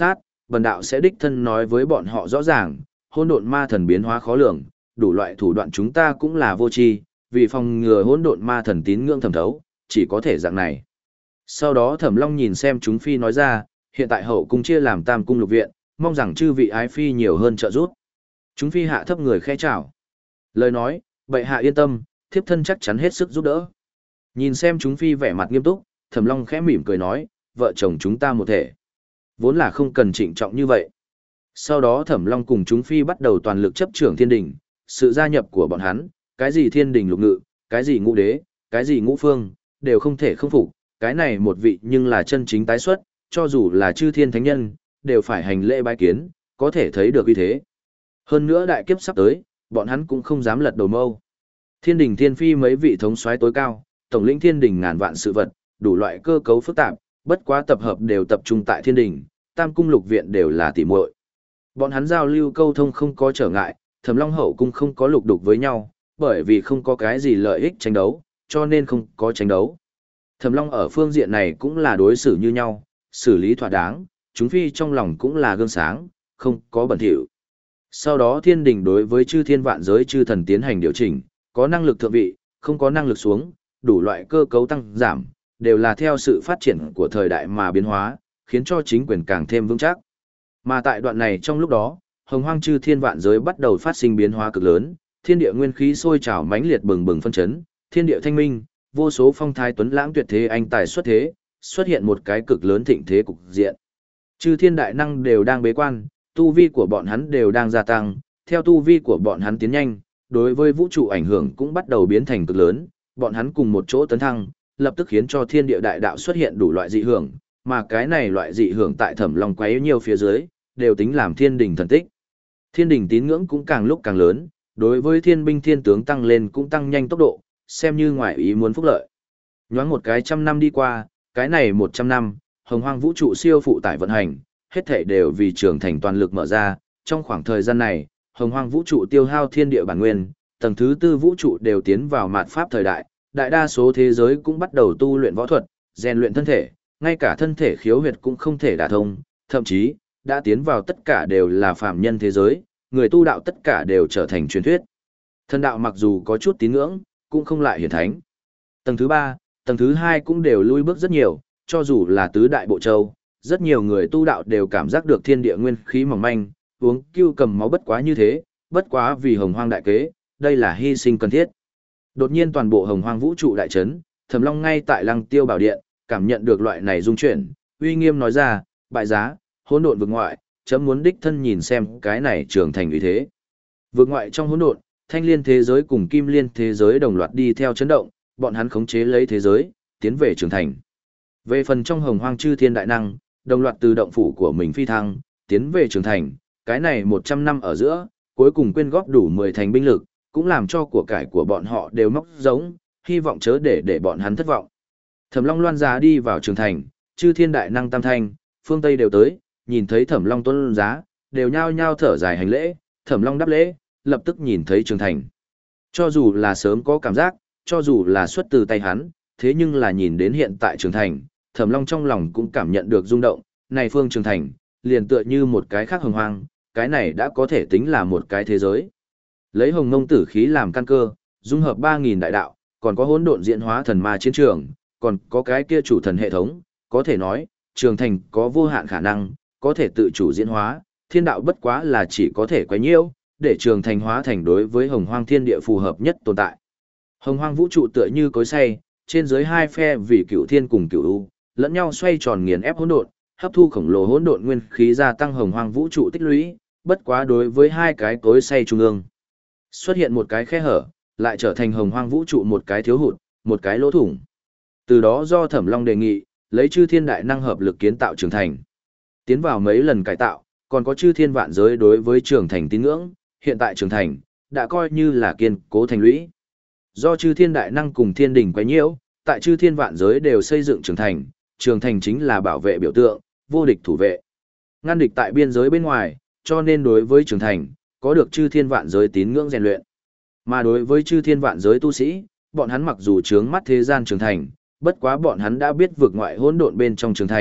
bần đạo sẽ đích thân nói với bọn họ rõ ràng, hỗn độn ma thần biến hóa khó lường, đủ loại thủ đoạn chúng ta cũng là vô tri, vì phòng ngừa hỗn độn ma thần tín ngưỡng thẩm thấu, chỉ có thể dạng này. Sau đó Thẩm Long nhìn xem chúng phi nói ra, hiện tại hậu cung chia làm tam cung lục viện, mong rằng chư vị ái phi nhiều hơn trợ giúp. Chúng phi hạ thấp người khẽ chào. Lời nói, bệ hạ yên tâm, thiếp thân chắc chắn hết sức giúp đỡ. Nhìn xem chúng phi vẻ mặt nghiêm túc, Thẩm Long khẽ mỉm cười nói, vợ chồng chúng ta một thể. Vốn là không cần trịnh trọng như vậy. Sau đó Thẩm Long cùng chúng phi bắt đầu toàn lực chấp trưởng thiên đình, sự gia nhập của bọn hắn, cái gì thiên đình lục ngự, cái gì ngũ đế, cái gì ngũ phương, đều không thể không phục, cái này một vị nhưng là chân chính tái xuất, cho dù là chư thiên thánh nhân, đều phải hành lễ bái kiến, có thể thấy được uy thế. Hơn nữa đại kiếp sắp tới, bọn hắn cũng không dám lật đầu mâu. Thiên đình thiên phi mấy vị thống soái tối cao, tổng lĩnh thiên đình ngàn vạn sự vật, đủ loại cơ cấu phức tạp, bất quá tập hợp đều tập trung tại thiên đình, tam cung lục viện đều là tỉ muội. Bọn hắn giao lưu câu thông không có trở ngại, Thẩm Long hậu cung không có lục đục với nhau, bởi vì không có cái gì lợi ích tranh đấu, cho nên không có tranh đấu. Thẩm Long ở phương diện này cũng là đối xử như nhau, xử lý thỏa đáng, chúng phi trong lòng cũng là gương sáng, không có bẩn thỉu. Sau đó thiên đình đối với chư thiên vạn giới chư thần tiến hành điều chỉnh, có năng lực thượng vị, không có năng lực xuống, đủ loại cơ cấu tăng giảm, đều là theo sự phát triển của thời đại mà biến hóa, khiến cho chính quyền càng thêm vững chắc. Mà tại đoạn này trong lúc đó, hồng hoang chư thiên vạn giới bắt đầu phát sinh biến hóa cực lớn, thiên địa nguyên khí sôi trào mãnh liệt bừng bừng phân chấn, thiên địa thanh minh, vô số phong thái tuấn lãng tuyệt thế anh tài xuất thế, xuất hiện một cái cực lớn thịnh thế cục diện. Chư thiên đại năng đều đang bế quan, tu vi của bọn hắn đều đang gia tăng, theo tu vi của bọn hắn tiến nhanh, đối với vũ trụ ảnh hưởng cũng bắt đầu biến thành cực lớn, bọn hắn cùng một chỗ tấn thăng, lập tức khiến cho thiên địa đại đạo xuất hiện đủ loại dị hưởng, mà cái này loại dị hưởng tại Thẩm Long quấy nhiều phía dưới, đều tính làm thiên đình thần tích. Thiên đình tín ngưỡng cũng càng lúc càng lớn, đối với thiên binh thiên tướng tăng lên cũng tăng nhanh tốc độ, xem như ngoài ý muốn phúc lợi. Nhoáng một cái trăm năm đi qua, cái này một trăm năm, hồng hoang vũ trụ siêu phụ tải vận hành, hết thảy đều vì trưởng thành toàn lực mở ra, trong khoảng thời gian này, hồng hoang vũ trụ tiêu hao thiên địa bản nguyên, tầng thứ tư vũ trụ đều tiến vào mạt pháp thời đại, đại đa số thế giới cũng bắt đầu tu luyện võ thuật, rèn luyện thân thể, ngay cả thân thể khiếu huyệt cũng không thể đả thông, thậm chí, đã tiến vào tất cả đều là phàm nhân thế giới, người tu đạo tất cả đều trở thành truyền thuyết. Thần đạo mặc dù có chút tín ngưỡng, cũng không lại hiển thánh. Tầng thứ ba, tầng thứ hai cũng đều lui bước rất nhiều, cho dù là tứ đại bộ châu, rất nhiều người tu đạo đều cảm giác được thiên địa nguyên khí mỏng manh, uống cưu cầm máu bất quá như thế, bất quá vì hồng hoang đại kế, đây là hy sinh cần thiết. Đột nhiên toàn bộ hồng hoang vũ trụ đại chấn, Thẩm Long ngay tại Lăng Tiêu Bảo Điện, cảm nhận được loại này dung chuyển, uy nghiêm nói ra, bại giá, hỗn độn vực ngoại, chấm muốn đích thân nhìn xem cái này trưởng thành uy thế. Vực ngoại trong hỗn độn, thanh liên thế giới cùng kim liên thế giới đồng loạt đi theo chấn động, bọn hắn khống chế lấy thế giới, tiến về trưởng thành. Về phần trong hồng hoang chư thiên đại năng, đồng loạt từ động phủ của mình phi thăng, tiến về trưởng thành, cái này một trăm năm ở giữa, cuối cùng quyên góp đủ mười thành binh lực, cũng làm cho của cải của bọn họ đều móc giống, hy vọng chớ để để bọn hắn thất vọng. Thẩm Long loan giá đi vào trưởng thành, chư thiên đại năng tam thanh, phương Tây đều tới, nhìn thấy Thẩm Long tuân giá, đều nhao nhao thở dài hành lễ, Thẩm Long đáp lễ, lập tức nhìn thấy trưởng thành. Cho dù là sớm có cảm giác, cho dù là xuất từ tay hắn, thế nhưng là nhìn đến hiện tại trưởng thành, Thẩm Long trong lòng cũng cảm nhận được rung động, này phương trưởng thành, liền tựa như một cái khác hồng hoang, cái này đã có thể tính là một cái thế giới. Lấy hồng ngông tử khí làm căn cơ, dung hợp ba nghìn đại đạo, còn có hỗn độn diễn hóa thần ma chiến trường, còn có cái kia chủ thần hệ thống, có thể nói, trường thành có vô hạn khả năng, có thể tự chủ diễn hóa, thiên đạo bất quá là chỉ có thể quấy nhiễu, để trường thành hóa thành đối với hồng hoang thiên địa phù hợp nhất tồn tại. Hồng hoang vũ trụ tựa như cối xay, trên dưới hai phe vì cửu thiên cùng cửu u, lẫn nhau xoay tròn nghiền ép hỗn độn, hấp thu khổng lồ hỗn độn nguyên khí gia tăng hồng hoang vũ trụ tích lũy, bất quá đối với hai cái cối xay trung ương, xuất hiện một cái khe hở, lại trở thành hồng hoang vũ trụ một cái thiếu hụt, một cái lỗ thủng. Từ đó do Thẩm Long đề nghị, lấy chư thiên đại năng hợp lực kiến tạo trường thành. Tiến vào mấy lần cải tạo, còn có chư thiên vạn giới đối với trường thành tín ngưỡng, hiện tại trường thành đã coi như là kiên cố thành lũy. Do chư thiên đại năng cùng thiên đình quấy nhiễu, tại chư thiên vạn giới đều xây dựng trường thành, trường thành chính là bảo vệ biểu tượng, vô địch thủ vệ. Ngăn địch tại biên giới bên ngoài, cho nên đối với trường thành, có được chư thiên vạn giới tín ngưỡng rèn luyện. Mà đối với chư thiên vạn giới tu sĩ, bọn hắn mặc dù trướng mắt thế gian trường thành, bất quá bọn hắn đã biết vượt ngoại hỗn độn bên trong trường thành,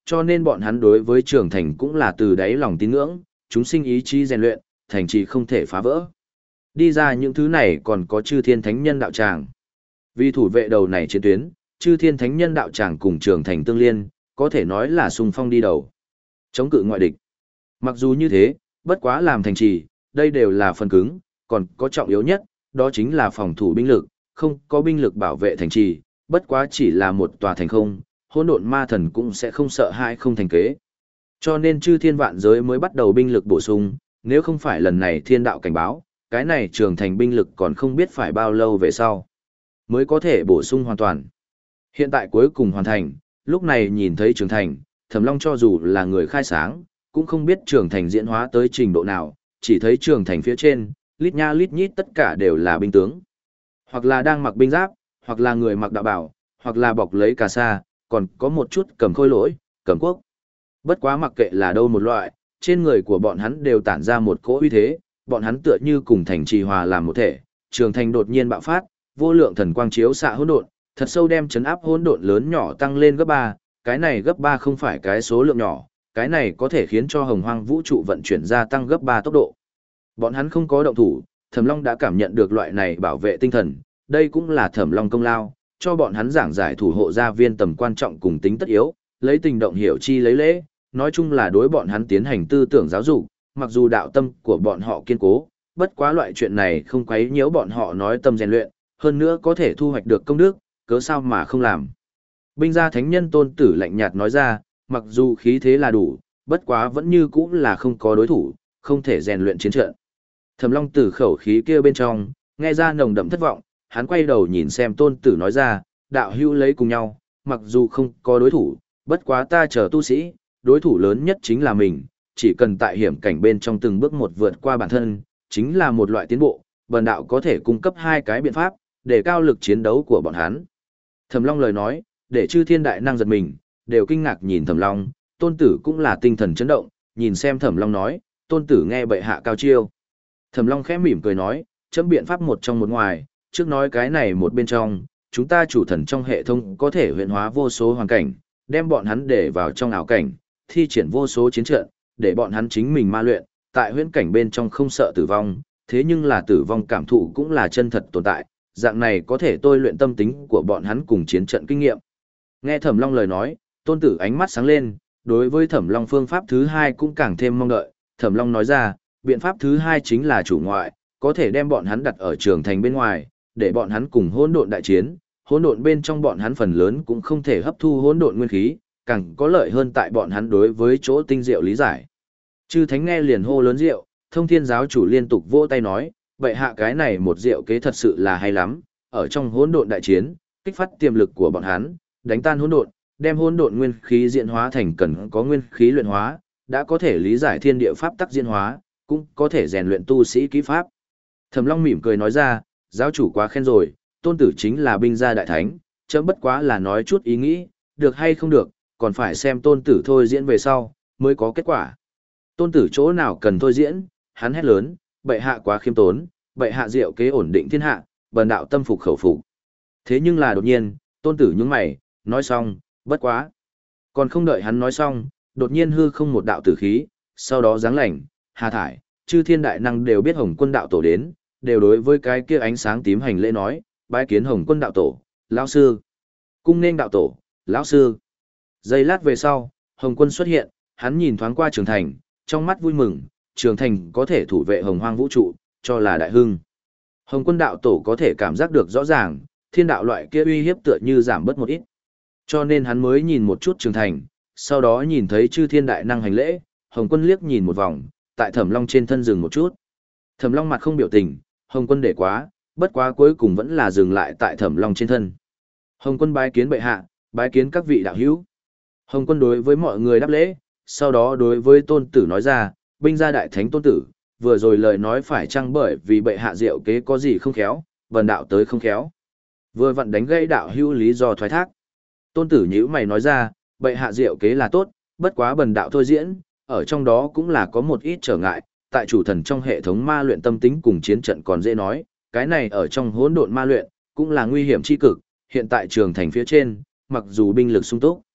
cho nên bọn hắn đối với trường thành cũng là từ đáy lòng tín ngưỡng, chúng sinh ý chí rèn luyện, thành trì không thể phá vỡ. Đi ra những thứ này còn có chư thiên thánh nhân đạo tràng. Vì thủ vệ đầu này chiến tuyến, chư thiên thánh nhân đạo tràng cùng trường thành tương liên, có thể nói là xung phong đi đầu. Chống cự ngoại địch. Mặc dù như thế, bất quá làm thành trì, đây đều là phần cứng, còn có trọng yếu nhất, đó chính là phòng thủ binh lực, không có binh lực bảo vệ thành trì, bất quá chỉ là một tòa thành không, hỗn độn ma thần cũng sẽ không sợ hãi không thành kế. Cho nên chư thiên vạn giới mới bắt đầu binh lực bổ sung, nếu không phải lần này thiên đạo cảnh báo, cái này trường thành binh lực còn không biết phải bao lâu về sau mới có thể bổ sung hoàn toàn. Hiện tại cuối cùng hoàn thành, lúc này nhìn thấy trường thành, Thẩm Long cho dù là người khai sáng, cũng không biết trường thành diễn hóa tới trình độ nào, chỉ thấy trường thành phía trên, lít nha lít nhít tất cả đều là binh tướng. Hoặc là đang mặc binh giáp, hoặc là người mặc đạo bào, hoặc là bọc lấy cà sa, còn có một chút cầm khôi lỗi, cầm quốc. Bất quá mặc kệ là đâu một loại, trên người của bọn hắn đều tản ra một cỗ uy thế, bọn hắn tựa như cùng thành trì hòa làm một thể, trường thành đột nhiên bạo phát, vô lượng thần quang chiếu xạ hỗn độn, thật sâu đem chấn áp hỗn độn lớn nhỏ tăng lên gấp ba, cái này gấp ba không phải cái số lượng nhỏ, cái này có thể khiến cho hồng hoang vũ trụ vận chuyển gia tăng gấp ba tốc độ. Bọn hắn không có động thủ, Thẩm Long đã cảm nhận được loại này bảo vệ tinh thần, đây cũng là Thẩm Long công lao, cho bọn hắn giảng giải thủ hộ gia viên tầm quan trọng cùng tính tất yếu, lấy tình động hiểu chi lấy lễ, nói chung là đối bọn hắn tiến hành tư tưởng giáo dục, mặc dù đạo tâm của bọn họ kiên cố, bất quá loại chuyện này không quấy nhiễu bọn họ nói tâm rèn luyện, hơn nữa có thể thu hoạch được công đức, cớ sao mà không làm. Binh gia thánh nhân Tôn Tử lạnh nhạt nói ra, mặc dù khí thế là đủ, bất quá vẫn như cũ là không có đối thủ, không thể rèn luyện chiến trận. Thẩm Long từ khẩu khí kia bên trong, nghe ra nồng đậm thất vọng, hắn quay đầu nhìn xem Tôn Tử nói ra, đạo hữu lấy cùng nhau, mặc dù không có đối thủ, bất quá ta chờ tu sĩ, đối thủ lớn nhất chính là mình, chỉ cần tại hiểm cảnh bên trong từng bước một vượt qua bản thân, chính là một loại tiến bộ, bần đạo có thể cung cấp hai cái biện pháp, để cao lực chiến đấu của bọn hắn. Thẩm Long lời nói, để chư thiên đại năng giật mình, đều kinh ngạc nhìn Thẩm Long, Tôn Tử cũng là tinh thần chấn động, nhìn xem Thẩm Long nói, Tôn Tử nghe bệ hạ cao chiêu. Thẩm Long khẽ mỉm cười nói, chấm biện pháp một trong một ngoài, trước nói cái này một bên trong, chúng ta chủ thần trong hệ thống có thể huyễn hóa vô số hoàn cảnh, đem bọn hắn để vào trong ảo cảnh, thi triển vô số chiến trận, để bọn hắn chính mình ma luyện, tại huyễn cảnh bên trong không sợ tử vong, thế nhưng là tử vong cảm thụ cũng là chân thật tồn tại, dạng này có thể tôi luyện tâm tính của bọn hắn cùng chiến trận kinh nghiệm. Nghe Thẩm Long lời nói, Tôn Tử ánh mắt sáng lên, đối với Thẩm Long phương pháp thứ hai cũng càng thêm mong đợi, Thẩm Long nói ra, biện pháp thứ hai chính là chủ ngoại, có thể đem bọn hắn đặt ở trường thành bên ngoài, để bọn hắn cùng hỗn độn đại chiến, hỗn độn bên trong bọn hắn phần lớn cũng không thể hấp thu hỗn độn nguyên khí, càng có lợi hơn tại bọn hắn đối với chỗ tinh diệu lý giải. Chư Thánh nghe liền hô lớn diệu, Thông Thiên giáo chủ liên tục vỗ tay nói, vậy hạ cái này một diệu kế thật sự là hay lắm, ở trong hỗn độn đại chiến, kích phát tiềm lực của bọn hắn, đánh tan hỗn độn, đem hỗn độn nguyên khí diễn hóa thành cần có nguyên khí luyện hóa, đã có thể lý giải thiên địa pháp tắc diễn hóa, cũng có thể rèn luyện tu sĩ kỹ pháp. Thẩm Long mỉm cười nói ra, giáo chủ quá khen rồi, Tôn Tử chính là binh gia đại thánh, chấm bất quá là nói chút ý nghĩ, được hay không được, còn phải xem Tôn Tử thôi diễn về sau, mới có kết quả. Tôn Tử chỗ nào cần thôi diễn, hắn hét lớn, bệ hạ quá khiêm tốn, bệ hạ diệu kế ổn định thiên hạ, bần đạo tâm phục khẩu phục. Thế nhưng là đột nhiên, Tôn Tử nhướng mày, nói xong, bất quá. Còn không đợi hắn nói xong, đột nhiên hư không một đạo tử khí, sau đó giáng lành, hà thải, chư thiên đại năng đều biết Hồng Quân đạo tổ đến, đều đối với cái kia ánh sáng tím hành lễ nói, bái kiến Hồng Quân đạo tổ, lão sư. Cung nên đạo tổ, lão sư. Giây lát về sau, Hồng Quân xuất hiện, hắn nhìn thoáng qua trường thành, trong mắt vui mừng, trường thành có thể thủ vệ hồng hoang vũ trụ, cho là đại hưng. Hồng Quân đạo tổ có thể cảm giác được rõ ràng, thiên đạo loại kia uy hiếp tựa như giảm bớt một ít. Cho nên hắn mới nhìn một chút trường thành, sau đó nhìn thấy chư thiên đại năng hành lễ, Hồng Quân liếc nhìn một vòng, tại Thẩm Long trên thân dừng một chút. Thẩm Long mặt không biểu tình, Hồng Quân để quá, bất quá cuối cùng vẫn là dừng lại tại Thẩm Long trên thân. Hồng Quân bái kiến bệ hạ, bái kiến các vị đạo hữu. Hồng Quân đối với mọi người đáp lễ, sau đó đối với Tôn Tử nói ra, binh gia đại thánh Tôn Tử, vừa rồi lời nói phải chăng bởi vì bệ hạ diệu kế có gì không khéo, vần đạo tới không khéo. Vừa vặn đánh gây đạo hữu lý do thoái thác. Tôn Tử nhíu mày nói ra, bệ hạ diệu kế là tốt, bất quá bần đạo thôi diễn, ở trong đó cũng là có một ít trở ngại, tại chủ thần trong hệ thống ma luyện tâm tính cùng chiến trận còn dễ nói, cái này ở trong hỗn độn ma luyện, cũng là nguy hiểm chi cực, hiện tại trường thành phía trên, mặc dù binh lực sung túc,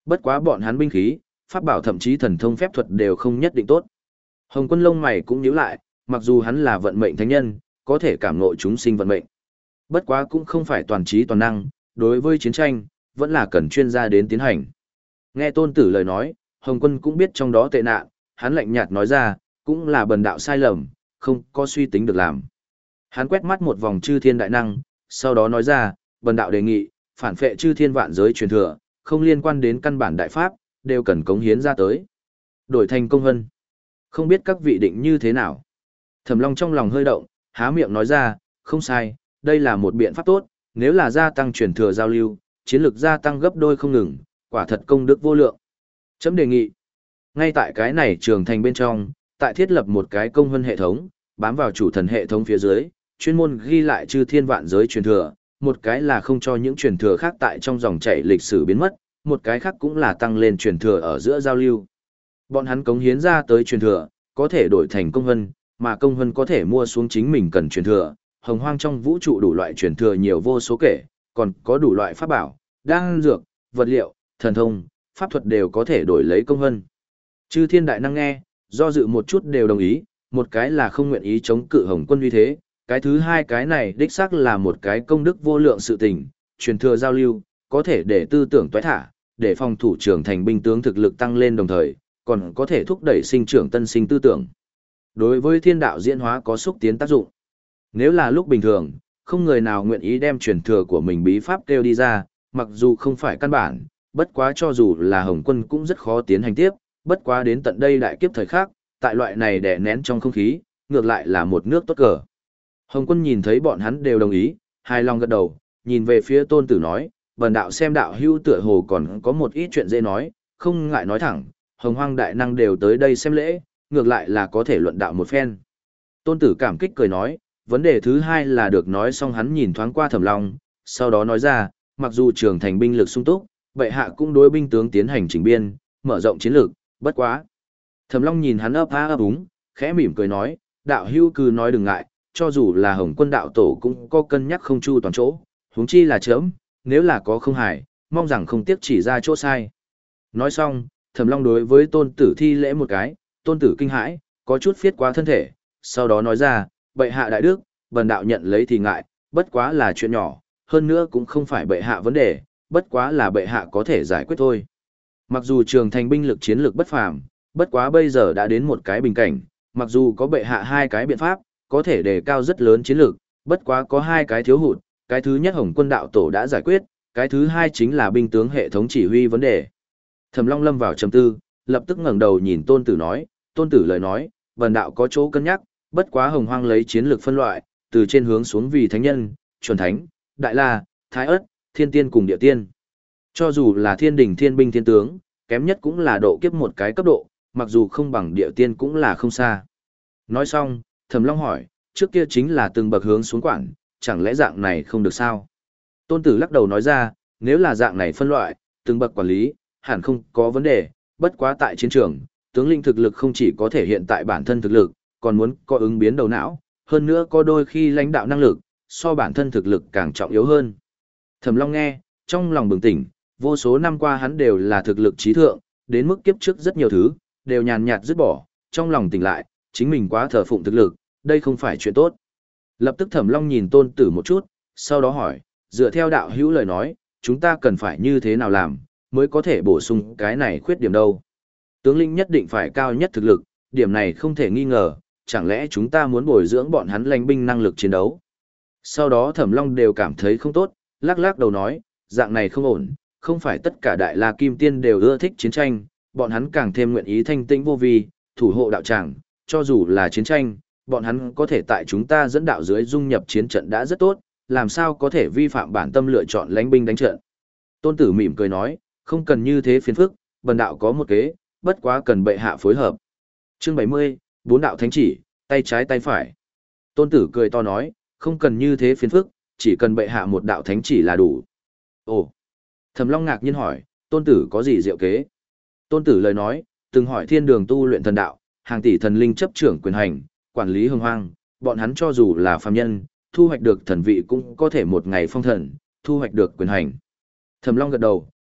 Bất quá bọn hắn binh khí, pháp bảo thậm chí thần thông phép thuật đều không nhất định tốt. Hồng Quân lông mày cũng nhíu lại, mặc dù hắn là vận mệnh thánh nhân, có thể cảm ngộ chúng sinh vận mệnh. Bất quá cũng không phải toàn trí toàn năng, đối với chiến tranh, vẫn là cần chuyên gia đến tiến hành. Nghe Tôn Tử lời nói, Hồng Quân cũng biết trong đó tệ nạn, hắn lạnh nhạt nói ra, cũng là bần đạo sai lầm, không có suy tính được làm. Hắn quét mắt một vòng chư thiên đại năng, sau đó nói ra, bần đạo đề nghị, phản phệ chư thiên vạn giới truyền thừa, không liên quan đến căn bản đại pháp, đều cần cống hiến ra tới. Đổi thành công hân. Không biết các vị định như thế nào. Thẩm Long trong lòng hơi động, há miệng nói ra, không sai, đây là một biện pháp tốt, nếu là gia tăng truyền thừa giao lưu, chiến lược gia tăng gấp đôi không ngừng, quả thật công đức vô lượng. Chấm đề nghị. Ngay tại cái này trường thành bên trong, tại thiết lập một cái công hân hệ thống, bám vào chủ thần hệ thống phía dưới, chuyên môn ghi lại chư thiên vạn giới truyền thừa, một cái là không cho những truyền thừa khác tại trong dòng chảy lịch sử biến mất, một cái khác cũng là tăng lên truyền thừa ở giữa giao lưu. Bọn hắn cống hiến ra tới truyền thừa, có thể đổi thành công hân, mà công hân có thể mua xuống chính mình cần truyền thừa. Hồng hoang trong vũ trụ đủ loại truyền thừa nhiều vô số kể, còn có đủ loại pháp bảo, đan dược, vật liệu, thần thông, pháp thuật đều có thể đổi lấy công hân. Chư thiên đại năng nghe, do dự một chút đều đồng ý, một cái là không nguyện ý chống cự Hồng Quân uy thế, cái thứ hai cái này đích xác là một cái công đức vô lượng sự tình, truyền thừa giao lưu, có thể để tư tưởng toái thả, để phòng thủ trưởng thành binh tướng thực lực tăng lên đồng thời, còn có thể thúc đẩy sinh trưởng tân sinh tư tưởng. Đối với thiên đạo diễn hóa có xúc tiến tác dụng. Nếu là lúc bình thường, không người nào nguyện ý đem truyền thừa của mình bí pháp kêu đi ra, mặc dù không phải căn bản, bất quá cho dù là Hồng Quân cũng rất khó tiến hành tiếp, bất quá đến tận đây đại kiếp thời khắc, tại loại này đè nén trong không khí, ngược lại là một nước tốt cờ. Hồng Quân nhìn thấy bọn hắn đều đồng ý, hài lòng gật đầu, nhìn về phía Tôn Tử nói, bần đạo xem đạo hưu tựa hồ còn có một ít chuyện dễ nói, không ngại nói thẳng, Hồng Hoang đại năng đều tới đây xem lễ, ngược lại là có thể luận đạo một phen. Tôn Tử cảm kích cười nói, vấn đề thứ hai là được nói xong hắn nhìn thoáng qua Thẩm Long, sau đó nói ra, mặc dù trường thành binh lực sung túc, bệ hạ cũng đối binh tướng tiến hành chỉnh biên, mở rộng chiến lược, bất quá. Thẩm Long nhìn hắn ấp há ấp úng, khẽ mỉm cười nói, đạo hưu cứ nói đừng ngại, cho dù là Hồng Quân đạo tổ cũng có cân nhắc không chu toàn chỗ, huống chi là chớm, nếu là có không hài, mong rằng không tiếc chỉ ra chỗ sai. Nói xong, Thẩm Long đối với Tôn Tử thi lễ một cái, Tôn Tử kinh hãi, có chút phiết quá thân thể, sau đó nói ra, bệ hạ đại đức, bần đạo nhận lấy thì ngại, bất quá là chuyện nhỏ, hơn nữa cũng không phải bệ hạ vấn đề, bất quá là bệ hạ có thể giải quyết thôi. Mặc dù trường thành binh lực chiến lược bất phàm, bất quá bây giờ đã đến một cái bình cảnh, mặc dù có bệ hạ hai cái biện pháp, có thể đề cao rất lớn chiến lược, bất quá có hai cái thiếu hụt, cái thứ nhất Hồng Quân đạo tổ đã giải quyết, cái thứ hai chính là binh tướng hệ thống chỉ huy vấn đề. Thẩm Long lâm vào trầm tư, lập tức ngẩng đầu nhìn Tôn Tử nói, Tôn Tử lời nói, bần đạo có chỗ cân nhắc, bất quá Hồng Hoang lấy chiến lược phân loại, từ trên hướng xuống vì thánh nhân, chuẩn thánh, đại la, thái ất, thiên tiên cùng địa tiên. Cho dù là thiên đình thiên binh thiên tướng, kém nhất cũng là độ kiếp một cái cấp độ, mặc dù không bằng địa tiên cũng là không xa. Nói xong, Thẩm Long hỏi, trước kia chính là từng bậc hướng xuống quản, chẳng lẽ dạng này không được sao? Tôn Tử lắc đầu nói ra, nếu là dạng này phân loại, từng bậc quản lý, hẳn không có vấn đề, bất quá tại chiến trường, tướng lĩnh thực lực không chỉ có thể hiện tại bản thân thực lực, còn muốn có ứng biến đầu não, hơn nữa có đôi khi lãnh đạo năng lực, so bản thân thực lực càng trọng yếu hơn. Thẩm Long nghe, trong lòng bừng tỉnh, vô số năm qua hắn đều là thực lực trí thượng, đến mức kiếp trước rất nhiều thứ, đều nhàn nhạt dứt bỏ, trong lòng tỉnh lại, chính mình quá thờ phụng thực lực, đây không phải chuyện tốt. Lập tức Thẩm Long nhìn Tôn Tử một chút, sau đó hỏi, dựa theo đạo hữu lời nói, chúng ta cần phải như thế nào làm, mới có thể bổ sung cái này khuyết điểm đâu. Tướng lĩnh nhất định phải cao nhất thực lực, điểm này không thể nghi ngờ, chẳng lẽ chúng ta muốn bồi dưỡng bọn hắn lãnh binh năng lực chiến đấu. Sau đó Thẩm Long đều cảm thấy không tốt, lắc lắc đầu nói, dạng này không ổn, không phải tất cả đại la kim tiên đều ưa thích chiến tranh, bọn hắn càng thêm nguyện ý thanh tĩnh vô vi, thủ hộ đạo tràng, cho dù là chiến tranh, bọn hắn có thể tại chúng ta dẫn đạo dưới dung nhập chiến trận đã rất tốt, làm sao có thể vi phạm bản tâm lựa chọn lãnh binh đánh trận. Tôn Tử mỉm cười nói, không cần như thế phiền phức, bần đạo có một kế, bất quá cần bệ hạ phối hợp. Chương bảy mươi, bốn đạo thánh chỉ, tay trái tay phải. Tôn Tử cười to nói, không cần như thế phiền phức, chỉ cần bệ hạ một đạo thánh chỉ là đủ. Ồ! Thẩm Long ngạc nhiên hỏi, Tôn Tử có gì diệu kế? Tôn Tử lời nói, từng hỏi thiên đường tu luyện thần đạo, hàng tỷ thần linh chấp trưởng quyền hành, quản lý hồng hoang, bọn hắn cho dù là phàm nhân, thu hoạch được thần vị cũng có thể một ngày phong thần, thu hoạch được quyền hành. Thẩm Long gật đầu,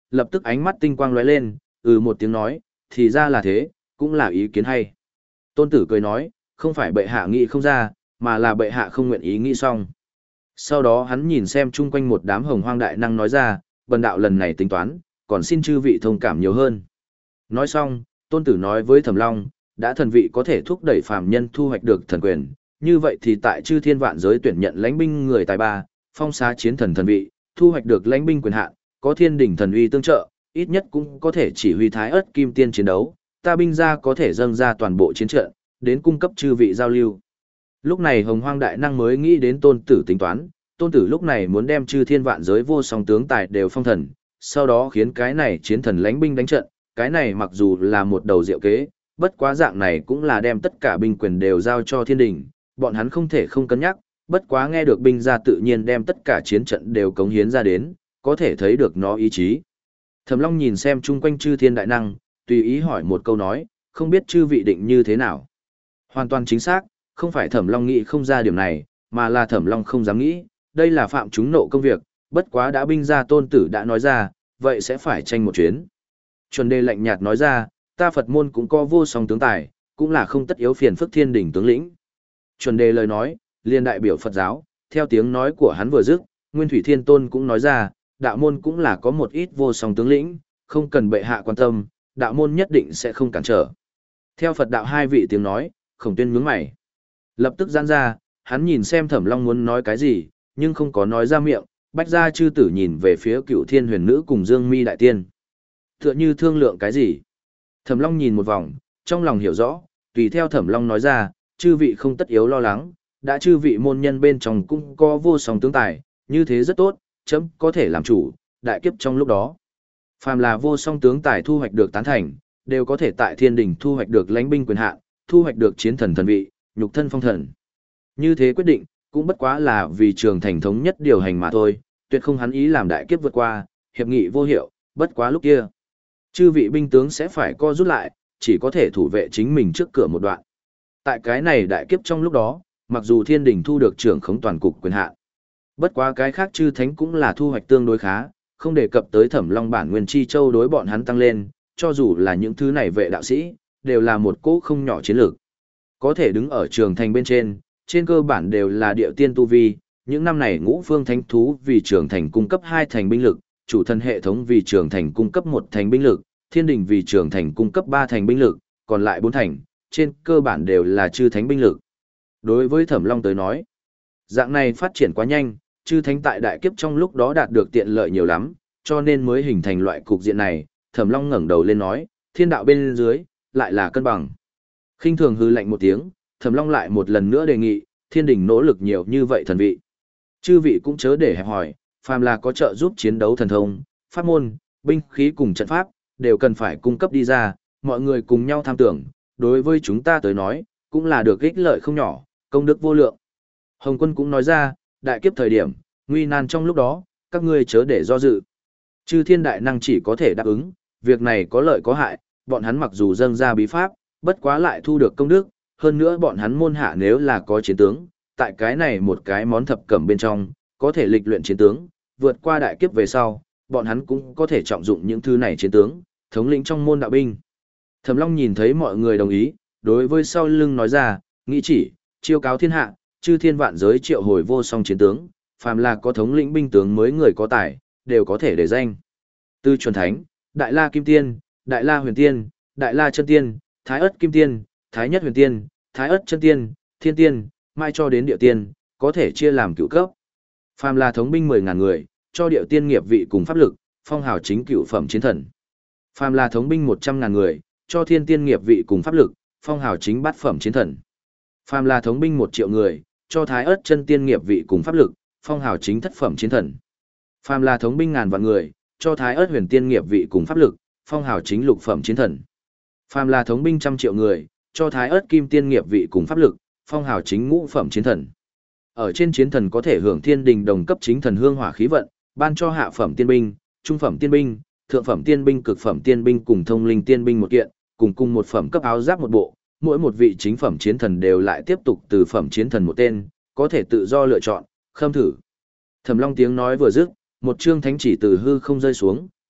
lập tức ánh mắt tinh quang lóe lên, ừ một tiếng nói, thì ra là thế, cũng là ý kiến hay. Tôn Tử cười nói, không phải bệ hạ nghĩ không ra, mà là bệ hạ không nguyện ý nghĩ xong. Sau đó hắn nhìn xem chung quanh một đám hồng hoang đại năng nói ra, bần đạo lần này tính toán, còn xin chư vị thông cảm nhiều hơn. Nói xong, Tôn Tử nói với Thẩm Long, đã thần vị có thể thúc đẩy phàm nhân thu hoạch được thần quyền, như vậy thì tại chư thiên vạn giới tuyển nhận lãnh binh người tài ba, phong xá chiến thần thần vị, thu hoạch được lãnh binh quyền hạn, có thiên đỉnh thần uy tương trợ, ít nhất cũng có thể chỉ huy thái ớt kim tiên chiến đấu, ta binh ra có thể dâng ra toàn bộ chiến trận, đến cung cấp chư vị giao lưu. Lúc này Hồng Hoang đại năng mới nghĩ đến Tôn Tử tính toán, Tôn Tử lúc này muốn đem chư thiên vạn giới vô song tướng tài đều phong thần, sau đó khiến cái này chiến thần lãnh binh đánh trận, cái này mặc dù là một đầu diệu kế, bất quá dạng này cũng là đem tất cả binh quyền đều giao cho thiên đình, bọn hắn không thể không cân nhắc, bất quá nghe được binh gia tự nhiên đem tất cả chiến trận đều cống hiến ra đến, có thể thấy được nó ý chí. Thẩm Long nhìn xem chung quanh chư thiên đại năng, tùy ý hỏi một câu nói, không biết chư vị định như thế nào. Hoàn toàn chính xác, không phải Thẩm Long nghĩ không ra điểm này, mà là Thẩm Long không dám nghĩ, đây là phạm chúng nộ công việc, bất quá đã binh gia Tôn Tử đã nói ra, vậy sẽ phải tranh một chuyến. Chuẩn Đề lạnh nhạt nói ra, ta Phật môn cũng có vô song tướng tài, cũng là không tất yếu phiền phức thiên đỉnh tướng lĩnh. Chuẩn Đề lời nói, liền đại biểu Phật giáo, theo tiếng nói của hắn vừa dứt, Nguyên Thủy Thiên Tôn cũng nói ra, đạo môn cũng là có một ít vô song tướng lĩnh, không cần bệ hạ quan tâm, đạo môn nhất định sẽ không cản trở. Theo Phật đạo hai vị tiếng nói, Khổng Tuyên nhướng mày. Lập tức giãn ra, hắn nhìn xem Thẩm Long muốn nói cái gì, nhưng không có nói ra miệng, bách gia chư tử nhìn về phía Cựu Thiên Huyền Nữ cùng Dương Mi đại tiên. Tựa như thương lượng cái gì? Thẩm Long nhìn một vòng, trong lòng hiểu rõ, tùy theo Thẩm Long nói ra, chư vị không tất yếu lo lắng, đã chư vị môn nhân bên trong cũng có vô song tướng tài, như thế rất tốt, chấm có thể làm chủ, đại kiếp trong lúc đó. Phàm là vô song tướng tài thu hoạch được tán thành, đều có thể tại thiên đình thu hoạch được lãnh binh quyền hạn, thu hoạch được chiến thần thần vị, nhục thân phong thần. Như thế quyết định, cũng bất quá là vì trường thành thống nhất điều hành mà thôi, tuyệt không hắn ý làm đại kiếp vượt qua, hiệp nghị vô hiệu, bất quá lúc kia. Chư vị binh tướng sẽ phải co rút lại, chỉ có thể thủ vệ chính mình trước cửa một đoạn. Tại cái này đại kiếp trong lúc đó, mặc dù thiên đình thu được trưởng khống toàn cục quyền hạn, bất quá cái khác chư thánh cũng là thu hoạch tương đối khá, không đề cập tới Thẩm Long bản nguyên chi châu đối bọn hắn tăng lên, cho dù là những thứ này vệ đạo sĩ, đều là một cỗ không nhỏ chiến lược. Có thể đứng ở trường thành bên trên, trên cơ bản đều là địa tiên tu vi, những năm này ngũ phương thánh thú vì trường thành cung cấp hai thành binh lực, chủ thần hệ thống vì trường thành cung cấp một thành binh lực, thiên đình vì trường thành cung cấp ba thành binh lực, còn lại bốn thành, trên cơ bản đều là chư thánh binh lực. Đối với Thẩm Long tới nói, dạng này phát triển quá nhanh, chư thánh tại đại kiếp trong lúc đó đạt được tiện lợi nhiều lắm, cho nên mới hình thành loại cục diện này. Thẩm Long ngẩng đầu lên nói, thiên đạo bên dưới, lại là cân bằng. Khinh thường hư lạnh một tiếng, Thẩm Long lại một lần nữa đề nghị, thiên đình nỗ lực nhiều như vậy thần vị. Chư vị cũng chớ để hẹp hỏi, phàm là có trợ giúp chiến đấu thần thông, pháp môn, binh khí cùng trận pháp, đều cần phải cung cấp đi ra, mọi người cùng nhau tham tưởng, đối với chúng ta tới nói, cũng là được ích lợi không nhỏ, công đức vô lượng. Hồng Quân cũng nói ra, đại kiếp thời điểm, nguy nan trong lúc đó, các ngươi chớ để do dự. Chư thiên đại năng chỉ có thể đáp ứng, việc này có lợi có hại, bọn hắn mặc dù dâng ra bí pháp, bất quá lại thu được công đức, hơn nữa bọn hắn môn hạ nếu là có chiến tướng, tại cái này một cái món thập cẩm bên trong, có thể lịch luyện chiến tướng, vượt qua đại kiếp về sau, bọn hắn cũng có thể trọng dụng những thứ này chiến tướng, thống lĩnh trong môn đạo binh. Thẩm Long nhìn thấy mọi người đồng ý, đối với sau lưng nói ra, nghĩ chỉ, chiêu cáo thiên hạ, chư thiên vạn giới triệu hồi vô song chiến tướng, phàm là có thống lĩnh binh tướng mới người có tài, đều có thể để danh. Từ chuẩn thánh, Đại La Kim Tiên, Đại La Huyền Tiên, Đại La Chân Tiên, Thái Ất Kim Tiên, Thái Nhất Huyền Tiên, Thái Ất Chân Tiên, Thiên Tiên, mai cho đến Địa Tiên, có thể chia làm cửu cấp. Phàm là thống binh mười ngàn người, cho Địa Tiên nghiệp vị cùng pháp lực, phong hào chính cửu phẩm chiến thần. Phàm là thống binh một trăm ngàn người, cho Thiên Tiên nghiệp vị cùng pháp lực, phong hào chính bát phẩm chiến thần. Phàm là thống binh một triệu người, cho Thái Ất Chân Tiên nghiệp vị cùng pháp lực, phong hào chính thất phẩm chiến thần. Phàm là thống binh ngàn vạn người, cho Thái Ất Huyền Tiên nghiệp vị cùng pháp lực, phong hào chính lục phẩm chiến thần. Phàm là thống binh trăm triệu người, cho Thái Ất Kim Tiên nghiệp vị cùng pháp lực, phong hào chính ngũ phẩm chiến thần. Ở trên chiến thần có thể hưởng thiên đình đồng cấp chính thần hương hỏa khí vận, ban cho hạ phẩm tiên binh, trung phẩm tiên binh, thượng phẩm tiên binh, cực phẩm tiên binh cùng thông linh tiên binh một kiện, cùng cùng một phẩm cấp áo giáp một bộ, mỗi một vị chính phẩm chiến thần đều lại tiếp tục từ phẩm chiến thần một tên, có thể tự do lựa chọn, khâm thử. Thẩm Long tiếng nói vừa dứt, một chương thánh chỉ từ hư không rơi xuống,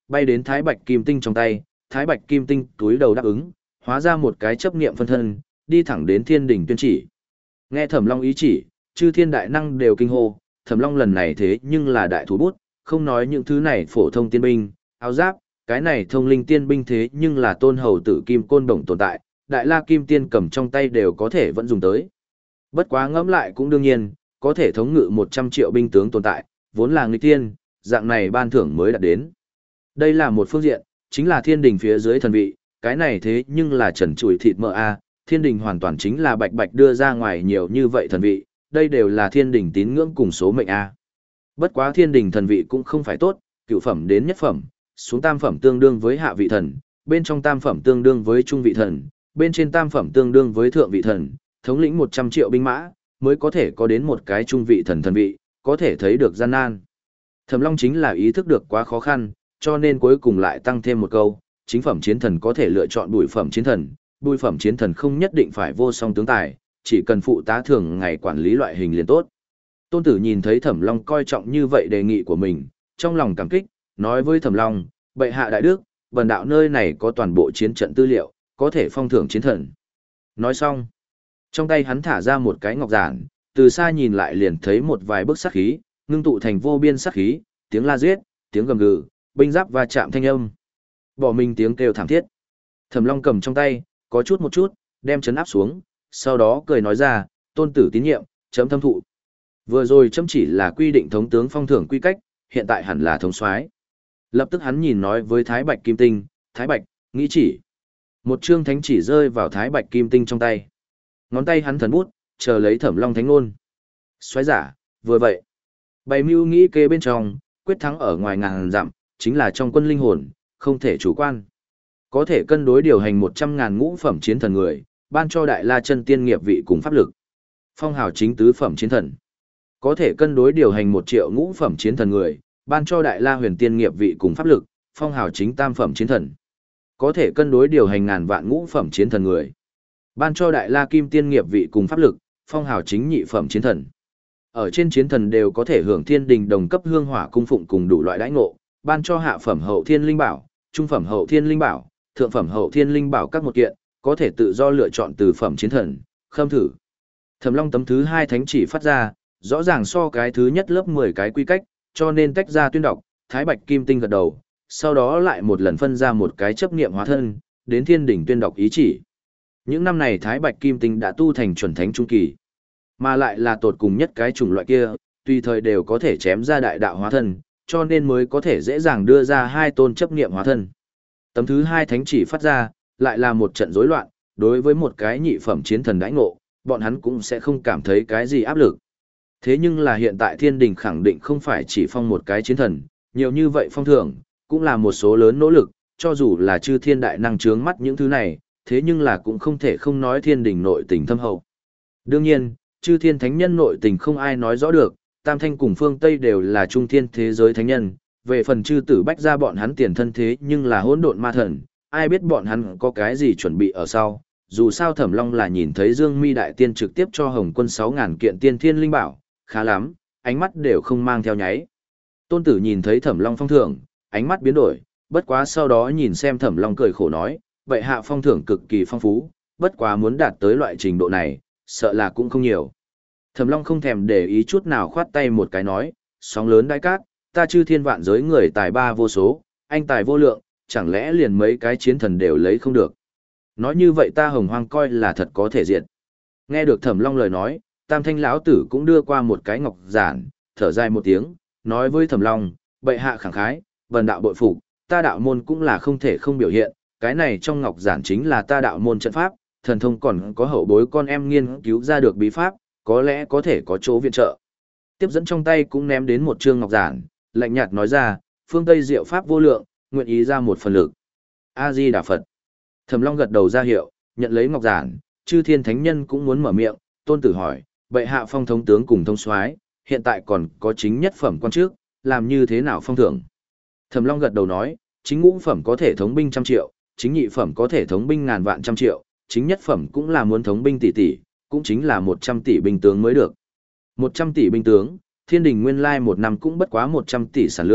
bay đến Thái Bạch Kim Tinh trong tay, Thái Bạch Kim Tinh túi đầu đáp ứng, hóa ra một cái chấp niệm phân thân, đi thẳng đến thiên đỉnh tuyên chỉ. Nghe Thẩm Long ý chỉ, chư thiên đại năng đều kinh hô, Thẩm Long lần này thế nhưng là đại thủ bút, không nói những thứ này phổ thông tiên binh, áo giáp, cái này thông linh tiên binh thế nhưng là tôn hầu tử kim côn đồng tồn tại, đại la kim tiên cầm trong tay đều có thể vẫn dùng tới. Bất quá ngẫm lại cũng đương nhiên, có thể thống ngự một trăm triệu binh tướng tồn tại, vốn là nghịch tiên, dạng này ban thưởng mới đạt đến. Đây là một phương diện, chính là thiên đình phía dưới thần vị, cái này thế nhưng là trần trụi thịt mỡ a, thiên đình hoàn toàn chính là bạch bạch đưa ra ngoài nhiều như vậy thần vị, đây đều là thiên đình tín ngưỡng cùng số mệnh a. Bất quá thiên đình thần vị cũng không phải tốt, cựu phẩm đến nhất phẩm, xuống tam phẩm tương đương với hạ vị thần, bên trong tam phẩm tương đương với trung vị thần, bên trên tam phẩm tương đương với thượng vị thần, thống lĩnh một trăm triệu binh mã, mới có thể có đến một cái trung vị thần thần vị, có thể thấy được gian nan. Thẩm Long chính là ý thức được quá khó khăn, cho nên cuối cùng lại tăng thêm một câu, chính phẩm chiến thần có thể lựa chọn bùi phẩm chiến thần, bùi phẩm chiến thần không nhất định phải vô song tướng tài, chỉ cần phụ tá thường ngày quản lý loại hình liền tốt. Tôn Tử nhìn thấy Thẩm Long coi trọng như vậy đề nghị của mình, trong lòng cảm kích, nói với Thẩm Long, bệ hạ đại đức, bần đạo nơi này có toàn bộ chiến trận tư liệu, có thể phong thưởng chiến thần. Nói xong, trong tay hắn thả ra một cái ngọc giản, từ xa nhìn lại liền thấy một vài bức sát khí, ngưng tụ thành vô biên sát khí, tiếng la giết, tiếng gầm gừ, binh giáp va chạm thanh âm. Bỏ mình tiếng kêu thảm thiết. Thẩm Long cầm trong tay, có chút một chút, đem chấn áp xuống, sau đó cười nói ra, Tôn Tử tín nhiệm, chấm thâm thụ. Vừa rồi chấm chỉ là quy định thống tướng phong thưởng quy cách, hiện tại hẳn là thống soái. Lập tức hắn nhìn nói với Thái Bạch Kim Tinh, Thái Bạch, nghĩ chỉ. Một chương thánh chỉ rơi vào Thái Bạch Kim Tinh trong tay. Ngón tay hắn thần bút, chờ lấy Thẩm Long thánh ngôn. Soái giả, vừa vậy. Bày mưu nghĩ kế bên trong, quyết thắng ở ngoài ngàn dặm, chính là trong quân linh hồn, không thể chủ quan. Có thể cân đối điều hành một trăm ngàn ngũ phẩm chiến thần người, ban cho đại la chân tiên nghiệp vị cùng pháp lực. Phong hào chính tứ phẩm chiến thần. Có thể cân đối điều hành một triệu ngũ phẩm chiến thần người, ban cho đại la huyền tiên nghiệp vị cùng pháp lực, phong hào chính tam phẩm chiến thần. Có thể cân đối điều hành ngàn vạn ngũ phẩm chiến thần người, ban cho đại la kim tiên nghiệp vị cùng pháp lực, phong hào chính nhị phẩm chiến thần. Ở trên chiến thần đều có thể hưởng thiên đình đồng cấp hương hỏa cung phụng cùng đủ loại đãi ngộ, ban cho hạ phẩm hậu thiên linh bảo, trung phẩm hậu thiên linh bảo, thượng phẩm hậu thiên linh bảo các một kiện, có thể tự do lựa chọn từ phẩm chiến thần, khâm thử. Thẩm Long tấm thứ hai thánh chỉ phát ra, rõ ràng so cái thứ nhất lớp mười cái quy cách, cho nên tách ra tuyên đọc, Thái Bạch Kim Tinh gật đầu, sau đó lại một lần phân ra một cái chấp niệm hóa thân, đến thiên đỉnh tuyên đọc ý chỉ. Những năm này Thái Bạch Kim Tinh đã tu thành chuẩn thánh trung kỳ, mà lại là tột cùng nhất cái chủng loại kia, tùy thời đều có thể chém ra đại đạo hóa thân, cho nên mới có thể dễ dàng đưa ra hai tôn chấp niệm hóa thân. Tấm thứ hai thánh chỉ phát ra, lại là một trận rối loạn, đối với một cái nhị phẩm chiến thần đãi ngộ, bọn hắn cũng sẽ không cảm thấy cái gì áp lực. Thế nhưng là hiện tại thiên đình khẳng định không phải chỉ phong một cái chiến thần, nhiều như vậy phong thưởng, cũng là một số lớn nỗ lực, cho dù là chư thiên đại năng trướng mắt những thứ này, thế nhưng là cũng không thể không nói thiên đình nội tình thâm hậu. Đương nhiên, chư thiên thánh nhân nội tình không ai nói rõ được, Tam Thanh cùng phương Tây đều là trung thiên thế giới thánh nhân, về phần chư tử bách ra bọn hắn tiền thân thế nhưng là hỗn độn ma thần, ai biết bọn hắn có cái gì chuẩn bị ở sau. Dù sao Thẩm Long là nhìn thấy Dương Mi đại tiên trực tiếp cho Hồng Quân sáu ngàn kiện tiên thiên linh bảo, khá lắm, ánh mắt đều không mang theo nháy. Tôn Tử nhìn thấy Thẩm Long phong thưởng, ánh mắt biến đổi, bất quá sau đó nhìn xem Thẩm Long cười khổ nói, vậy hạ phong thưởng cực kỳ phong phú, bất quá muốn đạt tới loại trình độ này, sợ là cũng không nhiều. Thẩm Long không thèm để ý chút nào khoát tay một cái nói, sóng lớn đại cát, ta chư thiên vạn giới người tài ba vô số, anh tài vô lượng, chẳng lẽ liền mấy cái chiến thần đều lấy không được. Nói như vậy ta Hồng Hoang coi là thật có thể diệt. Nghe được Thẩm Long lời nói, Tam Thanh lão tử cũng đưa qua một cái ngọc giản, thở dài một tiếng, nói với Thẩm Long, bệ hạ khẳng khái, vần đạo bội phục, ta đạo môn cũng là không thể không biểu hiện, cái này trong ngọc giản chính là ta đạo môn trận pháp, thần thông còn có hậu bối con em nghiên cứu ra được bí pháp, có lẽ có thể có chỗ viện trợ. Tiếp dẫn trong tay cũng ném đến một chương ngọc giản, lạnh nhạt nói ra, phương Tây diệu pháp vô lượng, nguyện ý ra một phần lực. A Di Đà Phật. Thẩm Long gật đầu ra hiệu, nhận lấy ngọc giản, chư thiên thánh nhân cũng muốn mở miệng, Tôn Tử hỏi, bệ hạ phong thống tướng cùng thông soái, hiện tại còn có chính nhất phẩm quan trước, làm như thế nào phong thưởng? Thẩm Long gật đầu nói, chính ngũ phẩm có thể thống binh trăm triệu, chính nhị phẩm có thể thống binh ngàn vạn trăm triệu, chính nhất phẩm cũng là muốn thống binh tỷ tỷ, cũng chính là một trăm tỷ binh tướng mới được. Một trăm tỷ binh tướng, thiên đình nguyên lai một năm cũng bất quá một trăm tỷ sản lượng,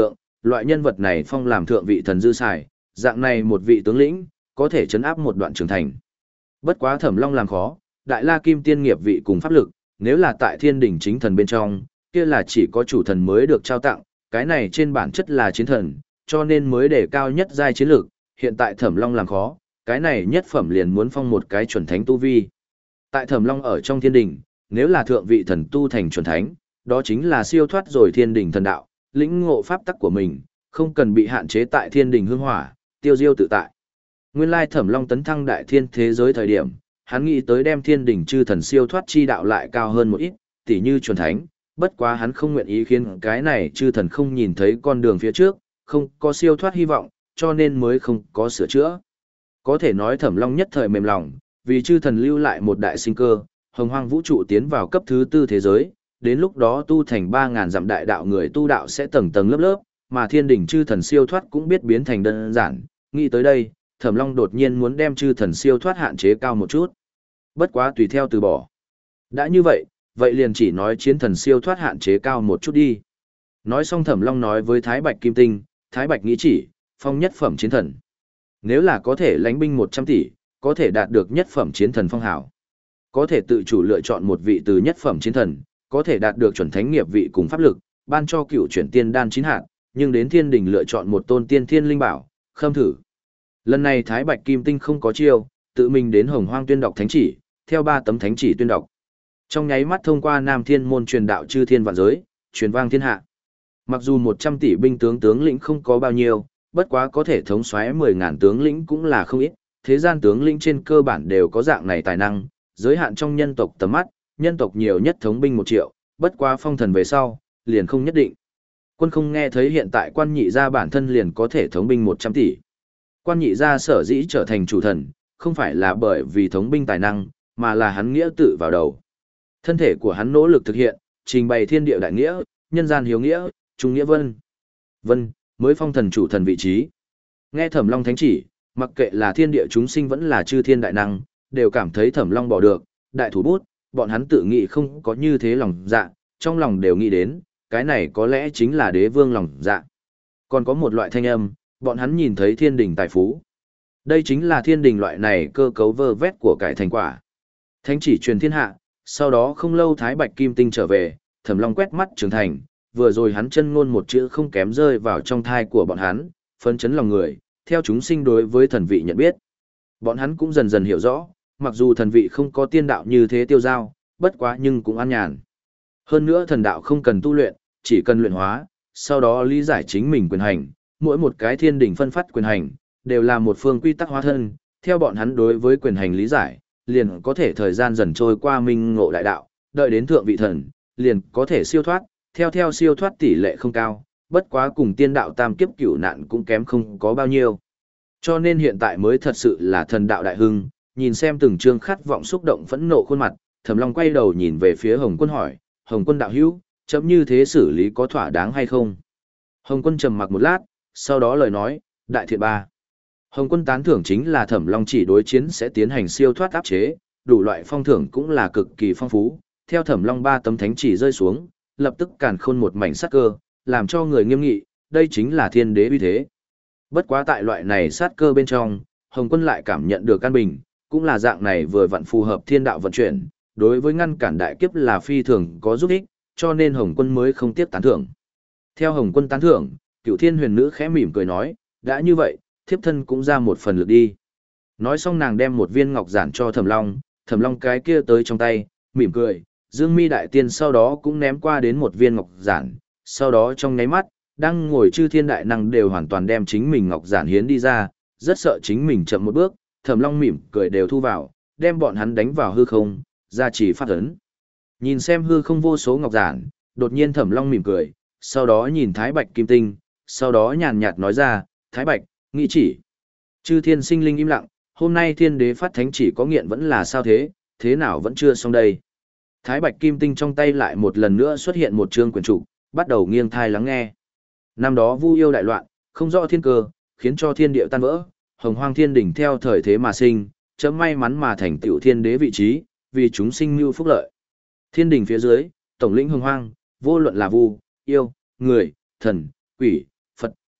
Loại nhân vật này phong làm thượng vị thần dư xài, dạng này một vị tướng lĩnh, có thể chấn áp một đoạn trưởng thành. Bất quá Thẩm Long làm khó, Đại La Kim Tiên nghiệp vị cùng pháp lực, nếu là tại Thiên Đình chính thần bên trong, kia là chỉ có chủ thần mới được trao tặng, cái này trên bản chất là chiến thần, cho nên mới để cao nhất giai chiến lược, hiện tại Thẩm Long làm khó, cái này nhất phẩm liền muốn phong một cái chuẩn thánh tu vi. Tại Thẩm Long ở trong Thiên Đình, nếu là thượng vị thần tu thành chuẩn thánh, đó chính là siêu thoát rồi Thiên Đình thần đạo, lĩnh ngộ pháp tắc của mình, không cần bị hạn chế tại Thiên Đình hương hỏa, tiêu diêu tự tại. Nguyên lai Thẩm Long tấn thăng đại thiên thế giới thời điểm, hắn nghĩ tới đem Thiên Đình chư thần siêu thoát chi đạo lại cao hơn một ít, tỉ như chuẩn thánh, bất quá hắn không nguyện ý khiến cái này chư thần không nhìn thấy con đường phía trước, không có siêu thoát hy vọng, cho nên mới không có sửa chữa. Có thể nói Thẩm Long nhất thời mềm lòng, vì chư thần lưu lại một đại sinh cơ, hồng hoang vũ trụ tiến vào cấp thứ tư thế giới, đến lúc đó tu thành ba ngàn dặm đại đạo người tu đạo sẽ tầng tầng lớp lớp, mà Thiên Đình chư thần siêu thoát cũng biết biến thành đơn giản, nghĩ tới đây, Thẩm Long đột nhiên muốn đem chư thần siêu thoát hạn chế cao một chút. Bất quá tùy theo từ bỏ. Đã như vậy, vậy liền chỉ nói chiến thần siêu thoát hạn chế cao một chút đi. Nói xong Thẩm Long nói với Thái Bạch Kim Tinh, Thái Bạch nghĩ chỉ, phong nhất phẩm chiến thần. Nếu là có thể lãnh binh một trăm tỷ, có thể đạt được nhất phẩm chiến thần phong hảo. Có thể tự chủ lựa chọn một vị từ nhất phẩm chiến thần, có thể đạt được chuẩn thánh nghiệp vị cùng pháp lực, ban cho cựu chuyển tiên đan chín hạt, nhưng đến Thiên Đình lựa chọn một tôn tiên thiên linh bảo, khâm thử. Lần này Thái Bạch Kim Tinh không có chiêu, tự mình đến Hồng Hoang tuyên đọc thánh chỉ, theo ba tấm thánh chỉ tuyên đọc. Trong nháy mắt thông qua Nam Thiên môn truyền đạo chư thiên vạn giới, truyền vang thiên hạ. Mặc dù một trăm tỷ binh tướng tướng lĩnh không có bao nhiêu, bất quá có thể thống soái mười ngàn tướng lĩnh cũng là không ít, thế gian tướng lĩnh trên cơ bản đều có dạng này tài năng, giới hạn trong nhân tộc tầm mắt, nhân tộc nhiều nhất thống binh một triệu, bất quá phong thần về sau, liền không nhất định. Quân không nghe thấy hiện tại quan nhị gia bản thân liền có thể thống binh một trăm tỷ. Quan nhị gia sở dĩ trở thành chủ thần, không phải là bởi vì thống binh tài năng, mà là hắn nghĩa tự vào đầu. Thân thể của hắn nỗ lực thực hiện, trình bày thiên địa đại nghĩa, nhân gian hiếu nghĩa, trung nghĩa vân. Vân, mới phong thần chủ thần vị trí. Nghe Thẩm Long thánh chỉ, mặc kệ là thiên địa chúng sinh vẫn là chư thiên đại năng, đều cảm thấy Thẩm Long bỏ được, đại thủ bút, bọn hắn tự nghĩ không có như thế lòng dạ, trong lòng đều nghĩ đến, cái này có lẽ chính là đế vương lòng dạ. Còn có một loại thanh âm, bọn hắn nhìn thấy thiên đình tài phú. Đây chính là thiên đình loại này cơ cấu vơ vét của cải thành quả. Thánh chỉ truyền thiên hạ, sau đó không lâu Thái Bạch Kim Tinh trở về, Thẩm Long quét mắt trưởng thành, vừa rồi hắn chân ngôn một chữ không kém rơi vào trong thai của bọn hắn, phấn chấn lòng người, theo chúng sinh đối với thần vị nhận biết. Bọn hắn cũng dần dần hiểu rõ, mặc dù thần vị không có tiên đạo như thế tiêu giao, bất quá nhưng cũng an nhàn. Hơn nữa thần đạo không cần tu luyện, chỉ cần luyện hóa, sau đó lý giải chính mình quyền hành, mỗi một cái thiên đỉnh phân phát quyền hành, đều là một phương quy tắc hóa thân, theo bọn hắn đối với quyền hành lý giải, liền có thể thời gian dần trôi qua minh ngộ đại đạo, đợi đến thượng vị thần, liền có thể siêu thoát, theo theo siêu thoát tỷ lệ không cao, bất quá cùng tiên đạo tam kiếp cửu nạn cũng kém không có bao nhiêu. Cho nên hiện tại mới thật sự là thần đạo đại hưng, nhìn xem từng chương khát vọng xúc động phẫn nộ khuôn mặt, Thẩm Long quay đầu nhìn về phía Hồng Quân hỏi, Hồng Quân đạo hữu, chấm như thế xử lý có thỏa đáng hay không? Hồng Quân trầm mặc một lát, sau đó lời nói, đại thiện ba. Hồng Quân tán thưởng chính là Thẩm Long chỉ đối chiến sẽ tiến hành siêu thoát áp chế, đủ loại phong thưởng cũng là cực kỳ phong phú, theo Thẩm Long ba tấm thánh chỉ rơi xuống, lập tức càn khôn một mảnh sát cơ, làm cho người nghiêm nghị, đây chính là thiên đế uy thế. Bất quá tại loại này sát cơ bên trong, Hồng Quân lại cảm nhận được căn bình, cũng là dạng này vừa vặn phù hợp thiên đạo vận chuyển, đối với ngăn cản đại kiếp là phi thường có giúp ích, cho nên Hồng Quân mới không tiếc tán thưởng. Theo Hồng Quân tán thưởng, Cửu Thiên Huyền Nữ khẽ mỉm cười nói, đã như vậy, thiếp thân cũng ra một phần lực đi. Nói xong nàng đem một viên ngọc giản cho Thẩm Long, Thẩm Long cái kia tới trong tay, mỉm cười, Dương Mi đại tiên sau đó cũng ném qua đến một viên ngọc giản, sau đó trong nháy mắt, đang ngồi chư thiên đại năng đều hoàn toàn đem chính mình ngọc giản hiến đi ra, rất sợ chính mình chậm một bước, Thẩm Long mỉm cười đều thu vào, đem bọn hắn đánh vào hư không, ra chỉ phát ấn. Nhìn xem hư không vô số ngọc giản, đột nhiên Thẩm Long mỉm cười, sau đó nhìn Thái Bạch Kim Tinh, sau đó nhàn nhạt nói ra, Thái Bạch, nghĩ chỉ. Chư thiên sinh linh im lặng, hôm nay thiên đế phát thánh chỉ có nghiện vẫn là sao thế, thế nào vẫn chưa xong đây. Thái Bạch Kim Tinh trong tay lại một lần nữa xuất hiện một chương quyển trục, bắt đầu nghiêng thai lắng nghe. Năm đó Vu yêu đại loạn, không rõ thiên cơ, khiến cho thiên địa tan vỡ, Hồng Hoang Thiên Đỉnh theo thời thế mà sinh, chấm may mắn mà thành tựu thiên đế vị trí, vì chúng sinh mưu phúc lợi. Thiên Đỉnh phía dưới, tổng lĩnh Hồng Hoang, vô luận là Vu, yêu, người, thần, quỷ, Phật,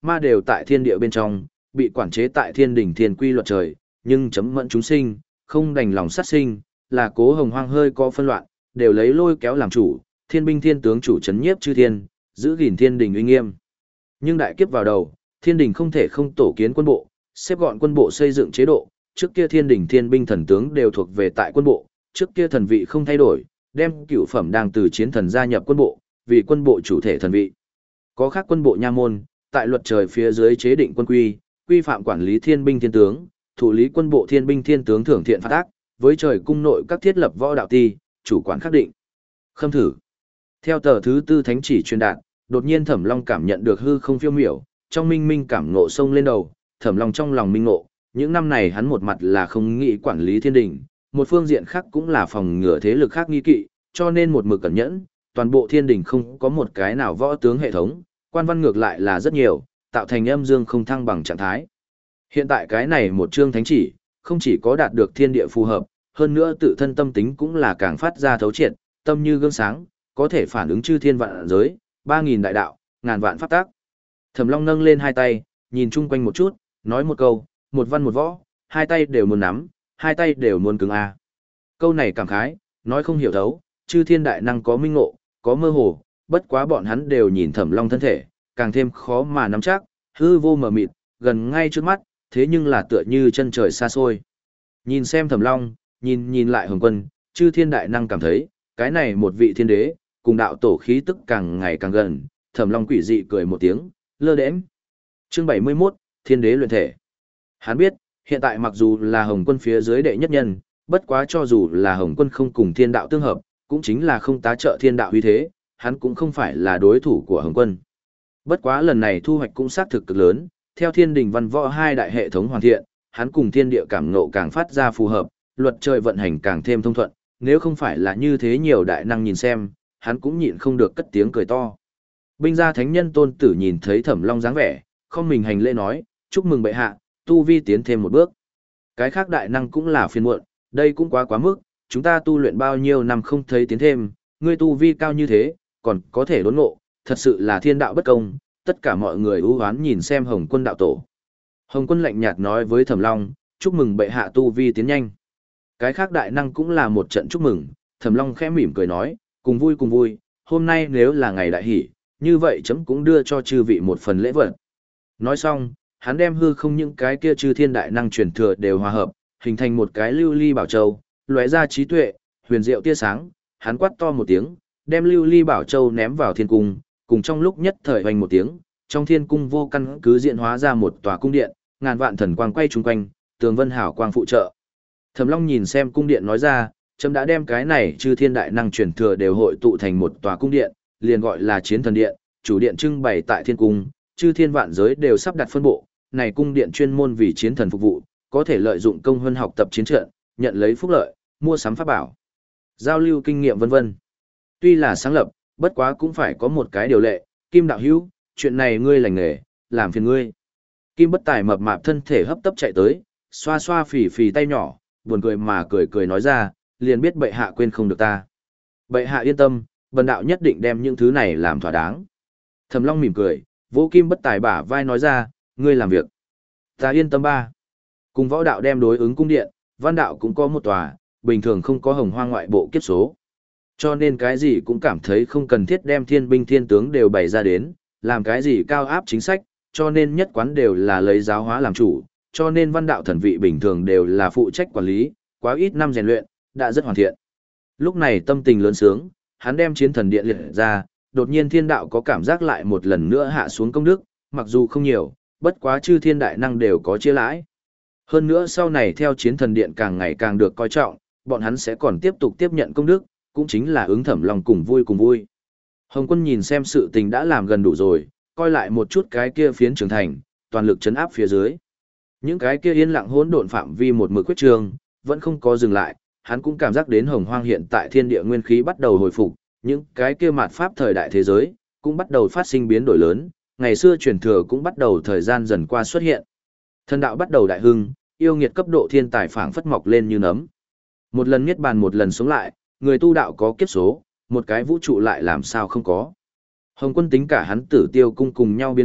ma đều tại thiên địa bên trong, bị quản chế tại thiên đỉnh thiên quy luật trời, nhưng chấm mẫn chúng sinh, không đành lòng sát sinh, là Cố Hồng Hoang hơi có phân loạn, đều lấy lôi kéo làm chủ, thiên binh thiên tướng chủ chấn nhiếp chư thiên, giữ gìn thiên đình uy nghiêm. Nhưng đại kiếp vào đầu, thiên đình không thể không tổ kiến quân bộ, xếp gọn quân bộ xây dựng chế độ, trước kia thiên đình thiên binh thần tướng đều thuộc về tại quân bộ, trước kia thần vị không thay đổi, đem cửu phẩm đang từ chiến thần gia nhập quân bộ, vì quân bộ chủ thể thần vị. Có khác quân bộ nha môn, tại luật trời phía dưới chế định quân quy, quy phạm quản lý thiên binh thiên tướng, thủ lý quân bộ thiên binh thiên tướng thưởng thiện phạt ác, với trời cung nội các thiết lập võ đạo ti, chủ quản khắc định. Khâm thử. Theo tờ thứ tư thánh chỉ truyền đạt, đột nhiên Thẩm Long cảm nhận được hư không phiêu miểu, trong minh minh cảm ngộ sông lên đầu, Thẩm Long trong lòng minh ngộ, những năm này hắn một mặt là không nghĩ quản lý thiên đình, một phương diện khác cũng là phòng ngừa thế lực khác nghi kỵ, cho nên một mực cẩn nhẫn, toàn bộ thiên đình không có một cái nào võ tướng hệ thống, quan văn ngược lại là rất nhiều, tạo thành âm dương không thăng bằng trạng thái. Hiện tại cái này một chương thánh chỉ, không chỉ có đạt được thiên địa phù hợp, hơn nữa tự thân tâm tính cũng là càng phát ra thấu triệt, tâm như gương sáng, có thể phản ứng chư thiên vạn giới, ba nghìn đại đạo, ngàn vạn pháp tác. Thẩm Long nâng lên hai tay, nhìn chung quanh một chút, nói một câu, một văn một võ, hai tay đều muốn nắm, hai tay đều muốn cứng a. Câu này cảm khái, nói không hiểu thấu, chư thiên đại năng có minh ngộ, có mơ hồ, bất quá bọn hắn đều nhìn Thẩm Long thân thể, càng thêm khó mà nắm chắc, hư vô mờ mịt, gần ngay trước mắt, thế nhưng là tựa như chân trời xa xôi. Nhìn xem Thẩm Long, nhìn nhìn lại Hồng Quân, chư thiên đại năng cảm thấy, cái này một vị thiên đế, cùng đạo tổ khí tức càng ngày càng gần, Thẩm Long quỷ dị cười một tiếng, lơ đễnh. Chương bảy mươi mốt, Thiên đế luyện thể. Hắn biết, hiện tại mặc dù là Hồng Quân phía dưới đệ nhất nhân, bất quá cho dù là Hồng Quân không cùng thiên đạo tương hợp, cũng chính là không tá trợ thiên đạo uy thế, hắn cũng không phải là đối thủ của Hồng Quân. Bất quá lần này thu hoạch cũng xác thực cực lớn, theo thiên đình văn võ hai đại hệ thống hoàn thiện, hắn cùng thiên địa cảm ngộ càng phát ra phù hợp, luật trời vận hành càng thêm thông thuận, nếu không phải là như thế nhiều đại năng nhìn xem, hắn cũng nhịn không được cất tiếng cười to. Binh gia thánh nhân Tôn Tử nhìn thấy Thẩm Long dáng vẻ, không mình hành lễ nói, chúc mừng bệ hạ, tu vi tiến thêm một bước. Cái khác đại năng cũng là phiền muộn, đây cũng quá quá mức, chúng ta tu luyện bao nhiêu năm không thấy tiến thêm, ngươi tu vi cao như thế, còn có thể đốn ngộ, thật sự là thiên đạo bất công, tất cả mọi người ưu hoán nhìn xem Hồng Quân đạo tổ. Hồng Quân lạnh nhạt nói với Thẩm Long, chúc mừng bệ hạ tu vi tiến nhanh. Cái khác đại năng cũng là một trận chúc mừng, Thẩm Long khẽ mỉm cười nói, cùng vui cùng vui, hôm nay nếu là ngày đại hỷ, như vậy chấm cũng đưa cho chư vị một phần lễ vật. Nói xong, hắn đem hư không những cái kia chư thiên đại năng truyền thừa đều hòa hợp, hình thành một cái lưu ly bảo châu, lóe ra trí tuệ, huyền diệu tia sáng, hắn quát to một tiếng, đem lưu ly bảo châu ném vào thiên cung, cùng trong lúc nhất thời hoành một tiếng, trong thiên cung vô căn cứ diện hóa ra một tòa cung điện, ngàn vạn thần quang quay chung quanh, tường vân hảo quang phụ trợ. Thẩm Long nhìn xem cung điện nói ra, chấm đã đem cái này chư thiên đại năng truyền thừa đều hội tụ thành một tòa cung điện, liền gọi là Chiến Thần Điện, chủ điện trưng bày tại thiên cung, chư thiên vạn giới đều sắp đặt phân bộ, này cung điện chuyên môn vì chiến thần phục vụ, có thể lợi dụng công hơn học tập chiến trận, nhận lấy phúc lợi, mua sắm pháp bảo, giao lưu kinh nghiệm vân vân. Tuy là sáng lập, bất quá cũng phải có một cái điều lệ, Kim đạo hữu, chuyện này ngươi lành nghề, làm phiền ngươi. Kim Bất Tài mập mạp thân thể hấp tấp chạy tới, xoa xoa phì phì tay nhỏ, buồn cười mà cười cười nói ra, liền biết bệ hạ quên không được ta. Bệ hạ yên tâm, bần đạo nhất định đem những thứ này làm thỏa đáng. Thẩm Long mỉm cười, vỗ Kim Bất Tài bả vai nói ra, ngươi làm việc. Ta yên tâm ba. Cùng võ đạo đem đối ứng cung điện, văn đạo cũng có một tòa, bình thường không có hồng hoang ngoại bộ kiếp số. Cho nên cái gì cũng cảm thấy không cần thiết đem thiên binh thiên tướng đều bày ra đến, làm cái gì cao áp chính sách, cho nên nhất quán đều là lấy giáo hóa làm chủ, cho nên văn đạo thần vị bình thường đều là phụ trách quản lý, quá ít năm rèn luyện, đã rất hoàn thiện. Lúc này tâm tình lớn sướng, hắn đem chiến thần điện liệt ra, đột nhiên thiên đạo có cảm giác lại một lần nữa hạ xuống công đức, mặc dù không nhiều, bất quá chư thiên đại năng đều có chia lãi. Hơn nữa sau này theo chiến thần điện càng ngày càng được coi trọng, bọn hắn sẽ còn tiếp tục tiếp nhận công đức, cũng chính là ứng Thẩm Long cùng vui cùng vui. Hồng Quân nhìn xem sự tình đã làm gần đủ rồi, coi lại một chút cái kia phiến trưởng thành, toàn lực chấn áp phía dưới. Những cái kia yên lặng hỗn độn phạm vi một mực quyết trường, vẫn không có dừng lại, hắn cũng cảm giác đến hồng hoang hiện tại thiên địa nguyên khí bắt đầu hồi phục, những cái kia mạt pháp thời đại thế giới, cũng bắt đầu phát sinh biến đổi lớn, ngày xưa truyền thừa cũng bắt đầu thời gian dần qua xuất hiện. Thần đạo bắt đầu đại hưng, yêu nghiệt cấp độ thiên tài phảng phất mọc lên như nấm. Một lần niết bàn một lần sống lại, người tu đạo có kiếp số, một cái vũ trụ lại làm sao không có. Hồng Quân tính cả hắn Tử Tiêu cung cùng nhau biến mất,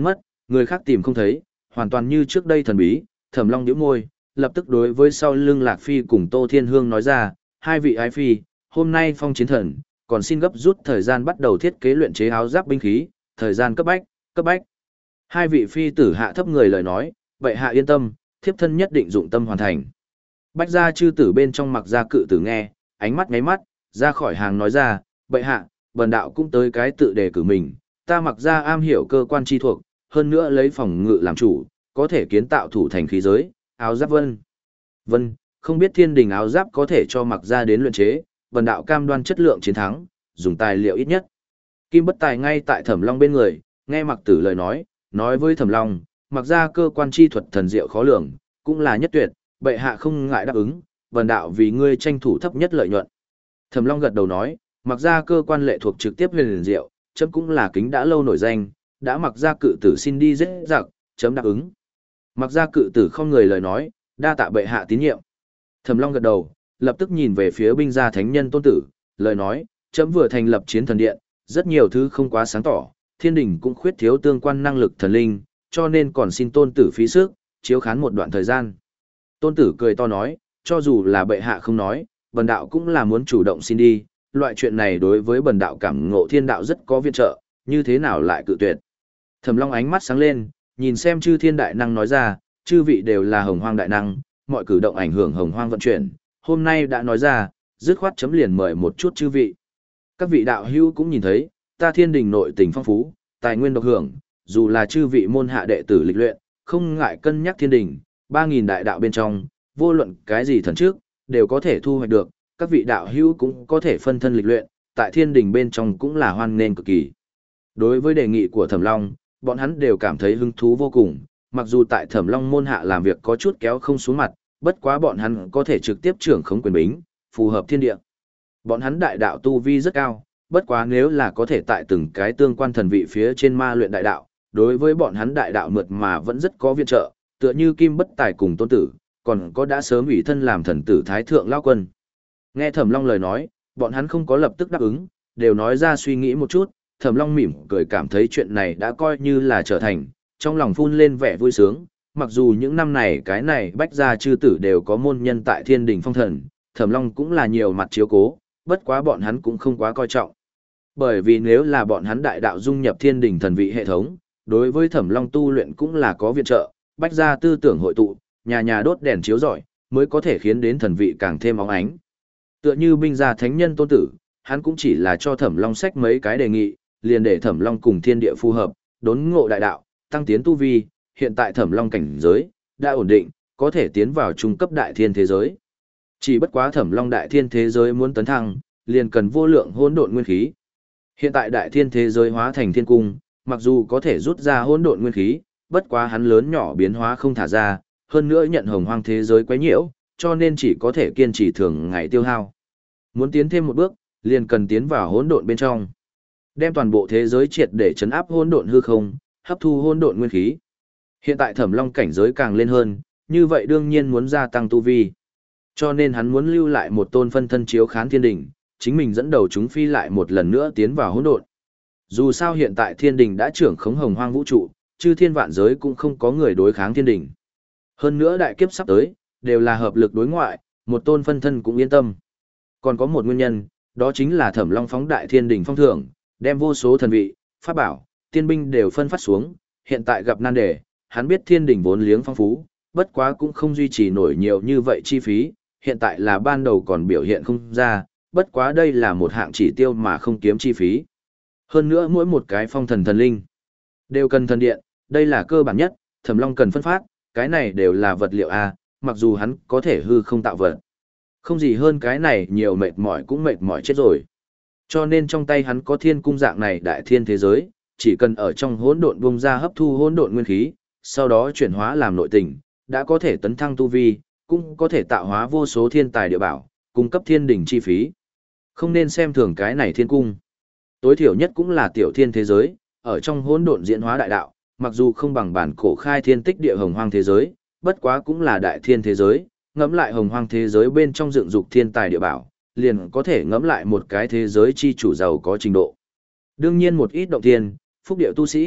Người khác tìm không thấy, hoàn toàn như trước đây thần bí, Thẩm Long nhíu môi, lập tức đối với sau lưng Lạc Phi cùng Tô Thiên Hương nói ra, hai vị ái phi, hôm nay phong chiến thần, còn xin gấp rút thời gian bắt đầu thiết kế luyện chế áo giáp binh khí, thời gian cấp bách, cấp bách. Hai vị phi tử hạ thấp người lời nói, vậy hạ yên tâm, thiếp thân nhất định dụng tâm hoàn thành. Bách gia chư tử bên trong Mặc gia cự tử nghe, ánh mắt ngáy mắt, ra khỏi hàng nói ra, bệ hạ, bần đạo cũng tới cái tự đề cử mình, ta Mặc gia am hiểu cơ quan chi thuộc, hơn nữa lấy phòng ngự làm chủ, có thể kiến tạo thủ thành khí giới, áo giáp vân. Vân, không biết thiên đình áo giáp có thể cho Mặc gia đến luyện chế, bần đạo cam đoan chất lượng chiến thắng, dùng tài liệu ít nhất. Kim Bất Tài ngay tại Thẩm Long bên người, nghe Mặc Tử lời nói, nói với Thẩm Long, Mặc gia cơ quan chi thuật thần diệu khó lường, cũng là nhất tuyệt, bệ hạ không ngại đáp ứng, bần đạo vì ngươi tranh thủ thấp nhất lợi nhuận. Thẩm Long gật đầu nói, Mặc gia cơ quan lệ thuộc trực tiếp huyền liền diệu, chấm cũng là kính đã lâu nổi danh, đã Mặc gia cự tử xin đi dễ dặc, chấm đáp ứng. Mặc gia cự tử không người lời nói, đa tạ bệ hạ tín nhiệm. Thẩm Long gật đầu, lập tức nhìn về phía binh gia thánh nhân Tôn Tử, lời nói, chấm vừa thành lập chiến thần điện, rất nhiều thứ không quá sáng tỏ, thiên đình cũng khuyết thiếu tương quan năng lực thần linh, cho nên còn xin Tôn Tử phí sức, chiếu khán một đoạn thời gian. Tôn Tử cười to nói, cho dù là bệ hạ không nói, bần đạo cũng là muốn chủ động xin đi, loại chuyện này đối với bần đạo cảm ngộ thiên đạo rất có viện trợ, như thế nào lại cự tuyệt. Thẩm Long ánh mắt sáng lên, nhìn xem chư thiên đại năng nói ra, chư vị đều là hồng hoang đại năng, mọi cử động ảnh hưởng hồng hoang vận chuyển, hôm nay đã nói ra, dứt khoát chấm liền mời một chút chư vị. Các vị đạo hữu cũng nhìn thấy, ta thiên đình nội tình phong phú, tài nguyên độc hưởng, dù là chư vị môn hạ đệ tử lịch luyện, không ngại cân nhắc thiên đình, ba nghìn đại đạo bên trong, vô luận cái gì thần trước, đều có thể thu hoạch được, các vị đạo hữu cũng có thể phân thân lịch luyện, tại thiên đình bên trong cũng là hoan nghênh cực kỳ. Đối với đề nghị của Thẩm Long, bọn hắn đều cảm thấy hứng thú vô cùng, mặc dù tại Thẩm Long môn hạ làm việc có chút kéo không xuống mặt, bất quá bọn hắn có thể trực tiếp trưởng khống quyền bính, phù hợp thiên địa. Bọn hắn đại đạo tu vi rất cao, bất quá nếu là có thể tại từng cái tương quan thần vị phía trên ma luyện đại đạo, đối với bọn hắn đại đạo mượt mà vẫn rất có viện trợ, tựa như Kim Bất Tài cùng Tôn Tử, còn có đã sớm ủy thân làm thần tử Thái Thượng Lao Quân. Nghe Thẩm Long lời nói, bọn hắn không có lập tức đáp ứng, đều nói ra suy nghĩ một chút, Thẩm Long mỉm cười cảm thấy chuyện này đã coi như là trở thành, trong lòng phun lên vẻ vui sướng, mặc dù những năm này cái này bách gia chư tử đều có môn nhân tại thiên đình phong thần, Thẩm Long cũng là nhiều mặt chiếu cố, bất quá bọn hắn cũng không quá coi trọng. Bởi vì nếu là bọn hắn đại đạo dung nhập thiên đình thần vị hệ thống, đối với Thẩm Long tu luyện cũng là có viện trợ, bách gia tư tưởng hội tụ, nhà nhà đốt đèn chiếu rọi, mới có thể khiến đến thần vị càng thêm óng ánh. Tựa như binh gia thánh nhân Tôn Tử, hắn cũng chỉ là cho Thẩm Long sách mấy cái đề nghị, liền để Thẩm Long cùng thiên địa phù hợp, đốn ngộ đại đạo, tăng tiến tu vi, hiện tại Thẩm Long cảnh giới đã ổn định, có thể tiến vào trung cấp đại thiên thế giới. Chỉ bất quá Thẩm Long đại thiên thế giới muốn tấn thăng, liền cần vô lượng hỗn độn nguyên khí. Hiện tại đại thiên thế giới hóa thành thiên cung, mặc dù có thể rút ra hỗn độn nguyên khí, bất quá hắn lớn nhỏ biến hóa không thả ra, hơn nữa nhận hồng hoang thế giới quấy nhiễu, cho nên chỉ có thể kiên trì thường ngày tiêu hao. Muốn tiến thêm một bước, liền cần tiến vào hỗn độn bên trong. Đem toàn bộ thế giới triệt để chấn áp hỗn độn hư không, hấp thu hỗn độn nguyên khí. Hiện tại Thẩm Long cảnh giới càng lên hơn, như vậy đương nhiên muốn gia tăng tu vi. Cho nên hắn muốn lưu lại một tôn phân thân chiếu khán thiên đình, chính mình dẫn đầu chúng phi lại một lần nữa tiến vào hỗn độn. Dù sao hiện tại thiên đình đã trưởng khống hồng hoang vũ trụ, chư thiên vạn giới cũng không có người đối kháng thiên đình. Hơn nữa đại kiếp sắp tới, đều là hợp lực đối ngoại, một tôn phân thân cũng yên tâm. Còn có một nguyên nhân, đó chính là Thẩm Long phóng đại thiên đình phong thưởng, đem vô số thần vị, pháp bảo, tiên binh đều phân phát xuống, hiện tại gặp nan đề, hắn biết thiên đình vốn liếng phong phú, bất quá cũng không duy trì nổi nhiều như vậy chi phí, hiện tại là ban đầu còn biểu hiện không ra, bất quá đây là một hạng chỉ tiêu mà không kiếm chi phí. Hơn nữa mỗi một cái phong thần thần linh đều cần thần điện, đây là cơ bản nhất, Thẩm Long cần phân phát, cái này đều là vật liệu A, mặc dù hắn có thể hư không tạo vật. Không gì hơn cái này nhiều mệt mỏi cũng mệt mỏi chết rồi. Cho nên trong tay hắn có thiên cung dạng này đại thiên thế giới, chỉ cần ở trong hỗn độn bung ra hấp thu hỗn độn nguyên khí, sau đó chuyển hóa làm nội tình, đã có thể tấn thăng tu vi, cũng có thể tạo hóa vô số thiên tài địa bảo, cung cấp thiên đỉnh chi phí. Không nên xem thường cái này thiên cung. Tối thiểu nhất cũng là tiểu thiên thế giới, ở trong hỗn độn diễn hóa đại đạo, mặc dù không bằng bản cổ khai thiên tích địa hồng hoang thế giới, bất quá cũng là đại thiên thế giới, ngẫm lại hồng hoang thế giới bên trong dựng dục thiên tài địa bảo, liền có thể ngẫm lại một cái thế giới chi chủ giàu có trình độ. Đương nhiên một ít động thiên, phúc địa tu sĩ,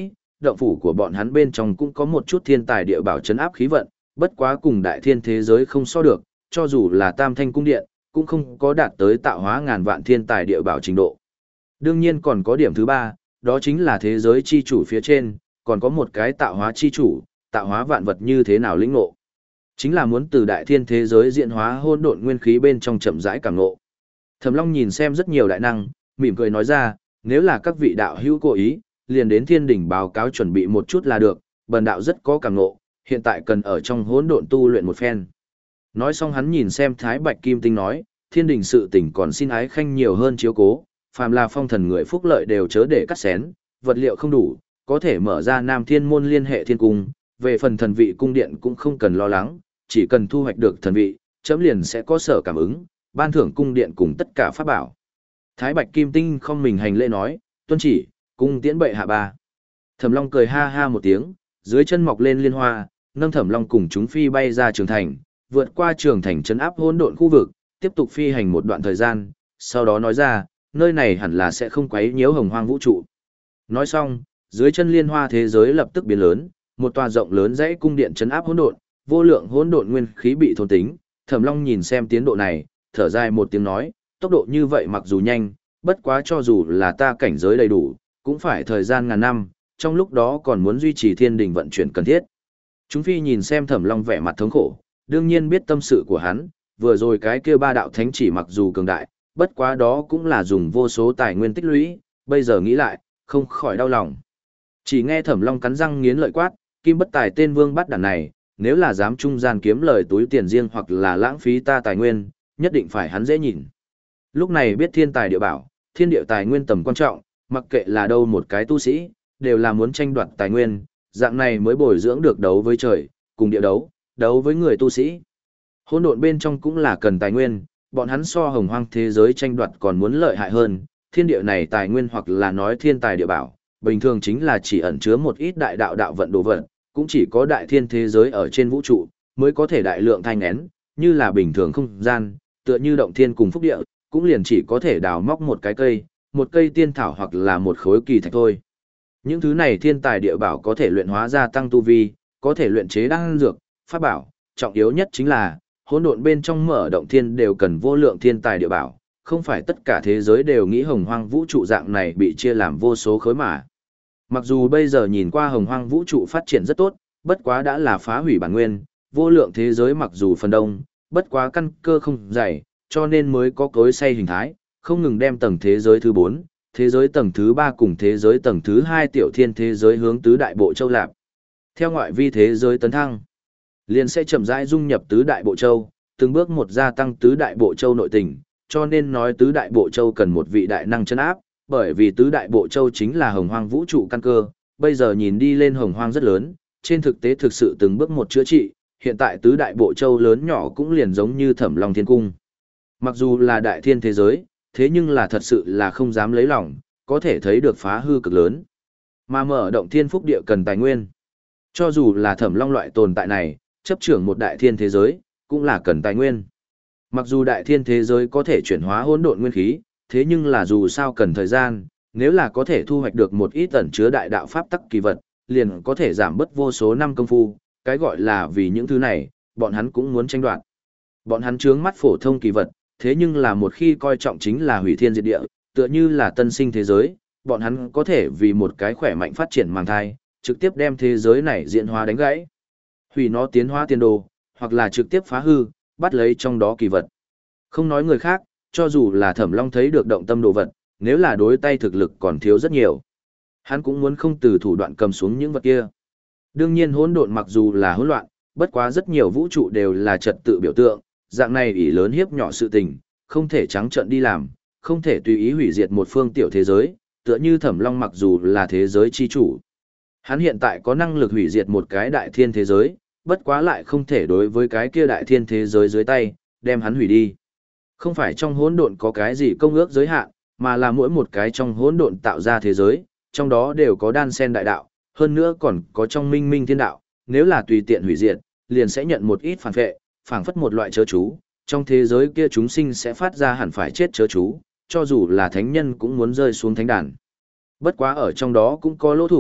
động phủ của bọn hắn bên trong cũng có một chút thiên tài địa bảo chấn áp khí vận, bất quá cùng đại thiên thế giới không so được, cho dù là Tam Thanh cung điện, cũng không có đạt tới tạo hóa ngàn vạn thiên tài địa bảo trình độ. Đương nhiên còn có điểm thứ ba, đó chính là thế giới chi chủ phía trên, còn có một cái tạo hóa chi chủ, tạo hóa vạn vật như thế nào lĩnh ngộ. Chính là muốn từ đại thiên thế giới diễn hóa hỗn độn nguyên khí bên trong chậm rãi cảm ngộ. Thẩm Long nhìn xem rất nhiều đại năng, mỉm cười nói ra, nếu là các vị đạo hữu cố ý, liền đến thiên đỉnh báo cáo chuẩn bị một chút là được, bần đạo rất có cảm ngộ, hiện tại cần ở trong hỗn độn tu luyện một phen. Nói xong hắn nhìn xem Thái Bạch Kim Tinh nói, thiên đình sự tình còn xin ái khanh nhiều hơn chiếu cố, phàm là phong thần người phúc lợi đều chớ để cắt xén, vật liệu không đủ, có thể mở ra Nam Thiên môn liên hệ thiên cung, về phần thần vị cung điện cũng không cần lo lắng, chỉ cần thu hoạch được thần vị, chấm liền sẽ có sở cảm ứng, ban thưởng cung điện cùng tất cả pháp bảo. Thái Bạch Kim Tinh không mình hành lễ nói, tuân chỉ, cung tiễn bệ hạ ba. Thẩm Long cười ha ha một tiếng, dưới chân mọc lên liên hoa, nâng Thẩm Long cùng chúng phi bay ra trường thành, vượt qua trường thành trấn áp hỗn độn khu vực, tiếp tục phi hành một đoạn thời gian, sau đó nói ra, nơi này hẳn là sẽ không quấy nhiễu hồng hoang vũ trụ. Nói xong, dưới chân liên hoa thế giới lập tức biến lớn, một tòa rộng lớn dãy cung điện trấn áp hỗn độn, vô lượng hỗn độn nguyên khí bị thôn tính. Thẩm Long nhìn xem tiến độ này, thở dài một tiếng nói, tốc độ như vậy mặc dù nhanh, bất quá cho dù là ta cảnh giới đầy đủ, cũng phải thời gian ngàn năm, trong lúc đó còn muốn duy trì thiên đình vận chuyển cần thiết. Chúng phi nhìn xem Thẩm Long vẻ mặt thống khổ, đương nhiên biết tâm sự của hắn, vừa rồi cái kia ba đạo thánh chỉ mặc dù cường đại, bất quá đó cũng là dùng vô số tài nguyên tích lũy, bây giờ nghĩ lại, không khỏi đau lòng. Chỉ nghe Thẩm Long cắn răng nghiến lợi quát, kim bất tài tên vương bắt đàn này, nếu là dám trung gian kiếm lời túi tiền riêng hoặc là lãng phí ta tài nguyên, nhất định phải hắn dễ nhìn. Lúc này biết thiên tài địa bảo, thiên địa tài nguyên tầm quan trọng, mặc kệ là đâu một cái tu sĩ, đều là muốn tranh đoạt tài nguyên, dạng này mới bồi dưỡng được đấu với trời, cùng địa đấu, đấu với người tu sĩ. Hỗn độn bên trong cũng là cần tài nguyên, bọn hắn so hồng hoang thế giới tranh đoạt còn muốn lợi hại hơn, thiên địa này tài nguyên hoặc là nói thiên tài địa bảo, bình thường chính là chỉ ẩn chứa một ít đại đạo đạo vận đồ vật, cũng chỉ có đại thiên thế giới ở trên vũ trụ mới có thể đại lượng thanh nén, như là bình thường không gian, tựa như động thiên cùng phúc địa, cũng liền chỉ có thể đào móc một cái cây, một cây tiên thảo hoặc là một khối kỳ thạch thôi. Những thứ này thiên tài địa bảo có thể luyện hóa gia tăng tu vi, có thể luyện chế đan dược, pháp bảo, trọng yếu nhất chính là hỗn độn bên trong mở động thiên đều cần vô lượng thiên tài địa bảo, không phải tất cả thế giới đều nghĩ hồng hoang vũ trụ dạng này bị chia làm vô số khối mà. Mặc dù bây giờ nhìn qua hồng hoang vũ trụ phát triển rất tốt, bất quá đã là phá hủy bản nguyên, vô lượng thế giới mặc dù phần đông, bất quá căn cơ không dày, cho nên mới có cối xay hình thái, không ngừng đem tầng thế giới thứ bốn, thế giới tầng thứ ba cùng thế giới tầng thứ hai tiểu thiên thế giới hướng tứ đại bộ châu lạp. Theo ngoại vi thế giới tấn thăng, liền sẽ chậm rãi dung nhập tứ đại bộ châu, từng bước một gia tăng tứ đại bộ châu nội tình, cho nên nói tứ đại bộ châu cần một vị đại năng chân áp, bởi vì tứ đại bộ châu chính là hồng hoang vũ trụ căn cơ, bây giờ nhìn đi lên hồng hoang rất lớn, trên thực tế thực sự từng bước một chữa trị, hiện tại tứ đại bộ châu lớn nhỏ cũng liền giống như Thẩm Long Thiên Cung. Mặc dù là đại thiên thế giới, thế nhưng là thật sự là không dám lấy lòng, có thể thấy được phá hư cực lớn. Mà mở động thiên phúc địa cần tài nguyên. Cho dù là Thẩm Long loại tồn tại này, chấp trưởng một đại thiên thế giới, cũng là cần tài nguyên. Mặc dù đại thiên thế giới có thể chuyển hóa hỗn độn nguyên khí, thế nhưng là dù sao cần thời gian, nếu là có thể thu hoạch được một ít ẩn chứa đại đạo pháp tắc kỳ vật, liền có thể giảm bớt vô số năm công phu, cái gọi là vì những thứ này, bọn hắn cũng muốn tranh đoạt. Bọn hắn trướng mắt phổ thông kỳ vật, thế nhưng là một khi coi trọng chính là hủy thiên diệt địa, tựa như là tân sinh thế giới, bọn hắn có thể vì một cái khỏe mạnh phát triển mang thai, trực tiếp đem thế giới này diễn hóa đánh gãy. Hủy nó tiến hóa tiền đồ, hoặc là trực tiếp phá hư, bắt lấy trong đó kỳ vật. Không nói người khác, cho dù là Thẩm Long thấy được động tâm đồ vật, nếu là đối tay thực lực còn thiếu rất nhiều, hắn cũng muốn không từ thủ đoạn cầm xuống những vật kia. Đương nhiên hỗn độn mặc dù là hỗn loạn, bất quá rất nhiều vũ trụ đều là trật tự biểu tượng, dạng này ỷ lớn hiếp nhỏ sự tình, không thể trắng trợn đi làm, không thể tùy ý hủy diệt một phương tiểu thế giới, tựa như Thẩm Long mặc dù là thế giới chi chủ. Hắn hiện tại có năng lực hủy diệt một cái đại thiên thế giới, bất quá lại không thể đối với cái kia đại thiên thế giới dưới tay, đem hắn hủy đi. Không phải trong hỗn độn có cái gì công ước giới hạn, mà là mỗi một cái trong hỗn độn tạo ra thế giới, trong đó đều có đan sen đại đạo, hơn nữa còn có trong minh minh thiên đạo, nếu là tùy tiện hủy diệt, liền sẽ nhận một ít phản vệ, phảng phất một loại chớ chú, trong thế giới kia chúng sinh sẽ phát ra hẳn phải chết chớ chú, cho dù là thánh nhân cũng muốn rơi xuống thánh đàn. Bất quá ở trong đó cũng có lỗ thủng,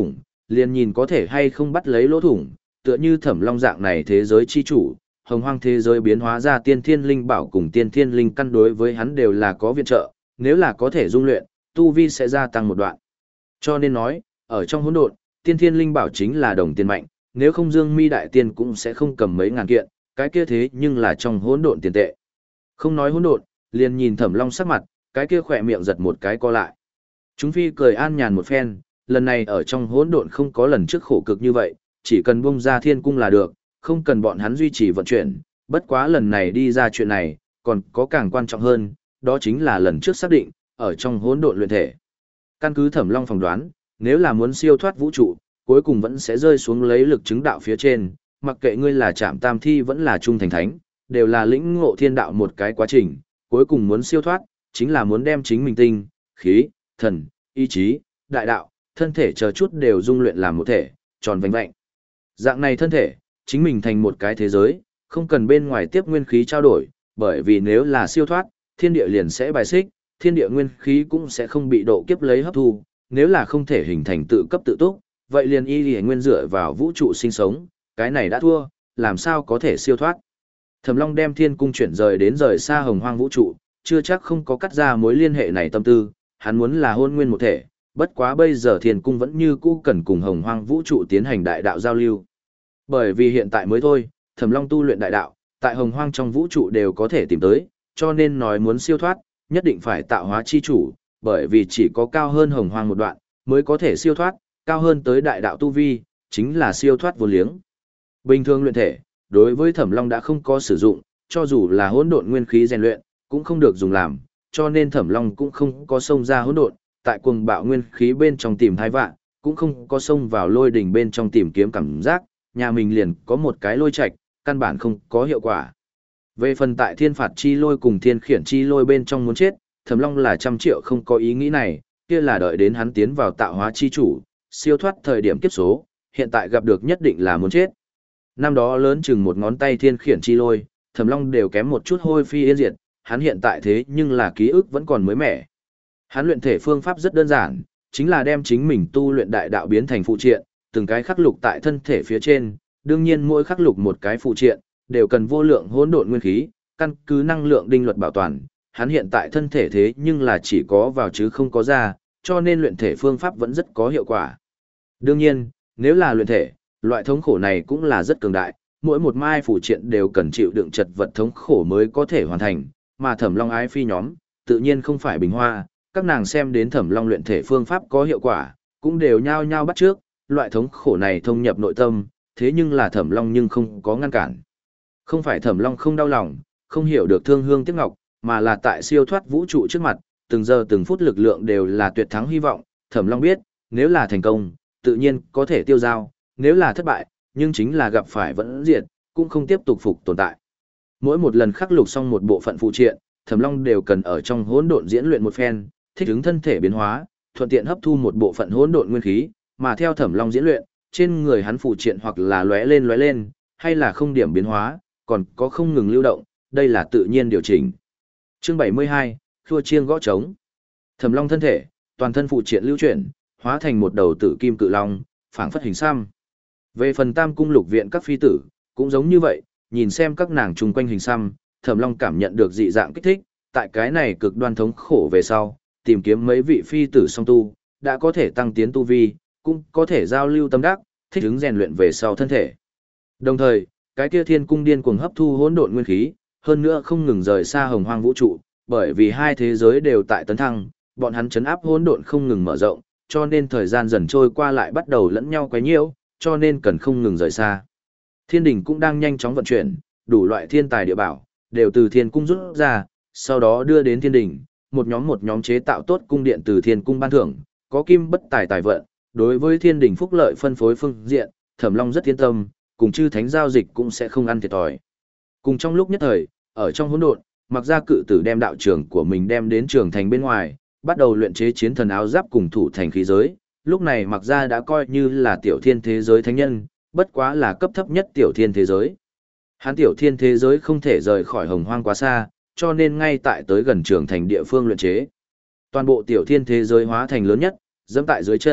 liền nhìn có thể hay không bắt lấy lỗ thủng, tựa như Thẩm Long dạng này thế giới chi chủ, hồng hoang thế giới biến hóa ra tiên thiên linh bảo cùng tiên thiên linh căn đối với hắn đều là có viện trợ, nếu là có thể dung luyện, tu vi sẽ gia tăng một đoạn. Cho nên nói, ở trong hỗn độn, tiên thiên linh bảo chính là đồng tiền mạnh, nếu không Dương Mi đại tiên cũng sẽ không cầm mấy ngàn kiện, cái kia thế nhưng là trong hỗn độn tiền tệ. Không nói hỗn độn, liền nhìn Thẩm Long sắc mặt, cái kia khỏe miệng giật một cái co lại. Chúng phi cười an nhàn một phen, lần này ở trong hỗn độn không có lần trước khổ cực như vậy, chỉ cần bung ra thiên cung là được, không cần bọn hắn duy trì vận chuyển, bất quá lần này đi ra chuyện này, còn có càng quan trọng hơn, đó chính là lần trước xác định, ở trong hỗn độn luyện thể. Căn cứ Thẩm Long phỏng đoán, nếu là muốn siêu thoát vũ trụ, cuối cùng vẫn sẽ rơi xuống lấy lực chứng đạo phía trên, mặc kệ ngươi là Trạm Tam Thi vẫn là Trung Thành Thánh, đều là lĩnh ngộ thiên đạo một cái quá trình, cuối cùng muốn siêu thoát, chính là muốn đem chính mình tinh, khí, thần, ý chí, đại đạo, thân thể chờ chút đều dung luyện làm một thể, tròn vành vạnh. Dạng này thân thể, chính mình thành một cái thế giới, không cần bên ngoài tiếp nguyên khí trao đổi, bởi vì nếu là siêu thoát, thiên địa liền sẽ bài xích, thiên địa nguyên khí cũng sẽ không bị độ kiếp lấy hấp thu, nếu là không thể hình thành tự cấp tự túc, vậy liền y lìa nguyên dựa vào vũ trụ sinh sống, cái này đã thua, làm sao có thể siêu thoát. Thẩm Long đem thiên cung chuyển rời đến rời xa hồng hoang vũ trụ, chưa chắc không có cắt ra mối liên hệ này tâm tư, hắn muốn là hôn nguyên một thể, bất quá bây giờ thiên cung vẫn như cũ cần cùng hồng hoang vũ trụ tiến hành đại đạo giao lưu. Bởi vì hiện tại mới thôi, Thẩm Long tu luyện đại đạo, tại hồng hoang trong vũ trụ đều có thể tìm tới, cho nên nói muốn siêu thoát, nhất định phải tạo hóa chi chủ, bởi vì chỉ có cao hơn hồng hoang một đoạn, mới có thể siêu thoát, cao hơn tới đại đạo tu vi, chính là siêu thoát vô liếng. Bình thường luyện thể, đối với Thẩm Long đã không có sử dụng, cho dù là hỗn độn nguyên khí rèn luyện, cũng không được dùng làm, cho nên Thẩm Long cũng không có xông ra hỗn độn, tại cuồng bạo nguyên khí bên trong tìm thai vạn, cũng không có xông vào lôi đỉnh bên trong tìm kiếm cảm giác, nhà mình liền có một cái lôi trạch, căn bản không có hiệu quả. Về phần tại thiên phạt chi lôi cùng thiên khiển chi lôi bên trong muốn chết, Thẩm Long là trăm triệu không có ý nghĩ này, kia là đợi đến hắn tiến vào tạo hóa chi chủ, siêu thoát thời điểm kiếp số, hiện tại gặp được nhất định là muốn chết. Năm đó lớn chừng một ngón tay thiên khiển chi lôi, Thẩm Long đều kém một chút hôi phi yên diệt, hắn hiện tại thế nhưng là ký ức vẫn còn mới mẻ. Hắn luyện thể phương pháp rất đơn giản, chính là đem chính mình tu luyện đại đạo biến thành phụ triện, từng cái khắc lục tại thân thể phía trên, đương nhiên mỗi khắc lục một cái phụ triện, đều cần vô lượng hỗn độn nguyên khí, căn cứ năng lượng đinh luật bảo toàn, hắn hiện tại thân thể thế nhưng là chỉ có vào chứ không có ra, cho nên luyện thể phương pháp vẫn rất có hiệu quả. Đương nhiên, nếu là luyện thể, loại thống khổ này cũng là rất cường đại, mỗi một mai phụ triện đều cần chịu đựng chật vật thống khổ mới có thể hoàn thành, mà Thẩm Long ái phi nhóm, tự nhiên không phải bình hoa, các nàng xem đến Thẩm Long luyện thể phương pháp có hiệu quả, cũng đều nhao nhao bắt trước, loại thống khổ này thông nhập nội tâm, thế nhưng là Thẩm Long nhưng không có ngăn cản. Không phải Thẩm Long không đau lòng, không hiểu được thương hương tiếc ngọc, mà là tại siêu thoát vũ trụ trước mặt, từng giờ từng phút lực lượng đều là tuyệt thắng hy vọng, Thẩm Long biết, nếu là thành công, tự nhiên có thể tiêu dao, nếu là thất bại, nhưng chính là gặp phải vẫn diệt, cũng không tiếp tục phục tồn tại. Mỗi một lần khắc lục xong một bộ phận phụ triện, Thẩm Long đều cần ở trong hỗn độn diễn luyện một phen, thích ứng thân thể biến hóa, thuận tiện hấp thu một bộ phận hỗn độn nguyên khí, mà theo Thẩm Long diễn luyện, trên người hắn phụ triện hoặc là lóe lên lóe lên, hay là không điểm biến hóa, còn có không ngừng lưu động, đây là tự nhiên điều chỉnh. Chương bảy mươi hai, khua chiêng gõ trống. Thẩm Long thân thể, toàn thân phụ triện lưu chuyển, hóa thành một đầu tử kim cự long, phảng phất hình xăm. Về phần Tam cung lục viện các phi tử, cũng giống như vậy, nhìn xem các nàng chung quanh hình xăm, Thẩm Long cảm nhận được dị dạng kích thích, tại cái này cực đoan thống khổ về sau, tìm kiếm mấy vị phi tử song tu, đã có thể tăng tiến tu vi, cũng có thể giao lưu tâm đắc, thích ứng rèn luyện về sau thân thể. Đồng thời, cái kia thiên cung điên cuồng hấp thu hỗn độn nguyên khí, hơn nữa không ngừng rời xa hồng hoang vũ trụ, bởi vì hai thế giới đều tại tấn thăng, bọn hắn chấn áp hỗn độn không ngừng mở rộng, cho nên thời gian dần trôi qua lại bắt đầu lẫn nhau quấy nhiễu, cho nên cần không ngừng rời xa. Thiên đình cũng đang nhanh chóng vận chuyển, đủ loại thiên tài địa bảo đều từ thiên cung rút ra, sau đó đưa đến thiên đình, một nhóm một nhóm chế tạo tốt cung điện từ thiên cung ban thưởng, có kim bất tài tài vận, đối với thiên đình phúc lợi phân phối phương diện, Thẩm Long rất yên tâm, cùng chư thánh giao dịch cũng sẽ không ăn thiệt thòi. Cùng trong lúc nhất thời, ở trong hỗn độn, Mặc Gia cự tử đem đạo trường của mình đem đến trường thành bên ngoài, bắt đầu luyện chế chiến thần áo giáp cùng thủ thành khí giới. Lúc này Mặc Gia đã coi như là tiểu thiên thế giới thánh nhân, bất quá là cấp thấp nhất tiểu thiên thế giới. Hắn tiểu thiên thế giới không thể rời khỏi hồng hoang quá xa, cho nên ngay tại tới gần trường thành địa phương luyện chế. Toàn bộ tiểu thiên thế giới hóa thành lớn nhất, dẫm tại dưới chân,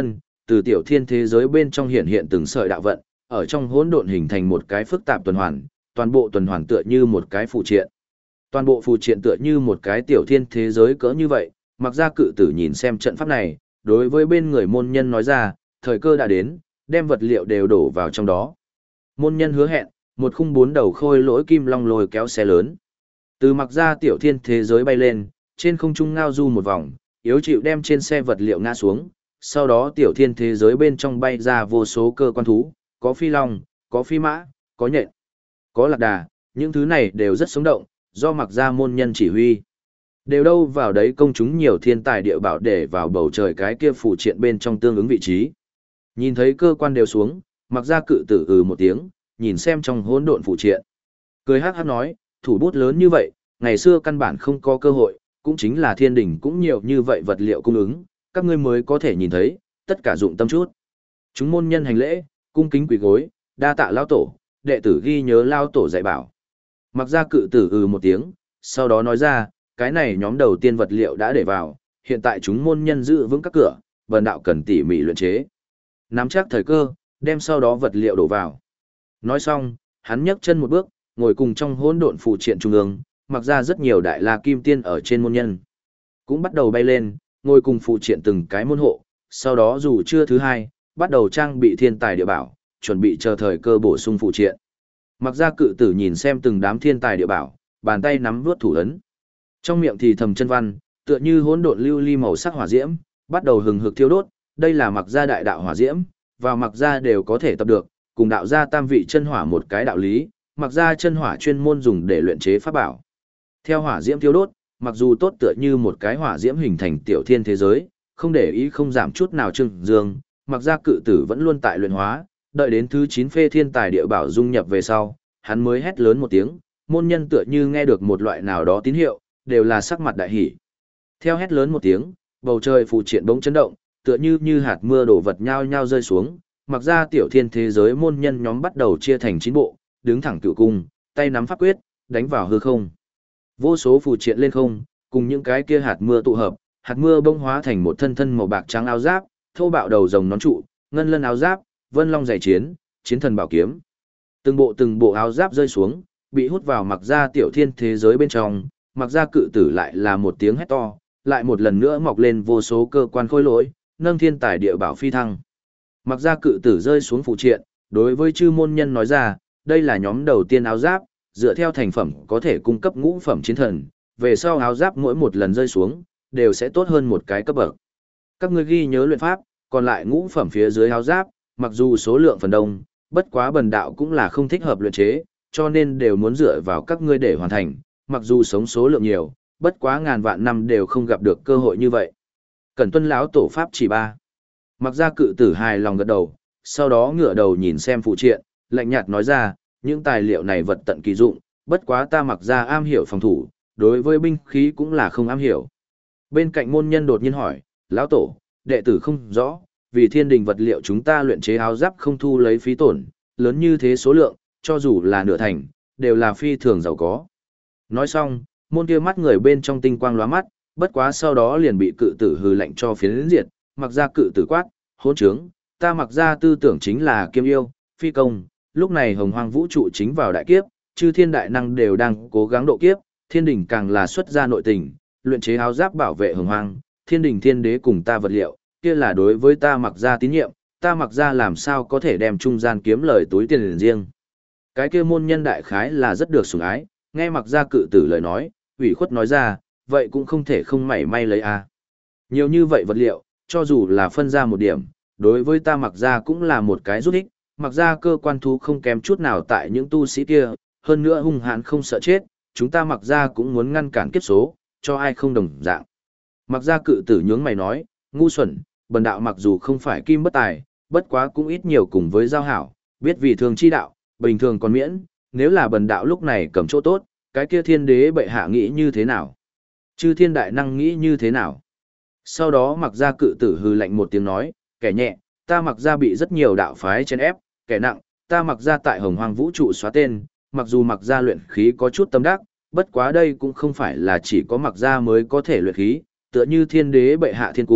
từ tiểu thiên thế giới bên trong hiện hiện từng sợi đạo vận, ở trong hỗn độn hình thành một cái phức tạp tuần hoàn, toàn bộ tuần hoàn tựa như một cái phù triện. Toàn bộ phù triện tựa như một cái tiểu thiên thế giới cỡ như vậy, mặc ra cự tử nhìn xem trận pháp này, đối với bên người môn nhân nói ra, thời cơ đã đến, đem vật liệu đều đổ vào trong đó. Môn nhân hứa hẹn, một khung bốn đầu khôi lỗi kim long lôi kéo xe lớn. Từ mặc ra tiểu thiên thế giới bay lên, trên không trung ngao du một vòng, yếu chịu đem trên xe vật liệu ngã xuống, sau đó tiểu thiên thế giới bên trong bay ra vô số cơ quan thú, có phi long, có phi mã, có nhện, có lạc đà, những thứ này đều rất sống động, do mặc ra môn nhân chỉ huy. Đều đâu vào đấy công chúng nhiều thiên tài địa bảo để vào bầu trời cái kia phụ triện bên trong tương ứng vị trí. Nhìn thấy cơ quan đều xuống, mặc ra cự tử ừ một tiếng, nhìn xem trong hỗn độn phụ triện. Cười hát hát nói, thủ bút lớn như vậy, ngày xưa căn bản không có cơ hội, cũng chính là thiên đình cũng nhiều như vậy vật liệu cung ứng, các ngươi mới có thể nhìn thấy, tất cả dụng tâm chút. Chúng môn nhân hành lễ, cung kính quỳ gối, đa tạ lao tổ, đệ tử ghi nhớ lao tổ dạy bảo. Mặc ra cự tử ừ một tiếng, sau đó nói ra, cái này nhóm đầu tiên vật liệu đã để vào, hiện tại chúng môn nhân giữ vững các cửa, bần đạo cần tỉ mỉ luyện chế. Nắm chắc thời cơ, đem sau đó vật liệu đổ vào. Nói xong, hắn nhấc chân một bước, ngồi cùng trong hỗn độn phụ triện trung ương, mặc ra rất nhiều đại la kim tiên ở trên môn nhân. Cũng bắt đầu bay lên, ngồi cùng phụ triện từng cái môn hộ, sau đó dù chưa thứ hai, bắt đầu trang bị thiên tài địa bảo, chuẩn bị chờ thời cơ bổ sung phụ triện. Mặc ra cự tử nhìn xem từng đám thiên tài địa bảo, bàn tay nắm vuốt thủ ấn. Trong miệng thì thầm chân văn, tựa như hỗn độn lưu ly màu sắc hỏa diễm, bắt đầu hừng hực thiêu đốt, đây là mặc ra đại đạo hỏa diễm, vào mặc ra đều có thể tập được, cùng đạo gia tam vị chân hỏa một cái đạo lý, mặc ra chân hỏa chuyên môn dùng để luyện chế pháp bảo. Theo hỏa diễm thiêu đốt, mặc dù tốt tựa như một cái hỏa diễm hình thành tiểu thiên thế giới, không để ý không giảm chút nào trưng dương, mặc ra cự tử vẫn luôn tại luyện hóa, đợi đến thứ chín phê thiên tài địa bảo dung nhập về sau, hắn mới hét lớn một tiếng, môn nhân tựa như nghe được một loại nào đó tín hiệu, đều là sắc mặt đại hỉ. Theo hét lớn một tiếng, bầu trời phù triện bỗng chấn động, tựa như như hạt mưa đổ vật nhao nhao rơi xuống, mặc ra tiểu thiên thế giới môn nhân nhóm bắt đầu chia thành chín bộ, đứng thẳng cửu cung, tay nắm pháp quyết, đánh vào hư không. Vô số phù triện lên không, cùng những cái kia hạt mưa tụ hợp, hạt mưa bông hóa thành một thân thân màu bạc trắng áo giáp, thô bạo đầu rồng nón trụ, ngân lân áo giáp, vân long giày chiến, chiến thần bảo kiếm. Từng bộ từng bộ áo giáp rơi xuống, bị hút vào mặc ra tiểu thiên thế giới bên trong, mặc ra cự tử lại là một tiếng hét to, lại một lần nữa mọc lên vô số cơ quan khôi lỗi, nâng thiên tài địa bảo phi thăng. Mặc ra cự tử rơi xuống phụ triện, đối với chư môn nhân nói ra, đây là nhóm đầu tiên áo giáp, dựa theo thành phẩm có thể cung cấp ngũ phẩm chiến thần, về sau áo giáp mỗi một lần rơi xuống, đều sẽ tốt hơn một cái cấp bậc. Các ngươi ghi nhớ luyện pháp, còn lại ngũ phẩm phía dưới áo giáp, mặc dù số lượng phần đông, bất quá bần đạo cũng là không thích hợp luyện chế, cho nên đều muốn dựa vào các ngươi để hoàn thành, mặc dù sống số lượng nhiều, bất quá ngàn vạn năm đều không gặp được cơ hội như vậy. Cẩn tuân lão tổ pháp chỉ ba. Mặc ra cự tử hài lòng gật đầu, sau đó ngửa đầu nhìn xem phụ triện, lạnh nhạt nói ra, những tài liệu này vật tận kỳ dụng, bất quá ta mặc ra am hiểu phòng thủ, đối với binh khí cũng là không am hiểu. Bên cạnh môn nhân đột nhiên hỏi, lão tổ, đệ tử không rõ, vì thiên đình vật liệu chúng ta luyện chế áo giáp không thu lấy phí tổn, lớn như thế số lượng, cho dù là nửa thành, đều là phi thường giàu có. Nói xong, môn kia mắt người bên trong tinh quang lóa mắt, bất quá sau đó liền bị cự tử hừ lạnh cho phiến diệt, mặc ra cự tử quát, hỗn trướng, ta mặc ra tư tưởng chính là kiêm yêu, phi công, lúc này hồng hoang vũ trụ chính vào đại kiếp, chư thiên đại năng đều đang cố gắng độ kiếp, thiên đình càng là xuất ra nội tình, luyện chế áo giáp bảo vệ hồng hoang, thiên đình thiên đế cùng ta vật liệu, kia là đối với ta mặc ra tín nhiệm, ta mặc ra làm sao có thể đem trung gian kiếm lời túi tiền riêng. Cái kia môn nhân đại khái là rất được sủng ái, nghe mặc ra cự tử lời nói, ủy khuất nói ra, vậy cũng không thể không mảy may lấy a. Nhiều như vậy vật liệu, cho dù là phân ra một điểm, đối với ta mặc ra cũng là một cái rút ích, mặc ra cơ quan thú không kém chút nào tại những tu sĩ kia, hơn nữa hung hãn không sợ chết, chúng ta mặc ra cũng muốn ngăn cản kiếp số, cho ai không đồng dạng. Mặc ra cự tử nhướng mày nói, ngu xuẩn, bần đạo mặc dù không phải kim bất tài, bất quá cũng ít nhiều cùng với giao hảo, biết vì thường chi đạo, bình thường còn miễn, nếu là bần đạo lúc này cầm chỗ tốt, cái kia thiên đế bệ hạ nghĩ như thế nào? Chư thiên đại năng nghĩ như thế nào? Sau đó mặc ra cự tử hừ lạnh một tiếng nói, kẻ nhẹ, ta mặc ra bị rất nhiều đạo phái chen ép, kẻ nặng, ta mặc ra tại hồng hoang vũ trụ xóa tên, mặc dù mặc ra luyện khí có chút tâm đắc, bất quá đây cũng không phải là chỉ có mặc ra mới có thể luyện khí, tựa như thiên đế bệ hạ thiên cung,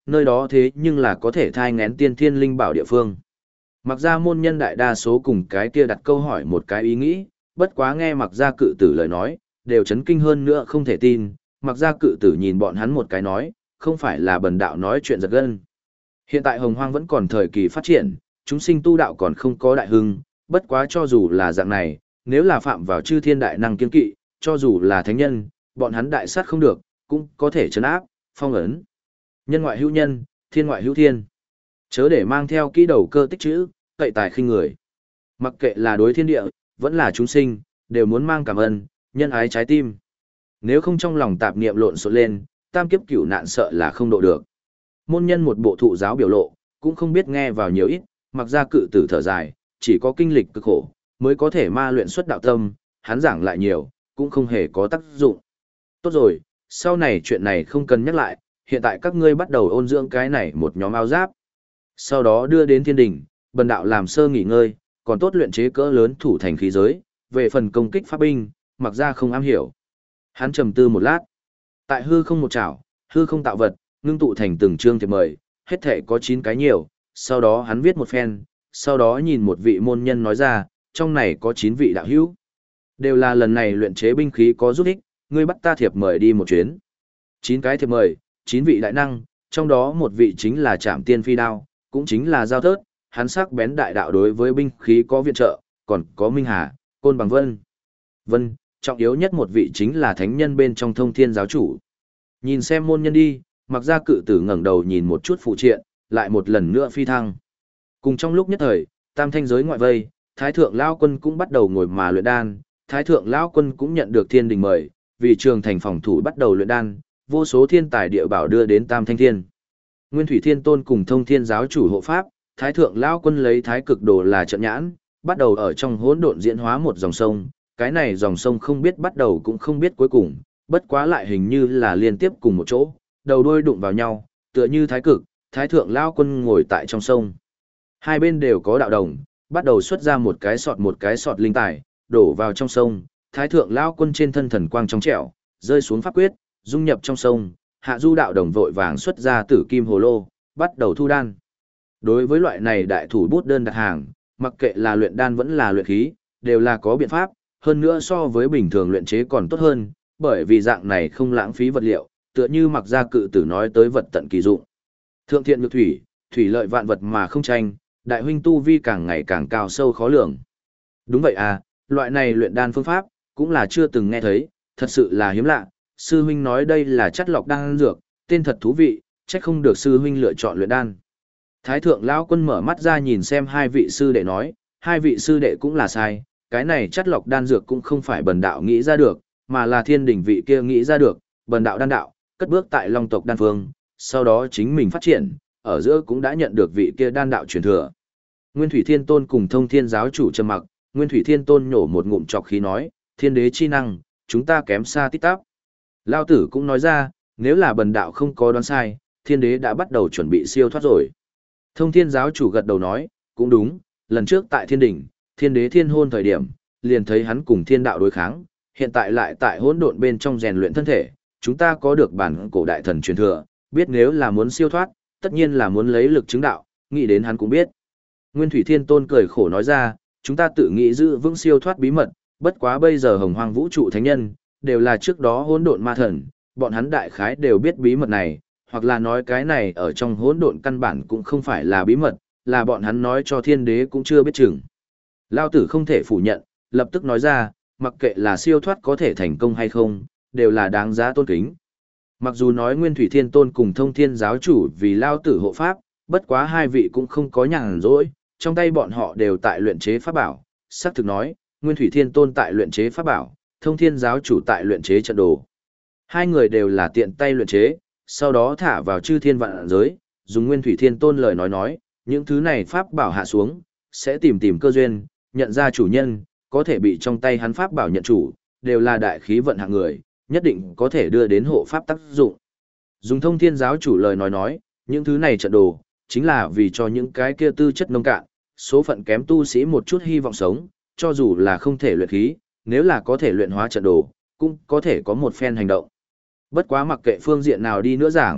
nơi đó thế nhưng là có thể thai ngén tiên thiên linh bảo địa phương. Mặc ra môn nhân đại đa số cùng cái kia đặt câu hỏi một cái ý nghĩ, bất quá nghe mặc ra cự tử lời nói, đều chấn kinh hơn nữa không thể tin, mặc ra cự tử nhìn bọn hắn một cái nói, không phải là bần đạo nói chuyện giật gân. Hiện tại hồng hoang vẫn còn thời kỳ phát triển, chúng sinh tu đạo còn không có đại hưng, bất quá cho dù là dạng này, nếu là phạm vào chư thiên đại năng kiên kỵ, cho dù là thánh nhân, bọn hắn đại sát không được, cũng có thể trấn áp, phong ấn. Nhân ngoại hữu nhân, thiên ngoại hữu thiên. Chớ để mang theo kỹ đầu cơ tích chữ, cậy tài khinh người. Mặc kệ là đối thiên địa, vẫn là chúng sinh, đều muốn mang cảm ơn, nhân ái trái tim. Nếu không trong lòng tạp niệm lộn xộn lên, tam kiếp cửu nạn sợ là không độ được. Môn nhân một bộ thụ giáo biểu lộ, cũng không biết nghe vào nhiều ít, mặc ra cự tử thở dài, chỉ có kinh lịch cực khổ, mới có thể ma luyện xuất đạo tâm, hắn giảng lại nhiều, cũng không hề có tác dụng. Tốt rồi, sau này chuyện này không cần nhắc lại, hiện tại các ngươi bắt đầu ôn dưỡng cái này một nhóm áo giáp. Sau đó đưa đến thiên đỉnh, bần đạo làm sơ nghỉ ngơi, còn tốt luyện chế cỡ lớn thủ thành khí giới, về phần công kích pháp binh, mặc ra không am hiểu. Hắn trầm tư một lát. Tại hư không một chảo, hư không tạo vật, ngưng tụ thành từng chương thiệp mời, hết thể có chín cái nhiều, sau đó hắn viết một phen, sau đó nhìn một vị môn nhân nói ra, trong này có chín vị đạo hữu. Đều là lần này luyện chế binh khí có giúp ích, ngươi bắt ta thiệp mời đi một chuyến. Chín cái thiệp mời, chín vị đại năng, trong đó một vị chính là Trảm Tiên Phi Đao, cũng chính là Giao Thớt, hắn sắc bén đại đạo đối với binh khí có viện trợ, còn có Minh Hà, Côn Bằng Vân. Vân, trọng yếu nhất một vị chính là thánh nhân bên trong Thông Thiên giáo chủ. Nhìn xem môn nhân đi, mặc ra cự tử ngẩng đầu nhìn một chút phụ triện, lại một lần nữa phi thăng. Cùng trong lúc nhất thời, tam thanh giới ngoại vây, Thái thượng lão quân cũng bắt đầu ngồi mà luyện đan, Thái thượng lão quân cũng nhận được thiên đình mời, vì trường thành phòng thủ bắt đầu luyện đan, vô số thiên tài địa bảo đưa đến tam thanh thiên. Nguyên Thủy Thiên Tôn cùng Thông Thiên giáo chủ hộ pháp, Thái thượng lão quân lấy thái cực đồ là trận nhãn, bắt đầu ở trong hỗn độn diễn hóa một dòng sông, cái này dòng sông không biết bắt đầu cũng không biết cuối cùng, bất quá lại hình như là liên tiếp cùng một chỗ, đầu đuôi đụng vào nhau, tựa như thái cực, Thái thượng lão quân ngồi tại trong sông. Hai bên đều có đạo đồng, bắt đầu xuất ra một cái sọt một cái sọt linh tài, đổ vào trong sông, Thái thượng lão quân trên thân thần quang trong trẻo, rơi xuống pháp quyết, dung nhập trong sông, hạ du đạo đồng vội vàng xuất ra tử kim hồ lô, bắt đầu thu đan. Đối với loại này đại thủ bút đơn đặt hàng, mặc kệ là luyện đan vẫn là luyện khí, đều là có biện pháp, hơn nữa so với bình thường luyện chế còn tốt hơn, bởi vì dạng này không lãng phí vật liệu, tựa như mặc ra cự tử nói tới vật tận kỳ dụng. Thượng thiện nhược thủy, thủy lợi vạn vật mà không tranh, đại huynh tu vi càng ngày càng cao sâu khó lường. Đúng vậy à, loại này luyện đan phương pháp, cũng là chưa từng nghe thấy, thật sự là hiếm lạ. Sư huynh nói đây là chất lọc đan dược, tên thật thú vị, chắc không được sư huynh lựa chọn luyện đan. Thái thượng lão quân mở mắt ra nhìn xem hai vị sư đệ nói, hai vị sư đệ cũng là sai, cái này chất lọc đan dược cũng không phải bần đạo nghĩ ra được, mà là thiên đỉnh vị kia nghĩ ra được, bần đạo đan đạo, cất bước tại long tộc đan phương, sau đó chính mình phát triển, ở giữa cũng đã nhận được vị kia đan đạo truyền thừa. Nguyên Thủy Thiên Tôn cùng Thông Thiên giáo chủ trầm mặc, Nguyên Thủy Thiên Tôn nhổ một ngụm trọc khí nói, thiên đế chi năng, chúng ta kém xa tít tắp. Lao tử cũng nói ra, nếu là bần đạo không có đoán sai, thiên đế đã bắt đầu chuẩn bị siêu thoát rồi. Thông Thiên giáo chủ gật đầu nói, cũng đúng, lần trước tại thiên đỉnh, thiên đế thiên hôn thời điểm, liền thấy hắn cùng thiên đạo đối kháng, hiện tại lại tại hỗn độn bên trong rèn luyện thân thể, chúng ta có được bản cổ đại thần truyền thừa, biết nếu là muốn siêu thoát, tất nhiên là muốn lấy lực chứng đạo, nghĩ đến hắn cũng biết. Nguyên Thủy Thiên Tôn cười khổ nói ra, chúng ta tự nghĩ giữ vững siêu thoát bí mật, bất quá bây giờ hồng hoang vũ trụ thánh nhân, đều là trước đó hỗn độn ma thần, bọn hắn đại khái đều biết bí mật này, hoặc là nói cái này ở trong hỗn độn căn bản cũng không phải là bí mật, là bọn hắn nói cho thiên đế cũng chưa biết chừng. Lao tử không thể phủ nhận, lập tức nói ra, mặc kệ là siêu thoát có thể thành công hay không, đều là đáng giá tôn kính. Mặc dù nói Nguyên Thủy Thiên Tôn cùng Thông Thiên giáo chủ vì Lao tử hộ pháp, bất quá hai vị cũng không có nhàn rỗi, trong tay bọn họ đều tại luyện chế pháp bảo, xác thực nói, Nguyên Thủy Thiên Tôn tại luyện chế pháp bảo, Thông Thiên giáo chủ tại luyện chế trận đồ. Hai người đều là tiện tay luyện chế, sau đó thả vào chư thiên vạn giới, dùng Nguyên Thủy Thiên Tôn lời nói nói, những thứ này pháp bảo hạ xuống, sẽ tìm tìm cơ duyên, nhận ra chủ nhân, có thể bị trong tay hắn pháp bảo nhận chủ, đều là đại khí vận hạng người, nhất định có thể đưa đến hộ pháp tác dụng. Dùng Thông Thiên giáo chủ lời nói nói, những thứ này trận đồ, chính là vì cho những cái kia tư chất nông cạn, số phận kém tu sĩ một chút hy vọng sống, cho dù là không thể luyện khí, nếu là có thể luyện hóa trận đồ, cũng có thể có một phen hành động. Bất quá mặc kệ phương diện nào đi nữa giảng,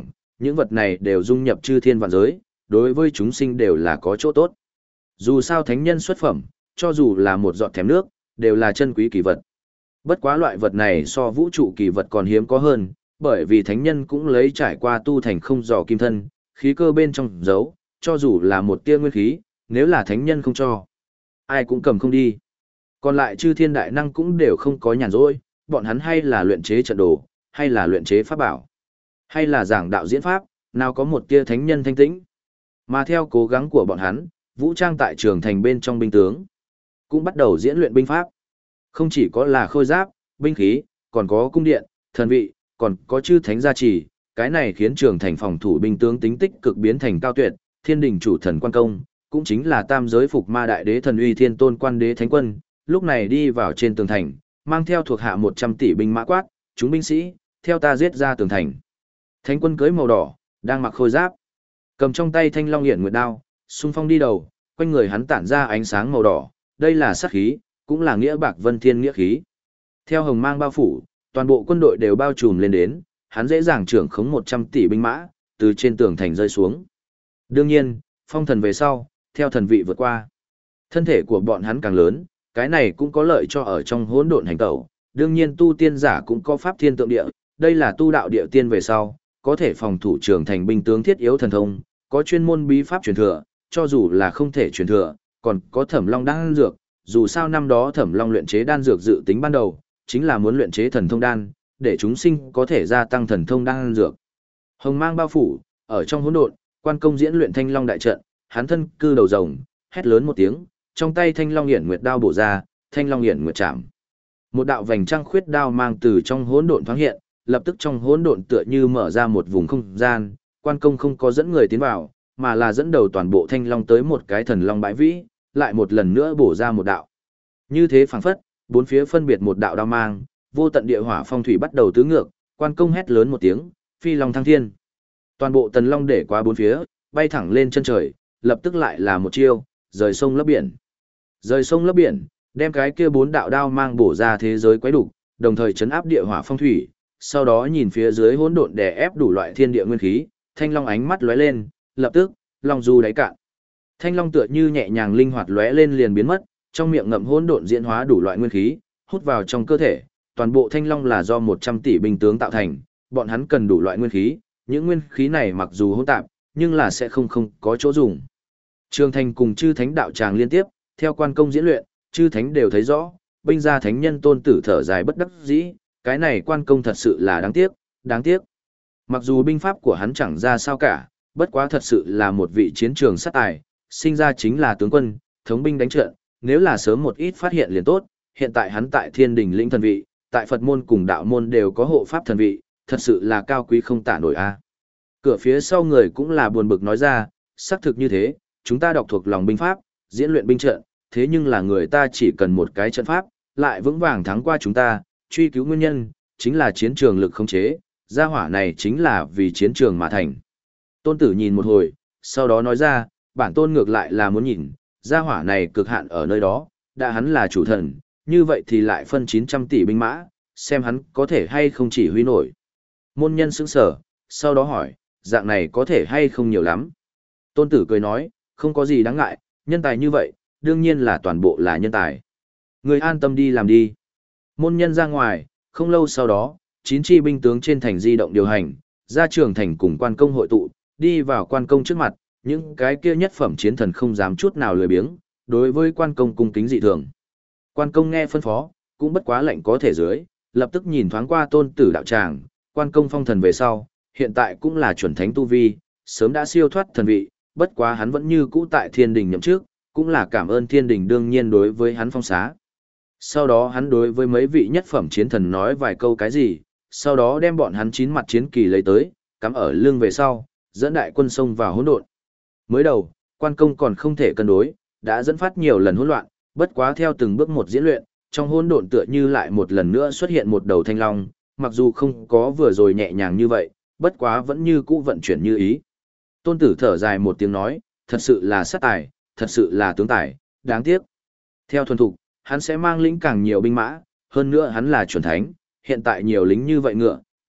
những vật này đều dung nhập chư thiên vạn giới, đối với chúng sinh đều là có chỗ tốt. Dù sao thánh nhân xuất phẩm, cho dù là một giọt thèm nước, đều là chân quý kỳ vật. Bất quá loại vật này so vũ trụ kỳ vật còn hiếm có hơn, bởi vì thánh nhân cũng lấy trải qua tu thành không dò kim thân, khí cơ bên trong giấu, cho dù là một tia nguyên khí, nếu là thánh nhân không cho, ai cũng cầm không đi. Còn lại chư thiên đại năng cũng đều không có nhàn rỗi, bọn hắn hay là luyện chế trận đồ, hay là luyện chế pháp bảo, hay là giảng đạo diễn pháp, nào có một tia thánh nhân thanh tĩnh. Mà theo cố gắng của bọn hắn, vũ trang tại trường thành bên trong binh tướng, cũng bắt đầu diễn luyện binh pháp. Không chỉ có là khôi giáp, binh khí, còn có cung điện, thần vị, còn có chư thánh gia trì, cái này khiến trường thành phòng thủ binh tướng tính tích cực biến thành cao tuyệt, thiên đình chủ thần quan công, cũng chính là tam giới phục ma đại đế thần uy thiên tôn quan đế thánh quân, lúc này đi vào trên tường thành, mang theo thuộc hạ một trăm tỷ binh mã quát, chúng binh sĩ, theo ta giết ra tường thành. Thánh quân cưới màu đỏ, đang mặc khôi giáp, cầm trong tay thanh long hiển nguyệt đao, xung phong đi đầu, quanh người hắn tản ra ánh sáng màu đỏ, đây là sát khí, cũng là nghĩa bạc vân thiên nghĩa khí. Theo hồng mang bao phủ, toàn bộ quân đội đều bao trùm lên đến, hắn dễ dàng trưởng khống một trăm tỷ binh mã, từ trên tường thành rơi xuống. Đương nhiên, phong thần về sau, theo thần vị vượt qua. Thân thể của bọn hắn càng lớn, cái này cũng có lợi cho ở trong hỗn độn hành tẩu. Đương nhiên tu tiên giả cũng có pháp thiên tượng địa, đây là tu đạo địa tiên về sau, có thể phòng thủ trường thành binh tướng thiết yếu thần thông, có chuyên môn bí pháp truyền thừa, cho dù là không thể truyền thừa, còn có Thẩm Long đan dược, dù sao năm đó Thẩm Long luyện chế đan dược dự tính ban đầu, chính là muốn luyện chế thần thông đan, để chúng sinh có thể gia tăng thần thông đan dược. Hồng mang bao phủ, ở trong hỗn độn, quan công diễn luyện Thanh Long đại trận, hắn thân cư đầu rồng, hét lớn một tiếng, trong tay Thanh Long hiển nguyệt đao bổ ra, Thanh Long hiển nguyệt chạm. Một đạo vành trăng khuyết đao mang từ trong hỗn độn thoáng hiện, lập tức trong hỗn độn tựa như mở ra một vùng không gian, quan công không có dẫn người tiến vào, mà là dẫn đầu toàn bộ Thanh Long tới một cái thần long bãi vĩ, lại một lần nữa bổ ra một đạo. Như thế phảng phất, bốn phía phân biệt một đạo đao mang, vô tận địa hỏa phong thủy bắt đầu tứ ngược, quan công hét lớn một tiếng, phi long thăng thiên. Toàn bộ tần long để qua bốn phía, bay thẳng lên chân trời, lập tức lại là một chiêu, rời sông lấp biển. Rời sông lấp biển, đem cái kia bốn đạo đao mang bổ ra thế giới quấy đục, đồng thời chấn áp địa hỏa phong thủy, sau đó nhìn phía dưới hỗn độn đè ép đủ loại thiên địa nguyên khí, thanh long ánh mắt lóe lên, lập tức, long du đáy cạn. Thanh long tựa như nhẹ nhàng linh hoạt lóe lên liền biến mất, trong miệng ngậm hỗn độn diễn hóa đủ loại nguyên khí, hút vào trong cơ thể. Toàn bộ thanh long là do một trăm tỷ binh tướng tạo thành, bọn hắn cần đủ loại nguyên khí, những nguyên khí này mặc dù hỗn tạp, nhưng là sẽ không không có chỗ dùng. Trường thành cùng chư thánh đạo tràng liên tiếp, theo quan công diễn luyện, chư thánh đều thấy rõ, binh gia thánh nhân tôn tử thở dài bất đắc dĩ, cái này quan công thật sự là đáng tiếc, đáng tiếc. Mặc dù binh pháp của hắn chẳng ra sao cả, bất quá thật sự là một vị chiến trường sát tài, sinh ra chính là tướng quân, thống binh đánh trận, nếu là sớm một ít phát hiện liền tốt, hiện tại hắn tại thiên đình lĩnh thần vị, tại Phật môn cùng đạo môn đều có hộ pháp thần vị, thật sự là cao quý không tả nổi a. Cửa phía sau người cũng là buồn bực nói ra, xác thực như thế, chúng ta đọc thuộc lòng binh pháp, diễn luyện binh trận, thế nhưng là người ta chỉ cần một cái trận pháp, lại vững vàng thắng qua chúng ta, truy cứu nguyên nhân, chính là chiến trường lực không chế, gia hỏa này chính là vì chiến trường mà thành. Tôn tử nhìn một hồi, sau đó nói ra, bản tôn ngược lại là muốn nhìn, gia hỏa này cực hạn ở nơi đó, đã hắn là chủ thần, như vậy thì lại phân chín trăm tỷ binh mã, xem hắn có thể hay không chỉ huy nổi. Môn nhân sững sở, sau đó hỏi, dạng này có thể hay không nhiều lắm. Tôn tử cười nói, không có gì đáng ngại, nhân tài như vậy, đương nhiên là toàn bộ là nhân tài. Người an tâm đi làm đi. Môn nhân ra ngoài, không lâu sau đó, chín chi binh tướng trên thành di động điều hành, ra trường thành cùng quan công hội tụ, đi vào quan công trước mặt, những cái kia nhất phẩm chiến thần không dám chút nào lười biếng, đối với quan công cung kính dị thường. Quan công nghe phân phó, cũng bất quá lệnh có thể dưới, lập tức nhìn thoáng qua tôn tử đạo tràng, quan công phong thần về sau, hiện tại cũng là chuẩn thánh tu vi, sớm đã siêu thoát thần vị, bất quá hắn vẫn như cũ tại thiên đình nhậm trước, cũng là cảm ơn thiên đình đương nhiên đối với hắn phong xá. Sau đó hắn đối với mấy vị nhất phẩm chiến thần nói vài câu cái gì, sau đó đem bọn hắn chín mặt chiến kỳ lấy tới, cắm ở lưng về sau, dẫn đại quân xông vào hỗn độn. Mới đầu, quan công còn không thể cân đối, đã dẫn phát nhiều lần hỗn loạn, bất quá theo từng bước một diễn luyện, trong hỗn độn tựa như lại một lần nữa xuất hiện một đầu thanh long, mặc dù không có vừa rồi nhẹ nhàng như vậy, bất quá vẫn như cũ vận chuyển như ý. Tôn tử thở dài một tiếng nói, thật sự là sát tài, thật sự là tướng tài, đáng tiếc. Theo thuần thục, hắn sẽ mang lĩnh càng nhiều binh mã, hơn nữa hắn là chuẩn thánh, hiện tại nhiều lính như vậy ngựa,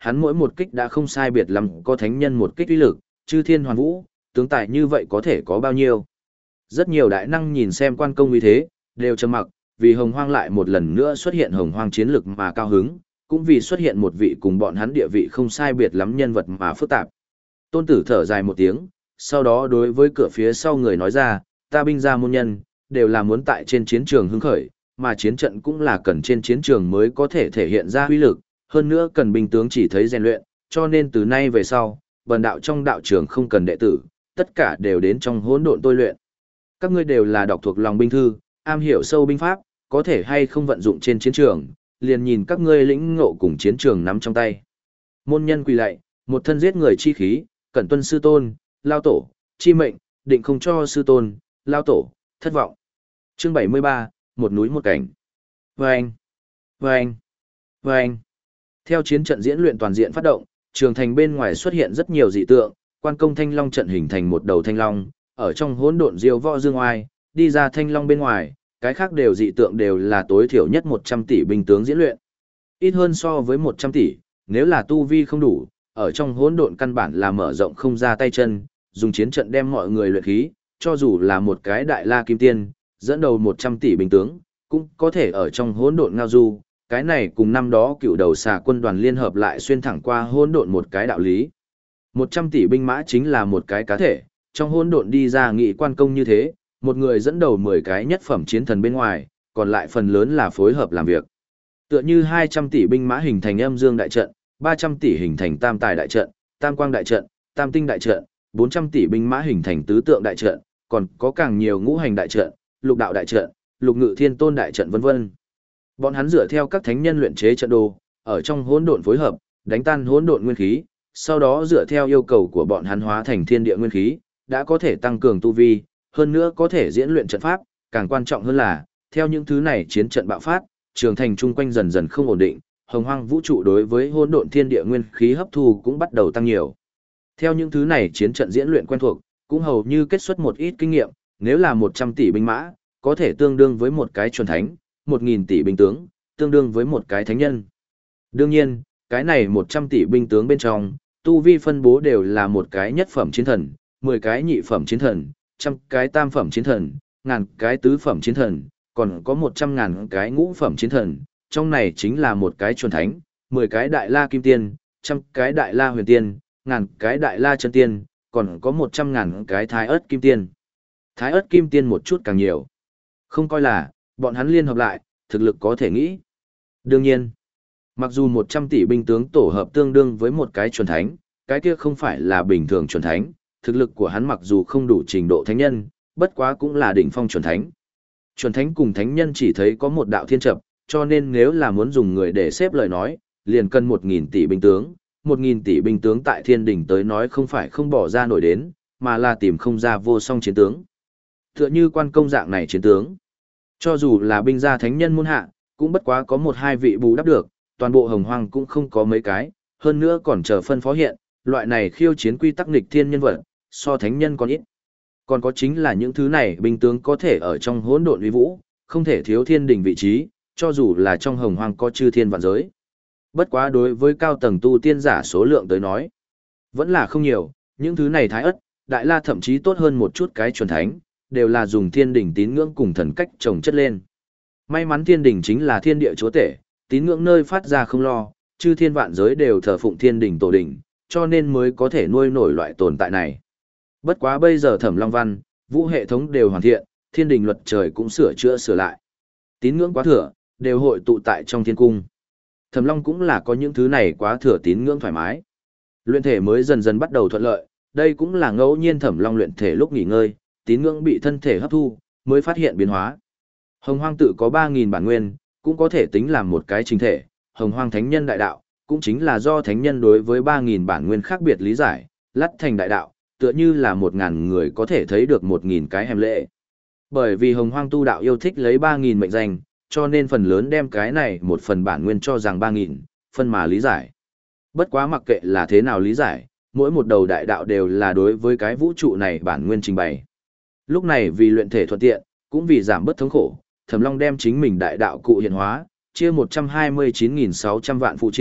hắn mỗi một kích đã không sai biệt lắm có thánh nhân một kích uy lực, chư thiên hoàn vũ, tướng tài như vậy có thể có bao nhiêu. Rất nhiều đại năng nhìn xem quan công uy thế, đều trầm mặc, vì hồng hoang lại một lần nữa xuất hiện hồng hoang chiến lực mà cao hứng, cũng vì xuất hiện một vị cùng bọn hắn địa vị không sai biệt lắm nhân vật mà phức tạp. Tôn Tử thở dài một tiếng, sau đó đối với cửa phía sau người nói ra, ta binh gia môn nhân, đều là muốn tại trên chiến trường hứng khởi, mà chiến trận cũng là cần trên chiến trường mới có thể thể hiện ra uy lực, hơn nữa cần binh tướng chỉ thấy rèn luyện, cho nên từ nay về sau, bần đạo trong đạo trường không cần đệ tử, tất cả đều đến trong hỗn độn tôi luyện. Các ngươi đều là đọc thuộc lòng binh thư, am hiểu sâu binh pháp, có thể hay không vận dụng trên chiến trường, liền nhìn các ngươi lĩnh ngộ cùng chiến trường nắm trong tay. Môn nhân quỳ lạy, một thân giết người chi khí, cẩn tuân sư tôn, lao tổ, chi mệnh, định không cho sư tôn, lao tổ, thất vọng. Chương bảy mươi ba, một núi một cảnh. Vâng, vâng, vâng. Theo chiến trận diễn luyện toàn diện phát động, trường thành bên ngoài xuất hiện rất nhiều dị tượng, quan công thanh long trận hình thành một đầu thanh long, ở trong hỗn độn diêu võ dương oai, đi ra thanh long bên ngoài, cái khác đều dị tượng đều là tối thiểu nhất một trăm tỷ binh tướng diễn luyện. Ít hơn so với một trăm tỷ, nếu là tu vi không đủ, ở trong hỗn độn căn bản là mở rộng không ra tay chân, dùng chiến trận đem mọi người luyện khí, cho dù là một cái đại la kim tiên, dẫn đầu một trăm tỷ binh tướng, cũng có thể ở trong hỗn độn ngao du, cái này cùng năm đó cựu đầu xà quân đoàn liên hợp lại xuyên thẳng qua hỗn độn một cái đạo lý. một trăm tỷ binh mã chính là một cái cá thể, trong hỗn độn đi ra nghị quan công như thế, một người dẫn đầu mười cái nhất phẩm chiến thần bên ngoài, còn lại phần lớn là phối hợp làm việc. Tựa như hai trăm tỷ binh mã hình thành âm dương đại trận, ba trăm tỷ hình thành tam tài đại trận, tam quang đại trận, tam tinh đại trận, bốn trăm tỷ binh mã hình thành tứ tượng đại trận, còn có càng nhiều ngũ hành đại trận, lục đạo đại trận, lục ngự thiên tôn đại trận vân vân. Bọn hắn dựa theo các thánh nhân luyện chế trận đồ, ở trong hỗn độn phối hợp, đánh tan hỗn độn nguyên khí, sau đó dựa theo yêu cầu của bọn hắn hóa thành thiên địa nguyên khí, đã có thể tăng cường tu vi, hơn nữa có thể diễn luyện trận pháp, càng quan trọng hơn là, theo những thứ này chiến trận bạo phát, trường thành chung quanh dần dần không ổn định, hồng hoang vũ trụ đối với hỗn độn thiên địa nguyên khí hấp thu cũng bắt đầu tăng nhiều. Theo những thứ này chiến trận diễn luyện quen thuộc, cũng hầu như kết xuất một ít kinh nghiệm, nếu là một trăm tỷ binh mã, có thể tương đương với một cái chuẩn thánh, một nghìn tỷ binh tướng, tương đương với một cái thánh nhân. Đương nhiên, cái này một trăm tỷ binh tướng bên trong, tu vi phân bố đều là một cái nhất phẩm chiến thần, mười cái nhị phẩm chiến thần, trăm cái tam phẩm chiến thần, ngàn cái tứ phẩm chiến thần, còn có một trăm ngàn cái ngũ phẩm chiến thần, trong này chính là một cái chuẩn thánh, mười cái đại la kim tiên, trăm cái đại la huyền tiên, ngàn cái đại la chân tiên, còn có một trăm ngàn cái thái ớt kim tiên. Thái ớt kim tiên một chút càng nhiều. Không coi là, bọn hắn liên hợp lại, thực lực có thể nghĩ. Đương nhiên, mặc dù một trăm tỷ binh tướng tổ hợp tương đương với một cái chuẩn thánh, cái kia không phải là bình thường chuẩn thánh, thực lực của hắn mặc dù không đủ trình độ thánh nhân, bất quá cũng là đỉnh phong chuẩn thánh. Chuẩn thánh cùng thánh nhân chỉ thấy có một đạo thiên trập, cho nên nếu là muốn dùng người để xếp lời nói, liền cần một nghìn tỷ binh tướng, một nghìn tỷ binh tướng tại thiên đỉnh tới nói không phải không bỏ ra nổi đến, mà là tìm không ra vô song chiến tướng. Tựa như quan công dạng này chiến tướng, cho dù là binh gia thánh nhân muôn hạ, cũng bất quá có một hai vị bù đắp được, toàn bộ hồng hoang cũng không có mấy cái, hơn nữa còn chờ phân phó hiện, loại này khiêu chiến quy tắc nghịch thiên nhân vật, so thánh nhân còn ít. Còn có chính là những thứ này binh tướng có thể ở trong hỗn độn uy vũ, không thể thiếu thiên đỉnh vị trí, cho dù là trong hồng hoang có chư thiên vạn giới. Bất quá đối với cao tầng tu tiên giả số lượng tới nói, vẫn là không nhiều, những thứ này thái ất, đại la thậm chí tốt hơn một chút cái chuẩn thánh, đều là dùng thiên đỉnh tín ngưỡng cùng thần cách trồng chất lên. May mắn thiên đỉnh chính là thiên địa chúa tể, tín ngưỡng nơi phát ra không lo, chư thiên vạn giới đều thờ phụng thiên đỉnh tổ đỉnh, cho nên mới có thể nuôi nổi loại tồn tại này. Bất quá bây giờ Thẩm Long Văn, vũ hệ thống đều hoàn thiện, thiên đình luật trời cũng sửa chữa sửa lại. Tín ngưỡng quá thừa, đều hội tụ tại trong thiên cung. Thẩm Long cũng là có những thứ này quá thừa tín ngưỡng thoải mái. Luyện thể mới dần dần bắt đầu thuận lợi, đây cũng là ngẫu nhiên Thẩm Long luyện thể lúc nghỉ ngơi, tín ngưỡng bị thân thể hấp thu, mới phát hiện biến hóa. Hồng Hoang tự có ba nghìn bản nguyên, cũng có thể tính làm một cái chính thể, Hồng Hoang Thánh Nhân Đại Đạo, cũng chính là do Thánh Nhân đối với ba nghìn bản nguyên khác biệt lý giải, lắt thành đại đạo, tựa như là một ngàn người có thể thấy được một nghìn cái hèm lệ. Bởi vì Hồng Hoang tu đạo yêu thích lấy ba nghìn mệnh danh, cho nên phần lớn đem cái này một phần bản nguyên cho rằng ba nghìn, phân mà lý giải. Bất quá mặc kệ là thế nào lý giải, mỗi một đầu đại đạo đều là đối với cái vũ trụ này bản nguyên trình bày. Lúc này vì luyện thể thuận tiện, cũng vì giảm bớt thống khổ, Thẩm Long đem chính mình đại đạo cụ hiện hóa, chia một trăm hai mươi chín nghìn sáu trăm vạn phụ triện,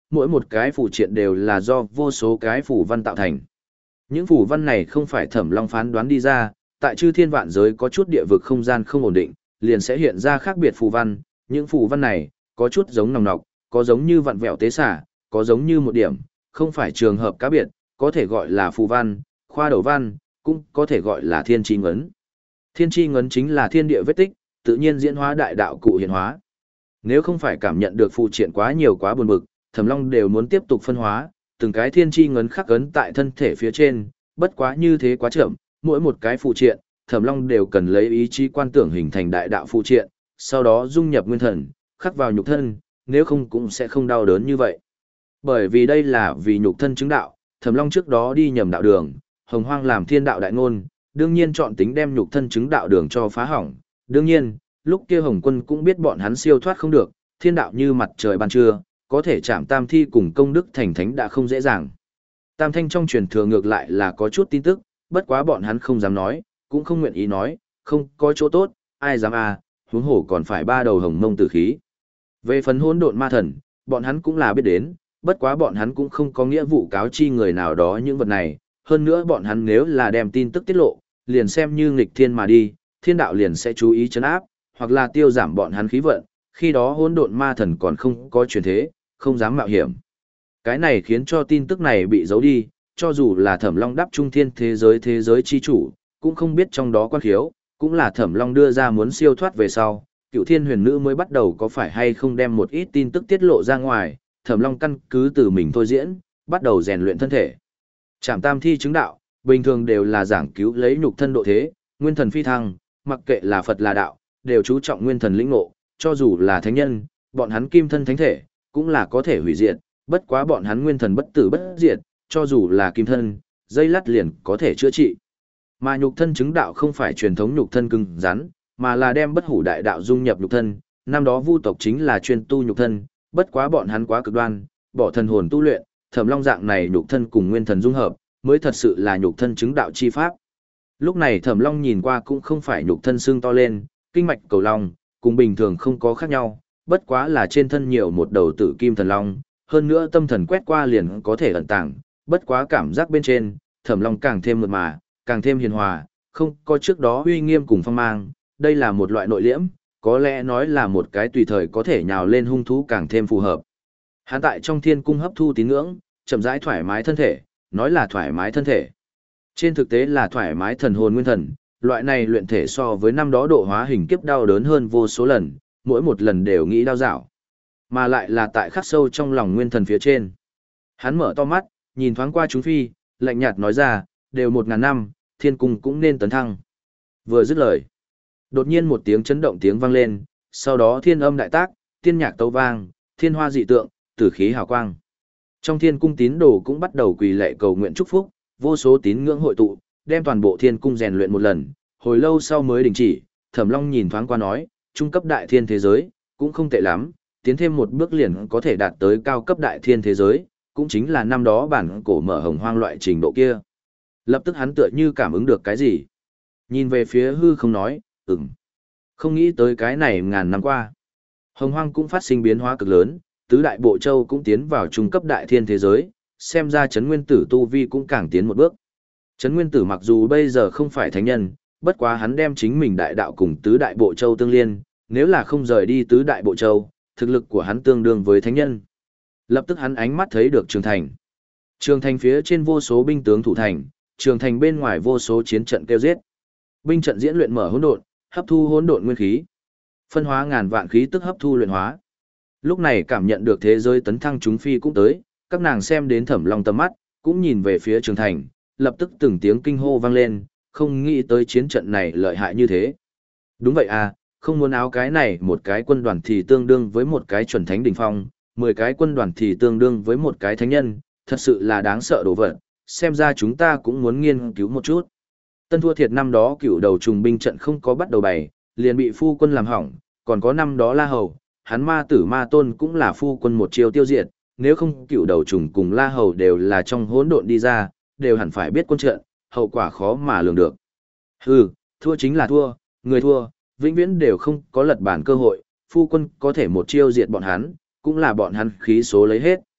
mỗi một cái phù triện đều là do vô số cái phù văn tạo thành. Những phù văn này không phải Thẩm Long phán đoán đi ra, tại chư thiên vạn giới có chút địa vực không gian không ổn định, liền sẽ hiện ra khác biệt phù văn, những phù văn này có chút giống nòng nọc, có giống như vặn vẹo tế xả, có giống như một điểm, không phải trường hợp cá biệt, có thể gọi là phù văn, khoa đầu văn, cũng có thể gọi là thiên chi ngấn. Thiên chi ngấn chính là thiên địa vết tích, tự nhiên diễn hóa đại đạo cụ hiện hóa. Nếu không phải cảm nhận được phù triện quá nhiều quá buồn bực, Thẩm Long đều muốn tiếp tục phân hóa, từng cái thiên chi ngấn khắc ấn tại thân thể phía trên, bất quá như thế quá chậm, mỗi một cái phù triện, Thẩm Long đều cần lấy ý chí quan tưởng hình thành đại đạo phù triện, sau đó dung nhập nguyên thần, khắc vào nhục thân, nếu không cũng sẽ không đau đớn như vậy. Bởi vì đây là vì nhục thân chứng đạo, Thẩm Long trước đó đi nhầm đạo đường, Hồng Hoang làm thiên đạo đại ngôn, đương nhiên chọn tính đem nhục thân chứng đạo đường cho phá hỏng. Đương nhiên, lúc kia Hồng Quân cũng biết bọn hắn siêu thoát không được, thiên đạo như mặt trời ban trưa, có thể chạm tam thi cùng công đức thành thánh đã không dễ dàng. Tam thanh trong truyền thừa ngược lại là có chút tin tức, bất quá bọn hắn không dám nói, cũng không nguyện ý nói, không có chỗ tốt, ai dám à, huống hổ còn phải ba đầu hồng mông tử khí. Về phần hỗn độn ma thần, bọn hắn cũng là biết đến, bất quá bọn hắn cũng không có nghĩa vụ cáo chi người nào đó những vật này, hơn nữa bọn hắn nếu là đem tin tức tiết lộ, liền xem như nghịch thiên mà đi, thiên đạo liền sẽ chú ý chấn áp, hoặc là tiêu giảm bọn hắn khí vận, khi đó hỗn độn ma thần còn không có truyền thế, không dám mạo hiểm. Cái này khiến cho tin tức này bị giấu đi, cho dù là Thẩm Long đáp trung thiên thế giới thế giới chi chủ, cũng không biết trong đó quan khiếu, cũng là Thẩm Long đưa ra muốn siêu thoát về sau, Cựu Thiên Huyền Nữ mới bắt đầu có phải hay không đem một ít tin tức tiết lộ ra ngoài, Thẩm Long căn cứ từ mình thôi diễn, bắt đầu rèn luyện thân thể. Trảm tam thi chứng đạo, bình thường đều là giảng cứu lấy nhục thân độ thế, nguyên thần phi thăng, mặc kệ là Phật là đạo, đều chú trọng nguyên thần lĩnh ngộ, cho dù là thánh nhân, bọn hắn kim thân thánh thể, cũng là có thể hủy diệt, bất quá bọn hắn nguyên thần bất tử bất diệt, cho dù là kim thân, dây lắt liền có thể chữa trị. Mà nhục thân chứng đạo không phải truyền thống nhục thân cứng rắn, mà là đem bất hủ đại đạo dung nhập nhục thân, năm đó Vu tộc chính là chuyên tu nhục thân, bất quá bọn hắn quá cực đoan, bỏ thần hồn tu luyện, Thẩm Long dạng này nhục thân cùng nguyên thần dung hợp, mới thật sự là nhục thân chứng đạo chi pháp. Lúc này Thẩm Long nhìn qua cũng không phải nhục thân xương to lên, kinh mạch cầu long, cùng bình thường không có khác nhau, bất quá là trên thân nhiều một đầu tử kim thần long, hơn nữa tâm thần quét qua liền có thể ẩn tàng, bất quá cảm giác bên trên, Thẩm Long càng thêm mượt mà, càng thêm hiền hòa, không có trước đó uy nghiêm cùng phong mang, đây là một loại nội liễm, có lẽ nói là một cái tùy thời có thể nhào lên hung thú càng thêm phù hợp. Hắn tại trong thiên cung hấp thu tín ngưỡng, chậm rãi thoải mái thân thể, nói là thoải mái thân thể. Trên thực tế là thoải mái thần hồn nguyên thần, loại này luyện thể so với năm đó độ hóa hình kiếp đau đớn hơn vô số lần, mỗi một lần đều nghĩ đau dạo. Mà lại là tại khắc sâu trong lòng nguyên thần phía trên. Hắn mở to mắt, nhìn thoáng qua chúng phi, lạnh nhạt nói ra, đều một ngàn năm, thiên cung cũng nên tấn thăng. Vừa dứt lời, đột nhiên một tiếng chấn động tiếng vang lên, sau đó thiên âm đại tác, tiên nhạc tấu vang, thiên hoa dị tượng, tử khí hào quang. Trong thiên cung tín đồ cũng bắt đầu quỳ lạy cầu nguyện chúc phúc, vô số tín ngưỡng hội tụ, đem toàn bộ thiên cung rèn luyện một lần, hồi lâu sau mới đình chỉ. Thẩm Long nhìn thoáng qua nói, trung cấp đại thiên thế giới, cũng không tệ lắm, tiến thêm một bước liền có thể đạt tới cao cấp đại thiên thế giới, cũng chính là năm đó bản cổ mở hồng hoang loại trình độ kia. Lập tức hắn tựa như cảm ứng được cái gì. Nhìn về phía hư không nói, ừm. Không nghĩ tới cái này ngàn năm qua. Hồng hoang cũng phát sinh biến hóa cực lớn, tứ đại bộ châu cũng tiến vào trung cấp đại thiên thế giới, xem ra Trấn Nguyên Tử tu vi cũng càng tiến một bước. Trấn Nguyên Tử mặc dù bây giờ không phải thánh nhân, bất quá hắn đem chính mình đại đạo cùng tứ đại bộ châu tương liên, nếu là không rời đi tứ đại bộ châu, thực lực của hắn tương đương với thánh nhân. Lập tức hắn ánh mắt thấy được Trường Thành. Trường Thành phía trên vô số binh tướng thủ thành, Trường Thành bên ngoài vô số chiến trận kêu giết. Binh trận diễn luyện mở hỗn độn, hấp thu hỗn độn nguyên khí. Phân hóa ngàn vạn khí tức hấp thu luyện hóa. Lúc này cảm nhận được thế giới tấn thăng chúng phi cũng tới, các nàng xem đến Thẩm Long tầm mắt, cũng nhìn về phía Trường Thành, lập tức từng tiếng kinh hô vang lên, không nghĩ tới chiến trận này lợi hại như thế. Đúng vậy à, không muốn áo cái này một cái quân đoàn thì tương đương với một cái chuẩn thánh đỉnh phong, mười cái quân đoàn thì tương đương với một cái thánh nhân, thật sự là đáng sợ đồ vật, xem ra chúng ta cũng muốn nghiên cứu một chút. Tân thua thiệt năm đó cựu đầu trùng binh trận không có bắt đầu bày, liền bị phu quân làm hỏng, còn có năm đó La Hầu, hắn ma tử ma tôn cũng là phu quân một chiêu tiêu diệt, nếu không cựu đầu trùng cùng La Hầu đều là trong hỗn độn đi ra, đều hẳn phải biết quân trận, hậu quả khó mà lường được. Hừ, thua chính là thua, người thua, vĩnh viễn đều không có lật bản cơ hội, phu quân có thể một chiêu diệt bọn hắn, cũng là bọn hắn khí số lấy hết.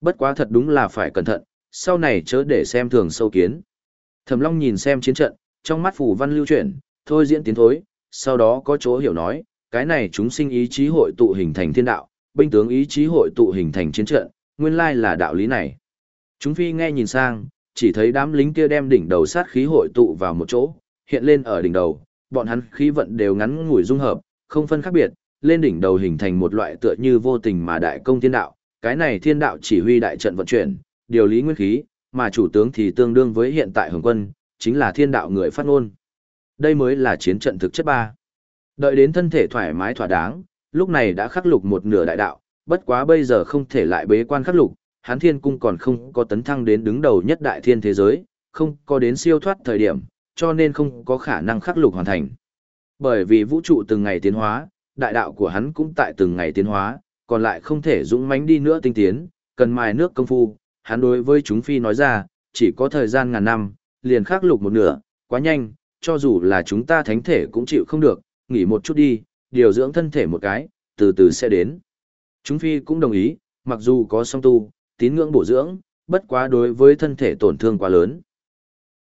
Bất quá thật đúng là phải cẩn thận, sau này chớ để xem thường sâu kiến. Thẩm Long nhìn xem chiến trận, trong mắt phù văn lưu chuyển, thôi diễn tiến thối, sau đó có chỗ hiểu nói, cái này chúng sinh ý chí hội tụ hình thành thiên đạo, binh tướng ý chí hội tụ hình thành chiến trận, nguyên lai là đạo lý này. Chúng phi nghe nhìn sang, chỉ thấy đám lính kia đem đỉnh đầu sát khí hội tụ vào một chỗ, hiện lên ở đỉnh đầu, bọn hắn khí vận đều ngắn ngủi dung hợp, không phân khác biệt, lên đỉnh đầu hình thành một loại tựa như vô tình mà đại công thiên đạo, cái này thiên đạo chỉ huy đại trận vận chuyển, điều lý nguyên khí, mà chủ tướng thì tương đương với hiện tại Hồng Quân, chính là thiên đạo người phát ngôn. Đây mới là chiến trận thực chất ba. Đợi đến thân thể thoải mái thỏa đáng, lúc này đã khắc lục một nửa đại đạo, bất quá bây giờ không thể lại bế quan khắc lục, Hán Thiên Cung còn không có tấn thăng đến đứng đầu nhất đại thiên thế giới, không có đến siêu thoát thời điểm, cho nên không có khả năng khắc lục hoàn thành. Bởi vì vũ trụ từng ngày tiến hóa, đại đạo của hắn cũng tại từng ngày tiến hóa, còn lại không thể dũng mãnh đi nữa tinh tiến, cần mài nước công phu, hắn đối với chúng phi nói ra, chỉ có thời gian ngàn năm, liền khắc lục một nửa, quá nhanh, cho dù là chúng ta thánh thể cũng chịu không được, nghỉ một chút đi, điều dưỡng thân thể một cái, từ từ sẽ đến. Chúng phi cũng đồng ý, mặc dù có song tu, tín ngưỡng bổ dưỡng, bất quá đối với thân thể tổn thương quá lớn.